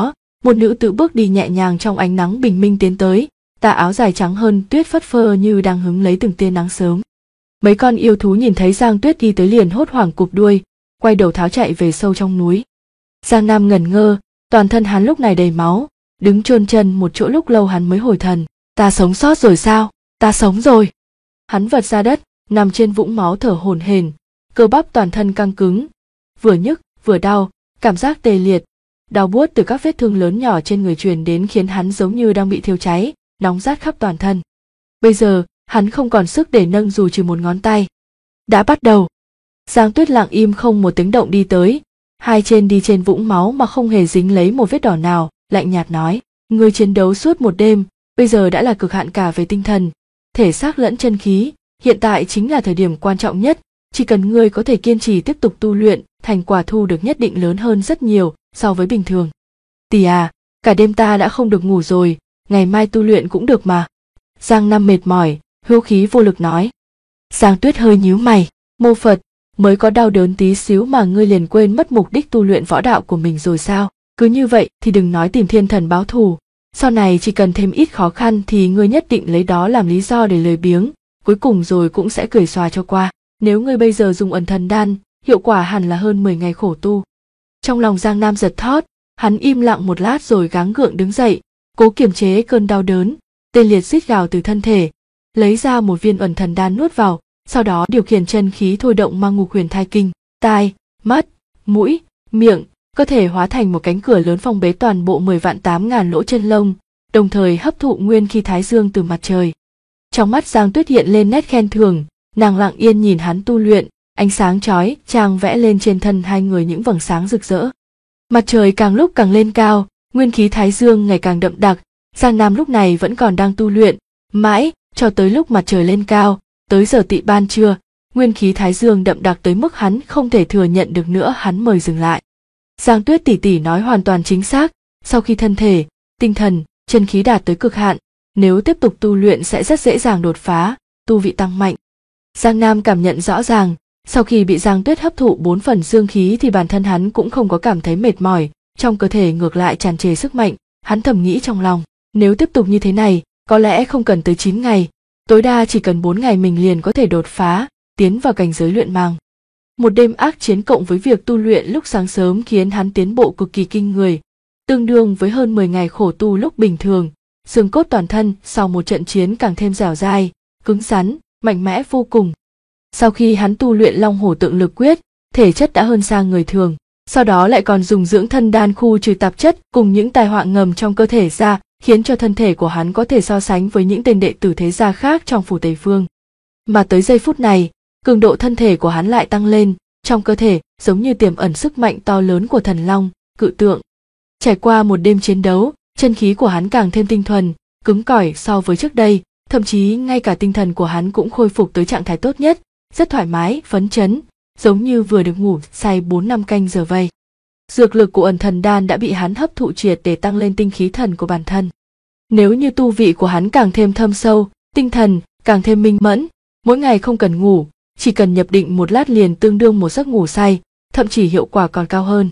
Một nữ tử bước đi nhẹ nhàng trong ánh nắng bình minh tiến tới, tà áo dài trắng hơn tuyết phất phơ như đang hứng lấy từng tia nắng sớm. Mấy con yêu thú nhìn thấy Giang Tuyết đi tới liền hốt hoảng cụp đuôi, quay đầu tháo chạy về sâu trong núi. Giang Nam ngẩn ngơ, toàn thân hắn lúc này đầy máu, đứng chôn chân một chỗ lúc lâu hắn mới hồi thần. Ta sống sót rồi sao? Ta sống rồi. Hắn vật ra đất, nằm trên vũng máu thở hổn hển, cơ bắp toàn thân căng cứng, vừa nhức vừa đau, cảm giác tê liệt, đau buốt từ các vết thương lớn nhỏ trên người truyền đến khiến hắn giống như đang bị thiêu cháy, nóng rát khắp toàn thân. Bây giờ, hắn không còn sức để nâng dù chỉ một ngón tay. Đã bắt đầu. Giang Tuyết lặng im không một tiếng động đi tới, hai chân đi trên vũng máu mà không hề dính lấy một vết đỏ nào, lạnh nhạt nói, ngươi chiến đấu suốt một đêm, bây giờ đã là cực hạn cả về tinh thần, thể xác lẫn chân khí, hiện tại chính là thời điểm quan trọng nhất, chỉ cần ngươi có thể kiên trì tiếp tục tu luyện, thành quả thu được nhất định lớn hơn rất nhiều so với bình thường. Tỷ à, cả đêm ta đã không được ngủ rồi, ngày mai tu luyện cũng được mà. Giang Nam mệt mỏi, hữu khí vô lực nói. Giang Tuyết hơi nhíu mày, mô Phật, mới có đau đớn tí xíu mà ngươi liền quên mất mục đích tu luyện võ đạo của mình rồi sao? Cứ như vậy thì đừng nói tìm thiên thần báo thù, sau này chỉ cần thêm ít khó khăn thì ngươi nhất định lấy đó làm lý do để lười biếng, cuối cùng rồi cũng sẽ cười xòa cho qua. Nếu ngươi bây giờ dùng ẩn thần đan, hiệu quả hẳn là hơn 10 ngày khổ tu. Trong lòng Giang Nam giật thót, hắn im lặng một lát rồi gắng gượng đứng dậy, cố kiềm chế cơn đau đớn, tê liệt rít gào từ thân thể, lấy ra một viên ẩn thần đan nuốt vào, sau đó điều khiển chân khí thôi động Ma Ngục Huyền Thai Kinh, tai, mắt, mũi, miệng, cơ thể hóa thành một cánh cửa lớn phong bế toàn bộ 10.000 lỗ chân lông, đồng thời hấp thụ nguyên khí thái dương từ mặt trời. Trong mắt Giang Tuyết hiện lên nét khen thưởng, nàng lặng yên nhìn hắn tu luyện, ánh sáng chói chang vẽ lên trên thân hai người những vầng sáng rực rỡ. Mặt trời càng lúc càng lên cao, nguyên khí thái dương ngày càng đậm đặc, Giang Nam lúc này vẫn còn đang tu luyện, mãi cho tới lúc mặt trời lên cao, tới giờ tị ban trưa, nguyên khí thái dương đậm đặc tới mức hắn không thể thừa nhận được nữa, hắn mời dừng lại. Giang Tuyết tỷ tỷ nói hoàn toàn chính xác, sau khi thân thể, tinh thần, chân khí đạt tới cực hạn, nếu tiếp tục tu luyện sẽ rất dễ dàng đột phá, tu vị tăng mạnh. Giang Nam cảm nhận rõ ràng, sau khi bị Giang Tuyết hấp thụ 4 phần dương khí thì bản thân hắn cũng không có cảm thấy mệt mỏi, trong cơ thể ngược lại tràn trề sức mạnh, hắn thầm nghĩ trong lòng, nếu tiếp tục như thế này, có lẽ không cần tới 9 ngày, tối đa chỉ cần 4 ngày mình liền có thể đột phá, tiến vào cảnh giới luyện màng. Một đêm ác chiến cộng với việc tu luyện lúc sáng sớm khiến hắn tiến bộ cực kỳ kinh người, tương đương với hơn 10 ngày khổ tu lúc bình thường, xương cốt toàn thân sau một trận chiến càng thêm dẻo dai, cứng rắn, mạnh mẽ vô cùng. Sau khi hắn tu luyện Long Hổ Tượng Lực Quyết, thể chất đã hơn xa người thường, sau đó lại còn dùng dưỡng thân đan khu trừ tạp chất cùng những tai họa ngầm trong cơ thể ra, khiến cho thân thể của hắn có thể so sánh với những tên đệ tử thế gia khác trong phủ Tây Phương. Mà tới giây phút này, cường độ thân thể của hắn lại tăng lên, trong cơ thể giống như tiềm ẩn sức mạnh to lớn của thần long, cự tượng. Trải qua một đêm chiến đấu, chân khí của hắn càng thêm tinh thuần, cứng cỏi so với trước đây, thậm chí ngay cả tinh thần của hắn cũng khôi phục tới trạng thái tốt nhất, rất thoải mái, phấn chấn, giống như vừa được ngủ say 4-5 canh giờ vậy. Dược lực của ẩn thần đan đã bị hắn hấp thụ triệt để tăng lên tinh khí thần của bản thân. Nếu như tu vị của hắn càng thêm thâm sâu, tinh thần càng thêm minh mẫn, mỗi ngày không cần ngủ, chỉ cần nhập định một lát liền tương đương một giấc ngủ say, thậm chí hiệu quả còn cao hơn.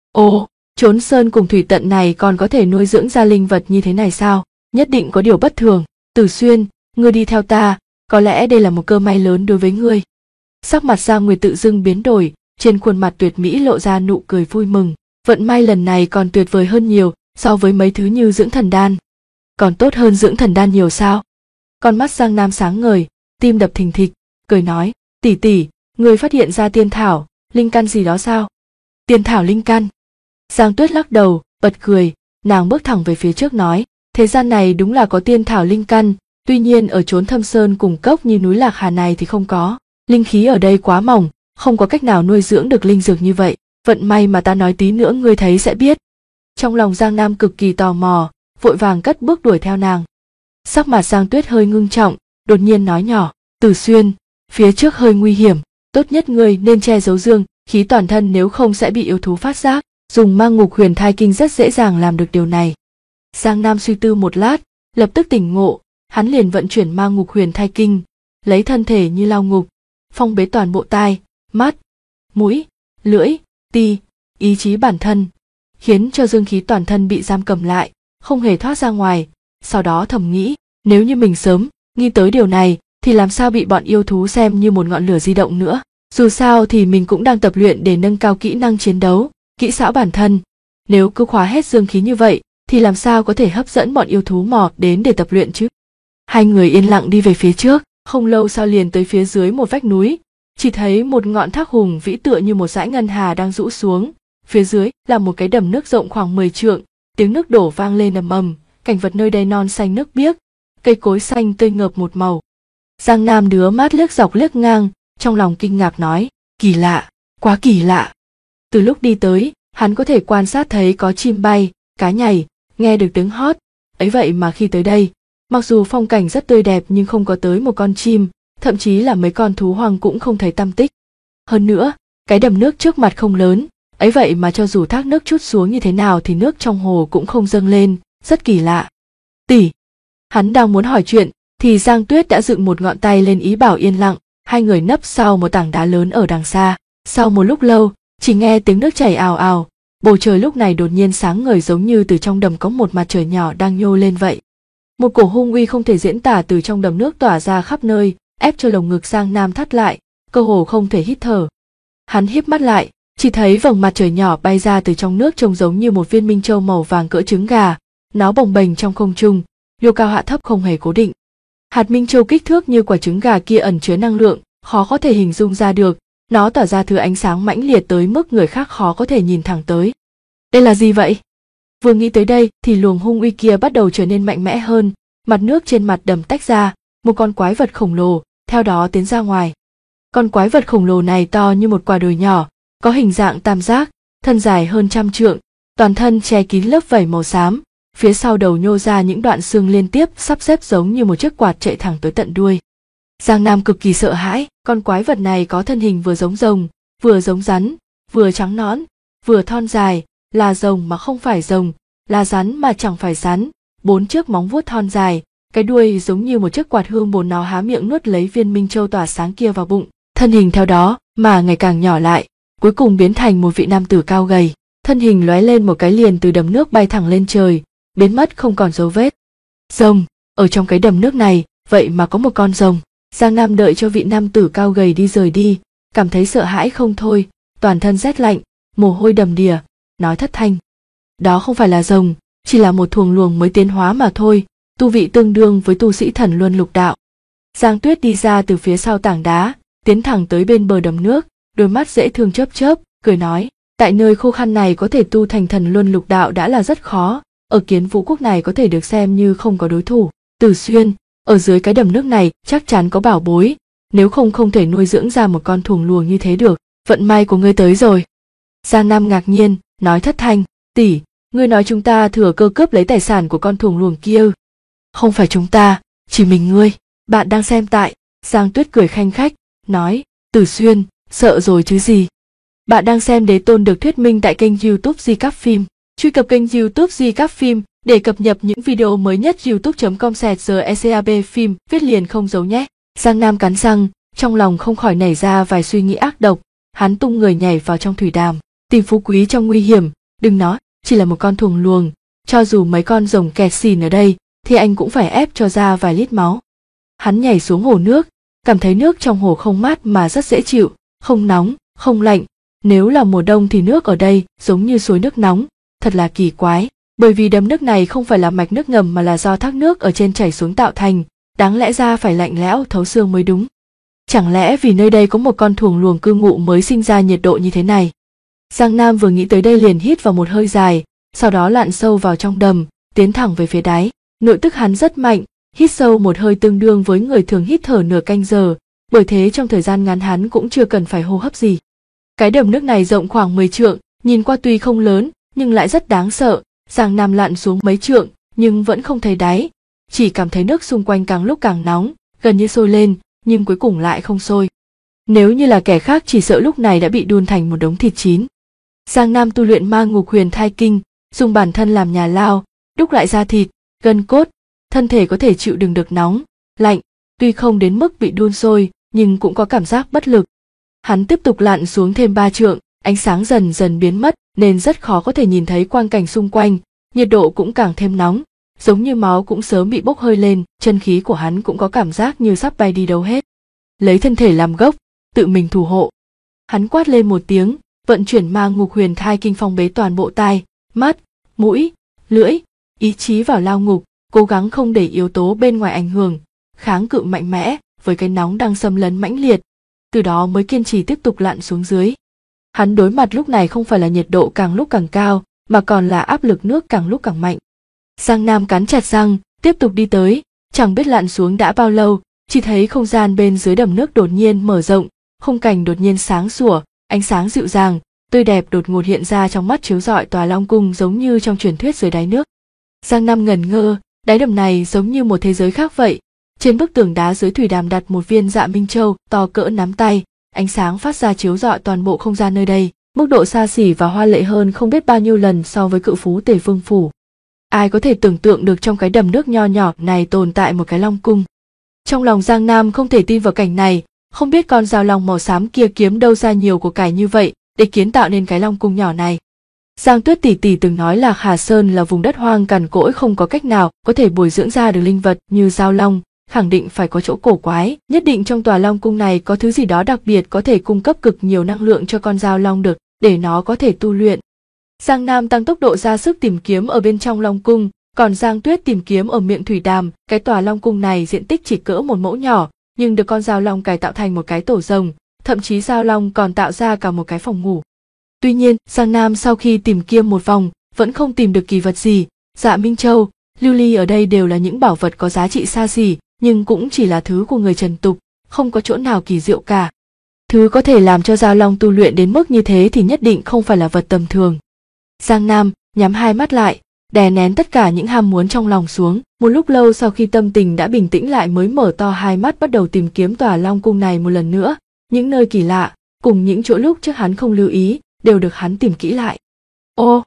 Ồ, chốn sơn cùng thủy tận này còn có thể nuôi dưỡng ra linh vật như thế này sao? Nhất định có điều bất thường. Tử Xuyên, ngươi đi theo ta, có lẽ đây là một cơ may lớn đối với ngươi. Sắc mặt Giang Nguyệt tự dưng biến đổi, trên khuôn mặt tuyệt mỹ lộ ra nụ cười vui mừng. Vận may lần này còn tuyệt vời hơn nhiều so với mấy thứ như dưỡng thần đan. Còn tốt hơn dưỡng thần đan nhiều sao? Con mắt Giang Nam sáng ngời, tim đập thình thịch, cười nói, tỷ tỷ, ngươi phát hiện ra tiên thảo, linh căn gì đó sao? Tiên thảo linh căn. Giang Tuyết lắc đầu, bật cười, nàng bước thẳng về phía trước nói, thế gian này đúng là có tiên thảo linh căn, tuy nhiên ở chốn thâm sơn cùng cốc như núi Lạc Hà này thì không có, linh khí ở đây quá mỏng, không có cách nào nuôi dưỡng được linh dược như vậy, vận may mà ta nói tí nữa ngươi thấy sẽ biết. Trong lòng Giang Nam cực kỳ tò mò, vội vàng cất bước đuổi theo nàng. Sắc mặt Giang Tuyết hơi ngưng trọng, đột nhiên nói nhỏ, Tử Xuyên, phía trước hơi nguy hiểm, tốt nhất ngươi nên che giấu dương khí toàn thân nếu không sẽ bị yêu thú phát giác, dùng Ma Ngục Huyền Thai Kinh rất dễ dàng làm được điều này. Giang Nam suy tư một lát, lập tức tỉnh ngộ, hắn liền vận chuyển Ma Ngục Huyền Thai Kinh, lấy thân thể như lao ngục, phong bế toàn bộ tai, mắt, mũi, lưỡi, ti, ý chí bản thân, khiến cho dương khí toàn thân bị giam cầm lại, không hề thoát ra ngoài. Sau đó thầm nghĩ, nếu như mình sớm nghĩ tới điều này thì làm sao bị bọn yêu thú xem như một ngọn lửa di động nữa. Dù sao thì mình cũng đang tập luyện để nâng cao kỹ năng chiến đấu, kỹ xảo bản thân. Nếu cứ khóa hết dương khí như vậy thì làm sao có thể hấp dẫn bọn yêu thú mò đến để tập luyện chứ. Hai người yên lặng đi về phía trước, không lâu sau liền tới phía dưới một vách núi, chỉ thấy một ngọn thác hùng vĩ tựa như một dải ngân hà đang rũ xuống. Phía dưới là một cái đầm nước rộng khoảng 10 trượng, tiếng nước đổ vang lên ầm ầm, cảnh vật nơi đây non xanh nước biếc, cây cối xanh tươi ngợp một màu. Giang Nam đứa mắt liếc dọc liếc ngang, trong lòng kinh ngạc nói, kỳ lạ, quá kỳ lạ. Từ lúc đi tới, hắn có thể quan sát thấy có chim bay, cá nhảy, nghe được tiếng hót. Ấy vậy mà khi tới đây, mặc dù phong cảnh rất tươi đẹp nhưng không có tới một con chim, thậm chí là mấy con thú hoang cũng không thấy tăm tích. Hơn nữa, cái đầm nước trước mặt không lớn, ấy vậy mà cho dù thác nước trút xuống như thế nào thì nước trong hồ cũng không dâng lên, rất kỳ lạ. Tỷ, hắn đang muốn hỏi chuyện thì Giang Tuyết đã dựng một ngọn tay lên ý bảo yên lặng. Hai người nấp sau một tảng đá lớn ở đằng xa. Sau một lúc lâu, chỉ nghe tiếng nước chảy ào ào. Bầu trời lúc này đột nhiên sáng ngời, giống như từ trong đầm có một mặt trời nhỏ đang nhô lên vậy. Một cổ hung uy không thể diễn tả từ trong đầm nước tỏa ra khắp nơi, ép cho lồng ngực Giang Nam thắt lại, cơ hồ không thể hít thở. Hắn híp mắt lại, chỉ thấy vầng mặt trời nhỏ bay ra từ trong nước, trông giống như một viên minh châu màu vàng cỡ trứng gà. Nó bồng bềnh trong không trung, nhô cao hạ thấp không hề cố định. Hạt minh châu kích thước như quả trứng gà kia ẩn chứa năng lượng, khó có thể hình dung ra được. Nó tỏa ra thứ ánh sáng mãnh liệt tới mức người khác khó có thể nhìn thẳng tới. Đây là gì vậy? Vừa nghĩ tới đây thì luồng hung uy kia bắt đầu trở nên mạnh mẽ hơn, mặt nước trên mặt đầm tách ra, một con quái vật khổng lồ theo đó tiến ra ngoài. Con quái vật khổng lồ này to như một quả đồi nhỏ, có hình dạng tam giác, thân dài hơn 100 trượng, toàn thân che kín lớp vảy màu xám, phía sau đầu nhô ra những đoạn xương liên tiếp sắp xếp giống như một chiếc quạt chạy thẳng tới tận đuôi. Giang Nam cực kỳ sợ hãi, con quái vật này có thân hình vừa giống rồng, vừa giống rắn, vừa trắng nõn, vừa thon dài, là rồng mà không phải rồng, là rắn mà chẳng phải rắn, 4 chiếc móng vuốt thon dài, cái đuôi giống như một chiếc quạt hương bồn. Nó há miệng nuốt lấy viên minh châu tỏa sáng kia vào bụng, thân hình theo đó mà ngày càng nhỏ lại, cuối cùng biến thành một vị nam tử cao gầy, thân hình lóe lên một cái liền từ đầm nước bay thẳng lên trời, biến mất không còn dấu vết. Rồng, ở trong cái đầm nước này, vậy mà có một con rồng. Giang Nam đợi cho vị nam tử cao gầy đi rời đi, cảm thấy sợ hãi không thôi, toàn thân rét lạnh, mồ hôi đầm đìa, nói thất thanh. Đó không phải là rồng, chỉ là một thuồng luồng mới tiến hóa mà thôi, tu vị tương đương với tu sĩ thần luân lục đạo. Giang Tuyết đi ra từ phía sau tảng đá, tiến thẳng tới bên bờ đầm nước, đôi mắt dễ thương chớp chớp, cười nói, tại nơi khô khan này có thể tu thành thần luân lục đạo đã là rất khó, ở Kiến Vũ quốc này có thể được xem như không có đối thủ. Tử Xuyên, ở dưới cái đầm nước này chắc chắn có bảo bối, nếu không không thể nuôi dưỡng ra một con thuồng luồng như thế được. Vận may của ngươi tới rồi. Giang Nam ngạc nhiên, nói thất thanh, tỷ, ngươi nói chúng ta thừa cơ cướp lấy tài sản của con thuồng luồng kia ư? Không phải chúng ta, chỉ mình ngươi. Bạn đang xem tại. Giang Tuyết cười khanh khách, nói, Tử Xuyên, sợ rồi chứ gì. Bạn đang xem Đế Tôn được thuyết minh tại kênh YouTube Di Cáp Phim. Truy cập kênh YouTube Di Cáp Phim để cập nhật những video mới nhất. youtube.com/GECAB phim, viết liền không giấu nhé. Giang Nam cắn răng, trong lòng không khỏi nảy ra vài suy nghĩ ác độc. Hắn tung người nhảy vào trong thủy đàm, tìm phú quý trong nguy hiểm. Đừng nói, chỉ là một con thuồng luồng, cho dù mấy con rồng kẹt xìn ở đây thì anh cũng phải ép cho ra vài lít máu. Hắn nhảy xuống hồ nước, cảm thấy nước trong hồ không mát mà rất dễ chịu, không nóng, không lạnh. Nếu là mùa đông thì nước ở đây giống như suối nước nóng, thật là kỳ quái. Bởi vì đầm nước này không phải là mạch nước ngầm mà là do thác nước ở trên chảy xuống tạo thành, đáng lẽ ra phải lạnh lẽo thấu xương mới đúng. Chẳng lẽ vì nơi đây có một con thuồng luồng cư ngụ mới sinh ra nhiệt độ như thế này? Giang Nam vừa nghĩ tới đây liền hít vào một hơi dài, sau đó lặn sâu vào trong đầm, tiến thẳng về phía đáy. Nội tức hắn rất mạnh, hít sâu một hơi tương đương với người thường hít thở nửa canh giờ, bởi thế trong thời gian ngắn hắn cũng chưa cần phải hô hấp gì. Cái đầm nước này rộng khoảng 10 trượng, nhìn qua tuy không lớn nhưng lại rất đáng sợ. Giang Nam lặn xuống mấy trượng nhưng vẫn không thấy đáy, chỉ cảm thấy nước xung quanh càng lúc càng nóng, gần như sôi lên, nhưng cuối cùng lại không sôi. Nếu như là kẻ khác chỉ sợ lúc này đã bị đun thành một đống thịt chín. Giang Nam tu luyện Ma Ngục Huyền Thai Kinh, dùng bản thân làm nhà lao, đúc lại da thịt, gân cốt, thân thể có thể chịu đựng được nóng, lạnh, tuy không đến mức bị đun sôi nhưng cũng có cảm giác bất lực. Hắn tiếp tục lặn xuống thêm 3 trượng, ánh sáng dần dần biến mất, nên rất khó có thể nhìn thấy quang cảnh xung quanh, nhiệt độ cũng càng thêm nóng, giống như máu cũng sớm bị bốc hơi lên, chân khí của hắn cũng có cảm giác như sắp bay đi đâu hết. Lấy thân thể làm gốc, tự mình thủ hộ. Hắn quát lên một tiếng, vận chuyển Ma Ngục Huyền Thai Kinh phong bế toàn bộ tai, mắt, mũi, lưỡi, ý chí vào lao ngục, cố gắng không để yếu tố bên ngoài ảnh hưởng, kháng cự mạnh mẽ với cái nóng đang xâm lấn mãnh liệt, từ đó mới kiên trì tiếp tục lặn xuống dưới. Hắn đối mặt lúc này không phải là nhiệt độ càng lúc càng cao, mà còn là áp lực nước càng lúc càng mạnh. Giang Nam cắn chặt răng, tiếp tục đi tới, chẳng biết lặn xuống đã bao lâu, chỉ thấy không gian bên dưới đầm nước đột nhiên mở rộng, khung cảnh đột nhiên sáng sủa, ánh sáng dịu dàng, tươi đẹp đột ngột hiện ra trong mắt chiếu rọi tòa Long Cung giống như trong truyền thuyết dưới đáy nước. Giang Nam ngẩn ngơ, đáy đầm này giống như một thế giới khác vậy. Trên bức tường đá dưới thủy đàm đặt một viên Dạ Minh Châu to cỡ nắm tay, ánh sáng phát ra chiếu rọi toàn bộ không gian nơi đây, mức độ xa xỉ và hoa lệ hơn không biết bao nhiêu lần so với cự phú Tề Vương phủ. Ai có thể tưởng tượng được trong cái đầm nước nho nhỏ này tồn tại một cái Long Cung. Trong lòng Giang Nam không thể tin vào cảnh này, không biết con dao long màu xám kia kiếm đâu ra nhiều của cải như vậy để kiến tạo nên cái Long Cung nhỏ này. Giang Tuyết tỷ tỷ từng nói là Hà Sơn là vùng đất hoang cằn cỗi, không có cách nào có thể bồi dưỡng ra được linh vật như dao long, khẳng định phải có chỗ cổ quái, nhất định trong tòa Long Cung này có thứ gì đó đặc biệt có thể cung cấp cực nhiều năng lượng cho con dao long được, để nó có thể tu luyện. Giang Nam tăng tốc độ ra sức tìm kiếm ở bên trong Long Cung, còn Giang Tuyết tìm kiếm ở miệng thủy đàm. Cái tòa Long Cung này diện tích chỉ cỡ một mẫu nhỏ, nhưng được con dao long cải tạo thành một cái tổ rồng, thậm chí dao long còn tạo ra cả một cái phòng ngủ. Tuy nhiên, Giang Nam sau khi tìm kiếm một vòng, vẫn không tìm được kỳ vật gì. Dạ Minh Châu, lưu ly ở đây đều là những bảo vật có giá trị xa xỉ, nhưng cũng chỉ là thứ của người trần tục, không có chỗ nào kỳ diệu cả. Thứ có thể làm cho dao long tu luyện đến mức như thế thì nhất định không phải là vật tầm thường. Giang Nam nhắm hai mắt lại, đè nén tất cả những ham muốn trong lòng xuống. Một lúc lâu sau khi tâm tình đã bình tĩnh lại mới mở to hai mắt, bắt đầu tìm kiếm tòa Long Cung này một lần nữa. Những nơi kỳ lạ, cùng những chỗ lúc trước hắn không lưu ý, đều được hắn tìm kỹ lại. Ô!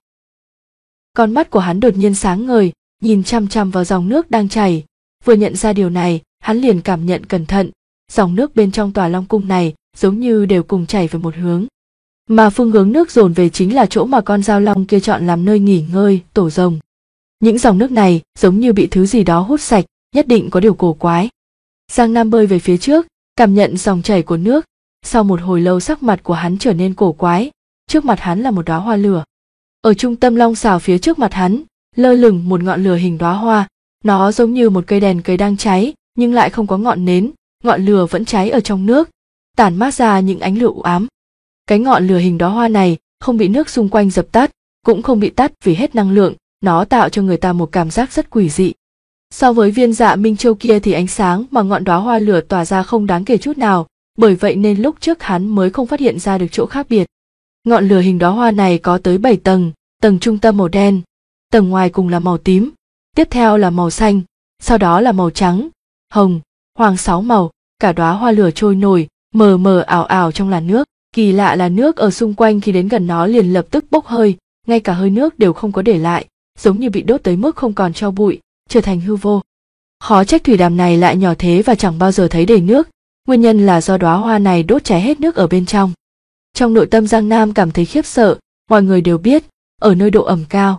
Con mắt của hắn đột nhiên sáng ngời, nhìn chăm chăm vào dòng nước đang chảy. Vừa nhận ra điều này, hắn liền cảm nhận cẩn thận, dòng nước bên trong tòa Long Cung này giống như đều cùng chảy về một hướng. Mà phương hướng nước dồn về chính là chỗ mà con dao long kia chọn làm nơi nghỉ ngơi, tổ rồng. Những dòng nước này giống như bị thứ gì đó hút sạch, nhất định có điều cổ quái. Giang Nam bơi về phía trước, cảm nhận dòng chảy của nước. Sau một hồi lâu sắc mặt của hắn trở nên cổ quái, trước mặt hắn là một đóa hoa lửa. Ở trung tâm long xào phía trước mặt hắn, lơ lửng một ngọn lửa hình đóa hoa. Nó giống như một cây đèn cầy đang cháy, nhưng lại không có ngọn nến, ngọn lửa vẫn cháy ở trong nước, tản mát ra những ánh lửa u ám. Cái ngọn lửa hình đóa hoa này không bị nước xung quanh dập tắt, cũng không bị tắt vì hết năng lượng, nó tạo cho người ta một cảm giác rất quỷ dị. So với viên Dạ Minh Châu kia thì ánh sáng mà ngọn đóa hoa lửa tỏa ra không đáng kể chút nào, bởi vậy nên lúc trước hắn mới không phát hiện ra được chỗ khác biệt. Ngọn lửa hình đóa hoa này có tới 7 tầng, tầng trung tâm màu đen, tầng ngoài cùng là màu tím, tiếp theo là màu xanh, sau đó là màu trắng, hồng, hoàng 6 màu, cả đóa hoa lửa trôi nổi, mờ mờ ảo ảo trong làn nước. Kỳ lạ là nước ở xung quanh khi đến gần nó liền lập tức bốc hơi, ngay cả hơi nước đều không có để lại, giống như bị đốt tới mức không còn tro bụi, trở thành hư vô. Khó trách thủy đàm này lại nhỏ thế và chẳng bao giờ thấy đầy nước, nguyên nhân là do đóa hoa này đốt cháy hết nước ở bên trong. Trong nội tâm Giang Nam cảm thấy khiếp sợ, mọi người đều biết, ở nơi độ ẩm cao,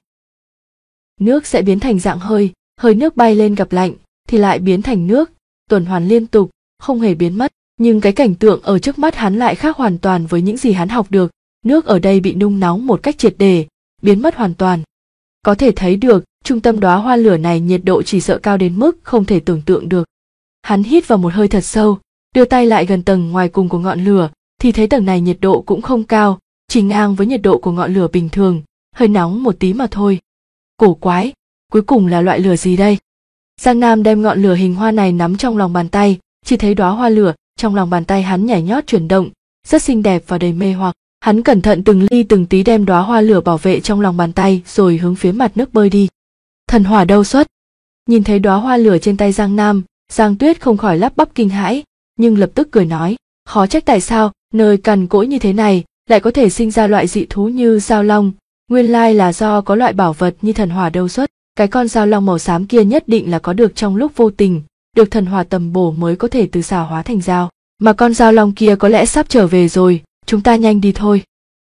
nước sẽ biến thành dạng hơi, hơi nước bay lên gặp lạnh, thì lại biến thành nước, tuần hoàn liên tục, không hề biến mất. Nhưng cái cảnh tượng ở trước mắt hắn lại khác hoàn toàn với những gì hắn học được, nước ở đây bị nung nóng một cách triệt để, biến mất hoàn toàn. Có thể thấy được, trung tâm đóa hoa lửa này nhiệt độ chỉ sợ cao đến mức không thể tưởng tượng được. Hắn hít vào một hơi thật sâu, đưa tay lại gần tầng ngoài cùng của ngọn lửa, thì thấy tầng này nhiệt độ cũng không cao, chỉ ngang với nhiệt độ của ngọn lửa bình thường, hơi nóng một tí mà thôi. Cổ quái, cuối cùng là loại lửa gì đây? Giang Nam đem ngọn lửa hình hoa này nắm trong lòng bàn tay, chỉ thấy đóa hoa lửa trong lòng bàn tay hắn nhảy nhót chuyển động, rất xinh đẹp và đầy mê hoặc. Hắn cẩn thận từng ly từng tí đem đóa hoa lửa bảo vệ trong lòng bàn tay rồi hướng phía mặt nước bơi đi. Thần hỏa đâu xuất? Nhìn thấy đóa hoa lửa trên tay Giang Nam, Giang Tuyết không khỏi lắp bắp kinh hãi, nhưng lập tức cười nói, khó trách tại sao nơi cằn cỗi như thế này lại có thể sinh ra loại dị thú như dao long, nguyên lai là do có loại bảo vật như thần hỏa đâu xuất. Cái con dao long màu xám kia nhất định là có được trong lúc vô tình, được thần hỏa tầm bổ mới có thể từ xào hóa thành dao. Mà con dao long kia có lẽ sắp trở về rồi, chúng ta nhanh đi thôi.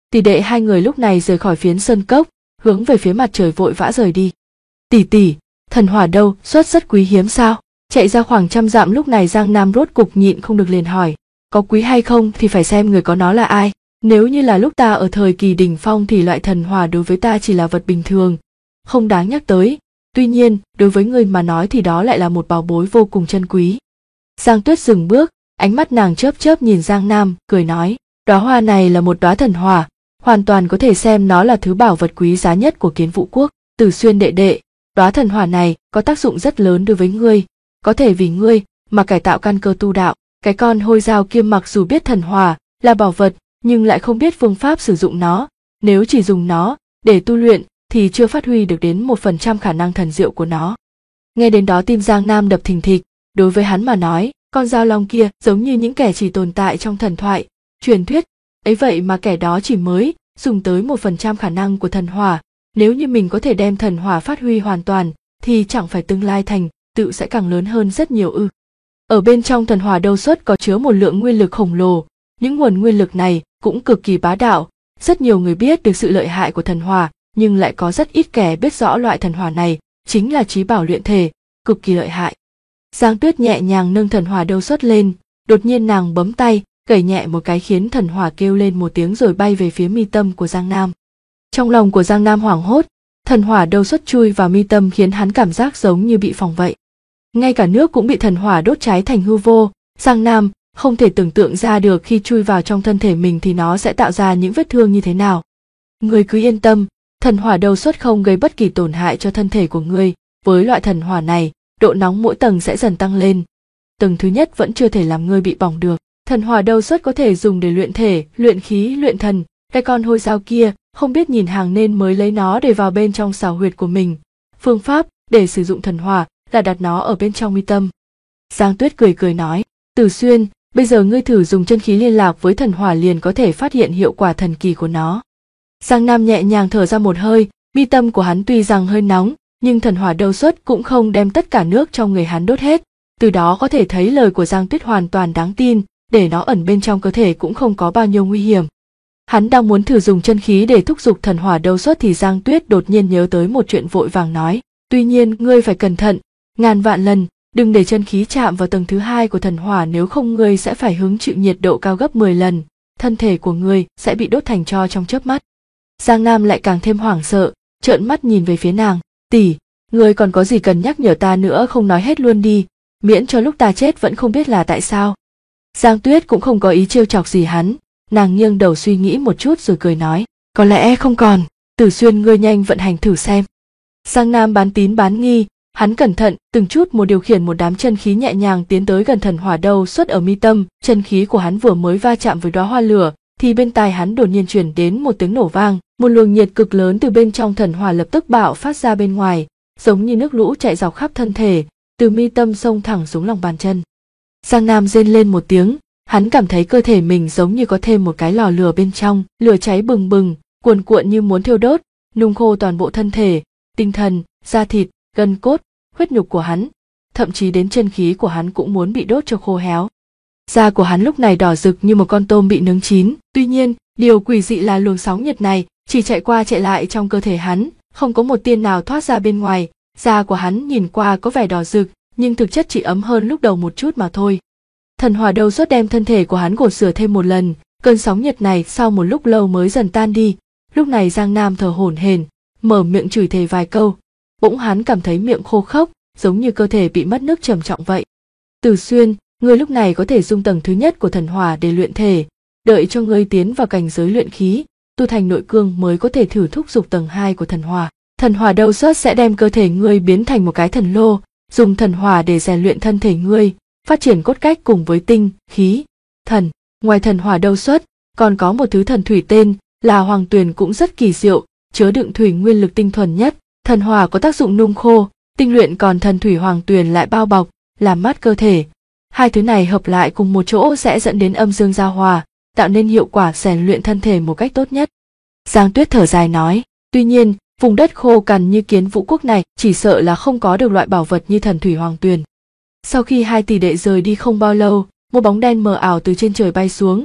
Tỷ đệ hai người lúc này rời khỏi phiến sơn cốc, hướng về phía mặt trời vội vã rời đi. Tỷ tỷ, thần hỏa đâu xuất rất quý hiếm sao? Chạy ra khoảng 100 dặm lúc này Giang Nam rốt cục nhịn không được liền hỏi. Có quý hay không thì phải xem người có nó là ai. Nếu như là lúc ta ở thời kỳ đỉnh phong thì loại thần hỏa đối với ta chỉ là vật bình thường, không đáng nhắc tới. Tuy nhiên, đối với người mà nói thì đó lại là một bảo bối vô cùng chân quý. Giang Tuyết dừng bước, ánh mắt nàng chớp chớp nhìn Giang Nam, cười nói, đóa hoa này là một đóa thần hỏa, hoàn toàn có thể xem nó là thứ bảo vật quý giá nhất của Kiến Vũ Quốc. Tử Xuyên đệ đệ, đóa thần hỏa này có tác dụng rất lớn đối với ngươi, có thể vì ngươi mà cải tạo căn cơ tu đạo. Cái con hôi dao kia mặc dù biết thần hỏa là bảo vật, nhưng lại không biết phương pháp sử dụng nó, nếu chỉ dùng nó để tu luyện thì chưa phát huy được đến 1% khả năng thần diệu của nó. Nghe đến đó tim Giang Nam đập thình thịch, đối với hắn mà nói, con dao long kia giống như những kẻ chỉ tồn tại trong thần thoại, truyền thuyết, ấy vậy mà kẻ đó chỉ mới dùng tới 1% khả năng của thần hỏa, nếu như mình có thể đem thần hỏa phát huy hoàn toàn, thì chẳng phải tương lai thành tựu sẽ càng lớn hơn rất nhiều ư. Ở bên trong thần hỏa đâu xuất có chứa một lượng nguyên lực khổng lồ, những nguồn nguyên lực này cũng cực kỳ bá đạo, rất nhiều người biết được sự lợi hại của thần hỏa, nhưng lại có rất ít kẻ biết rõ loại thần hỏa này chính là chí bảo luyện thể, cực kỳ lợi hại. Giang Tuyết nhẹ nhàng nâng thần hỏa đâu xuất lên, đột nhiên nàng bấm tay, gảy nhẹ một cái khiến thần hỏa kêu lên một tiếng rồi bay về phía mi tâm của Giang Nam. Trong lòng của Giang Nam hoảng hốt, thần hỏa đâu xuất chui vào mi tâm khiến hắn cảm giác giống như bị phỏng vậy. Ngay cả nước cũng bị thần hỏa đốt cháy thành hư vô. Giang Nam không thể tưởng tượng ra được khi chui vào trong thân thể mình thì nó sẽ tạo ra những vết thương như thế nào. Ngươi cứ yên tâm, thần hỏa đâu xuất không gây bất kỳ tổn hại cho thân thể của ngươi. Với loại thần hỏa này, độ nóng mỗi tầng sẽ dần tăng lên. Tầng thứ nhất vẫn chưa thể làm ngươi bị bỏng được. Thần hỏa đâu xuất có thể dùng để luyện thể, luyện khí, luyện thần. Cái con hôi dao kia không biết nhìn hàng nên mới lấy nó để vào bên trong xào huyệt của mình. Phương pháp để sử dụng thần hỏa là đặt nó ở bên trong mi tâm. Giang Tuyết cười cười nói, Tử Xuyên, bây giờ ngươi thử dùng chân khí liên lạc với thần hỏa liền có thể phát hiện hiệu quả thần kỳ của nó. Giang Nam nhẹ nhàng thở ra một hơi, mi tâm của hắn tuy rằng hơi nóng, nhưng thần hỏa đâu xuất cũng không đem tất cả nước trong người hắn đốt hết. Từ đó có thể thấy lời của Giang Tuyết hoàn toàn đáng tin, để nó ẩn bên trong cơ thể cũng không có bao nhiêu nguy hiểm. Hắn đang muốn thử dùng chân khí để thúc giục thần hỏa đâu xuất thì Giang Tuyết đột nhiên nhớ tới một chuyện vội vàng nói, tuy nhiên ngươi phải cẩn thận, ngàn vạn lần, đừng để chân khí chạm vào tầng thứ hai của thần hỏa, nếu không ngươi sẽ phải hứng chịu nhiệt độ cao gấp 10 lần, thân thể của ngươi sẽ bị đốt thành tro trong chớp mắt. Giang Nam lại càng thêm hoảng sợ, trợn mắt nhìn về phía nàng, tỷ, ngươi còn có gì cần nhắc nhở ta nữa không nói hết luôn đi, miễn cho lúc ta chết vẫn không biết là tại sao. Giang Tuyết cũng không có ý trêu chọc gì hắn, nàng nghiêng đầu suy nghĩ một chút rồi cười nói, có lẽ không còn, Tử Xuyên ngươi nhanh vận hành thử xem. Giang Nam bán tín bán nghi, hắn cẩn thận từng chút một điều khiển một đám chân khí nhẹ nhàng tiến tới gần thần hỏa đâu xuất ở mi tâm. Chân khí của hắn vừa mới va chạm với đóa hoa lửa thì bên tai hắn đột nhiên truyền đến một tiếng nổ vang, một luồng nhiệt cực lớn từ bên trong thần hỏa lập tức bạo phát ra bên ngoài, giống như nước lũ chạy dọc khắp thân thể, từ mi tâm xông thẳng xuống lòng bàn chân. Giang Nam rên lên một tiếng, hắn cảm thấy cơ thể mình giống như có thêm một cái lò lửa bên trong, lửa cháy bừng bừng, cuồn cuộn như muốn thiêu đốt, nung khô toàn bộ thân thể, tinh thần, da thịt, gân cốt, huyết nhục của hắn, thậm chí đến chân khí của hắn cũng muốn bị đốt cho khô héo. Da của hắn lúc này đỏ rực như một con tôm bị nướng chín, tuy nhiên, điều quỷ dị là luồng sóng nhiệt này chỉ chạy qua chạy lại trong cơ thể hắn, không có một tia nào thoát ra bên ngoài. Da của hắn nhìn qua có vẻ đỏ rực, nhưng thực chất chỉ ấm hơn lúc đầu một chút mà thôi. Thần hỏa đâu xuất đem thân thể của hắn gột rửa thêm một lần, cơn sóng nhiệt này sau một lúc lâu mới dần tan đi. Lúc này Giang Nam thở hổn hển, mở miệng chửi thề vài câu, bỗng hắn cảm thấy miệng khô khốc, giống như cơ thể bị mất nước trầm trọng vậy. Tử Xuyên, ngươi lúc này có thể dùng tầng thứ nhất của thần hỏa để luyện thể, đợi cho ngươi tiến vào cảnh giới luyện khí, tu thành nội cương mới có thể thử thúc giục tầng 2 của thần hỏa. Thần hỏa đâu xuất sẽ đem cơ thể ngươi biến thành một cái thần lô, dùng thần hỏa để rèn luyện thân thể ngươi, phát triển cốt cách cùng với tinh, khí, thần. Ngoài thần hỏa đâu xuất, còn có một thứ thần thủy tên là Hoàng Tuyền cũng rất kỳ diệu, chứa đựng thủy nguyên lực tinh thuần nhất. Thần hỏa có tác dụng nung khô, tinh luyện, còn thần thủy Hoàng Tuyền lại bao bọc, làm mát cơ thể. Hai thứ này hợp lại cùng một chỗ sẽ dẫn đến âm dương giao hòa, tạo nên hiệu quả rèn luyện thân thể một cách tốt nhất. Giang Tuyết thở dài nói, tuy nhiên, vùng đất khô cằn như Kiến Vũ Quốc này chỉ sợ là không có được loại bảo vật như thần thủy Hoàng Tuyền. Sau khi hai tỷ đệ rời đi không bao lâu, một bóng đen mờ ảo từ trên trời bay xuống,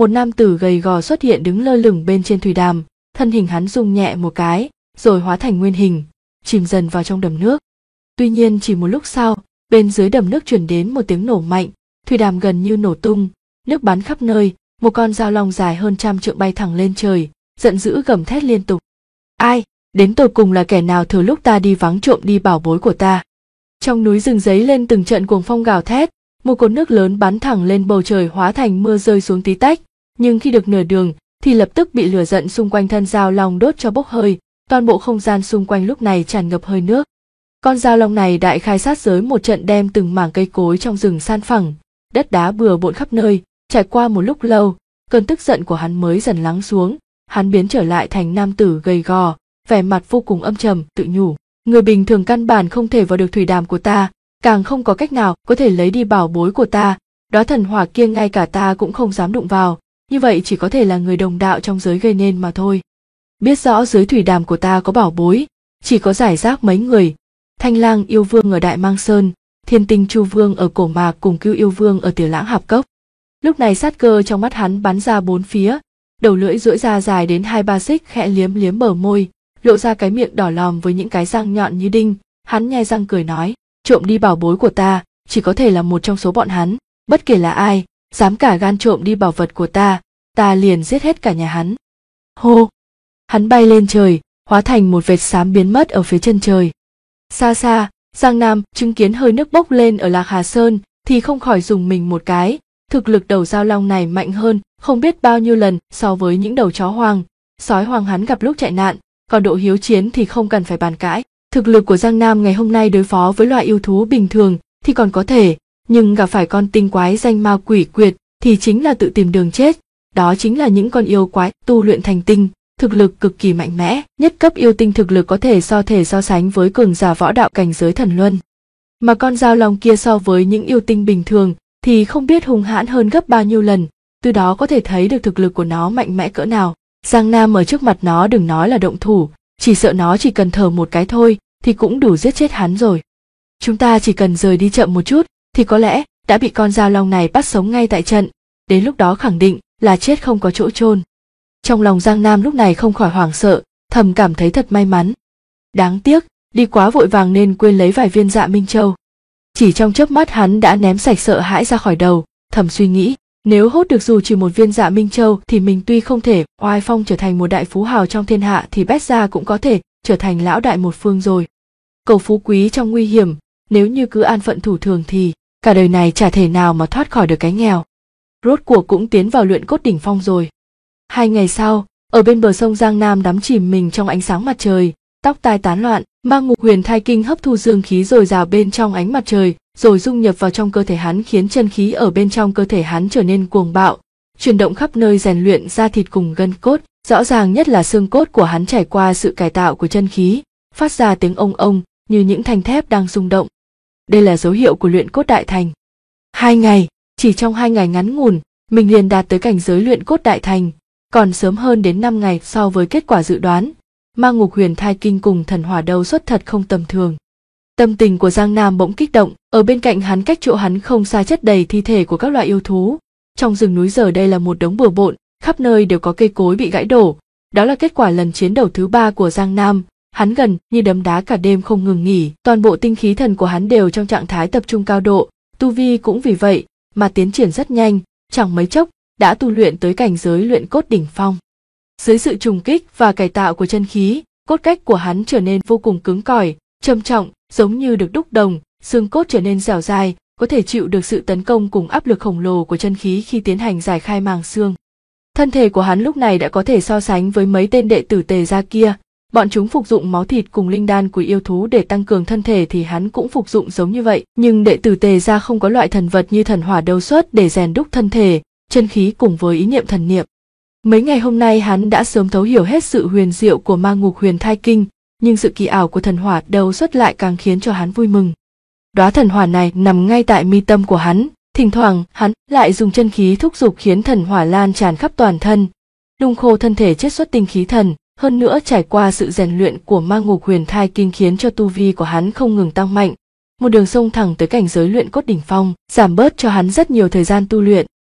một nam tử gầy gò xuất hiện đứng lơ lửng bên trên thủy đàm, thân hình hắn rung nhẹ một cái, rồi hóa thành nguyên hình, chìm dần vào trong đầm nước. Tuy nhiên chỉ một lúc sau, bên dưới đầm nước truyền đến một tiếng nổ mạnh, thủy đàm gần như nổ tung, nước bắn khắp nơi, một con dao long dài hơn 100 trượng bay thẳng lên trời, giận dữ gầm thét liên tục. Ai, đến tột cùng là kẻ nào thừa lúc ta đi vắng trộm đi bảo bối của ta? Trong núi rừng giấy lên từng trận cuồng phong gào thét, một cột nước lớn bắn thẳng lên bầu trời hóa thành mưa rơi xuống tí tách, nhưng khi được nửa đường thì lập tức bị lửa giận xung quanh thân dao long đốt cho bốc hơi, toàn bộ không gian xung quanh lúc này tràn ngập hơi nước. Con dao long này đại khai sát giới một trận đem từng mảng cây cối trong rừng san phẳng, đất đá bừa bộn khắp nơi. Trải qua một lúc lâu, cơn tức giận của hắn mới dần lắng xuống, hắn biến trở lại thành nam tử gầy gò, vẻ mặt vô cùng âm trầm, tự nhủ: người bình thường căn bản không thể vào được thủy đàm của ta, càng không có cách nào có thể lấy đi bảo bối của ta, đóa thần hỏa kia ngay cả ta cũng không dám đụng vào, như vậy chỉ có thể là người đồng đạo trong giới gây nên mà thôi. Biết rõ dưới thủy đàm của ta có bảo bối, chỉ có rải rác mấy người, Thanh Lang yêu vương ở Đại Mang Sơn, Thiên Tinh Chu Vương ở Cổ Mạc cùng Cưu yêu vương ở Tiểu Lãng Hạp Cốc. Lúc này sát cơ trong mắt hắn bắn ra bốn phía, đầu lưỡi duỗi ra dài đến 2-3 xích, khẽ liếm liếm bờ môi, lộ ra cái miệng đỏ lòm với những cái răng nhọn như đinh. Hắn nhe răng cười nói: trộm đi bảo bối của ta, chỉ có thể là một trong số bọn hắn, bất kể là ai, dám cả gan trộm đi bảo vật của ta liền giết hết cả nhà hắn. Hô! Hắn bay lên trời, hóa thành một vệt xám biến mất ở phía chân trời. Xa xa, Giang Nam chứng kiến hơi nước bốc lên ở Lạc Hà Sơn thì không khỏi rùng mình một cái. Thực lực đầu dao long này mạnh hơn không biết bao nhiêu lần so với những đầu chó hoang, sói hoang hắn gặp lúc chạy nạn, còn độ hiếu chiến thì không cần phải bàn cãi. Thực lực của Giang Nam ngày hôm nay đối phó với loại yêu thú bình thường thì còn có thể, nhưng gặp phải con tinh quái danh ma quỷ quyệt thì chính là tự tìm đường chết. Đó chính là những con yêu quái tu luyện thành tinh, thực lực cực kỳ mạnh mẽ, nhất cấp yêu tinh thực lực có thể so sánh với cường giả võ đạo cảnh giới thần luân. Mà con dao long kia so với những yêu tinh bình thường thì không biết hung hãn hơn gấp bao nhiêu lần, từ đó có thể thấy được thực lực của nó mạnh mẽ cỡ nào. Giang Nam ở trước mặt nó đừng nói là động thủ, chỉ sợ nó chỉ cần thở một cái thôi thì cũng đủ giết chết hắn rồi. Chúng ta chỉ cần rời đi chậm một chút thì có lẽ đã bị con dao long này bắt sống ngay tại trận, đến lúc đó khẳng định là chết không có chỗ chôn. Trong lòng Giang Nam lúc này không khỏi hoảng sợ, thầm cảm thấy thật may mắn. Đáng tiếc, đi quá vội vàng nên quên lấy vài viên Dạ Minh Châu. Chỉ trong chớp mắt hắn đã ném sạch sợ hãi ra khỏi đầu, thầm suy nghĩ, nếu hốt được dù chỉ một viên Dạ Minh Châu thì mình tuy không thể oai phong trở thành một đại phú hào trong thiên hạ thì bét ra cũng có thể trở thành lão đại một phương rồi. Cầu phú quý trong nguy hiểm, nếu như cứ an phận thủ thường thì cả đời này chả thể nào mà thoát khỏi được cái nghèo. Rốt cuộc cũng tiến vào luyện cốt đỉnh phong rồi. 2 ngày sau, ở bên bờ sông Giang Nam đắm chìm mình trong ánh sáng mặt trời, tóc tai tán loạn, Mang Ngục Huyền Thai Kinh hấp thu dương khí dồi dào bên trong ánh mặt trời, rồi dung nhập vào trong cơ thể hắn khiến chân khí ở bên trong cơ thể hắn trở nên cuồng bạo, chuyển động khắp nơi rèn luyện da thịt cùng gân cốt, rõ ràng nhất là xương cốt của hắn trải qua sự cải tạo của chân khí, phát ra tiếng ông ông như những thanh thép đang rung động. Đây là dấu hiệu của luyện cốt đại thành. 2 ngày, chỉ trong 2 ngày ngắn ngủn, mình liền đạt tới cảnh giới luyện cốt đại thành, còn sớm hơn đến 5 ngày so với kết quả dự đoán. Mang Ngục Huyền Thai Kinh cùng thần hỏa đấu xuất thật không tầm thường. Tâm tình của Giang Nam bỗng kích động, ở bên cạnh hắn cách chỗ hắn không xa chất đầy thi thể của các loại yêu thú. Trong rừng núi giờ đây là một đống bừa bộn, khắp nơi đều có cây cối bị gãy đổ. Đó là kết quả lần chiến đấu thứ 3 của Giang Nam, hắn gần như đấm đá cả đêm không ngừng nghỉ. Toàn bộ tinh khí thần của hắn đều trong trạng thái tập trung cao độ, tu vi cũng vì vậy mà tiến triển rất nhanh, chẳng mấy chốc đã tu luyện tới cảnh giới luyện cốt đỉnh phong. Dưới sự trùng kích và cải tạo của chân khí, cốt cách của hắn trở nên vô cùng cứng cỏi, trầm trọng, giống như được đúc đồng, xương cốt trở nên dẻo dai, có thể chịu được sự tấn công cùng áp lực khổng lồ của chân khí khi tiến hành giải khai màng xương. Thân thể của hắn lúc này đã có thể so sánh với mấy tên đệ tử Tề gia kia, bọn chúng phục dụng máu thịt cùng linh đan của yêu thú để tăng cường thân thể thì hắn cũng phục dụng giống như vậy, nhưng đệ tử Tề gia không có loại thần vật như thần hỏa đấu xuất để rèn đúc thân thể, chân khí cùng với ý niệm thần niệm. Mấy ngày hôm nay hắn đã sớm thấu hiểu hết sự huyền diệu của Mang Ngục Huyền Thai Kinh, nhưng sự kỳ ảo của thần hỏa đấu xuất lại càng khiến cho hắn vui mừng. Đóa thần hỏa này nằm ngay tại mi tâm của hắn, thỉnh thoảng hắn lại dùng chân khí thúc giục khiến thần hỏa lan tràn khắp toàn thân, đun khô thân thể chiết xuất tinh khí thần. Hơn nữa trải qua sự rèn luyện của Mang Ngục Huyền Thai Kinh khiến cho tu vi của hắn không ngừng tăng mạnh, một đường sông thẳng tới cảnh giới luyện cốt đỉnh phong, giảm bớt cho hắn rất nhiều thời gian tu luyện.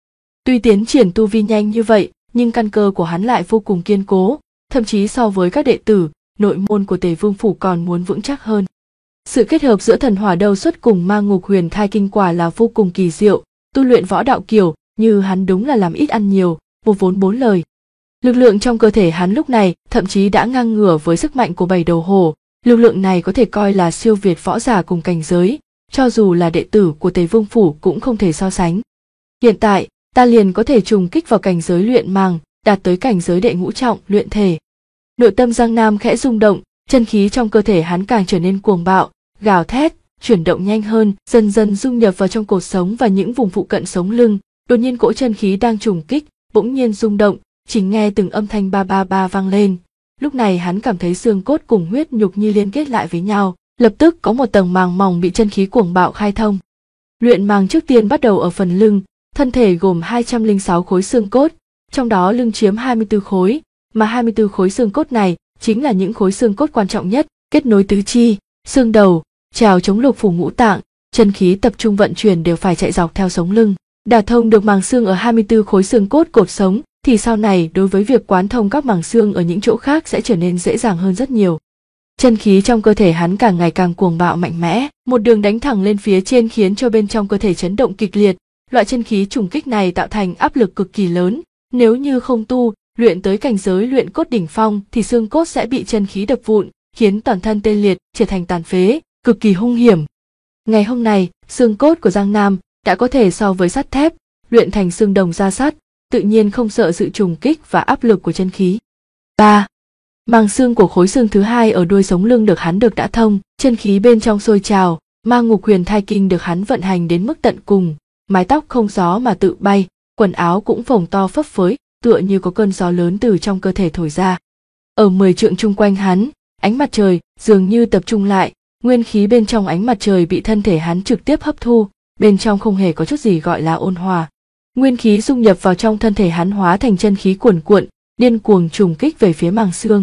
Tuy tiến triển tu vi nhanh như vậy, nhưng căn cơ của hắn lại vô cùng kiên cố, thậm chí so với các đệ tử, nội môn của Tề Vương phủ còn muốn vững chắc hơn. Sự kết hợp giữa thần hỏa đầu xuất cùng ma ngục huyền thai kinh quả là vô cùng kỳ diệu, tu luyện võ đạo kiểu như hắn đúng là làm ít ăn nhiều, vô vốn bốn lời. Lực lượng trong cơ thể hắn lúc này thậm chí đã ngang ngửa với sức mạnh của bảy đầu hổ, lực lượng này có thể coi là siêu việt võ giả cùng cảnh giới, cho dù là đệ tử của Tề Vương phủ cũng không thể so sánh. Hiện tại, ta liền có thể trùng kích vào cảnh giới luyện màng, đạt tới cảnh giới đệ ngũ trọng luyện thể. Nội tâm Giang Nam khẽ rung động, chân khí trong cơ thể hắn càng trở nên cuồng bạo, gào thét, chuyển động nhanh hơn, dần dần dung nhập vào trong cột sống và những vùng phụ cận sống lưng. Đột nhiên cỗ chân khí đang trùng kích, bỗng nhiên rung động, chỉ nghe từng âm thanh ba ba ba vang lên. Lúc này hắn cảm thấy xương cốt cùng huyết nhục như liên kết lại với nhau, lập tức có một tầng màng mỏng bị chân khí cuồng bạo khai thông. Luyện màng trước tiên bắt đầu ở phần lưng, thân thể gồm 206 khối xương cốt, trong đó lưng chiếm 24 khối, mà 24 khối xương cốt này chính là những khối xương cốt quan trọng nhất, kết nối tứ chi, xương đầu, trèo chống lục phủ ngũ tạng, chân khí tập trung vận chuyển đều phải chạy dọc theo sống lưng. Đả thông được màng xương ở 24 khối xương cốt cột sống thì sau này đối với việc quán thông các màng xương ở những chỗ khác sẽ trở nên dễ dàng hơn rất nhiều. Chân khí trong cơ thể hắn càng ngày càng cuồng bạo mạnh mẽ, một đường đánh thẳng lên phía trên khiến cho bên trong cơ thể chấn động kịch liệt. Loại chân khí trùng kích này tạo thành áp lực cực kỳ lớn, nếu như không tu luyện tới cảnh giới luyện cốt đỉnh phong thì xương cốt sẽ bị chân khí đập vụn, khiến toàn thân tê liệt, trở thành tàn phế, cực kỳ hung hiểm. Ngày hôm nay, xương cốt của Giang Nam đã có thể so với sắt thép, luyện thành xương đồng da sắt, tự nhiên không sợ sự trùng kích và áp lực của chân khí. 3. Màng xương của khối xương thứ hai ở đuôi sống lưng được hắn đã thông, chân khí bên trong sôi trào, ma ngục huyền thai kinh được hắn vận hành đến mức tận cùng, mái tóc không gió mà tự bay, quần áo cũng phồng to phấp phới, tựa như có cơn gió lớn từ trong cơ thể thổi ra. Ở 10 trượng chung quanh hắn, ánh mặt trời dường như tập trung lại, nguyên khí bên trong ánh mặt trời bị thân thể hắn trực tiếp hấp thu, bên trong không hề có chút gì gọi là ôn hòa. Nguyên khí dung nhập vào trong thân thể hắn hóa thành chân khí cuồn cuộn, điên cuồng trùng kích về phía màng xương.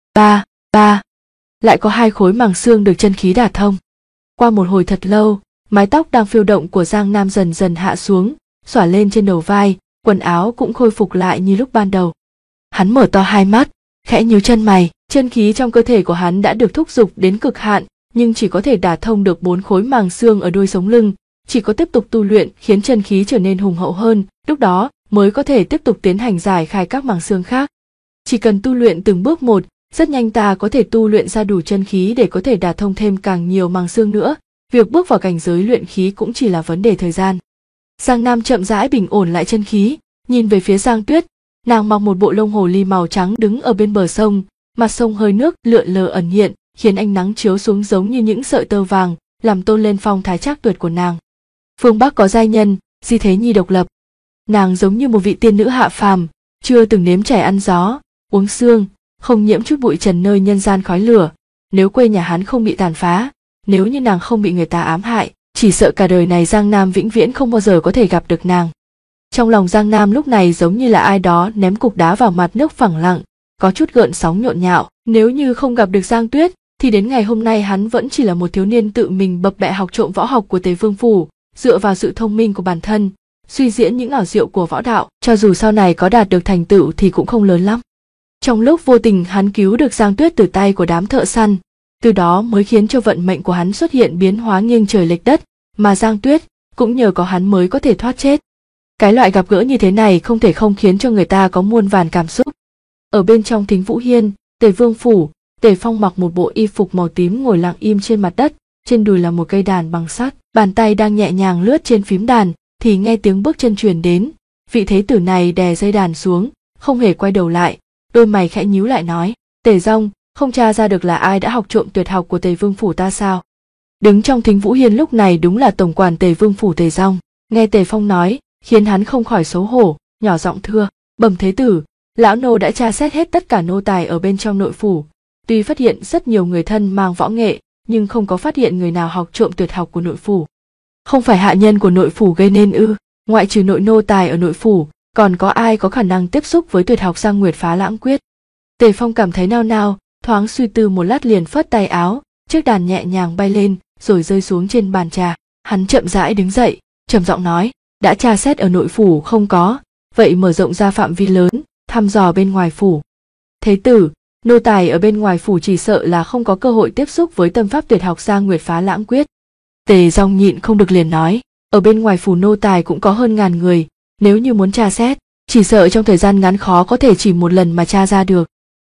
Ba. Lại có 2 khối màng xương được chân khí đả thông. Qua một hồi thật lâu, mái tóc đang phiêu động của Giang Nam dần dần hạ xuống, xõa lên trên đầu vai, quần áo cũng khôi phục lại như lúc ban đầu. Hắn mở to hai mắt, khẽ nhíu chân mày, chân khí trong cơ thể của hắn đã được thúc giục đến cực hạn, nhưng chỉ có thể đả thông được 4 khối màng xương ở đuôi sống lưng, chỉ có tiếp tục tu luyện khiến chân khí trở nên hùng hậu hơn, lúc đó mới có thể tiếp tục tiến hành giải khai các màng xương khác. Chỉ cần tu luyện từng bước một, rất nhanh ta có thể tu luyện ra đủ chân khí để có thể đả thông thêm càng nhiều màng xương nữa, việc bước vào cảnh giới luyện khí cũng chỉ là vấn đề thời gian. Giang Nam chậm rãi bình ổn lại chân khí, nhìn về phía Giang Tuyết, nàng mặc một bộ lông hồ ly màu trắng đứng ở bên bờ sông, mặt sông hơi nước lượn lờ ẩn hiện, khiến ánh nắng chiếu xuống giống như những sợi tơ vàng, làm tôn lên phong thái trác tuyệt của nàng. Phương Bắc có giai nhân, Di Thế Nhi độc lập. Nàng giống như một vị tiên nữ hạ phàm, chưa từng nếm trải ăn gió, uống sương, không nhiễm chút bụi trần nơi nhân gian khói lửa. Nếu quê nhà hắn không bị tàn phá, nếu như nàng không bị người ta ám hại, chỉ sợ cả đời này Giang Nam vĩnh viễn không bao giờ có thể gặp được nàng. Trong lòng Giang Nam lúc này giống như là ai đó ném cục đá vào mặt nước phẳng lặng, có chút gợn sóng nhộn nhạo. Nếu như không gặp được Giang Tuyết, thì đến ngày hôm nay hắn vẫn chỉ là một thiếu niên tự mình bập bẹ học trộm võ học của Tề Vương phủ, dựa vào sự thông minh của bản thân, suy diễn những ảo diệu của võ đạo, cho dù sau này có đạt được thành tựu thì cũng không lớn lắm. Trong lúc vô tình hắn cứu được Giang Tuyết từ tay của đám thợ săn, từ đó mới khiến cho vận mệnh của hắn xuất hiện biến hóa nghiêng trời lệch đất, mà Giang Tuyết cũng nhờ có hắn mới có thể thoát chết. Cái loại gặp gỡ như thế này không thể không khiến cho người ta có muôn vàn cảm xúc. Ở bên trong Thính Vũ Hiên, Tề Vương phủ, Tề Phong mặc một bộ y phục màu tím ngồi lặng im trên mặt đất, trên đùi là một cây đàn bằng sắt, bàn tay đang nhẹ nhàng lướt trên phím đàn, thì nghe tiếng bước chân truyền đến. Vị thế tử này đè dây đàn xuống, không hề quay đầu lại, đôi mày khẽ nhíu lại nói: Tề Dông, không tra ra được là ai đã học trộm tuyệt học của Tề Vương phủ ta sao? Đứng trong Thính Vũ Hiên lúc này đúng là tổng quản Tề Vương phủ Tề Dông. Nghe Tề Phong nói, khiến hắn không khỏi xấu hổ, nhỏ giọng thưa: Bẩm thế tử, lão nô đã tra xét hết tất cả nô tài ở bên trong nội phủ, tuy phát hiện rất nhiều người thân mang võ nghệ, nhưng không có phát hiện người nào học trộm tuyệt học của nội phủ. Không phải hạ nhân của nội phủ gây nên ư? Ngoại trừ nội nô tài ở nội phủ, còn có ai có khả năng tiếp xúc với tuyệt học Giang Nguyệt Phá Lãng Quyết? Tề Phong cảm thấy nao nao, thoáng suy tư một lát liền phất tay áo, chiếc đàn nhẹ nhàng bay lên, rồi rơi xuống trên bàn trà. Hắn chậm rãi đứng dậy, trầm giọng nói: đã tra xét ở nội phủ không có, vậy mở rộng ra phạm vi lớn, thăm dò bên ngoài phủ. Thế tử, nô tài ở bên ngoài phủ chỉ sợ là không có cơ hội tiếp xúc với tâm pháp tuyệt học Giang Nguyệt Phá Lãng Quyết. Tề Dong nhịn không được liền nói, ở bên ngoài phủ nô tài cũng có hơn ngàn người, nếu như muốn tra xét, chỉ sợ trong thời gian ngắn khó có thể chỉ một lần mà tra ra được.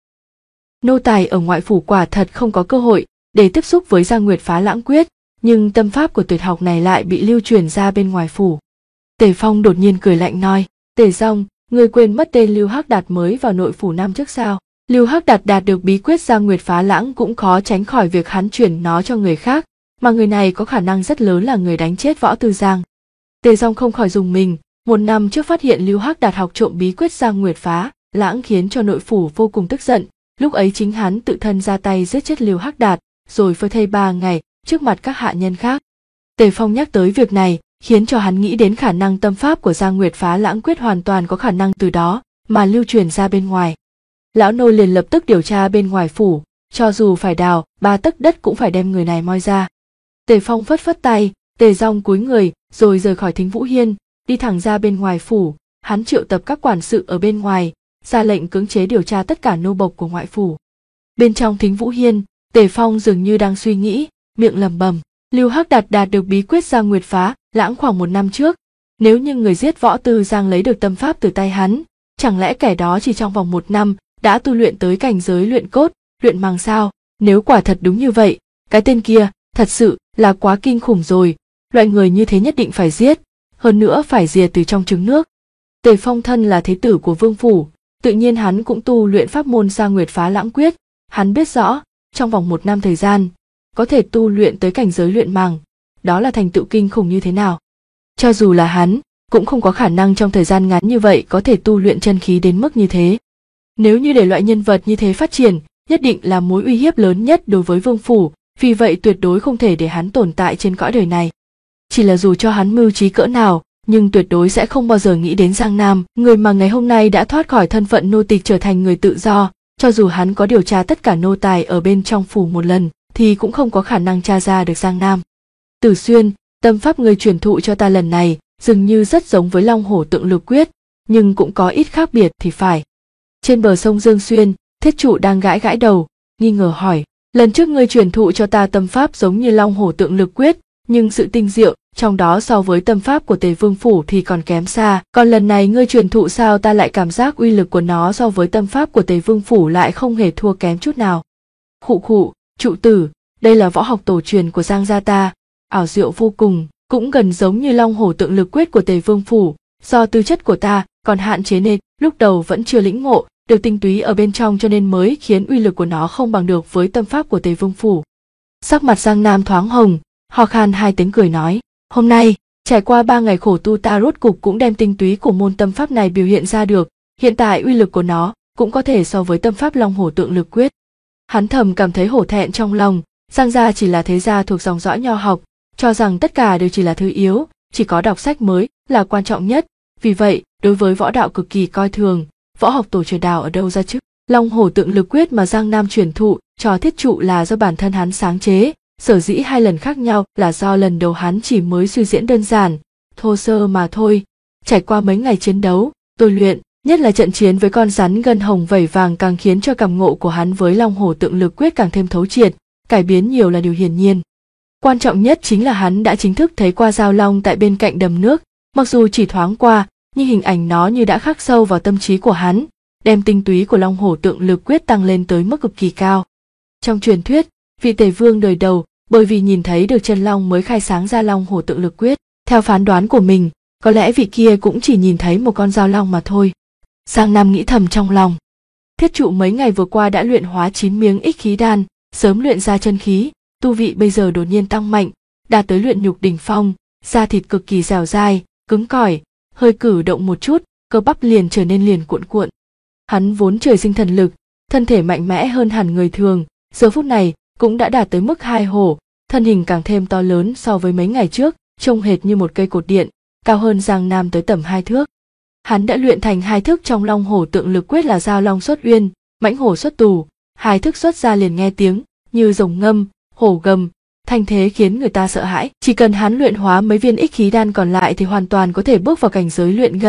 Nô tài ở ngoại phủ quả thật không có cơ hội để tiếp xúc với Giang Nguyệt Phá Lãng Quyết, nhưng tâm pháp của tuyệt học này lại bị lưu truyền ra bên ngoài phủ. Tề Phong đột nhiên cười lạnh nói, Tề Dong, ngươi quên mất tên Lưu Hắc Đạt mới vào nội phủ năm trước sao? Lưu Hắc Đạt đạt được bí quyết Giang Nguyệt Phá Lãng cũng khó tránh khỏi việc hắn chuyển nó cho người khác, mà người này có khả năng rất lớn là người đánh chết Võ Tư Giang. Tề Dong không khỏi rùng mình, một năm trước phát hiện Lưu Hắc Đạt học trộm bí quyết Giang Nguyệt Phá Lãng khiến cho nội phủ vô cùng tức giận, lúc ấy chính hắn tự thân ra tay giết chết Lưu Hắc Đạt, rồi phơi thây 3 ngày trước mặt các hạ nhân khác. Tề Phong nhắc tới việc này, khiến cho hắn nghĩ đến khả năng tâm pháp của Giang Nguyệt Phá Lãng Quyết hoàn toàn có khả năng từ đó mà lưu truyền ra bên ngoài. Lão nô liền lập tức điều tra bên ngoài phủ, cho dù phải đào 3 tấc đất cũng phải đem người này moi ra. Tề Phong phất phất tay, Tề Dong cúi người, rồi rời khỏi Thính Vũ Hiên, đi thẳng ra bên ngoài phủ. Hắn triệu tập các quản sự ở bên ngoài, ra lệnh cưỡng chế điều tra tất cả nô bộc của ngoại phủ. Bên trong Thính Vũ Hiên, Tề Phong dường như đang suy nghĩ, miệng lẩm bẩm, Lưu Hắc Đạt đạt được bí quyết Giang Nguyệt Phá Lãng khoảng 1 năm trước, nếu như người giết Võ Tư Giang lấy được tâm pháp từ tay hắn, chẳng lẽ kẻ đó chỉ trong vòng 1 năm đã tu luyện tới cảnh giới luyện cốt, luyện màng sao? Nếu quả thật đúng như vậy, cái tên kia thật sự là quá kinh khủng rồi, loại người như thế nhất định phải giết, hơn nữa phải diệt từ trong trứng nước. Tề Phong thân là thế tử của vương phủ, tự nhiên hắn cũng tu luyện pháp môn Giang Nguyệt Phá Lãng Quyết, hắn biết rõ, trong vòng 1 năm thời gian, có thể tu luyện tới cảnh giới luyện màng, đó là thành tựu kinh khủng như thế nào. Cho dù là hắn, cũng không có khả năng trong thời gian ngắn như vậy có thể tu luyện chân khí đến mức như thế. Nếu như để loại nhân vật như thế phát triển, nhất định là mối uy hiếp lớn nhất đối với vương phủ, vì vậy tuyệt đối không thể để hắn tồn tại trên cõi đời này. Chỉ là dù cho hắn mưu trí cỡ nào, nhưng tuyệt đối sẽ không bao giờ nghĩ đến Giang Nam, người mà ngày hôm nay đã thoát khỏi thân phận nô tịch trở thành người tự do, cho dù hắn có điều tra tất cả nô tài ở bên trong phủ một lần, thì cũng không có khả năng tra ra được Giang Nam. Tử Xuyên, tâm pháp người truyền thụ cho ta lần này, dường như rất giống với Long Hổ Tượng Lực Quyết, nhưng cũng có ít khác biệt thì phải. Trên bờ sông Dương Xuyên, Thiết Trụ đang gãi gãi đầu, nghi ngờ hỏi, lần trước ngươi truyền thụ cho ta tâm pháp giống như Long Hổ Tượng Lực Quyết, nhưng sự tinh diệu trong đó so với tâm pháp của Tề Vương phủ thì còn kém xa, còn lần này ngươi truyền thụ sao ta lại cảm giác uy lực của nó so với tâm pháp của Tề Vương phủ lại không hề thua kém chút nào. Khụ khụ, Trụ tử, đây là võ học tổ truyền của Giang gia ta, ảo diệu vô cùng, cũng gần giống như Long Hổ Tượng Lực Quyết của Tề Vương phủ, do tư chất của ta còn hạn chế nên lúc đầu vẫn chưa lĩnh ngộ được tinh túy ở bên trong, cho nên mới khiến uy lực của nó không bằng được với tâm pháp của Tề Vương phủ. Sắc mặt Giang Nam thoáng hồng, ho khan 2 tiếng cười nói, hôm nay trải qua 3 ngày khổ tu, ta rốt cục cũng đem tinh túy của môn tâm pháp này biểu hiện ra được, hiện tại uy lực của nó cũng có thể so với tâm pháp Long Hổ Tượng Lực Quyết. Hắn thầm cảm thấy hổ thẹn trong lòng, Giang gia chỉ là thế gia thuộc dòng dõi nho học, cho rằng tất cả đều chỉ là thứ yếu, chỉ có đọc sách mới là quan trọng nhất, vì vậy đối với võ đạo cực kỳ coi thường, võ học tổ truyền đào ở đâu ra chứ? Long Hổ Tượng Lực Quyết mà Giang Nam truyền thụ cho Thiết Trụ là do bản thân hắn sáng chế, sở dĩ 2 lần khác nhau là do lần đầu hắn chỉ mới suy diễn đơn giản, thô sơ mà thôi. Trải qua mấy ngày chiến đấu, tôi luyện, nhất là trận chiến với con rắn gân hồng vảy vàng càng khiến cho cảm ngộ của hắn với Long Hổ Tượng Lực Quyết càng thêm thấu triệt, cải biến nhiều là điều hiển nhiên. Quan trọng nhất chính là hắn đã chính thức thấy qua giao long tại bên cạnh đầm nước, mặc dù chỉ thoáng qua, nhưng hình ảnh nó như đã khắc sâu vào tâm trí của hắn, đem tinh túy của Long Hổ Tượng Lực Quyết tăng lên tới mức cực kỳ cao. Trong truyền thuyết, vị Tề Vương đời đầu bởi vì nhìn thấy được chân long mới khai sáng ra Long Hổ Tượng Lực Quyết, theo phán đoán của mình, có lẽ vị kia cũng chỉ nhìn thấy một con dao long mà thôi. Giang Nam nghĩ thầm trong lòng. Thiết Trụ mấy ngày vừa qua đã luyện hóa 9 miếng ích khí đan, sớm luyện ra chân khí, tu vị bây giờ đột nhiên tăng mạnh, đạt tới luyện nhục đỉnh phong, da thịt cực kỳ dẻo dai, cứng cỏi, hơi cử động một chút, cơ bắp liền trở nên liền cuộn cuộn. Hắn vốn trời sinh thần lực, thân thể mạnh mẽ hơn hẳn người thường, giờ phút này cũng đã đạt tới mức 2 hổ, thân hình càng thêm to lớn so với mấy ngày trước, trông hệt như một cây cột điện, cao hơn Giang Nam tới tầm 2 thước. Hắn đã luyện thành 2 thức trong Long Hổ Tượng Lực Quyết là Giao Long xuất uyên, Mãnh Hổ xuất tù, 2 thức xuất ra liền nghe tiếng như rồng ngâm, hổ gầm, thanh thế khiến người ta sợ hãi. Chỉ cần hắn luyện hóa mấy viên ích khí đan còn lại thì hoàn toàn có thể bước vào cảnh giới luyện ngân,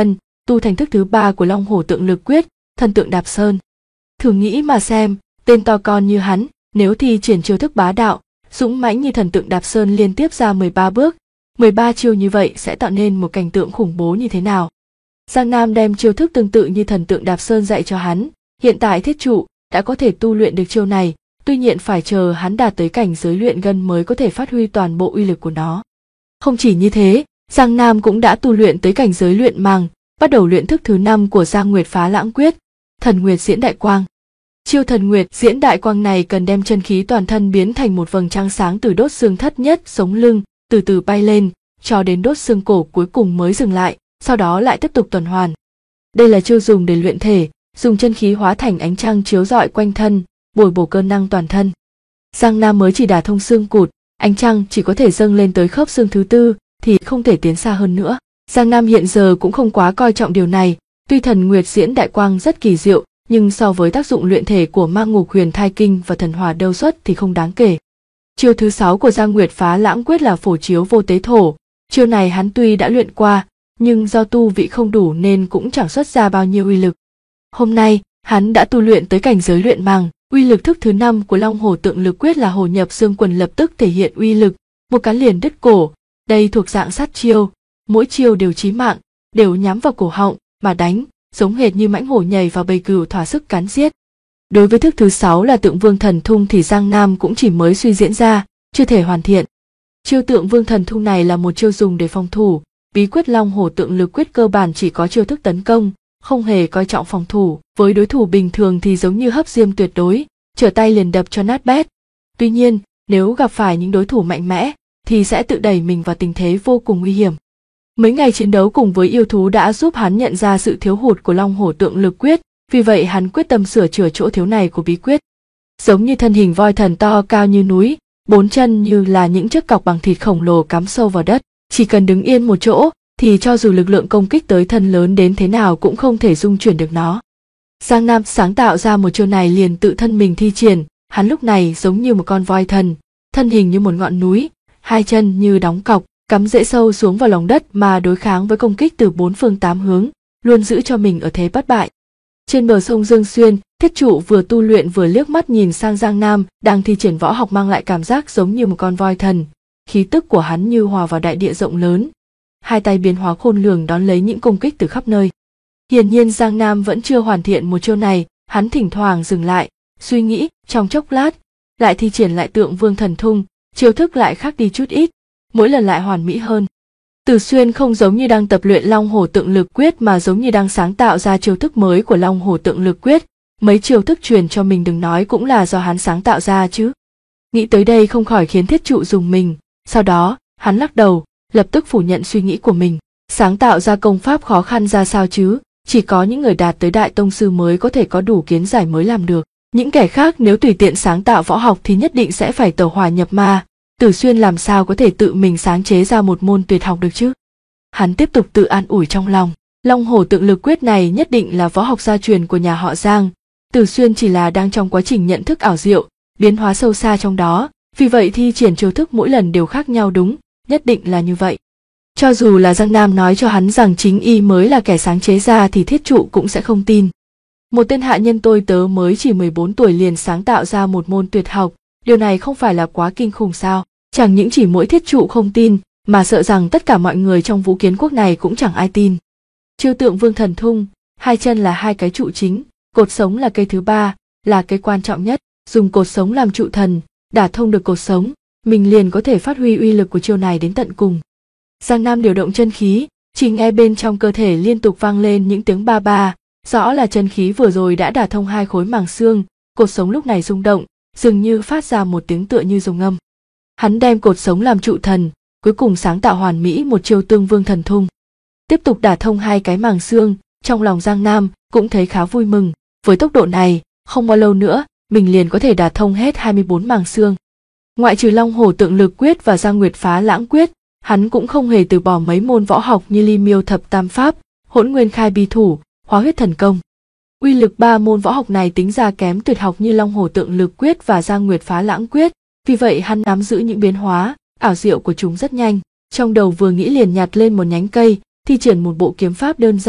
tu thành thức thứ 3 của Long Hổ Tượng Lực Quyết, Thần Tượng Đạp Sơn. Thử nghĩ mà xem, tên to con như hắn, nếu thi triển chiêu thức bá đạo, dũng mãnh như Thần Tượng Đạp Sơn liên tiếp ra 13 bước, 13 chiêu như vậy sẽ tạo nên một cảnh tượng khủng bố như thế nào. Giang Nam đem chiêu thức tương tự như Thần Tượng Đạp Sơn dạy cho hắn, hiện tại Thiết Trụ đã có thể tu luyện được chiêu này, tuy nhiên phải chờ hắn đạt tới cảnh giới luyện gân mới có thể phát huy toàn bộ uy lực của nó. Không chỉ như thế, Giang Nam cũng đã tu luyện tới cảnh giới luyện màng, bắt đầu luyện thức thứ 5 của Giang Nguyệt Phá Lãng Quyết, Thần Nguyệt Diễn Đại Quang. Chiêu Thần Nguyệt Diễn Đại Quang này cần đem chân khí toàn thân biến thành một vầng trăng sáng từ đốt xương thất nhất sống lưng, từ từ bay lên, cho đến đốt xương cổ cuối cùng mới dừng lại, sau đó lại tiếp tục tuần hoàn. Đây là chiêu dùng để luyện thể, dùng chân khí hóa thành ánh trăng chiếu rọi quanh thân, bồi bổ cơ năng toàn thân. Giang Nam mới chỉ đả thông xương cụt, ánh trăng chỉ có thể dâng lên tới khớp xương thứ 4, thì không thể tiến xa hơn nữa. Giang Nam hiện giờ cũng không quá coi trọng điều này, tuy Thần Nguyệt Diễn Đại Quang rất kỳ diệu, nhưng so với tác dụng luyện thể của Ma Ngục Huyền Thai Kinh và Thần Hỏa Đâu Xuất thì không đáng kể. Chiêu thứ 6 của Giang Nguyệt Phá Lãng Quyết là Phổ Chiếu Vô Tế Thổ. Chiêu này hắn tuy đã luyện qua, nhưng do tu vị không đủ nên cũng chẳng xuất ra bao nhiêu uy lực. Hôm nay, hắn đã tu luyện tới cảnh giới luyện màng, uy lực thức thứ 5 của Long Hổ Tượng Lực Quyết là Hổ Nhập Xương Quần lập tức thể hiện uy lực, một cán liền đứt cổ. Đây thuộc dạng sát chiêu, mỗi chiêu đều chí mạng, đều nhắm vào cổ họng mà đánh, giống hệt như mãnh hổ nhảy vào bầy cừu thỏa sức cắn giết. Đối với thức thứ 6 là Tượng Vương Thần Thung thì Giang Nam cũng chỉ mới suy diễn ra, chưa thể hoàn thiện. Chiêu Tượng Vương Thần Thung này là một chiêu dùng để phòng thủ, bí quyết Long Hổ Tượng Lực Quyết cơ bản chỉ có chiêu thức tấn công, không hề coi trọng phòng thủ, với đối thủ bình thường thì giống như hấp diêm tuyệt đối, trở tay liền đập cho nát bét. Tuy nhiên, nếu gặp phải những đối thủ mạnh mẽ thì sẽ tự đẩy mình vào tình thế vô cùng nguy hiểm. Mấy ngày chiến đấu cùng với yêu thú đã giúp hắn nhận ra sự thiếu hụt của Long Hổ Tượng Lực Quyết, vì vậy hắn quyết tâm sửa chữa chỗ thiếu này của bí quyết. Giống như thân hình voi thần to cao như núi, 4 chân như là những chiếc cọc bằng thịt khổng lồ cắm sâu vào đất, chỉ cần đứng yên một chỗ thì cho dù lực lượng công kích tới thân lớn đến thế nào cũng không thể dung chuyển được nó. Giang Nam sáng tạo ra một chiêu này liền tự thân mình thi triển, hắn lúc này giống như một con voi thần, thân hình như một ngọn núi, hai chân như đóng cọc, cắm rễ sâu xuống vào lòng đất mà đối kháng với công kích từ 4 phương 8 hướng, luôn giữ cho mình ở thế bất bại. Trên bờ sông Dương Xuyên, Thiết Trụ vừa tu luyện vừa liếc mắt nhìn sang Giang Nam đang thi triển võ học mang lại cảm giác giống như một con voi thần, khí tức của hắn như hòa vào đại địa rộng lớn. Hai tay biến hóa khôn lường đón lấy những công kích từ khắp nơi. Hiển nhiên Giang Nam vẫn chưa hoàn thiện một chiêu này, hắn thỉnh thoảng dừng lại, suy nghĩ, trong chốc lát, lại thi triển lại Tượng Vương Thần Thung, chiêu thức lại khác đi chút ít, mỗi lần lại hoàn mỹ hơn. Từ Xuyên không giống như đang tập luyện Long Hổ Tượng Lực Quyết mà giống như đang sáng tạo ra chiêu thức mới của Long Hổ Tượng Lực Quyết, mấy chiêu thức truyền cho mình đừng nói cũng là do hắn sáng tạo ra chứ. Nghĩ tới đây không khỏi khiến Thiết Trụ rùng mình, sau đó, hắn lắc đầu, lập tức phủ nhận suy nghĩ của mình. Sáng tạo ra công pháp khó khăn ra sao chứ, chỉ có những người đạt tới đại tông sư mới có thể có đủ kiến giải mới làm được. Những kẻ khác nếu tùy tiện sáng tạo võ học thì nhất định sẽ phải tẩu hỏa nhập ma. Từ Xuyên làm sao có thể tự mình sáng chế ra một môn tuyệt học được chứ? Hắn tiếp tục tự an ủi trong lòng. Long Hổ Tượng Lực Quyết này nhất định là võ học gia truyền của nhà họ Giang. Từ Xuyên chỉ là đang trong quá trình nhận thức ảo diệu, biến hóa sâu xa trong đó, vì vậy thi triển chiêu thức mỗi lần đều khác nhau đúng, nhất định là như vậy. Cho dù là Giang Nam nói cho hắn rằng chính y mới là kẻ sáng chế ra thì Thiết Trụ cũng sẽ không tin. Một tên hạ nhân tôi tớ mới chỉ 14 tuổi liền sáng tạo ra một môn tuyệt học, điều này không phải là quá kinh khủng sao? Chẳng những chỉ mỗi Thiết Trụ không tin, mà sợ rằng tất cả mọi người trong Vũ Kiến Quốc này cũng chẳng ai tin. Chiêu Tượng Vương Thần Thung, hai chân là hai cái trụ chính, cột sống là cây thứ 3, là cây quan trọng nhất, dùng cột sống làm trụ thần, đả thông được cột sống, mình liền có thể phát huy uy lực của chiêu này đến tận cùng. Giang Nam điều động chân khí, chỉ nghe bên trong cơ thể liên tục vang lên những tiếng ba ba, rõ là chân khí vừa rồi đã đả thông hai khối màng xương, cột sống lúc này rung động, dường như phát ra một tiếng tựa như rồng ngâm. Hắn đem cột sống làm trụ thần, cuối cùng sáng tạo hoàn mỹ một chiêu Tượng Vương Thần Thung. Tiếp tục đả thông hai cái màng xương, trong lòng Giang Nam cũng thấy khá vui mừng, với tốc độ này, không bao lâu nữa, mình liền có thể đả thông hết 24 màng xương. Ngoại trừ Long Hổ Tượng Lực Quyết và Giang Nguyệt Phá Lãng Quyết, hắn cũng không hề từ bỏ mấy môn võ học như Ly Miêu Thập Tam Pháp, Hỗn Nguyên Khai Bi Thủ, Hóa Huyết Thần Công. Uy lực 3 môn võ học này tính ra kém tuyệt học như Long Hổ Tượng Lực Quyết và Giang Nguyệt Phá Lãng Quyết, vì vậy hắn nắm giữ những biến hóa, ảo diệu của chúng rất nhanh. Trong đầu vừa nghĩ liền nhặt lên một nhánh cây, thi triển một bộ kiếm pháp đơn giản,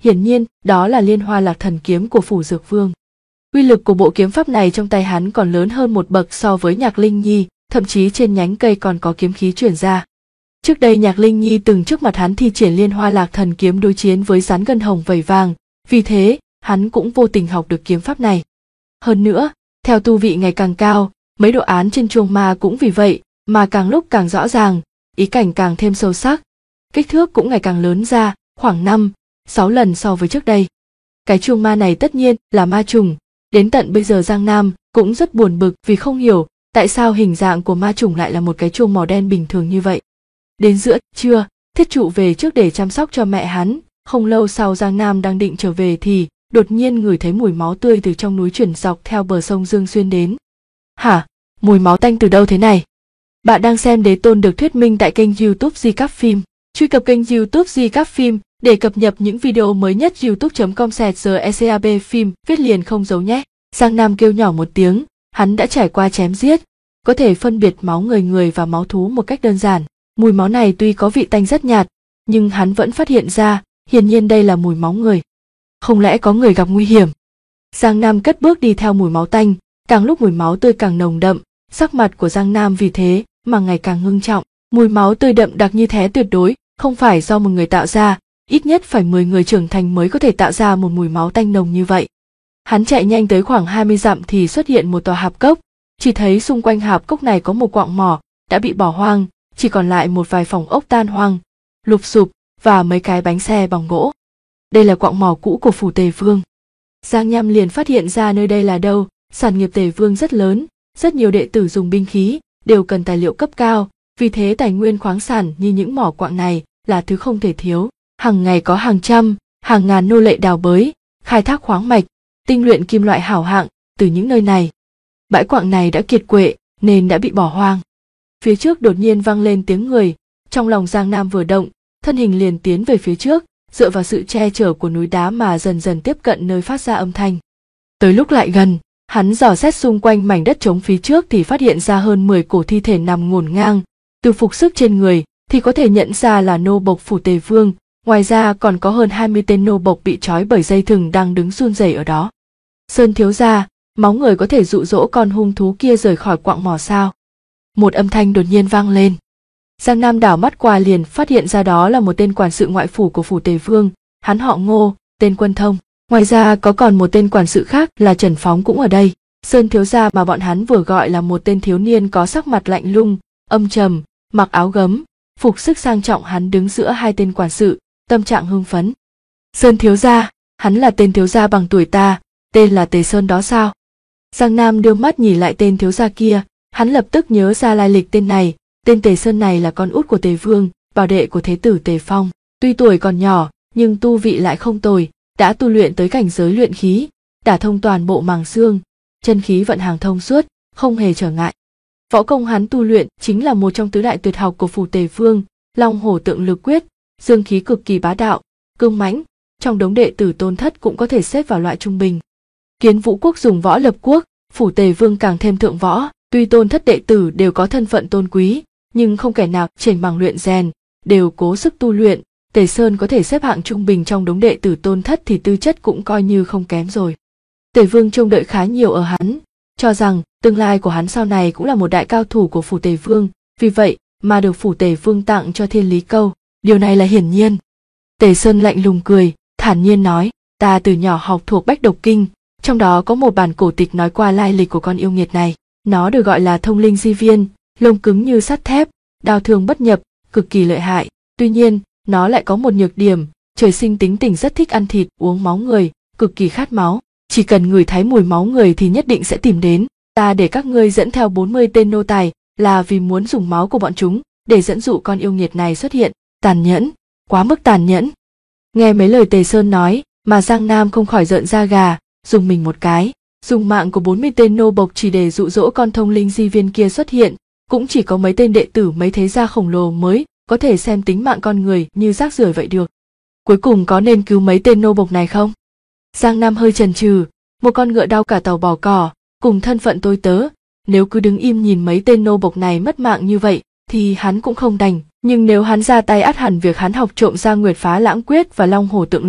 hiển nhiên đó là Liên Hoa Lạc Thần Kiếm của Phủ Dược Vương. Uy lực của bộ kiếm pháp này trong tay hắn còn lớn hơn một bậc so với Nhạc Linh Nhi, thậm chí trên nhánh cây còn có kiếm khí truyền ra. Trước đây Nhạc Linh Nhi từng trước mặt hắn thi triển Liên Hoa Lạc Thần Kiếm đối chiến với rắn gân hồng vảy vàng, vì thế hắn cũng vô tình học được kiếm pháp này. Hơn nữa, theo tu vị ngày càng cao, mấy đồ án trên chuông ma cũng vì vậy mà càng lúc càng rõ ràng, ý cảnh càng thêm sâu sắc, kích thước cũng ngày càng lớn ra, khoảng 5-6 lần so với trước đây. Cái chuông ma này tất nhiên là ma trùng, đến tận bây giờ Giang Nam cũng rất buồn bực vì không hiểu tại sao hình dạng của ma trùng lại là một cái chuông màu đen bình thường như vậy. Đến giữa trưa, Thiết Trụ về trước để chăm sóc cho mẹ hắn, không lâu sau Giang Nam đang định trở về thì đột nhiên ngửi thấy mùi máu tươi từ trong núi chuyển dọc theo bờ sông Dương Xuyên đến. Hả? Mùi máu tanh từ đâu thế này? Bạn đang xem Đế Tôn được thuyết minh tại kênh YouTube Recap Phim. Truy cập kênh YouTube Recap Phim để cập nhật những video mới nhất. youtube.com/recap phim viết liền không giấu nhé. Giang Nam kêu nhỏ một tiếng, hắn đã trải qua chém giết, có thể phân biệt máu người và máu thú một cách đơn giản. Mùi máu này tuy có vị tanh rất nhạt, nhưng hắn vẫn phát hiện ra, hiển nhiên đây là mùi máu người. Không lẽ có người gặp nguy hiểm? Giang Nam cất bước đi theo mùi máu tanh, càng lúc mùi máu tươi càng nồng đậm, sắc mặt của Giang Nam vì thế mà ngày càng ngưng trọng. Mùi máu tươi đậm đặc như thế tuyệt đối không phải do một người tạo ra, ít nhất phải 10 người trưởng thành mới có thể tạo ra một mùi máu tanh nồng như vậy. Hắn chạy nhanh tới khoảng 20 dặm thì xuất hiện một tòa hạp cốc, chỉ thấy xung quanh hạp cốc này có một quặng mỏ đã bị bỏ hoang, chỉ còn lại một vài phòng ốc tan hoang, lụp xụp và mấy cái bánh xe bằng gỗ. Đây là quặng mỏ cũ của Phủ Tề Vương. Giang Nham liền phát hiện ra nơi đây là đâu, sản nghiệp Tề Vương rất lớn, rất nhiều đệ tử dùng binh khí, đều cần tài liệu cấp cao, vì thế tài nguyên khoáng sản như những mỏ quặng này là thứ không thể thiếu. Hàng ngày có hàng trăm, hàng ngàn nô lệ đào bới, khai thác khoáng mạch, tinh luyện kim loại hảo hạng từ những nơi này. Bãi quặng này đã kiệt quệ nên đã bị bỏ hoang. Phía trước đột nhiên vang lên tiếng người, trong lòng Giang Nam vừa động, thân hình liền tiến về phía trước, dựa vào sự che chở của núi đá mà dần dần tiếp cận nơi phát ra âm thanh. Tới lúc lại gần, hắn dò xét xung quanh mảnh đất trống phía trước thì phát hiện ra hơn 10 cổ thi thể nằm ngổn ngang, từ phục sức trên người thì có thể nhận ra là nô bộc Phủ Tề Vương, ngoài ra còn có hơn 20 tên nô bộc bị trói bởi dây thừng đang đứng run rẩy ở đó. Sơn thiếu gia, máu người có thể dụ dỗ con hung thú kia rời khỏi quặng mỏ sao? Một âm thanh đột nhiên vang lên. Giang Nam đảo mắt qua liền phát hiện ra đó là một tên quản sự ngoại phủ của Phủ Tề Vương, hắn họ Ngô, tên Quân Thông. Ngoài ra có còn một tên quản sự khác là Trần Phóng cũng ở đây. Sơn thiếu gia mà bọn hắn vừa gọi là một tên thiếu niên có sắc mặt lạnh lùng, âm trầm, mặc áo gấm, phục sức sang trọng, hắn đứng giữa hai tên quản sự, tâm trạng hưng phấn. Sơn thiếu gia, hắn là tên thiếu gia bằng tuổi ta, tên là Tề Sơn đó sao? Giang Nam đưa mắt nhìn lại tên thiếu gia kia, hắn lập tức nhớ ra lai lịch tên này, tên Tề Sơn này là con út của Tề Vương, bảo đệ của thế tử Tề Phong. Tuy tuổi còn nhỏ, nhưng tu vị lại không tồi, đã tu luyện tới cảnh giới luyện khí, đả thông toàn bộ màng xương, chân khí vận hành thông suốt, không hề trở ngại. Võ công hắn tu luyện chính là một trong tứ đại tuyệt học của Phủ Tề Vương, Long Hổ Tượng Lực Quyết, dương khí cực kỳ bá đạo, cương mãnh, trong đống đệ tử Tôn Thất cũng có thể xếp vào loại trung bình. Kiến Vũ Quốc dùng võ lập quốc, Phủ Tề Vương càng thêm thượng võ, tuy Tôn Thất đệ tử đều có thân phận tôn quý, nhưng không kẻ nào chểnh mảng luyện rèn, đều cố sức tu luyện. Tề Sơn có thể xếp hạng trung bình trong đống đệ tử Tôn Thất thì tư chất cũng coi như không kém rồi. Tề Vương trông đợi khá nhiều ở hắn, cho rằng tương lai của hắn sau này cũng là một đại cao thủ của Phủ Tề Vương, vì vậy mà được Phủ Tề Vương tặng cho Thiên Lý Câu, điều này là hiển nhiên. Tề Sơn lạnh lùng cười, thản nhiên nói, ta từ nhỏ học thuộc Bách Độc Kinh, trong đó có một bản cổ tịch nói qua lai lịch của con yêu nghiệt này, nó được gọi là Thông Linh Di Viên, lông cứng như sắt thép, đao thương bất nhập, cực kỳ lợi hại, tuy nhiên nó lại có một nhược điểm, trời sinh tính tình rất thích ăn thịt, uống máu người, cực kỳ khát máu, chỉ cần ngửi thấy mùi máu người thì nhất định sẽ tìm đến. Ta để các ngươi dẫn theo 40 tên nô tài là vì muốn dùng máu của bọn chúng để dẫn dụ con yêu nghiệt này xuất hiện. Tàn nhẫn, quá mức tàn nhẫn. Nghe mấy lời Tề Sơn nói mà Giang Nam không khỏi rợn da gà, dùng mình một cái, dùng mạng của 40 tên nô bộc chỉ để dụ dỗ con Thông Linh Di Viên kia xuất hiện, cũng chỉ có mấy tên đệ tử mấy thế gia khổng lồ mới có thể xem tính mạng con người như rác rưởi vậy được. Cuối cùng có nên cứu mấy tên nô bộc này không? Giang Nam hơi chần chừ, một con ngựa đau cả tàu bỏ cỏ, cùng thân phận tôi tớ, nếu cứ đứng im nhìn mấy tên nô bộc này mất mạng như vậy thì hắn cũng không đành, nhưng nếu hắn ra tay ắt hẳn việc hắn học trộm ra Nguyệt Phá Lãng Quyết và Long Hổ Tượng Lực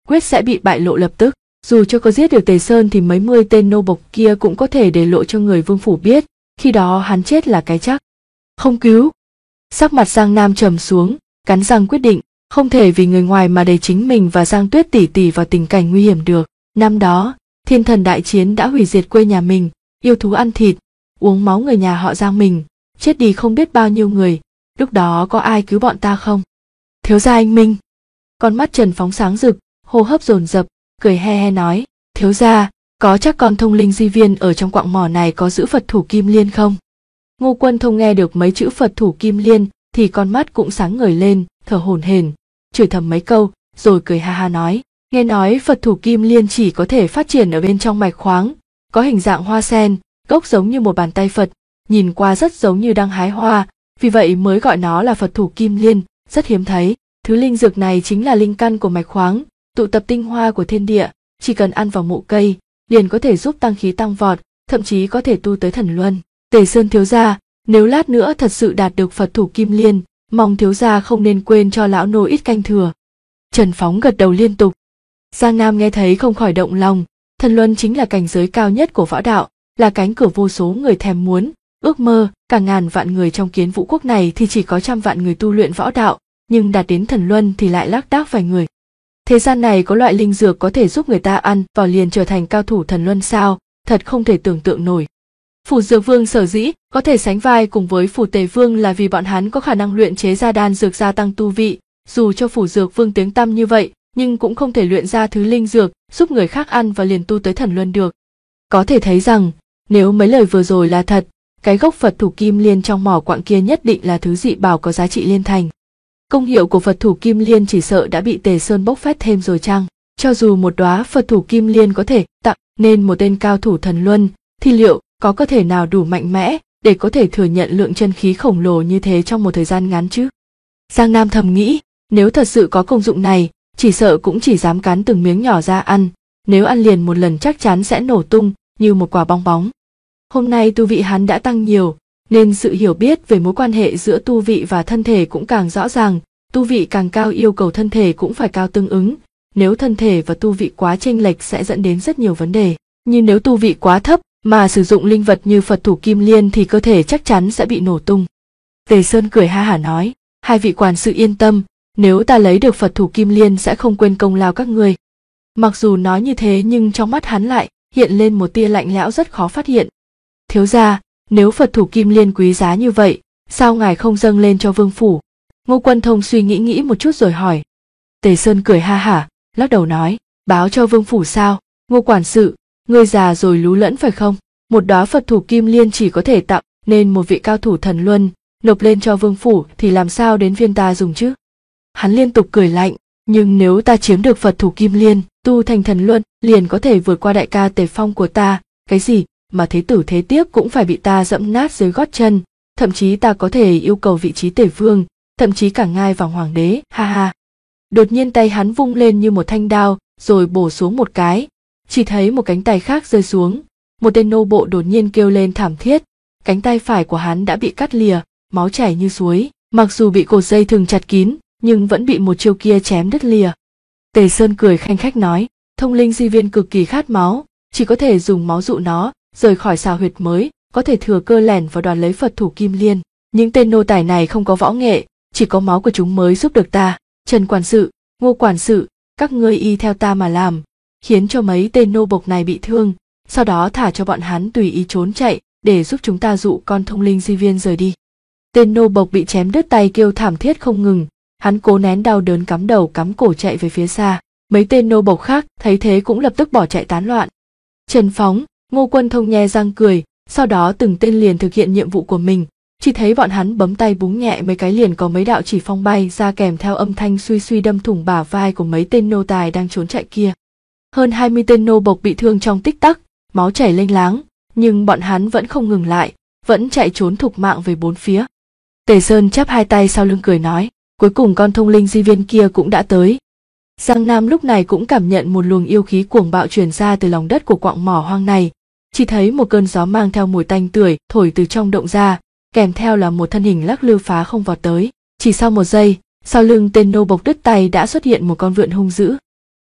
quyết sẽ bị bại lộ lập tức. Dù cho có giết được Tề Sơn thì mấy mươi tên nô bộc kia cũng có thể để lộ cho người vương phủ biết, khi đó hắn chết là cái chắc. Không cứu. Sắc mặt Giang Nam trầm xuống, cắn răng quyết định, không thể vì người ngoài mà đẩy chính mình và Giang Tuyết tỷ tỷ vào tình cảnh nguy hiểm được. Năm đó, thiên thần đại chiến đã hủy diệt quê nhà mình, yêu thú ăn thịt, uống máu người nhà họ Giang mình, chết đi không biết bao nhiêu người, lúc đó có ai cứu bọn ta không? Thiếu gia anh minh. Con mắt Trần Phóng sáng rực, hô hấp dồn dập, cười he he nói, thiếu gia, có chắc con thông linh di viên ở trong quặng mỏ này có giữ Phật thủ Kim Liên không? Ngô Quân Thông nghe được mấy chữ Phật thủ Kim Liên thì con mắt cũng sáng ngời lên, thở hổn hển, chửi thầm mấy câu, rồi cười ha ha nói, nghe nói Phật thủ Kim Liên chỉ có thể phát triển ở bên trong mạch khoáng, có hình dạng hoa sen, gốc giống như một bàn tay Phật, nhìn qua rất giống như đang hái hoa, vì vậy mới gọi nó là Phật thủ Kim Liên, rất hiếm thấy. Thứ linh dược này chính là linh căn của mạch khoáng, tụ tập tinh hoa của thiên địa, chỉ cần ăn vào mụ cây, liền có thể giúp tăng khí tăng vọt, thậm chí có thể tu tới thần luân. Tề Sơn thiếu gia, nếu lát nữa thật sự đạt được Phật thủ Kim Liên, mong thiếu gia không nên quên cho lão nô ít canh thừa. Trần Phóng gật đầu liên tục. Giang Nam nghe thấy không khỏi động lòng, thần luân chính là cảnh giới cao nhất của võ đạo, là cánh cửa vô số người thèm muốn, ước mơ, cả ngàn vạn người trong Kiến Vũ quốc này thì chỉ có trăm vạn người tu luyện võ đạo, nhưng đạt đến thần luân thì lại lác đác vài người. Thế gian này có loại linh dược có thể giúp người ta ăn vào liền trở thành cao thủ thần luân sao, thật không thể tưởng tượng nổi. Phủ Dược Vương sở dĩ có thể sánh vai cùng với Phủ Tề Vương là vì bọn hắn có khả năng luyện chế ra đan dược gia tăng tu vị, dù cho Phủ Dược Vương tiếng tăm như vậy, nhưng cũng không thể luyện ra thứ linh dược giúp người khác ăn và liền tu tới thần luân được. Có thể thấy rằng, nếu mấy lời vừa rồi là thật, cái gốc Phật thủ Kim Liên trong mỏ quặng kia nhất định là thứ dị bảo có giá trị liên thành. Công hiệu của Phật thủ Kim Liên chỉ sợ đã bị Tề Sơn bốc phét thêm rồi chăng? Cho dù một đóa Phật thủ Kim Liên có thể tạo nên một tên cao thủ thần luân, thì liệu có cơ thể nào đủ mạnh mẽ để có thể thừa nhận lượng chân khí khổng lồ như thế trong một thời gian ngắn chứ? Giang Nam thầm nghĩ, nếu thật sự có công dụng này, chỉ sợ cũng chỉ dám cắn từng miếng nhỏ ra ăn, nếu ăn liền một lần chắc chắn sẽ nổ tung như một quả bong bóng. Hôm nay tu vị hắn đã tăng nhiều, nên sự hiểu biết về mối quan hệ giữa tu vị và thân thể cũng càng rõ ràng, tu vị càng cao yêu cầu thân thể cũng phải cao tương ứng, nếu thân thể và tu vị quá chênh lệch sẽ dẫn đến rất nhiều vấn đề, nhưng nếu tu vị quá thấp mà sử dụng linh vật như Phật thủ Kim Liên thì cơ thể chắc chắn sẽ bị nổ tung. Tề Sơn cười ha hả nói, hai vị quản sự yên tâm, nếu ta lấy được Phật thủ Kim Liên sẽ không quên công lao các ngươi. Mặc dù nói như thế nhưng trong mắt hắn lại hiện lên một tia lạnh lẽo rất khó phát hiện. Thiếu gia, nếu Phật thủ Kim Liên quý giá như vậy, sao ngài không dâng lên cho vương phủ? Ngô Quân Thông suy nghĩ một chút rồi hỏi. Tề Sơn cười ha hả, lắc đầu nói, báo cho vương phủ sao? Ngô quản sự, ngươi già rồi lú lẫn phải không? Một đóa Phật thủ Kim Liên chỉ có thể tạo nên một vị cao thủ thần luân, nộp lên cho vương phủ thì làm sao đến viên ta dùng chứ? Hắn liên tục cười lạnh, nhưng nếu ta chiếm được Phật thủ Kim Liên, tu thành thần luân, liền có thể vượt qua đại ca Tề Phong của ta, cái gì mà thế tử thế tiếc cũng phải bị ta dẫm nát dưới gót chân, thậm chí ta có thể yêu cầu vị trí Tề Vương, thậm chí cả ngai vàng hoàng đế, ha ha. Đột nhiên tay hắn vung lên như một thanh đao, rồi bổ xuống một cái, chỉ thấy một cánh tay khác rơi xuống, một tên nô bộ đột nhiên kêu lên thảm thiết, cánh tay phải của hắn đã bị cắt lìa, máu chảy như suối, mặc dù bị cột dây thừng chặt kín, nhưng vẫn bị một chiêu kia chém đứt lìa. Tề Sơn cười khanh khách nói, thông linh di viên cực kỳ khát máu, chỉ có thể dùng máu dụ nó rời khỏi xào huyệt mới, có thể thừa cơ lẻn vào đoạt lấy Phật thủ Kim Liên. Những tên nô tài này không có võ nghệ, chỉ có máu của chúng mới giúp được ta. Trần quản sự, Ngô quản sự, các ngươi y theo ta mà làm, khiến cho mấy tên nô bộc này bị thương, sau đó thả cho bọn hắn tùy ý trốn chạy, để giúp chúng ta dụ con thông linh di viên rời đi. Tên nô bộc bị chém đứt tay kêu thảm thiết không ngừng, hắn cố nén đau đớn cắm đầu cắm cổ chạy về phía xa. Mấy tên nô bộc khác thấy thế cũng lập tức bỏ chạy tán loạn. Trần Phóng, Ngô Quân Thông nhe răng cười, sau đó từng tên liền thực hiện nhiệm vụ của mình, chỉ thấy bọn hắn bấm tay búng nhẹ mấy cái liền có mấy đạo chỉ phong bay ra kèm theo âm thanh suy suy đâm thủng bả vai của mấy tên nô tài đang trốn chạy kia. Hơn 20 tên nô bộc bị thương trong tích tắc, máu chảy lênh láng, nhưng bọn hắn vẫn không ngừng lại, vẫn chạy trốn thục mạng về bốn phía. Tề Sơn chắp hai tay sau lưng cười nói, cuối cùng con thông linh di viên kia cũng đã tới. Giang Nam lúc này cũng cảm nhận một luồng yêu khí cuồng bạo truyền ra từ lòng đất của quặng mỏ hoang này, chỉ thấy một cơn gió mang theo mùi tanh tưởi thổi từ trong động ra, kèm theo là một thân hình lắc lư phá không vọt tới. Chỉ sau một giây, sau lưng tên nô bộc đứt tay đã xuất hiện một con vượn hung dữ.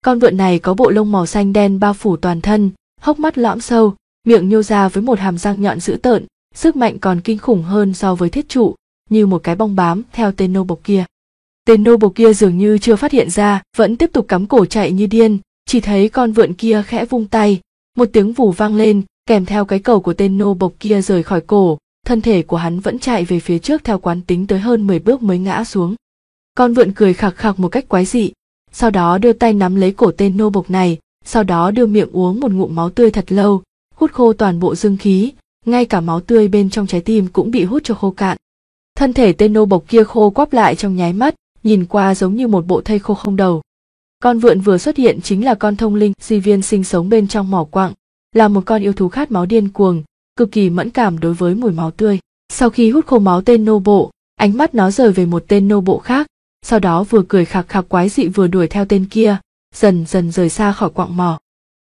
Con vượn này có bộ lông màu xanh đen bao phủ toàn thân, hốc mắt lõm sâu, miệng nhô ra với một hàm răng nhọn dữ tợn, sức mạnh còn kinh khủng hơn so với thiết trụ, như một cái bong bám theo tên nô bộc kia. Tên nô bộc kia dường như chưa phát hiện ra, vẫn tiếp tục cắm cổ chạy như điên, chỉ thấy con vượn kia khẽ vung tay, một tiếng vù vang lên, kèm theo cái cầu của tên nô bộc kia rời khỏi cổ, thân thể của hắn vẫn chạy về phía trước theo quán tính tới hơn 10 bước mới ngã xuống. Con vượn cười khạc khạc một cách quái dị, sau đó đưa tay nắm lấy cổ tên nô bộc này, sau đó đưa miệng uống một ngụm máu tươi thật lâu, hút khô toàn bộ dương khí, ngay cả máu tươi bên trong trái tim cũng bị hút cho khô cạn. Thân thể tên nô bộc kia khô quắp lại trong nháy mắt, nhìn qua giống như một bộ thây khô không đầu. Con vượn vừa xuất hiện chính là con thông linh di viên sinh sống bên trong mỏ quặng, là một con yêu thú khát máu điên cuồng, cực kỳ mẫn cảm đối với mùi máu tươi. Sau khi hút khô máu tên nô bộ, ánh mắt nó rời về một tên nô bộ khác, sau đó vừa cười khạc khạc quái dị vừa đuổi theo tên kia, dần dần rời xa khỏi quặng mỏ.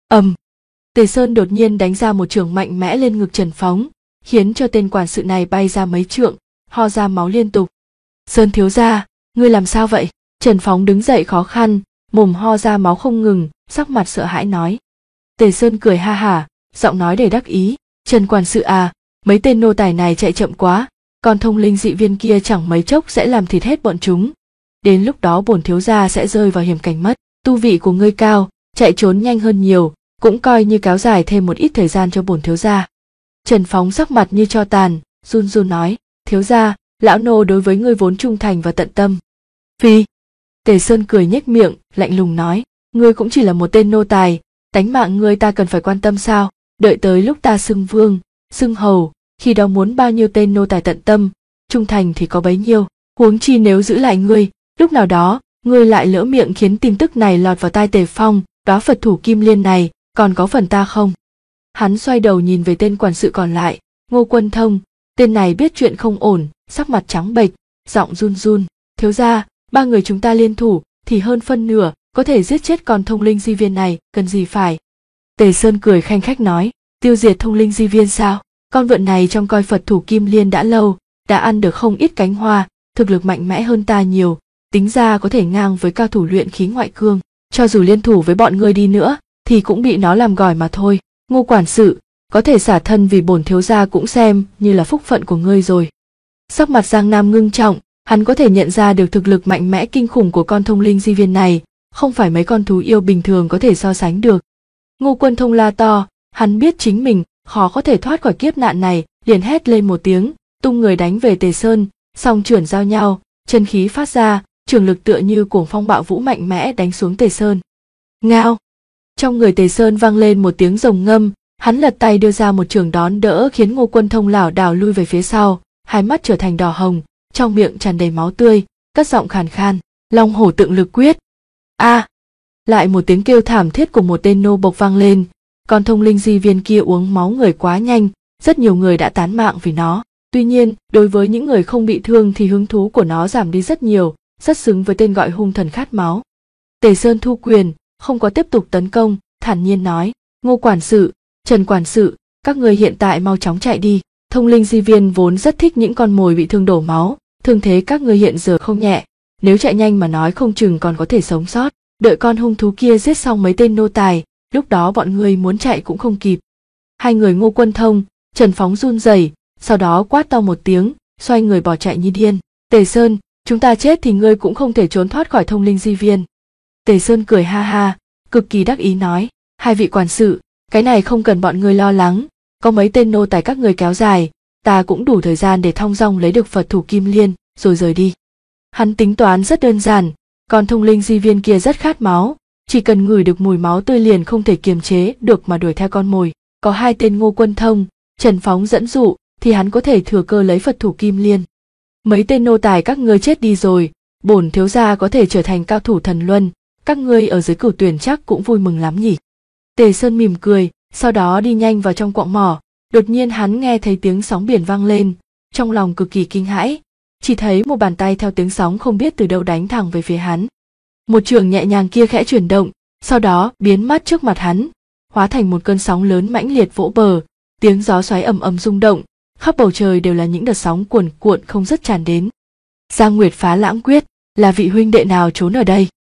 Tề Sơn đột nhiên đánh ra một chưởng mạnh mẽ lên ngực Trần Phóng, khiến cho tên quản sự này bay ra mấy trượng, ho ra máu liên tục. Sơn thiếu gia, ngươi làm sao vậy? Trần Phóng đứng dậy khó khăn, mồm ho ra máu không ngừng, sắc mặt sợ hãi nói. Tề Sơn cười ha hả, giọng nói đầy đắc ý. Trần quản sự à, mấy tên nô tài này chạy chậm quá, còn thông linh dị viên kia chẳng mấy chốc sẽ làm thịt hết bọn chúng. Đến lúc đó bổn thiếu gia sẽ rơi vào hiểm cảnh mất. Tu vị của ngươi cao, chạy trốn nhanh hơn nhiều, cũng coi như kéo dài thêm một ít thời gian cho bổn thiếu gia. Trần Phóng sắc mặt như tro tàn, run run nói, thiếu gia, lão nô đối với ngươi vốn trung thành và tận tâm. Phi. Tề Sơn cười nhếch miệng, lạnh lùng nói, ngươi cũng chỉ là một tên nô tài, tánh mạng ngươi ta cần phải quan tâm sao? Đợi tới lúc ta xưng vương, xưng hầu, khi đó muốn bao nhiêu tên nô tài tận tâm, trung thành thì có bấy nhiêu. Huống chi nếu giữ lại ngươi, lúc nào đó ngươi lại lỡ miệng khiến tin tức này lọt vào tai Tề Phong, đóa Phật thủ kim liên này còn có phần ta không? Hắn xoay đầu nhìn về tên quản sự còn lại, Ngô Quân Thông, tên này biết chuyện không ổn, sắc mặt trắng bệch, giọng run run, thiếu gia, ba người chúng ta liên thủ thì hơn phân nửa có thể giết chết con thông linh di viên này, cần gì phải? Tề Sơn cười khanh khách nói, tiêu diệt thông linh di viên sao? Con vượn này trong coi Phật thủ kim liên đã lâu, đã ăn được không ít cánh hoa, thực lực mạnh mẽ hơn ta nhiều, tính ra có thể ngang với cao thủ luyện khí ngoại cương. Cho dù liên thủ với bọn ngươi đi nữa, thì cũng bị nó làm gỏi mà thôi. Ngô quản sự, có thể xả thân vì bổn thiếu gia cũng xem như là phúc phận của ngươi rồi. Sắc mặt Giang Nam ngưng trọng, hắn có thể nhận ra được thực lực mạnh mẽ kinh khủng của con thông linh di viên này, không phải mấy con thú yêu bình thường có thể so sánh được. Ngô Quân Thông la to, hắn biết chính mình khó có thể thoát khỏi kiếp nạn này, liền hét lên một tiếng, tung người đánh về Tề Sơn, song chưởng giao nhau, chân khí phát ra, trường lực tựa như cuồng phong bạo vũ mạnh mẽ đánh xuống Tề Sơn. Ngao! Trong người Tề Sơn vang lên một tiếng rồng ngâm, hắn lật tay đưa ra một chưởng đón đỡ khiến Ngô Quân Thông lảo đảo lui về phía sau, hai mắt trở thành đỏ hồng, trong miệng tràn đầy máu tươi, cất giọng khàn khan, Long Hổ Tượng Lực Quyết. A! Lại một tiếng kêu thảm thiết của một tên nô bộc vang lên, con thông linh di viên kia uống máu người quá nhanh, rất nhiều người đã tán mạng vì nó. Tuy nhiên, đối với những người không bị thương thì hứng thú của nó giảm đi rất nhiều, rất xứng với tên gọi hung thần khát máu. Tề Sơn thu quyền, không có tiếp tục tấn công, thản nhiên nói, Ngô quản sự, Trần quản sự, các người hiện tại mau chóng chạy đi. Thông linh di viên vốn rất thích những con mồi bị thương đổ máu, thương thế các người hiện giờ không nhẹ, nếu chạy nhanh mà nói không chừng còn có thể sống sót. Đợi con hung thú kia giết xong mấy tên nô tài, lúc đó bọn ngươi muốn chạy cũng không kịp. Hai người Ngô Quân Thông, Trần Phóng run rẩy, sau đó quát to một tiếng, xoay người bỏ chạy như điên. Tề Sơn, chúng ta chết thì ngươi cũng không thể trốn thoát khỏi thông linh di viên. Tề Sơn cười ha ha, cực kỳ đắc ý nói, hai vị quản sự, cái này không cần bọn ngươi lo lắng, có mấy tên nô tài các ngươi kéo dài, ta cũng đủ thời gian để thong dong lấy được Phật thủ kim liên, rồi rời đi. Hắn tính toán rất đơn giản, con thông linh di viên kia rất khát máu, chỉ cần ngửi được mùi máu tươi liền không thể kiềm chế được mà đuổi theo con mồi. Có hai tên Ngô Quân Thông, Trần Phóng dẫn dụ, thì hắn có thể thừa cơ lấy Phật thủ kim liên. Mấy tên nô tài các ngươi chết đi rồi, bổn thiếu gia có thể trở thành cao thủ thần luân, các ngươi ở dưới Cửu Tuyển chắc cũng vui mừng lắm nhỉ. Tề Sơn mỉm cười, sau đó đi nhanh vào trong quặng mỏ. Đột nhiên hắn nghe thấy tiếng sóng biển vang lên, trong lòng cực kỳ kinh hãi, chỉ thấy một bàn tay theo tiếng sóng không biết từ đâu đánh thẳng về phía hắn. Một chưởng nhẹ nhàng kia khẽ chuyển động, sau đó biến mất trước mặt hắn, hóa thành một cơn sóng lớn mãnh liệt vỗ bờ, tiếng gió xoáy ầm ầm rung động, khắp bầu trời đều là những đợt sóng cuồn cuộn không dứt tràn đến. Giang Nguyệt Phá Lãng Quyết, là vị huynh đệ nào trốn ở đây?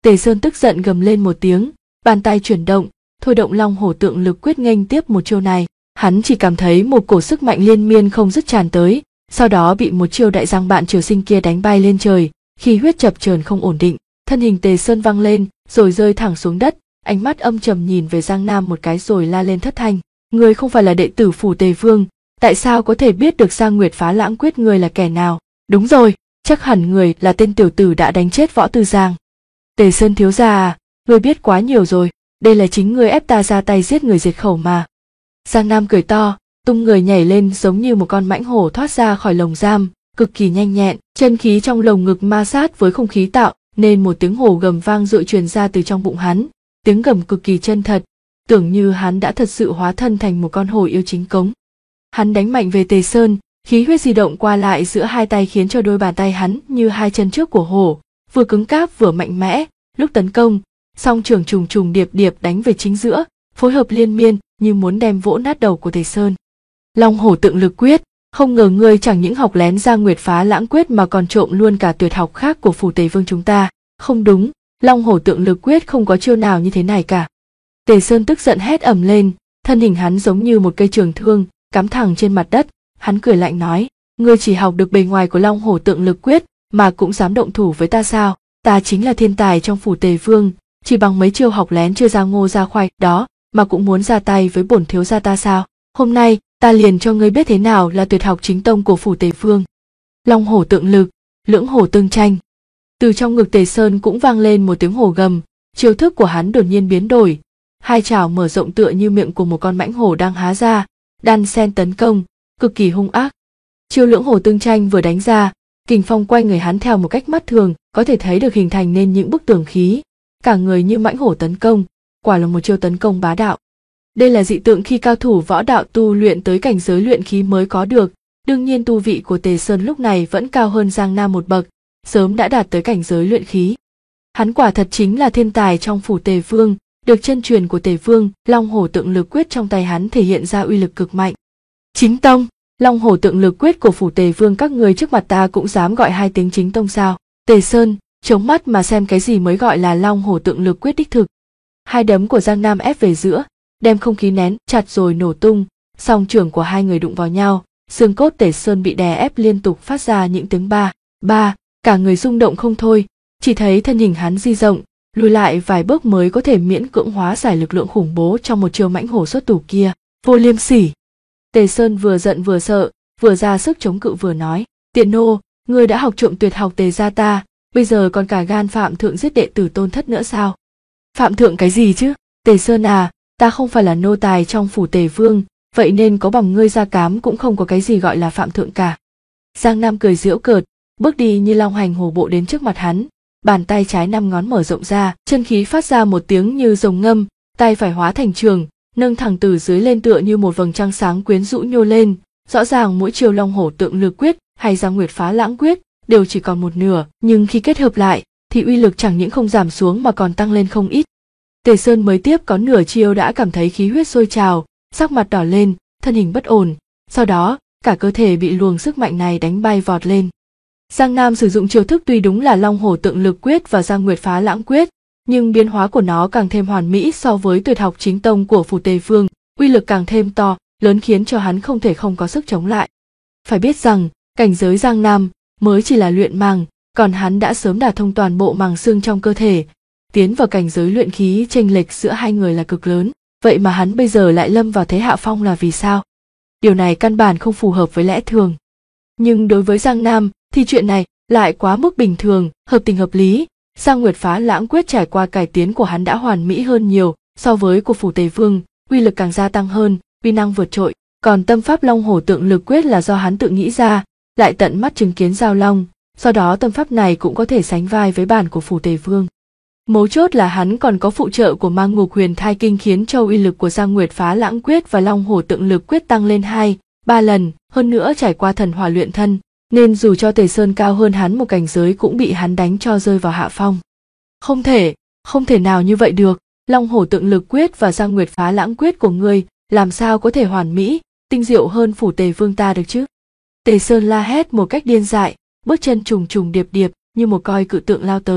Tề Sơn tức giận gầm lên một tiếng, bàn tay chuyển động, thôi động Long Hổ Tượng Lực Quyết nghênh tiếp một chiêu này. Hắn chỉ cảm thấy một cổ sức mạnh liên miên không dứt tràn tới, sau đó bị một chiêu đại giang bạn triều sinh kia đánh bay lên trời, khí huyết chập chờn không ổn định, thân hình Tề Sơn văng lên, rồi rơi thẳng xuống đất, ánh mắt âm trầm nhìn về Giang Nam một cái rồi la lên thất thanh: "Ngươi không phải là đệ tử phủ Tề Vương, tại sao có thể biết được Giang Nguyệt Phá Lãng Quyết ngươi là kẻ nào?" "Đúng rồi, chắc hẳn người là tên tiểu tử đã đánh chết Võ Tư Giang." "Tề Sơn thiếu gia à, ngươi biết quá nhiều rồi, đây là chính ngươi ép ta ra tay giết người diệt khẩu mà." Giang Nam cười to, tung người nhảy lên giống như một con mãnh hổ thoát ra khỏi lồng giam, cực kỳ nhanh nhẹn, chân khí trong lồng ngực ma sát với không khí tạo nên một tiếng hổ gầm vang dội truyền ra từ trong bụng hắn, tiếng gầm cực kỳ chân thật, tưởng như hắn đã thật sự hóa thân thành một con hổ yêu chính cống. Hắn đánh mạnh về Tề Sơn, khí huyết di động qua lại giữa hai tay khiến cho đôi bàn tay hắn như hai chân trước của hổ, vừa cứng cáp vừa mạnh mẽ, lúc tấn công, song trường trùng trùng điệp điệp đánh về chính giữa, phối hợp liên miên như muốn đem vỗ nát đầu của Tề Sơn. Long Hổ Tượng Lực Quyết, không ngờ ngươi chẳng những học lén Giang Nguyệt Phá Lãng Quyết mà còn trộm luôn cả tuyệt học khác của phủ Tề Vương chúng ta. Không đúng, Long Hổ Tượng Lực Quyết không có chiêu nào như thế này cả. Tề Sơn tức giận hét ầm lên, thân hình hắn giống như một cây trường thương, cắm thẳng trên mặt đất, hắn cười lạnh nói: "Ngươi chỉ học được bề ngoài của Long Hổ Tượng Lực Quyết mà cũng dám động thủ với ta sao? Ta chính là thiên tài trong phủ Tề Vương, chỉ bằng mấy chiêu học lén chưa ra ngô ra khoai đó mà cũng muốn ra tay với bổn thiếu gia ta sao? Hôm nay ta liền cho ngươi biết thế nào là tuyệt học chính tông của phủ Tề Vương." Long Hổ Tượng Lực, lưỡng hổ tương tranh. Từ trong ngực Tề Sơn cũng vang lên một tiếng hổ gầm, chiêu thức của hắn đột nhiên biến đổi, hai trảo mở rộng tựa như miệng của một con mãnh hổ đang há ra, đan xen tấn công, cực kỳ hung ác. Chiêu lưỡng hổ tương tranh vừa đánh ra, kình phong quanh người hắn theo một cách mắt thường có thể thấy được hình thành nên những bức tường khí, cả người như mãnh hổ tấn công, quả là một chiêu tấn công bá đạo. Đây là dị tượng khi cao thủ võ đạo tu luyện tới cảnh giới luyện khí mới có được, đương nhiên tu vị của Tề Sơn lúc này vẫn cao hơn Giang Nam một bậc, sớm đã đạt tới cảnh giới luyện khí. Hắn quả thật chính là thiên tài trong phủ Tề Vương, được chân truyền của Tề Vương. Long Hổ Tượng Lực Quyết trong tay hắn thể hiện ra uy lực cực mạnh. Chính tông, Long Hổ Tượng Lực Quyết của phủ Tề Vương các ngươi trước mặt ta cũng dám gọi hai tiếng chính tông sao? Tề Sơn, chống mắt mà xem cái gì mới gọi là Long Hổ Tượng Lực Quyết đích thực. Hai đấm của Giang Nam ép về giữa, đem không khí nén chặt rồi nổ tung, song trưởng của hai người đụng vào nhau, xương cốt Tề Sơn bị đè ép liên tục phát ra những tiếng ba, ba, cả người rung động không thôi, chỉ thấy thân hình hắn di rộng, lùi lại vài bước mới có thể miễn cưỡng hóa giải lực lượng khủng bố trong một chiêu mãnh hổ xuất thủ kia. Vô liêm sỉ! Tề Sơn vừa giận vừa sợ, vừa ra sức chống cự vừa nói: "Tiện nô, ngươi đã học trộm tuyệt học Tề gia ta, bây giờ còn cả gan phạm thượng giết đệ tử tôn thất nữa sao?" "Phạm thượng cái gì chứ? Tề Sơn à, ta không phải là nô tài trong phủ Tề Vương, vậy nên có bằng ngươi ra cám cũng không có cái gì gọi là phạm thượng cả." Giang Nam cười giễu cợt, bước đi như long hành hổ bộ đến trước mặt hắn, bàn tay trái 5 ngón mở rộng ra, chân khí phát ra một tiếng như rồng ngâm, tay phải hóa thành trường, nâng thẳng từ dưới lên tựa như một vầng trăng sáng quyến rũ nhô lên. Rõ ràng mỗi chiêu Long Hổ Tượng Lực Quyết hay Giang Nguyệt Phá Lãng Quyết đều chỉ còn một nửa, nhưng khi kết hợp lại thì uy lực chẳng những không giảm xuống mà còn tăng lên không ít. Tề Sơn mới tiếp có nửa chiêu đã cảm thấy khí huyết sôi trào, sắc mặt đỏ lên, thân hình bất ổn, sau đó cả cơ thể bị luồng sức mạnh này đánh bay vọt lên. Giang Nam sử dụng chiêu thức tuy đúng là Long Hổ Tượng Lực Quyết và Giang Nguyệt Phá Lãng Quyết, nhưng biến hóa của nó càng thêm hoàn mỹ so với tuyệt học chính tông của phủ Tề Vương, uy lực càng thêm to, lớn khiến cho hắn không thể không có sức chống lại. Phải biết rằng, cảnh giới Giang Nam mới chỉ là luyện màng, còn hắn đã sớm đả thông toàn bộ màng xương trong cơ thể, tiến vào cảnh giới luyện khí, chênh lệch giữa hai người là cực lớn, vậy mà hắn bây giờ lại lâm vào thế hạ phong là vì sao? Điều này căn bản không phù hợp với lẽ thường. Nhưng đối với Giang Nam thì chuyện này lại quá mức bình thường, hợp tình hợp lý. Giang Nguyệt Phá Lãng Quyết trải qua cải tiến của hắn đã hoàn mỹ hơn nhiều so với của phủ Tề Vương, uy lực càng gia tăng hơn, uy năng vượt trội. Còn tâm pháp Long Hổ Tượng Lực Quyết là do hắn tự nghĩ ra, lại tận mắt chứng kiến giao long, do đó tâm pháp này cũng có thể sánh vai với bản của phủ Tề Vương. Mấu chốt là hắn còn có phụ trợ của Ma Ngục Huyền Thai Kinh khiến cho uy lực của Giang Nguyệt Phá Lãng Quyết và Long Hổ Tượng Lực Quyết tăng lên 2-3 lần, hơn nữa trải qua thần hỏa luyện thân, nên dù cho Tề Sơn cao hơn hắn một cảnh giới cũng bị hắn đánh cho rơi vào hạ phong. Không thể nào như vậy được, Long Hổ Tượng Lực Quyết và Giang Nguyệt Phá Lãng Quyết của ngươi làm sao có thể hoàn mỹ, tinh diệu hơn phủ Tề Vương ta được chứ? Tề Sơn la hét một cách điên dại, bước chân trùng trùng điệp điệp như một coi cự tượng lao tới,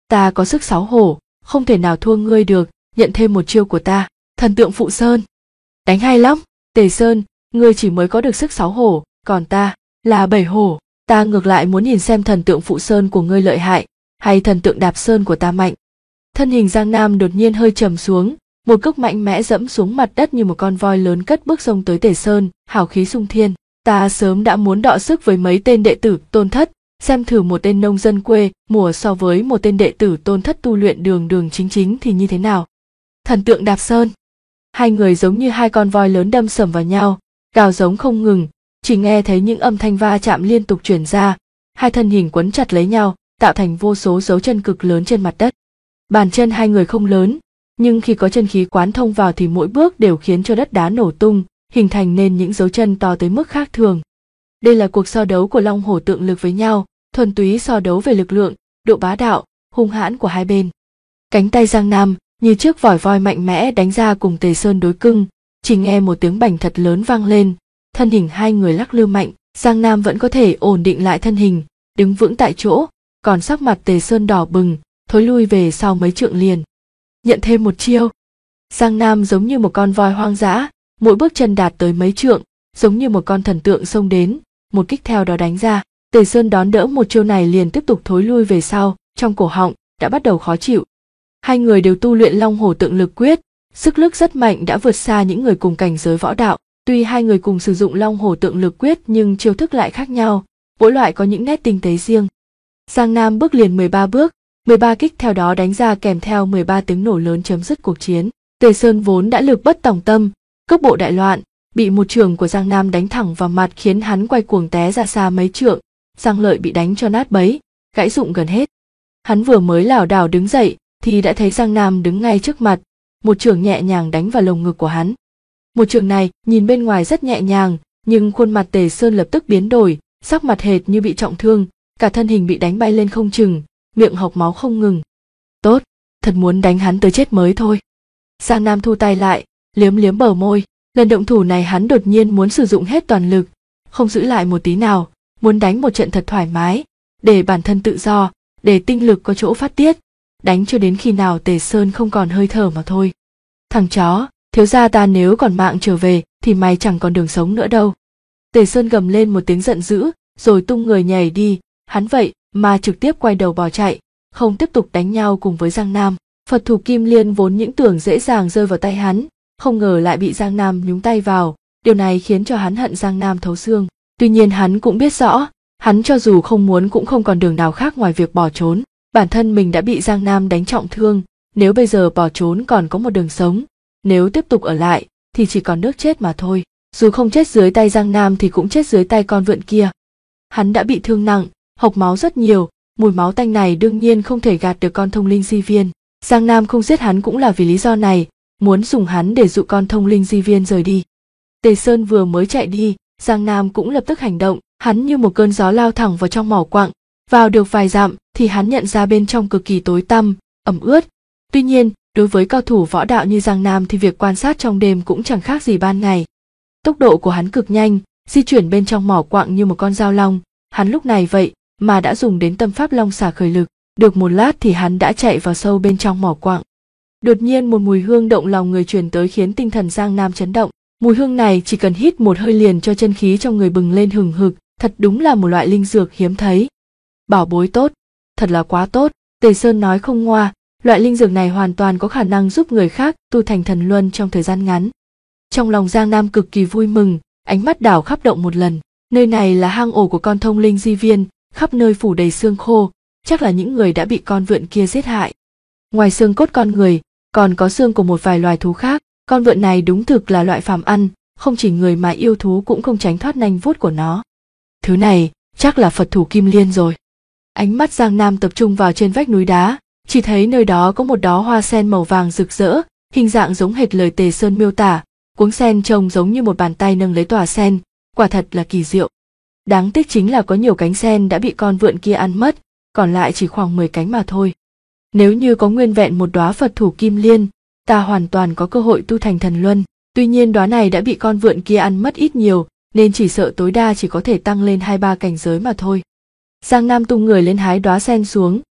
Ta có sức 6 hổ, không thể nào thua ngươi được, nhận thêm một chiêu của ta. Thần tượng Phụ Sơn. Đánh hay lắm. Tề Sơn, ngươi chỉ mới có được sức 6 hổ, còn ta là 7 hổ. Ta ngược lại muốn nhìn xem thần tượng Phụ Sơn của ngươi lợi hại, hay thần tượng Đạp Sơn của ta mạnh. Thân hình Giang Nam đột nhiên hơi trầm xuống, một cước mạnh mẽ dẫm xuống mặt đất như một con voi lớn cất bước xông tới Tề Sơn, hào khí sung thiên. Ta sớm đã muốn đọ sức với mấy tên đệ tử Tôn Thất, xem thử một tên nông dân quê mùa so với một tên đệ tử Tôn Thất tu luyện đường chính thì như thế nào. Thần tượng Đạp Sơn. Hai người giống như hai con voi lớn đâm sầm vào nhau, gào giống không ngừng, chỉ nghe thấy những âm thanh va chạm liên tục truyền ra, hai thân hình quấn chặt lấy nhau, tạo thành vô số dấu chân cực lớn trên mặt đất. Bàn chân hai người không lớn, nhưng khi có chân khí quán thông vào thì mỗi bước đều khiến cho đất đá nổ tung, hình thành nên những dấu chân to tới mức khác thường. Đây là cuộc so đấu của long hổ tượng lực với nhau, thuần túy so đấu về lực lượng, độ bá đạo, hung hãn của hai bên. Cánh tay Giang Nam như chiếc vòi voi mạnh mẽ đánh ra cùng Tề Sơn đối cưng, chỉ nghe một tiếng bành thật lớn vang lên, thân hình hai người lắc lư mạnh, Giang Nam vẫn có thể ổn định lại thân hình, đứng vững tại chỗ, còn sắc mặt Tề Sơn đỏ bừng, thối lui về sau mấy trượng liền. Nhận thêm một chiêu. Giang Nam giống như một con voi hoang dã, mỗi bước chân đạt tới mấy trượng, giống như một con thần tượng xông đến, một kích theo đó đánh ra. Tề Sơn đón đỡ một chiêu này liền tiếp tục thối lui về sau, trong cổ họng đã bắt đầu khó chịu. Hai người đều tu luyện long hổ tượng lực quyết, sức lực rất mạnh đã vượt xa những người cùng cảnh giới võ đạo. Tuy hai người cùng sử dụng long hổ tượng lực quyết nhưng chiêu thức lại khác nhau, mỗi loại có những nét tinh tế riêng. Giang Nam bước liền 13 bước, 13 kích theo đó đánh ra kèm theo 13 tiếng nổ lớn chấm dứt cuộc chiến. Tề Sơn vốn đã lực bất tòng tâm, cước bộ đại loạn, bị một chưởng của Giang Nam đánh thẳng vào mặt khiến hắn quay cuồng té ra xa mấy trượng, Giang Lợi bị đánh cho nát bấy, gãy rụng gần hết. Hắn vừa mới lảo đảo đứng dậy thì đã thấy Giang Nam đứng ngay trước mặt, một chưởng nhẹ nhàng đánh vào lồng ngực của hắn. Một chưởng này nhìn bên ngoài rất nhẹ nhàng, nhưng khuôn mặt Tề Sơn lập tức biến đổi, sắc mặt hệt như bị trọng thương, cả thân hình bị đánh bay lên không chừng, miệng hộc máu không ngừng. Tốt, thật muốn đánh hắn tới chết mới thôi. Giang Nam thu tay lại, liếm liếm bờ môi, lần động thủ này hắn đột nhiên muốn sử dụng hết toàn lực, không giữ lại một tí nào, muốn đánh một trận thật thoải mái, để bản thân tự do, để tinh lực có chỗ phát tiết, đánh cho đến khi nào Tề Sơn không còn hơi thở mà thôi. Thằng chó, thiếu gia ta nếu còn mạng trở về thì mày chẳng còn đường sống nữa đâu. Tề Sơn gầm lên một tiếng giận dữ, rồi tung người nhảy đi, hắn vậy mà trực tiếp quay đầu bỏ chạy, không tiếp tục đánh nhau cùng với Giang Nam. Phật thủ Kim Liên vốn những tưởng dễ dàng rơi vào tay hắn, không ngờ lại bị Giang Nam nhúng tay vào, điều này khiến cho hắn hận Giang Nam thấu xương. Tuy nhiên hắn cũng biết rõ, hắn cho dù không muốn cũng không còn đường nào khác ngoài việc bỏ trốn. Bản thân mình đã bị Giang Nam đánh trọng thương, nếu bây giờ bỏ trốn còn có một đường sống, nếu tiếp tục ở lại thì chỉ còn nước chết mà thôi. Dù không chết dưới tay Giang Nam thì cũng chết dưới tay con vượn kia. Hắn đã bị thương nặng, hộc máu rất nhiều, mùi máu tanh này đương nhiên không thể gạt được con thông linh di viên. Giang Nam không giết hắn cũng là vì lý do này, muốn dùng hắn để dụ con thông linh di viên rời đi. Tề Sơn vừa mới chạy đi, Giang Nam cũng lập tức hành động, hắn như một cơn gió lao thẳng vào trong mỏ quặng, vào được vài dặm thì hắn nhận ra bên trong cực kỳ tối tăm, ẩm ướt. Tuy nhiên, đối với cao thủ võ đạo như Giang Nam thì việc quan sát trong đêm cũng chẳng khác gì ban ngày. Tốc độ của hắn cực nhanh, di chuyển bên trong mỏ quặng như một con dao long, hắn lúc này vậy mà đã dùng đến tâm pháp long xả khởi lực, được một lát thì hắn đã chạy vào sâu bên trong mỏ quặng. Đột nhiên một mùi hương động lòng người truyền tới khiến tinh thần Giang Nam chấn động, mùi hương này chỉ cần hít một hơi liền cho chân khí trong người bừng lên hừng hực, thật đúng là một loại linh dược hiếm thấy. Bảo bối tốt, thật là quá tốt, Tề Sơn nói không ngoa, loại linh dược này hoàn toàn có khả năng giúp người khác tu thành thần luân trong thời gian ngắn. Trong lòng Giang Nam cực kỳ vui mừng, ánh mắt đảo khắp động một lần, nơi này là hang ổ của con thông linh di viên, khắp nơi phủ đầy xương khô, chắc là những người đã bị con vượn kia giết hại. Ngoài xương cốt con người, còn có xương của một vài loài thú khác, con vượn này đúng thực là loại phàm ăn, không chỉ người mà yêu thú cũng không tránh thoát nanh vuốt của nó. Thứ này, chắc là Phật thủ Kim Liên rồi. Ánh mắt Giang Nam tập trung vào trên vách núi đá, chỉ thấy nơi đó có một đóa hoa sen màu vàng rực rỡ, hình dạng giống hệt lời Tề Sơn miêu tả, cuống sen trông giống như một bàn tay nâng lấy tòa sen, quả thật là kỳ diệu. Đáng tiếc chính là có nhiều cánh sen đã bị con vượn kia ăn mất, còn lại chỉ khoảng 10 cánh mà thôi. Nếu như có nguyên vẹn một đóa Phật thủ Kim Liên, ta hoàn toàn có cơ hội tu thành thần luân. Tuy nhiên đóa này đã bị con vượn kia ăn mất ít nhiều, nên chỉ sợ tối đa chỉ có thể tăng lên 2-3 cảnh giới mà thôi. Giang Nam tung người lên hái đóa sen xuống,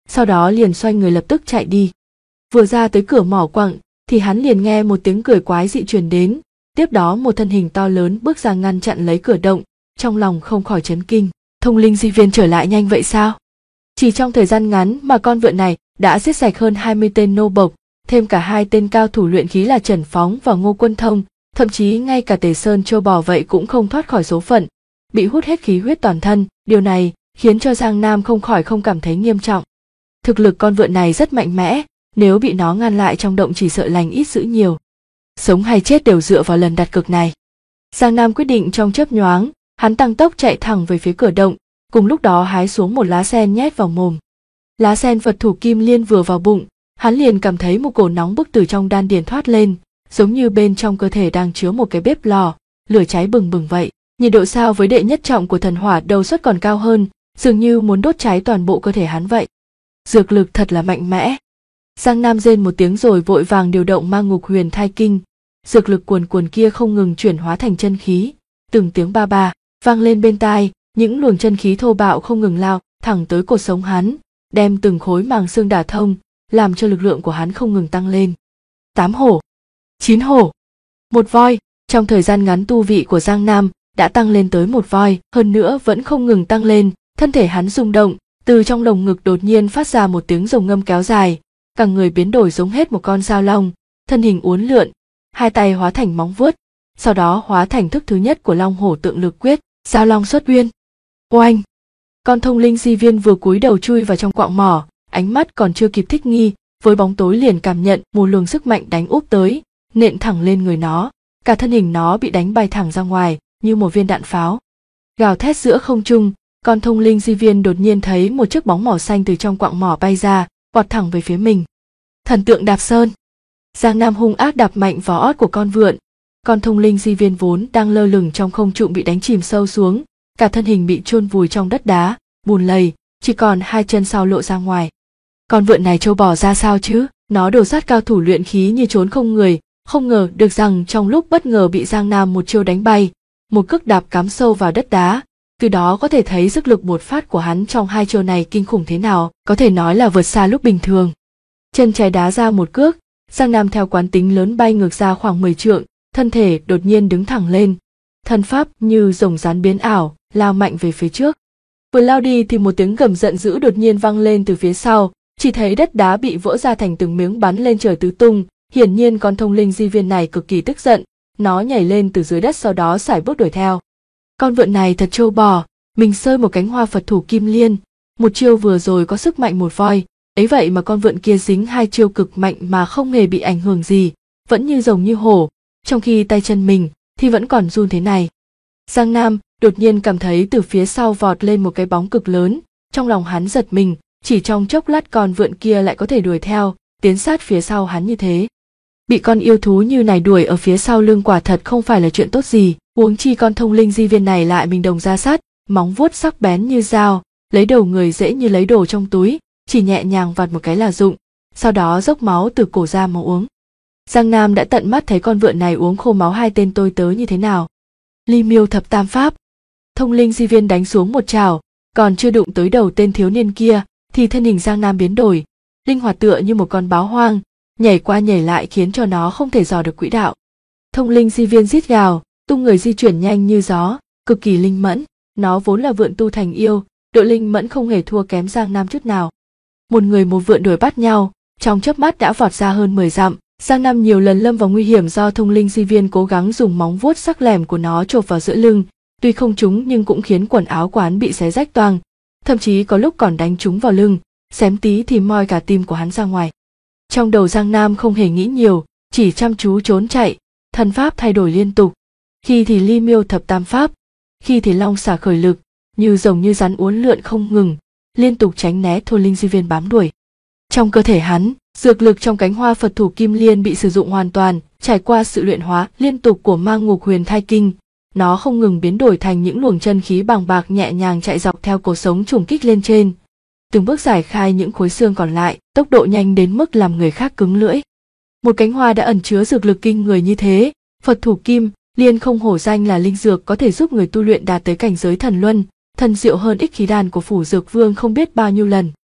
sau đó liền xoay người lập tức chạy đi. Vừa ra tới cửa mỏ quặng thì hắn liền nghe một tiếng cười quái dị truyền đến, tiếp đó một thân hình to lớn bước ra ngăn chặn lấy cửa động, trong lòng không khỏi chấn kinh. Thông linh di viên trở lại nhanh vậy sao? Chỉ trong thời gian ngắn mà con vượn này đã giết sạch hơn 20 tên nô bộc, thêm cả 2 tên cao thủ luyện khí là Trần Phóng và Ngô Quân Thông, thậm chí ngay cả Tề Sơn Châu Bò vậy cũng không thoát khỏi số phận, bị hút hết khí huyết toàn thân. Điều này khiến cho Giang Nam không khỏi không cảm thấy nghiêm trọng. Thực lực con vượn này rất mạnh mẽ, nếu bị nó ngăn lại trong động chỉ sợ lành ít dữ nhiều. Sống hay chết đều dựa vào lần đặt cược này. Giang Nam quyết định trong chớp nhoáng, hắn tăng tốc chạy thẳng về phía cửa động, cùng lúc đó hái xuống một lá sen nhét vào mồm. Lá sen Phật thủ kim liên vừa vào bụng, hắn liền cảm thấy một cổ nóng bức từ trong đan điền thoát lên, giống như bên trong cơ thể đang chứa một cái bếp lò, lửa cháy bừng bừng vậy. Nhiệt độ so với đệ nhất trọng của thần hỏa đầu xuất còn cao hơn, dường như muốn đốt cháy toàn bộ cơ thể hắn vậy. Dược lực thật là mạnh mẽ. Giang Nam rên một tiếng rồi vội vàng điều động Ma Ngục Huyền Thai Kinh. Dược lực cuồn cuộn kia không ngừng chuyển hóa thành chân khí, từng tiếng ba ba vang lên bên tai, những luồng chân khí thô bạo không ngừng lao thẳng tới cột sống hắn, đem từng khối màng xương đả thông, làm cho lực lượng của hắn không ngừng tăng lên. 8 hổ, 9 hổ, 1 voi. Trong thời gian ngắn tu vị của Giang Nam đã tăng lên tới 1 voi, hơn nữa vẫn không ngừng tăng lên. Thân thể hắn rung động, từ trong lồng ngực đột nhiên phát ra một tiếng rồng ngâm kéo dài, cả người biến đổi giống hết một con dao long, thân hình uốn lượn, 2 tay hóa thành móng vuốt, sau đó hóa thành thức thứ nhất của Long Hổ Tượng Lực Quyết, Giao Long Xuất Uyên. Oanh! Con thông linh di viên vừa cúi đầu chui vào trong quặng mỏ, ánh mắt còn chưa kịp thích nghi, với bóng tối liền cảm nhận một luồng sức mạnh đánh úp tới, nện thẳng lên người nó, cả thân hình nó bị đánh bay thẳng ra ngoài, như một viên đạn pháo. Gào thét giữa không trung, con thông linh di viên đột nhiên thấy một chiếc bóng màu xanh từ trong quặng mỏ bay ra, vọt thẳng về phía mình. Thần tượng đạp sơn. Giang Nam hung ác đạp mạnh vào ót của con vượn. Con thông linh di viên vốn đang lơ lửng trong không trung bị đánh chìm sâu xuống, cả thân hình bị chôn vùi trong đất đá, bùn lầy, chỉ còn 2 chân sau lộ ra ngoài. Con vượn này trâu bò ra sao chứ? Nó đồ sát cao thủ luyện khí như trốn không người, không ngờ được rằng trong lúc bất ngờ bị Giang Nam một chiêu đánh bay, một cước đạp cắm sâu vào đất đá. Từ đó có thể thấy sức lực bột phát của hắn trong 2 chiêu này kinh khủng thế nào, có thể nói là vượt xa lúc bình thường. Chân trái đá ra một cước, Giang Nam theo quán tính lớn bay ngược ra khoảng 10 trượng, thân thể đột nhiên đứng thẳng lên. Thân pháp như rồng rắn biến ảo, lao mạnh về phía trước. Vừa lao đi thì một tiếng gầm giận dữ đột nhiên vang lên từ phía sau, chỉ thấy đất đá bị vỡ ra thành từng miếng bắn lên trời tứ tung. Hiển nhiên con thông linh di viên này cực kỳ tức giận, nó nhảy lên từ dưới đất sau đó sải bước đuổi theo. Con vượn này thật trâu bò, mình sơi một cánh hoa Phật thủ kim liên, một chiêu vừa rồi có sức mạnh 1 voi, ấy vậy mà con vượn kia dính 2 chiêu cực mạnh mà không hề bị ảnh hưởng gì, vẫn như rồng như hổ, trong khi tay chân mình thì vẫn còn run thế này. Giang Nam đột nhiên cảm thấy từ phía sau vọt lên một cái bóng cực lớn, trong lòng hắn giật mình, chỉ trong chốc lát con vượn kia lại có thể đuổi theo, tiến sát phía sau hắn như thế. Bị con yêu thú như này đuổi ở phía sau lưng quả thật không phải là chuyện tốt gì, huống chi con thông linh di viên này lại mình đồng ra sát, móng vuốt sắc bén như dao, lấy đầu người dễ như lấy đồ trong túi, chỉ nhẹ nhàng vặt một cái là dụng, sau đó dốc máu từ cổ ra mà uống. Giang Nam đã tận mắt thấy con vượn này uống khô máu 2 tên tôi tớ như thế nào. Ly Miêu Thập Tam Pháp. Thông linh di viên đánh xuống một chảo, còn chưa đụng tới đầu tên thiếu niên kia thì thân hình Giang Nam biến đổi, linh hoạt tựa như một con báo hoang, nhảy qua nhảy lại khiến cho nó không thể dò được quỹ đạo. Thông linh di viên rít gào, tung người di chuyển nhanh như gió, cực kỳ linh mẫn. Nó vốn là vượn tu thành yêu, độ linh mẫn không hề thua kém Giang Nam chút nào. Một người một vượn đuổi bắt nhau, trong chớp mắt đã vọt ra hơn 10 dặm. Giang Nam nhiều lần lâm vào nguy hiểm do thông linh di viên cố gắng dùng móng vuốt sắc lẻm của nó chộp vào giữa lưng, tuy không trúng nhưng cũng khiến quần áo của hắn bị xé rách toang, thậm chí có lúc còn đánh trúng vào lưng, xém tí thì moi cả tim của hắn ra ngoài. Trong đầu Giang Nam không hề nghĩ nhiều, chỉ chăm chú trốn chạy, thân pháp thay đổi liên tục, khi thì Ly Miêu Thập Tam Pháp, khi thì long xả khởi lực, như rồng như rắn uốn lượn không ngừng, liên tục tránh né thông linh di viên bám đuổi. Trong cơ thể hắn, dược lực trong cánh hoa Phật thủ kim liên bị sử dụng hoàn toàn, trải qua sự luyện hóa liên tục của Ma Ngục Huyền Thai Kinh, nó không ngừng biến đổi thành những luồng chân khí bàng bạc nhẹ nhàng chạy dọc theo cổ sống trùng kích lên trên, từng bước giải khai những khối xương còn lại, tốc độ nhanh đến mức làm người khác cứng lưỡi. Một cánh hoa đã ẩn chứa dược lực kinh người như thế, Phật thủ kim liên không hổ danh là linh dược có thể giúp người tu luyện đạt tới cảnh giới thần luân, thần diệu hơn ích khí đàn của Phủ Dược Vương không biết bao nhiêu lần.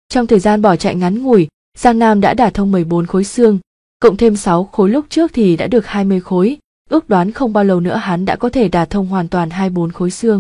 Trong thời gian bỏ chạy ngắn ngủi, Giang Nam đã đả thông 14 khối xương, cộng thêm 6 khối lúc trước thì đã được 20 khối, ước đoán không bao lâu nữa hắn đã có thể đả thông hoàn toàn 24 khối xương.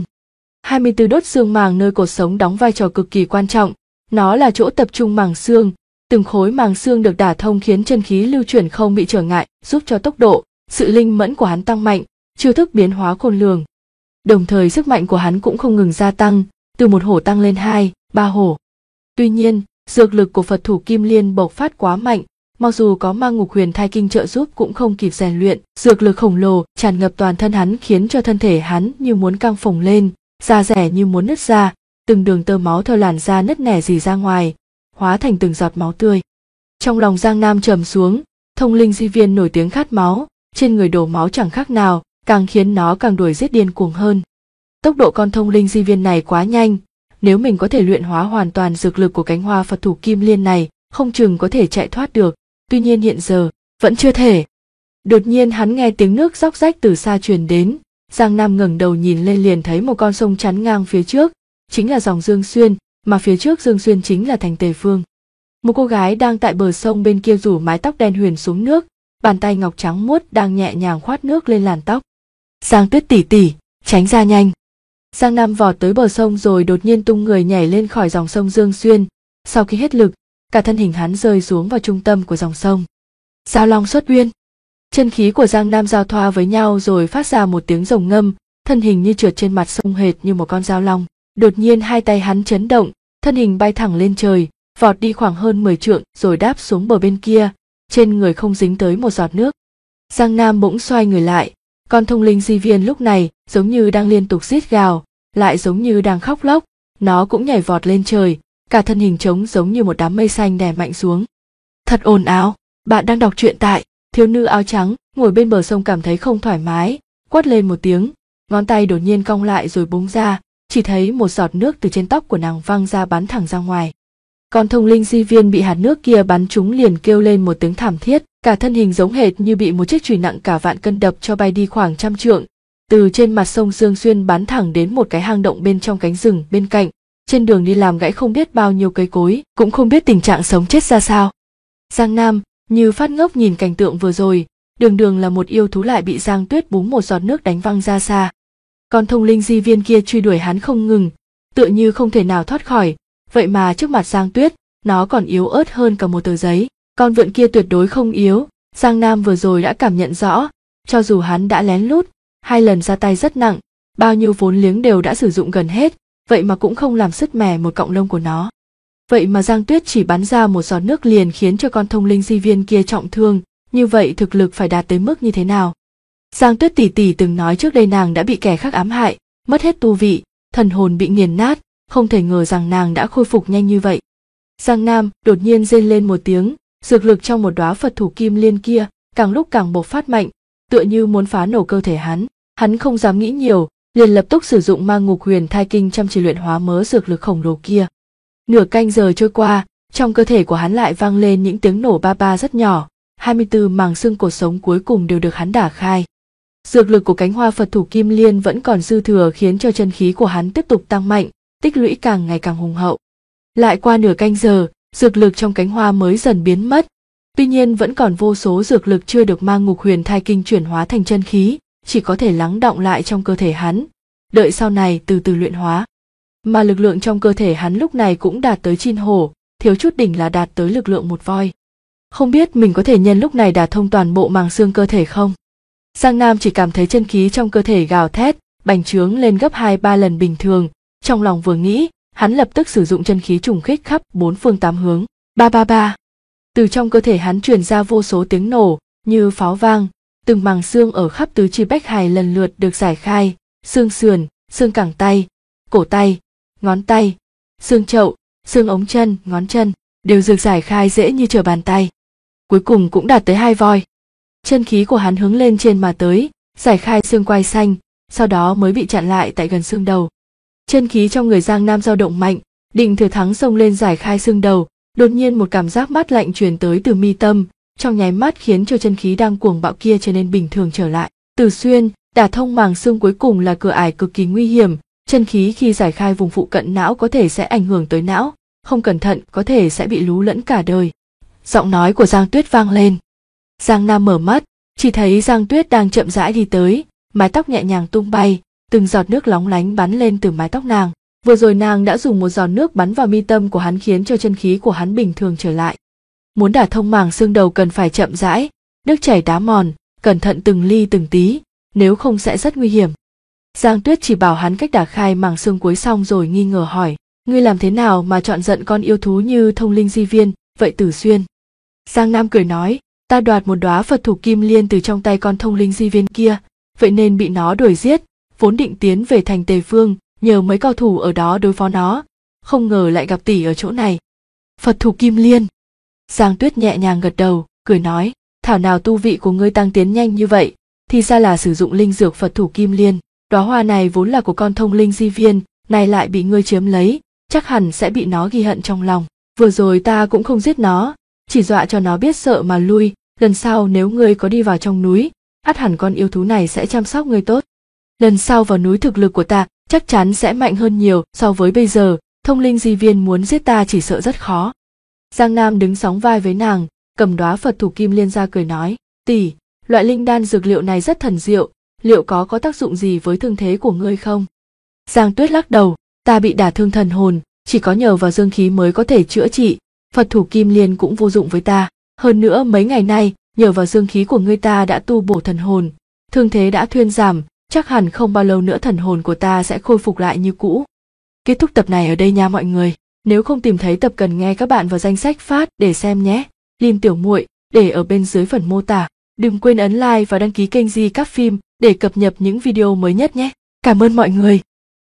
24 đốt xương màng nơi cột sống đóng vai trò cực kỳ quan trọng, nó là chỗ tập trung màng xương, từng khối màng xương được đả thông khiến chân khí lưu chuyển không bị trở ngại, giúp cho tốc độ, sự linh mẫn của hắn tăng mạnh, chiêu thức biến hóa khôn lường. Đồng thời sức mạnh của hắn cũng không ngừng gia tăng, từ 1 hổ tăng lên 2, 3 hổ. Tuy nhiên, dược lực của Phật thủ Kim Liên bộc phát quá mạnh, mặc dù có Mang Ngục Huyền Thai Kinh trợ giúp cũng không kịp rèn luyện, dược lực khổng lồ tràn ngập toàn thân hắn khiến cho thân thể hắn như muốn căng phồng lên, da rẻ như muốn nứt ra, từng đường tơ máu theo làn da nứt nẻ rỉ ra ngoài, hóa thành từng giọt máu tươi. Trong lòng Giang Nam trầm xuống, Thông Linh Di Viên nổi tiếng khát máu, trên người đổ máu chẳng khác nào, càng khiến nó càng đuổi giết điên cuồng hơn. Tốc độ con Thông Linh Di Viên này quá nhanh, nếu mình có thể luyện hóa hoàn toàn dược lực của cánh hoa Phật thủ Kim Liên này, không chừng có thể chạy thoát được, tuy nhiên hiện giờ, vẫn chưa thể. Đột nhiên hắn nghe tiếng nước róc rách từ xa truyền đến, Giang Nam ngẩng đầu nhìn lên liền thấy một con sông chắn ngang phía trước, chính là dòng Dương Xuyên, mà phía trước Dương Xuyên chính là thành Tề Phương. Một cô gái đang tại bờ sông bên kia rủ mái tóc đen huyền xuống nước, bàn tay ngọc trắng muốt đang nhẹ nhàng khoát nước lên làn tóc. Giang Tuyết tỷ tỷ, tránh ra nhanh. Giang Nam vọt tới bờ sông rồi đột nhiên tung người nhảy lên khỏi dòng sông Dương Xuyên, sau khi hết lực, cả thân hình hắn rơi xuống vào trung tâm của dòng sông. Giao Long xuất uyên. Chân khí của Giang Nam giao thoa với nhau rồi phát ra một tiếng rồng ngâm, thân hình như trượt trên mặt sông hệt như một con dao long. Đột nhiên hai tay hắn chấn động, thân hình bay thẳng lên trời, vọt đi khoảng hơn 10 trượng rồi đáp xuống bờ bên kia, trên người không dính tới một giọt nước. Giang Nam bỗng xoay người lại, con Thông Linh Di Viên lúc này giống như đang liên tục rít gào, lại giống như đang khóc lóc, nó cũng nhảy vọt lên trời, cả thân hình trống giống như một đám mây xanh đè mạnh xuống. Thật ồn ào, bạn đang đọc truyện tại Thiếu nữ áo trắng ngồi bên bờ sông cảm thấy không thoải mái, quát lên một tiếng, ngón tay đột nhiên cong lại rồi búng ra, chỉ thấy một giọt nước từ trên tóc của nàng văng ra bắn thẳng ra ngoài. Con Thông Linh Di Viên bị hạt nước kia bắn trúng liền kêu lên một tiếng thảm thiết, cả thân hình giống hệt như bị một chiếc chùy nặng cả vạn cân đập cho bay đi khoảng 100 trượng, từ trên mặt sông Dương Xuyên bắn thẳng đến một cái hang động bên trong cánh rừng bên cạnh, trên đường đi làm gãy không biết bao nhiêu cây cối, cũng không biết tình trạng sống chết ra sao. Giang Nam như phát ngốc nhìn cảnh tượng vừa rồi, đường đường là một yêu thú lại bị Giang Tuyết búng một giọt nước đánh văng ra xa. Con Thông Linh Di Viên kia truy đuổi hắn không ngừng, tựa như không thể nào thoát khỏi, vậy mà trước mặt Giang Tuyết, nó còn yếu ớt hơn cả một tờ giấy. Con vượn kia tuyệt đối không yếu, Giang Nam vừa rồi đã cảm nhận rõ, cho dù hắn đã lén lút, 2 lần ra tay rất nặng, bao nhiêu vốn liếng đều đã sử dụng gần hết, vậy mà cũng không làm sứt mẻ một cọng lông của nó. Vậy mà Giang Tuyết chỉ bắn ra một giọt nước liền khiến cho con Thông Linh Di Viên kia trọng thương, như vậy thực lực phải đạt tới mức như thế nào? Giang Tuyết tỷ tỷ từng nói trước đây nàng đã bị kẻ khác ám hại, mất hết tu vị, thần hồn bị nghiền nát, không thể ngờ rằng nàng đã khôi phục nhanh như vậy. Giang Nam đột nhiên rên lên một tiếng, dược lực trong một đóa Phật thủ Kim Liên kia càng lúc càng bộc phát mạnh, tựa như muốn phá nổ cơ thể hắn. Hắn không dám nghĩ nhiều, liền lập tức sử dụng Mang Ngục Huyền Thai Kinh chăm chỉ luyện hóa mớ dược lực khổng lồ kia. Nửa canh giờ trôi qua, trong cơ thể của hắn lại vang lên những tiếng nổ ba ba rất nhỏ, 24 màng xương cột sống cuối cùng đều được hắn đả khai. Dược lực của cánh hoa Phật thủ Kim Liên vẫn còn dư thừa khiến cho chân khí của hắn tiếp tục tăng mạnh, tích lũy càng ngày càng hùng hậu. Lại qua nửa canh giờ, dược lực trong cánh hoa mới dần biến mất. Tuy nhiên vẫn còn vô số dược lực chưa được Mang Ngục Huyền Thai Kinh chuyển hóa thành chân khí, chỉ có thể lắng đọng lại trong cơ thể hắn, đợi sau này từ từ luyện hóa. Mà lực lượng trong cơ thể hắn lúc này cũng đạt tới Chin hổ, thiếu chút đỉnh là đạt tới lực lượng một voi. Không biết mình có thể nhân lúc này đả thông toàn bộ màng xương cơ thể không? Giang Nam chỉ cảm thấy chân khí trong cơ thể gào thét, bành trướng lên gấp 2-3 lần bình thường, trong lòng vừa nghĩ, hắn lập tức sử dụng chân khí trùng kích khắp 4 phương 8 hướng. Ba ba ba. Từ trong cơ thể hắn truyền ra vô số tiếng nổ, như pháo vang, từng màng xương ở khắp tứ chi bách hài lần lượt được giải khai, xương sườn, xương cẳng tay, cổ tay, ngón tay, xương chậu, xương ống chân, ngón chân, đều được giải khai dễ như trở bàn tay. Cuối cùng cũng đạt tới 2 voi. Chân khí của hắn hướng lên trên mà tới, giải khai xương quai xanh, sau đó mới bị chặn lại tại gần xương đầu. Chân khí trong người Giang Nam dao động mạnh, định thừa thắng xông lên giải khai xương đầu, đột nhiên một cảm giác mát lạnh truyền tới từ mi tâm, trong nháy mắt khiến cho chân khí đang cuồng bạo kia trở nên bình thường trở lại. Từ xuyên, đả thông màng xương cuối cùng là cửa ải cực kỳ nguy hiểm, chân khí khi giải khai vùng phụ cận não có thể sẽ ảnh hưởng tới não, không cẩn thận có thể sẽ bị lú lẫn cả đời. Giọng nói của Giang Tuyết vang lên. Giang Nam mở mắt, chỉ thấy Giang Tuyết đang chậm rãi đi tới, mái tóc nhẹ nhàng tung bay, từng giọt nước lóng lánh bắn lên từ mái tóc nàng. Vừa rồi nàng đã dùng một giọt nước bắn vào mi tâm của hắn khiến cho chân khí của hắn bình thường trở lại. Muốn đả thông màng xương đầu cần phải chậm rãi, nước chảy đá mòn, cẩn thận từng ly từng tí, nếu không sẽ rất nguy hiểm. Giang Tuyết chỉ bảo hắn cách đả khai màng xương cuối xong rồi nghi ngờ hỏi, ngươi làm thế nào mà chọn giận con yêu thú như Thông Linh Di Viên, vậy Tử Xuyên? Giang Nam cười nói, ta đoạt một đóa Phật thủ kim liên từ trong tay con Thông Linh Di Viên kia, vậy nên bị nó đuổi giết, vốn định tiến về thành Tề Phương, nhờ mấy cao thủ ở đó đối phó nó, không ngờ lại gặp tỷ ở chỗ này. Phật thủ kim liên. Giang Tuyết nhẹ nhàng gật đầu, cười nói, thảo nào tu vị của ngươi tăng tiến nhanh như vậy, thì ra là sử dụng linh dược Phật thủ kim liên. Đóa hoa này vốn là của con Thông Linh Di Viên, này lại bị ngươi chiếm lấy, chắc hẳn sẽ bị nó ghi hận trong lòng. Vừa rồi ta cũng không giết nó, chỉ dọa cho nó biết sợ mà lui, lần sau nếu ngươi có đi vào trong núi, ắt hẳn con yêu thú này sẽ chăm sóc ngươi tốt. Lần sau vào núi thực lực của ta chắc chắn sẽ mạnh hơn nhiều so với bây giờ, Thông Linh Di Viên muốn giết ta chỉ sợ rất khó. Giang Nam đứng sóng vai với nàng, cầm đóa Phật thủ kim liên ra cười nói, tỷ, loại linh đan dược liệu này rất thần diệu, liệu có tác dụng gì với thương thế của ngươi không? Giang Tuyết lắc đầu, ta bị đả thương thần hồn, chỉ có nhờ vào dương khí mới có thể chữa trị, Phật thủ kim liên cũng vô dụng với ta, hơn nữa mấy ngày nay, nhờ vào dương khí của ngươi ta đã tu bổ thần hồn, thương thế đã thuyên giảm, chắc hẳn không bao lâu nữa thần hồn của ta sẽ khôi phục lại như cũ. Kết thúc tập này ở đây nha mọi người, nếu không tìm thấy tập cần nghe các bạn vào danh sách phát để xem nhé. Lim Tiểu Muội để ở bên dưới phần mô tả. Đừng quên ấn like và đăng ký kênh Di Các Phim để cập nhật những video mới nhất nhé. Cảm ơn mọi người.